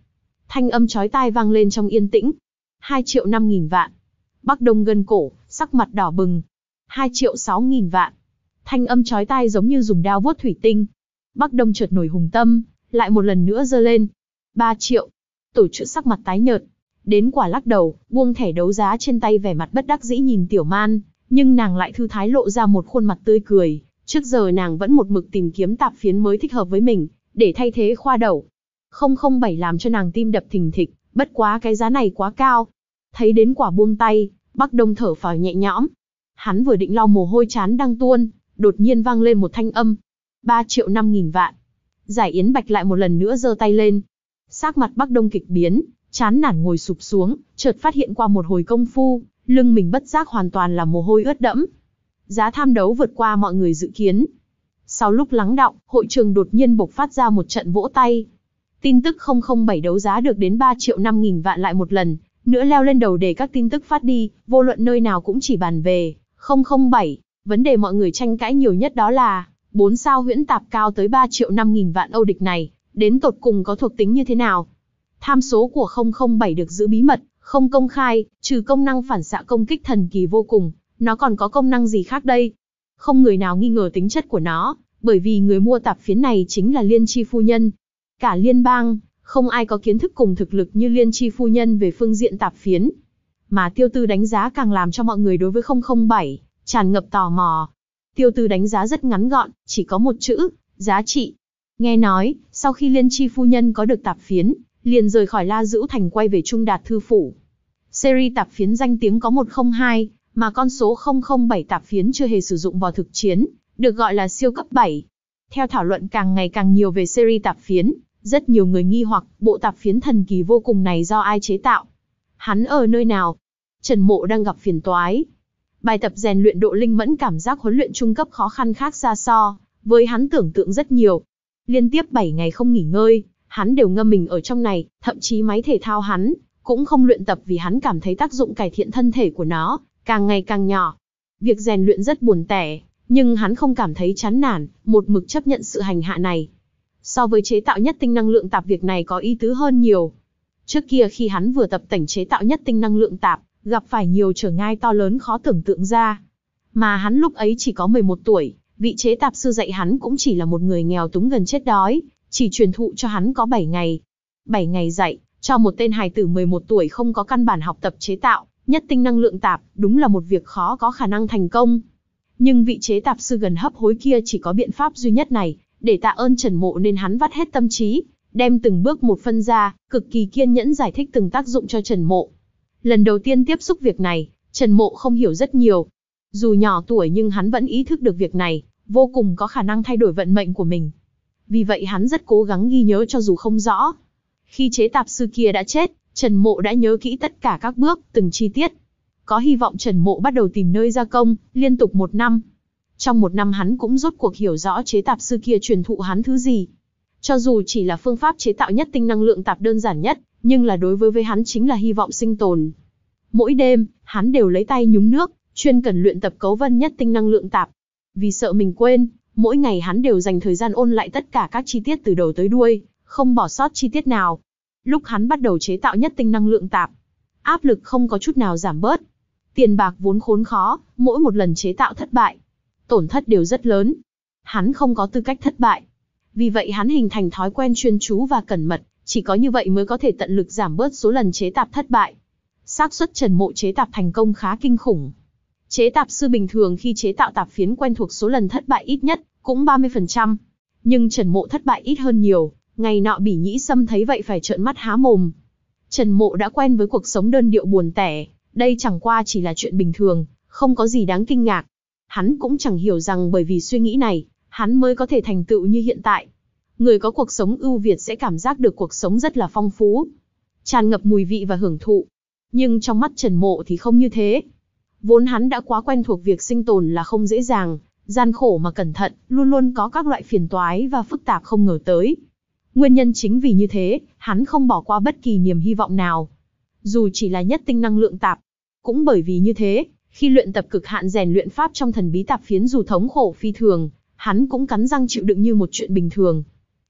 Thanh âm chói tai vang lên trong yên tĩnh. Hai triệu năm nghìn vạn. Bắc Đông gân cổ, sắc mặt đỏ bừng. Hai triệu sáu nghìn vạn. Thanh âm chói tai giống như dùng đao vuốt thủy tinh. Bắc Đông chợt nổi hùng tâm, lại một lần nữa giơ lên. Ba triệu. Tổ chữ sắc mặt tái nhợt. Đến quả lắc đầu, buông thẻ đấu giá trên tay, vẻ mặt bất đắc dĩ nhìn Tiểu Man, nhưng nàng lại thư thái lộ ra một khuôn mặt tươi cười. Trước giờ nàng vẫn một mực tìm kiếm tạp phiến mới thích hợp với mình, để thay thế khoa đẩu. không không bảy làm cho nàng tim đập thình thịch, bất quá cái giá này quá cao. Thấy đến quả buông tay, Bắc Đông thở phào nhẹ nhõm. Hắn vừa định lau mồ hôi trán đang tuôn, đột nhiên vang lên một thanh âm. Ba triệu năm nghìn vạn. Giải Yến Bạch lại một lần nữa giơ tay lên. Sắc mặt Bắc Đông kịch biến, chán nản ngồi sụp xuống, chợt phát hiện qua một hồi công phu, lưng mình bất giác hoàn toàn là mồ hôi ướt đẫm. Giá tham đấu vượt qua mọi người dự kiến. Sau lúc lắng đọng, hội trường đột nhiên bộc phát ra một trận vỗ tay. Tin tức không không bảy đấu giá được đến ba triệu năm nghìn vạn lại một lần nữa leo lên đầu để các tin tức phát đi, vô luận nơi nào cũng chỉ bàn về không không bảy. Vấn đề mọi người tranh cãi nhiều nhất đó là bốn sao huyễn tạp cao tới ba triệu năm nghìn vạn Âu địch này, đến tột cùng có thuộc tính như thế nào? Tham số của không không bảy được giữ bí mật, không công khai, trừ công năng phản xạ công kích thần kỳ vô cùng, nó còn có công năng gì khác đây? Không người nào nghi ngờ tính chất của nó, bởi vì người mua tạp phiến này chính là Liên Chi phu nhân. Cả liên bang, không ai có kiến thức cùng thực lực như Liên Chi phu nhân về phương diện tạp phiến. Mà Tiêu Tư đánh giá càng làm cho mọi người đối với không không bảy tràn ngập tò mò. Tiêu Tư đánh giá rất ngắn gọn, chỉ có một chữ, giá trị. Nghe nói, sau khi Liên Chi phu nhân có được tạp phiến, liền rời khỏi La Dữu Thành quay về Trung Đạt Thư Phủ. Series tạp phiến danh tiếng có một không hai, mà con số không không bảy tạp phiến chưa hề sử dụng vào thực chiến, được gọi là siêu cấp bảy. Theo thảo luận càng ngày càng nhiều về series tạp phiến, rất nhiều người nghi hoặc bộ tạp phiến thần kỳ vô cùng này do ai chế tạo. Hắn ở nơi nào? Trần Mộ đang gặp phiền toái. Bài tập rèn luyện độ linh mẫn cảm giác huấn luyện trung cấp khó khăn khác xa so với hắn tưởng tượng rất nhiều. Liên tiếp bảy ngày không nghỉ ngơi, hắn đều ngâm mình ở trong này, thậm chí máy thể thao hắn cũng không luyện tập vì hắn cảm thấy tác dụng cải thiện thân thể của nó càng ngày càng nhỏ. Việc rèn luyện rất buồn tẻ, nhưng hắn không cảm thấy chán nản, một mực chấp nhận sự hành hạ này. So với chế tạo nhất tinh năng lượng tạp, việc này có ý tứ hơn nhiều. Trước kia khi hắn vừa tập tành chế tạo nhất tinh năng lượng tạp, gặp phải nhiều trở ngại to lớn khó tưởng tượng ra. Mà hắn lúc ấy chỉ có mười một tuổi, vị chế tạp sư dạy hắn cũng chỉ là một người nghèo túng gần chết đói, chỉ truyền thụ cho hắn có bảy ngày. bảy ngày dạy, cho một tên hài tử mười một tuổi không có căn bản học tập chế tạo nhất tinh năng lượng tạp, đúng là một việc khó có khả năng thành công. Nhưng vị chế tạp sư gần hấp hối kia chỉ có biện pháp duy nhất này, để tạ ơn Trần Mộ nên hắn vắt hết tâm trí, đem từng bước một phân ra, cực kỳ kiên nhẫn giải thích từng tác dụng cho Trần Mộ. Lần đầu tiên tiếp xúc việc này, Trần Mộ không hiểu rất nhiều. Dù nhỏ tuổi nhưng hắn vẫn ý thức được việc này, vô cùng có khả năng thay đổi vận mệnh của mình. Vì vậy hắn rất cố gắng ghi nhớ cho dù không rõ. Khi chế tạp sư kia đã chết, Trần Mộ đã nhớ kỹ tất cả các bước, từng chi tiết. Có hy vọng Trần Mộ bắt đầu tìm nơi gia công, liên tục một năm. Trong một năm hắn cũng rốt cuộc hiểu rõ chế tạp sư kia truyền thụ hắn thứ gì. Cho dù chỉ là phương pháp chế tạo nhất tinh năng lượng tạp đơn giản nhất, nhưng là đối với với hắn chính là hy vọng sinh tồn. Mỗi đêm, hắn đều lấy tay nhúng nước, chuyên cần luyện tập cấu vân nhất tinh năng lượng tạp. Vì sợ mình quên, mỗi ngày hắn đều dành thời gian ôn lại tất cả các chi tiết từ đầu tới đuôi, không bỏ sót chi tiết nào. Lúc hắn bắt đầu chế tạo nhất tinh năng lượng tạp, áp lực không có chút nào giảm bớt. Tiền bạc vốn khốn khó, mỗi một lần chế tạo thất bại, tổn thất đều rất lớn. Hắn không có tư cách thất bại. Vì vậy hắn hình thành thói quen chuyên chú và cẩn mật, chỉ có như vậy mới có thể tận lực giảm bớt số lần chế tạp thất bại. Xác suất Trần Mộ chế tạp thành công khá kinh khủng. Chế tạp sư bình thường khi chế tạo tạp phiến quen thuộc số lần thất bại ít nhất cũng ba mươi phần trăm. Nhưng Trần Mộ thất bại ít hơn nhiều, ngày nọ Bỉ Nhĩ Sâm thấy vậy phải trợn mắt há mồm. Trần Mộ đã quen với cuộc sống đơn điệu buồn tẻ, đây chẳng qua chỉ là chuyện bình thường, không có gì đáng kinh ngạc. Hắn cũng chẳng hiểu rằng bởi vì suy nghĩ này, hắn mới có thể thành tựu như hiện tại. Người có cuộc sống ưu việt sẽ cảm giác được cuộc sống rất là phong phú, tràn ngập mùi vị và hưởng thụ. Nhưng trong mắt Trần Mộ thì không như thế. Vốn hắn đã quá quen thuộc việc sinh tồn là không dễ dàng, gian khổ mà cẩn thận, luôn luôn có các loại phiền toái và phức tạp không ngờ tới. Nguyên nhân chính vì như thế, hắn không bỏ qua bất kỳ niềm hy vọng nào, dù chỉ là nhất tinh năng lượng tạp. Cũng bởi vì như thế, khi luyện tập cực hạn rèn luyện pháp trong thần bí tạp phiến dù thống khổ phi thường, hắn cũng cắn răng chịu đựng như một chuyện bình thường.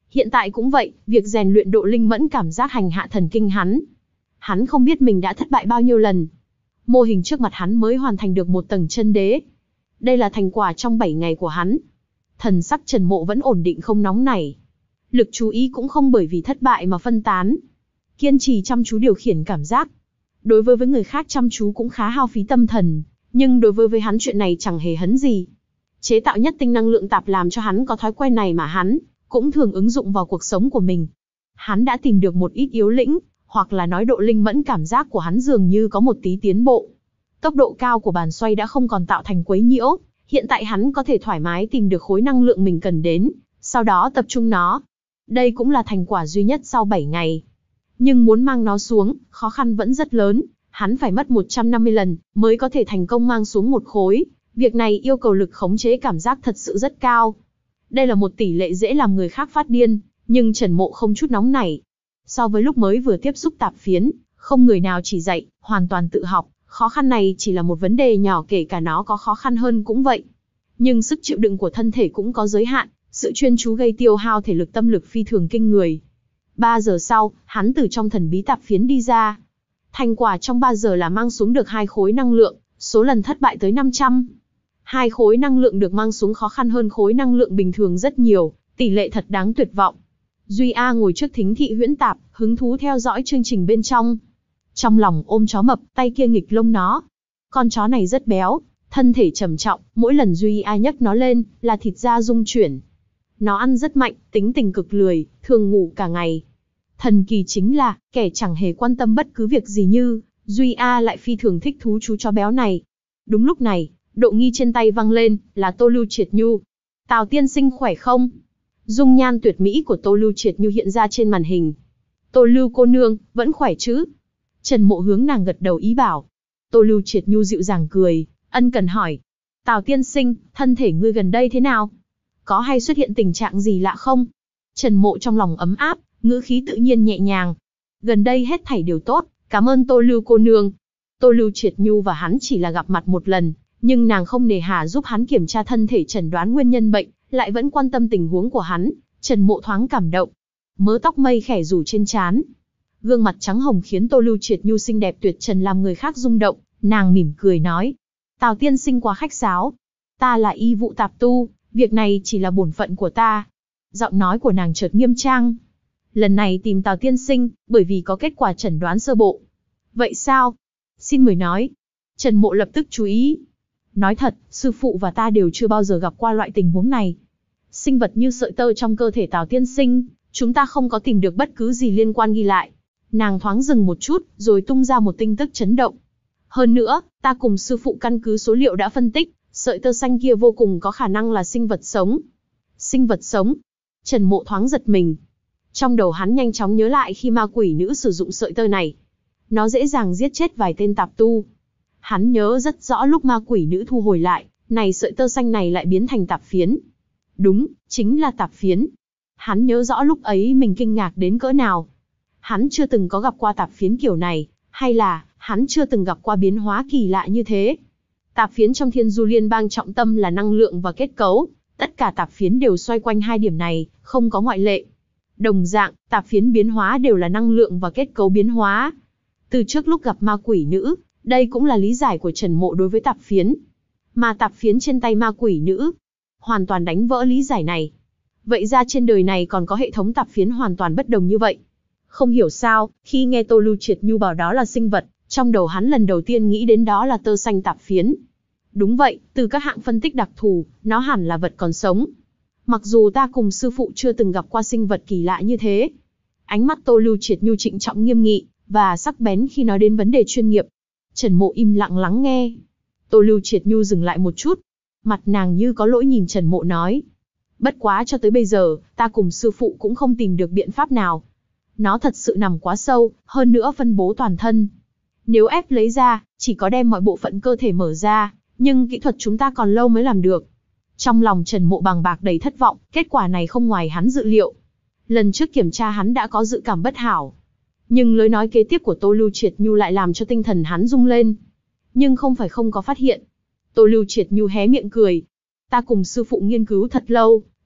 Hiện tại cũng vậy, việc rèn luyện độ linh mẫn cảm giác hành hạ thần kinh hắn. Hắn không biết mình đã thất bại bao nhiêu lần. Mô hình trước mặt hắn mới hoàn thành được một tầng chân đế. Đây là thành quả trong bảy ngày của hắn. Thần sắc Trần Mộ vẫn ổn định không nóng nảy. Lực chú ý cũng không bởi vì thất bại mà phân tán. Kiên trì chăm chú điều khiển cảm giác. Đối với với người khác chăm chú cũng khá hao phí tâm thần, nhưng đối với với hắn chuyện này chẳng hề hấn gì. Chế tạo nhất tinh năng lượng tạp làm cho hắn có thói quen này mà hắn cũng thường ứng dụng vào cuộc sống của mình. Hắn đã tìm được một ít yếu lĩnh, hoặc là nói độ linh mẫn cảm giác của hắn dường như có một tí tiến bộ. Tốc độ cao của bàn xoay đã không còn tạo thành quấy nhiễu, hiện tại hắn có thể thoải mái tìm được khối năng lượng mình cần đến, sau đó tập trung nó. Đây cũng là thành quả duy nhất sau bảy ngày. Nhưng muốn mang nó xuống, khó khăn vẫn rất lớn, hắn phải mất một trăm năm mươi lần mới có thể thành công mang xuống một khối. Việc này yêu cầu lực khống chế cảm giác thật sự rất cao. Đây là một tỷ lệ dễ làm người khác phát điên, nhưng Trần Mộ không chút nóng nảy. So với lúc mới vừa tiếp xúc tạp phiến, không người nào chỉ dạy, hoàn toàn tự học, khó khăn này chỉ là một vấn đề nhỏ, kể cả nó có khó khăn hơn cũng vậy. Nhưng sức chịu đựng của thân thể cũng có giới hạn, sự chuyên chú gây tiêu hao thể lực tâm lực phi thường kinh người. Ba giờ sau, hắn từ trong thần bí tạp phiến đi ra. Thành quả trong ba giờ là mang xuống được hai khối năng lượng, số lần thất bại tới năm trăm. Hai khối năng lượng được mang xuống khó khăn hơn khối năng lượng bình thường rất nhiều, tỷ lệ thật đáng tuyệt vọng. Duy A ngồi trước thính thị huyễn tạp, hứng thú theo dõi chương trình bên trong. Trong lòng ôm chó mập, tay kia nghịch lông nó. Con chó này rất béo, thân thể trầm trọng, mỗi lần Duy A nhấc nó lên, là thịt da rung chuyển. Nó ăn rất mạnh, tính tình cực lười, thường ngủ cả ngày. Thần kỳ chính là, kẻ chẳng hề quan tâm bất cứ việc gì như, Duy A lại phi thường thích thú chú chó béo này. Đúng lúc này, Độ Nghi trên tay văng lên, là Tô Lưu Triệt Nhu. Tào tiên sinh khỏe không? Dung nhan tuyệt mỹ của Tô Lưu Triệt Nhu hiện ra trên màn hình. Tô Lưu cô nương, vẫn khỏe chứ? Trần Mộ hướng nàng gật đầu ý bảo. Tô Lưu Triệt Nhu dịu dàng cười, ân cần hỏi. Tào tiên sinh, thân thể ngươi gần đây thế nào? Có hay xuất hiện tình trạng gì lạ không? Trần Mộ trong lòng ấm áp, ngữ khí tự nhiên nhẹ nhàng. Gần đây hết thảy đều tốt, cảm ơn Tô Lưu cô nương. Tô Lưu Triệt Nhu và hắn chỉ là gặp mặt một lần, nhưng nàng không nề hà giúp hắn kiểm tra thân thể, chẩn đoán nguyên nhân bệnh, lại vẫn quan tâm tình huống của hắn. Trần Mộ thoáng cảm động. Mớ tóc mây khẽ rủ trên trán, gương mặt trắng hồng khiến Tô Lưu Triệt Nhu xinh đẹp tuyệt trần làm người khác rung động. Nàng mỉm cười nói, Tào tiên sinh quá khách sáo. Ta là y vụ tạp tu, việc này chỉ là bổn phận của ta. Giọng nói của nàng chợt nghiêm trang. Lần này tìm Tào tiên sinh, bởi vì có kết quả chẩn đoán sơ bộ. Vậy sao? Xin mời nói. Trần Mộ lập tức chú ý. Nói thật, sư phụ và ta đều chưa bao giờ gặp qua loại tình huống này. Sinh vật như sợi tơ trong cơ thể Tào tiên sinh, chúng ta không có tìm được bất cứ gì liên quan ghi lại. Nàng thoáng dừng một chút, rồi tung ra một tin tức chấn động. Hơn nữa, ta cùng sư phụ căn cứ số liệu đã phân tích, sợi tơ xanh kia vô cùng có khả năng là sinh vật sống. Sinh vật sống? Trần Mộ thoáng giật mình. Trong đầu hắn nhanh chóng nhớ lại khi ma quỷ nữ sử dụng sợi tơ này. Nó dễ dàng giết chết vài tên tạp tu. Hắn nhớ rất rõ lúc ma quỷ nữ thu hồi lại, này sợi tơ xanh này lại biến thành tạp phiến. Đúng, chính là tạp phiến. Hắn nhớ rõ lúc ấy mình kinh ngạc đến cỡ nào. Hắn chưa từng có gặp qua tạp phiến kiểu này, hay là hắn chưa từng gặp qua biến hóa kỳ lạ như thế. Tạp phiến trong Thiên Du Liên bang trọng tâm là năng lượng và kết cấu, tất cả tạp phiến đều xoay quanh hai điểm này, không có ngoại lệ. Đồng dạng, tạp phiến biến hóa đều là năng lượng và kết cấu biến hóa. Từ trước lúc gặp ma quỷ nữ, đây cũng là lý giải của Trần Mộ đối với tạp phiến. Mà tạp phiến trên tay ma quỷ nữ, hoàn toàn đánh vỡ lý giải này. Vậy ra trên đời này còn có hệ thống tạp phiến hoàn toàn bất đồng như vậy. Không hiểu sao, khi nghe Tô Lưu Triệt Nhu bảo đó là sinh vật, trong đầu hắn lần đầu tiên nghĩ đến đó là tơ xanh tạp phiến. Đúng vậy, từ các hạng phân tích đặc thù, nó hẳn là vật còn sống. Mặc dù ta cùng sư phụ chưa từng gặp qua sinh vật kỳ lạ như thế. Ánh mắt Tô Lưu Triệt Nhu trịnh trọng nghiêm nghị, và sắc bén khi nói đến vấn đề chuyên nghiệp. Trần Mộ im lặng lắng nghe. Tô Lưu Triệt Nhu dừng lại một chút. Mặt nàng như có lỗi nhìn Trần Mộ nói. Bất quá cho tới bây giờ, ta cùng sư phụ cũng không tìm được biện pháp nào. Nó thật sự nằm quá sâu, hơn nữa phân bố toàn thân. Nếu ép lấy ra, chỉ có đem mọi bộ phận cơ thể mở ra, nhưng kỹ thuật chúng ta còn lâu mới làm được. Trong lòng Trần Mộ bằng bạc đầy thất vọng, kết quả này không ngoài hắn dự liệu. Lần trước kiểm tra hắn đã có dự cảm bất hảo. Nhưng lời nói kế tiếp của Tô Lưu Triệt Nhu lại làm cho tinh thần hắn rung lên. Nhưng không phải không có phát hiện. Tô Lưu Triệt Nhu hé miệng cười. Ta cùng sư phụ nghiên cứu thật lâu,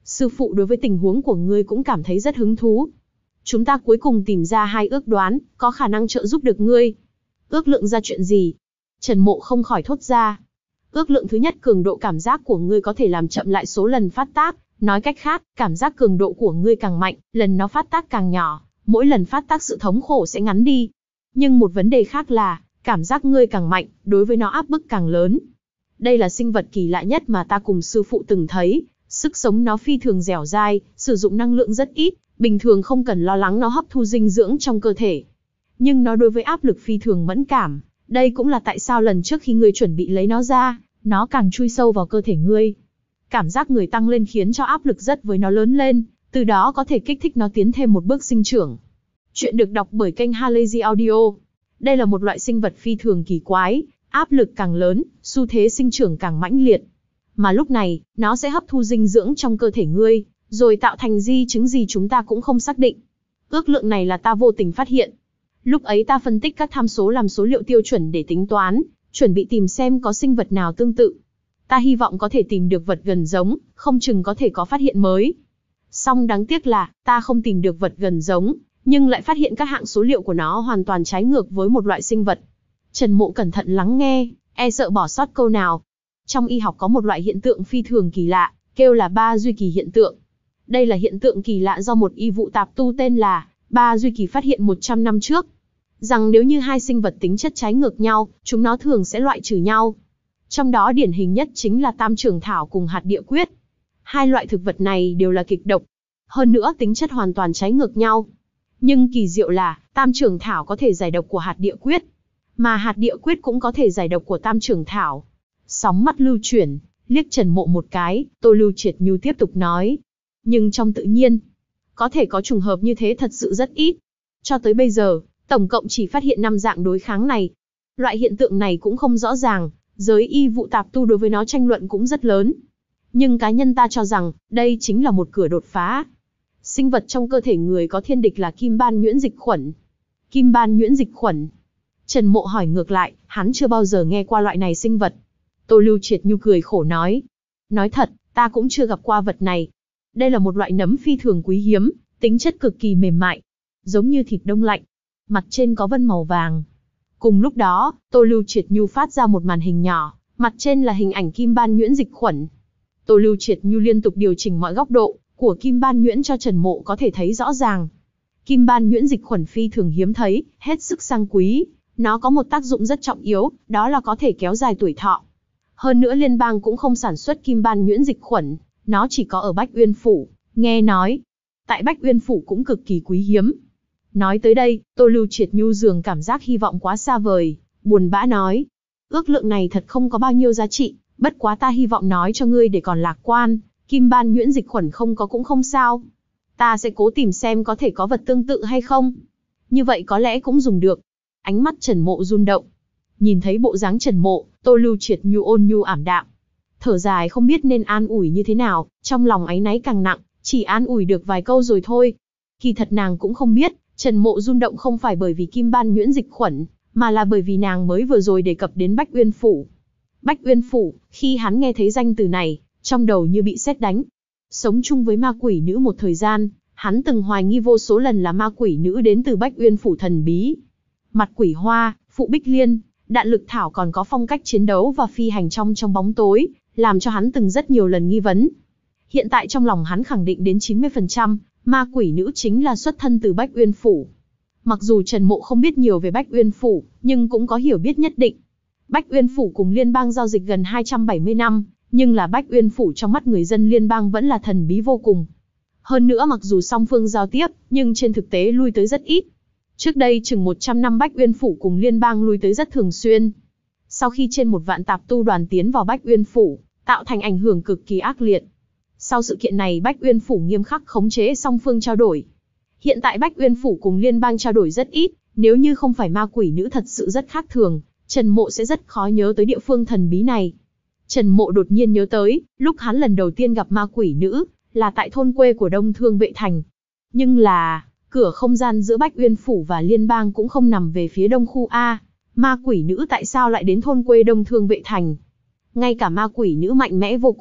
Sư phụ đối với tình huống của ngươi cũng cảm thấy rất hứng thú. Chúng ta cuối cùng tìm ra hai ước đoán, có khả năng trợ giúp được ngươi. Ước lượng ra chuyện gì? Trần Mộ không khỏi thốt ra. Ước lượng thứ nhất, cường độ cảm giác của ngươi có thể làm chậm lại số lần phát tác. Nói cách khác, cảm giác cường độ của ngươi càng mạnh, lần nó phát tác càng nhỏ, mỗi lần phát tác sự thống khổ sẽ ngắn đi. Nhưng một vấn đề khác là, cảm giác ngươi càng mạnh, đối với nó áp bức càng lớn. Đây là sinh vật kỳ lạ nhất mà ta cùng sư phụ từng thấy, sức sống nó phi thường dẻo dai, sử dụng năng lượng rất ít, bình thường không cần lo lắng nó hấp thu dinh dưỡng trong cơ thể. Nhưng nó đối với áp lực phi thường mẫn cảm, đây cũng là tại sao lần trước khi ngươi chuẩn bị lấy nó ra, nó càng chui sâu vào cơ thể ngươi. Cảm giác người tăng lên khiến cho áp lực rất với nó lớn lên, từ đó có thể kích thích nó tiến thêm một bước sinh trưởng. Chuyện được đọc bởi kênh Halazy Audio. Đây là một loại sinh vật phi thường kỳ quái, áp lực càng lớn, xu thế sinh trưởng càng mãnh liệt. Mà lúc này, nó sẽ hấp thu dinh dưỡng trong cơ thể ngươi, rồi tạo thành di chứng gì chúng ta cũng không xác định. Ước lượng này là ta vô tình phát hiện. Lúc ấy ta phân tích các tham số làm số liệu tiêu chuẩn để tính toán, chuẩn bị tìm xem có sinh vật nào tương tự. Ta hy vọng có thể tìm được vật gần giống, không chừng có thể có phát hiện mới. Song đáng tiếc là, ta không tìm được vật gần giống, nhưng lại phát hiện các hạng số liệu của nó hoàn toàn trái ngược với một loại sinh vật. Trần Mộ cẩn thận lắng nghe, e sợ bỏ sót câu nào. Trong y học có một loại hiện tượng phi thường kỳ lạ, kêu là ba duy kỳ hiện tượng. Đây là hiện tượng kỳ lạ do một y vụ tạp tu tên là Ba Duy Kỳ phát hiện một trăm năm trước. Rằng nếu như hai sinh vật tính chất trái ngược nhau, chúng nó thường sẽ loại trừ nhau. Trong đó điển hình nhất chính là tam trưởng thảo cùng hạt địa quyết. Hai loại thực vật này đều là kịch độc. Hơn nữa tính chất hoàn toàn trái ngược nhau. Nhưng kỳ diệu là, tam trưởng thảo có thể giải độc của hạt địa quyết. Mà hạt địa quyết cũng có thể giải độc của tam trưởng thảo. Sóng mắt lưu chuyển, liếc Trần Mộ một cái, Tô Lưu Triệt Nhu tiếp tục nói. Nhưng trong tự nhiên, có thể có trùng hợp như thế thật sự rất ít. Cho tới bây giờ, tổng cộng chỉ phát hiện năm dạng đối kháng này. Loại hiện tượng này cũng không rõ ràng, giới y vụ tạp tu đối với nó tranh luận cũng rất lớn. Nhưng cá nhân ta cho rằng, đây chính là một cửa đột phá. Sinh vật trong cơ thể người có thiên địch là kim ban nhuyễn dịch khuẩn. Kim ban nhuyễn dịch khuẩn. Trần Mộ hỏi ngược lại, hắn chưa bao giờ nghe qua loại này sinh vật. Tô Lưu Triệt Nhu cười khổ nói. Nói thật, ta cũng chưa gặp qua vật này. Đây là một loại nấm phi thường quý hiếm, tính chất cực kỳ mềm mại, giống như thịt đông lạnh. Mặt trên có vân màu vàng. Cùng lúc đó, Tô Lưu Triệt Nhu phát ra một màn hình nhỏ, mặt trên là hình ảnh kim ban nhuyễn dịch khuẩn. Tô Lưu Triệt Nhu liên tục điều chỉnh mọi góc độ của kim ban nhuyễn cho Trần Mộ có thể thấy rõ ràng. Kim ban nhuyễn dịch khuẩn phi thường hiếm thấy, hết sức sang quý. Nó có một tác dụng rất trọng yếu, đó là có thể kéo dài tuổi thọ. Hơn nữa liên bang cũng không sản xuất kim ban nhuyễn dịch khuẩn, nó chỉ có ở Bách Uyên Phủ, nghe nói. Tại Bách Uyên Phủ cũng cực kỳ quý hiếm. Nói tới đây, Tô Lưu Triệt Nhu dường cảm giác hy vọng quá xa vời, buồn bã nói. Ước lượng này thật không có bao nhiêu giá trị, bất quá ta hy vọng nói cho ngươi để còn lạc quan, kim ban nhuyễn dịch khuẩn không có cũng không sao. Ta sẽ cố tìm xem có thể có vật tương tự hay không. Như vậy có lẽ cũng dùng được. Ánh mắt Trần Mộ run động. Nhìn thấy bộ dáng Trần Mộ, Tô Lưu Triệt Nhu ôn nhu ảm đạm. Thở dài không biết nên an ủi như thế nào, trong lòng áy náy càng nặng, chỉ an ủi được vài câu rồi thôi. Kỳ thật nàng cũng không biết, Trần Mộ run động không phải bởi vì kim ban nhuyễn dịch khuẩn, mà là bởi vì nàng mới vừa rồi đề cập đến Bách Uyên Phủ. Bách Uyên Phủ, khi hắn nghe thấy danh từ này, trong đầu như bị sét đánh. Sống chung với ma quỷ nữ một thời gian, hắn từng hoài nghi vô số lần là ma quỷ nữ đến từ Bách Uyên Phủ thần bí. Mặt quỷ hoa, phụ bích liên, đạn lực thảo còn có phong cách chiến đấu và phi hành trong trong bóng tối, làm cho hắn từng rất nhiều lần nghi vấn. Hiện tại trong lòng hắn khẳng định đến chín mươi phần trăm, ma quỷ nữ chính là xuất thân từ Bách Uyên Phủ. Mặc dù Trần Mộ không biết nhiều về Bách Uyên Phủ, nhưng cũng có hiểu biết nhất định. Bách Uyên Phủ cùng liên bang giao dịch gần hai trăm bảy mươi năm, nhưng là Bách Uyên Phủ trong mắt người dân liên bang vẫn là thần bí vô cùng. Hơn nữa mặc dù song phương giao tiếp, nhưng trên thực tế lui tới rất ít. Trước đây chừng một trăm năm Bách Uyên Phủ cùng liên bang lui tới rất thường xuyên. Sau khi trên một vạn tạp tu đoàn tiến vào Bách Uyên Phủ, tạo thành ảnh hưởng cực kỳ ác liệt. Sau sự kiện này Bách Uyên Phủ nghiêm khắc khống chế song phương trao đổi. Hiện tại Bách Uyên Phủ cùng liên bang trao đổi rất ít, nếu như không phải ma quỷ nữ thật sự rất khác thường, Trần Mộ sẽ rất khó nhớ tới địa phương thần bí này. Trần Mộ đột nhiên nhớ tới, lúc hắn lần đầu tiên gặp ma quỷ nữ, là tại thôn quê của Đông Thương Vệ Thành. Nhưng là, cửa không gian giữa Bách Uyên Phủ và liên bang cũng không nằm về phía đông khu A. Ma quỷ nữ tại sao lại đến thôn quê Đông Thương Vệ Thành? Ngay cả ma quỷ nữ mạnh mẽ vô cùng,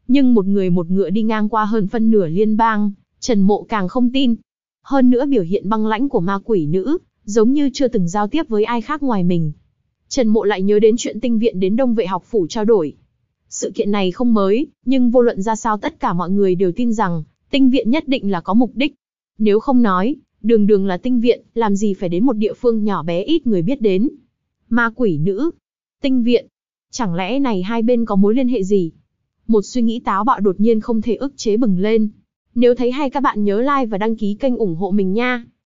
Nhưng một người một ngựa đi ngang qua hơn phân nửa liên bang, Trần Mộ càng không tin. Hơn nữa biểu hiện băng lãnh của ma quỷ nữ, giống như chưa từng giao tiếp với ai khác ngoài mình. Trần Mộ lại nhớ đến chuyện tinh viện đến Đông Vệ học phủ trao đổi. Sự kiện này không mới, nhưng vô luận ra sao tất cả mọi người đều tin rằng, tinh viện nhất định là có mục đích. Nếu không nói, đường đường là tinh viện, làm gì phải đến một địa phương nhỏ bé ít người biết đến. Ma quỷ nữ, tinh viện, chẳng lẽ này hai bên có mối liên hệ gì? Một suy nghĩ táo bạo đột nhiên không thể ức chế bừng lên. Nếu thấy hay các bạn nhớ like và đăng ký kênh ủng hộ mình nha.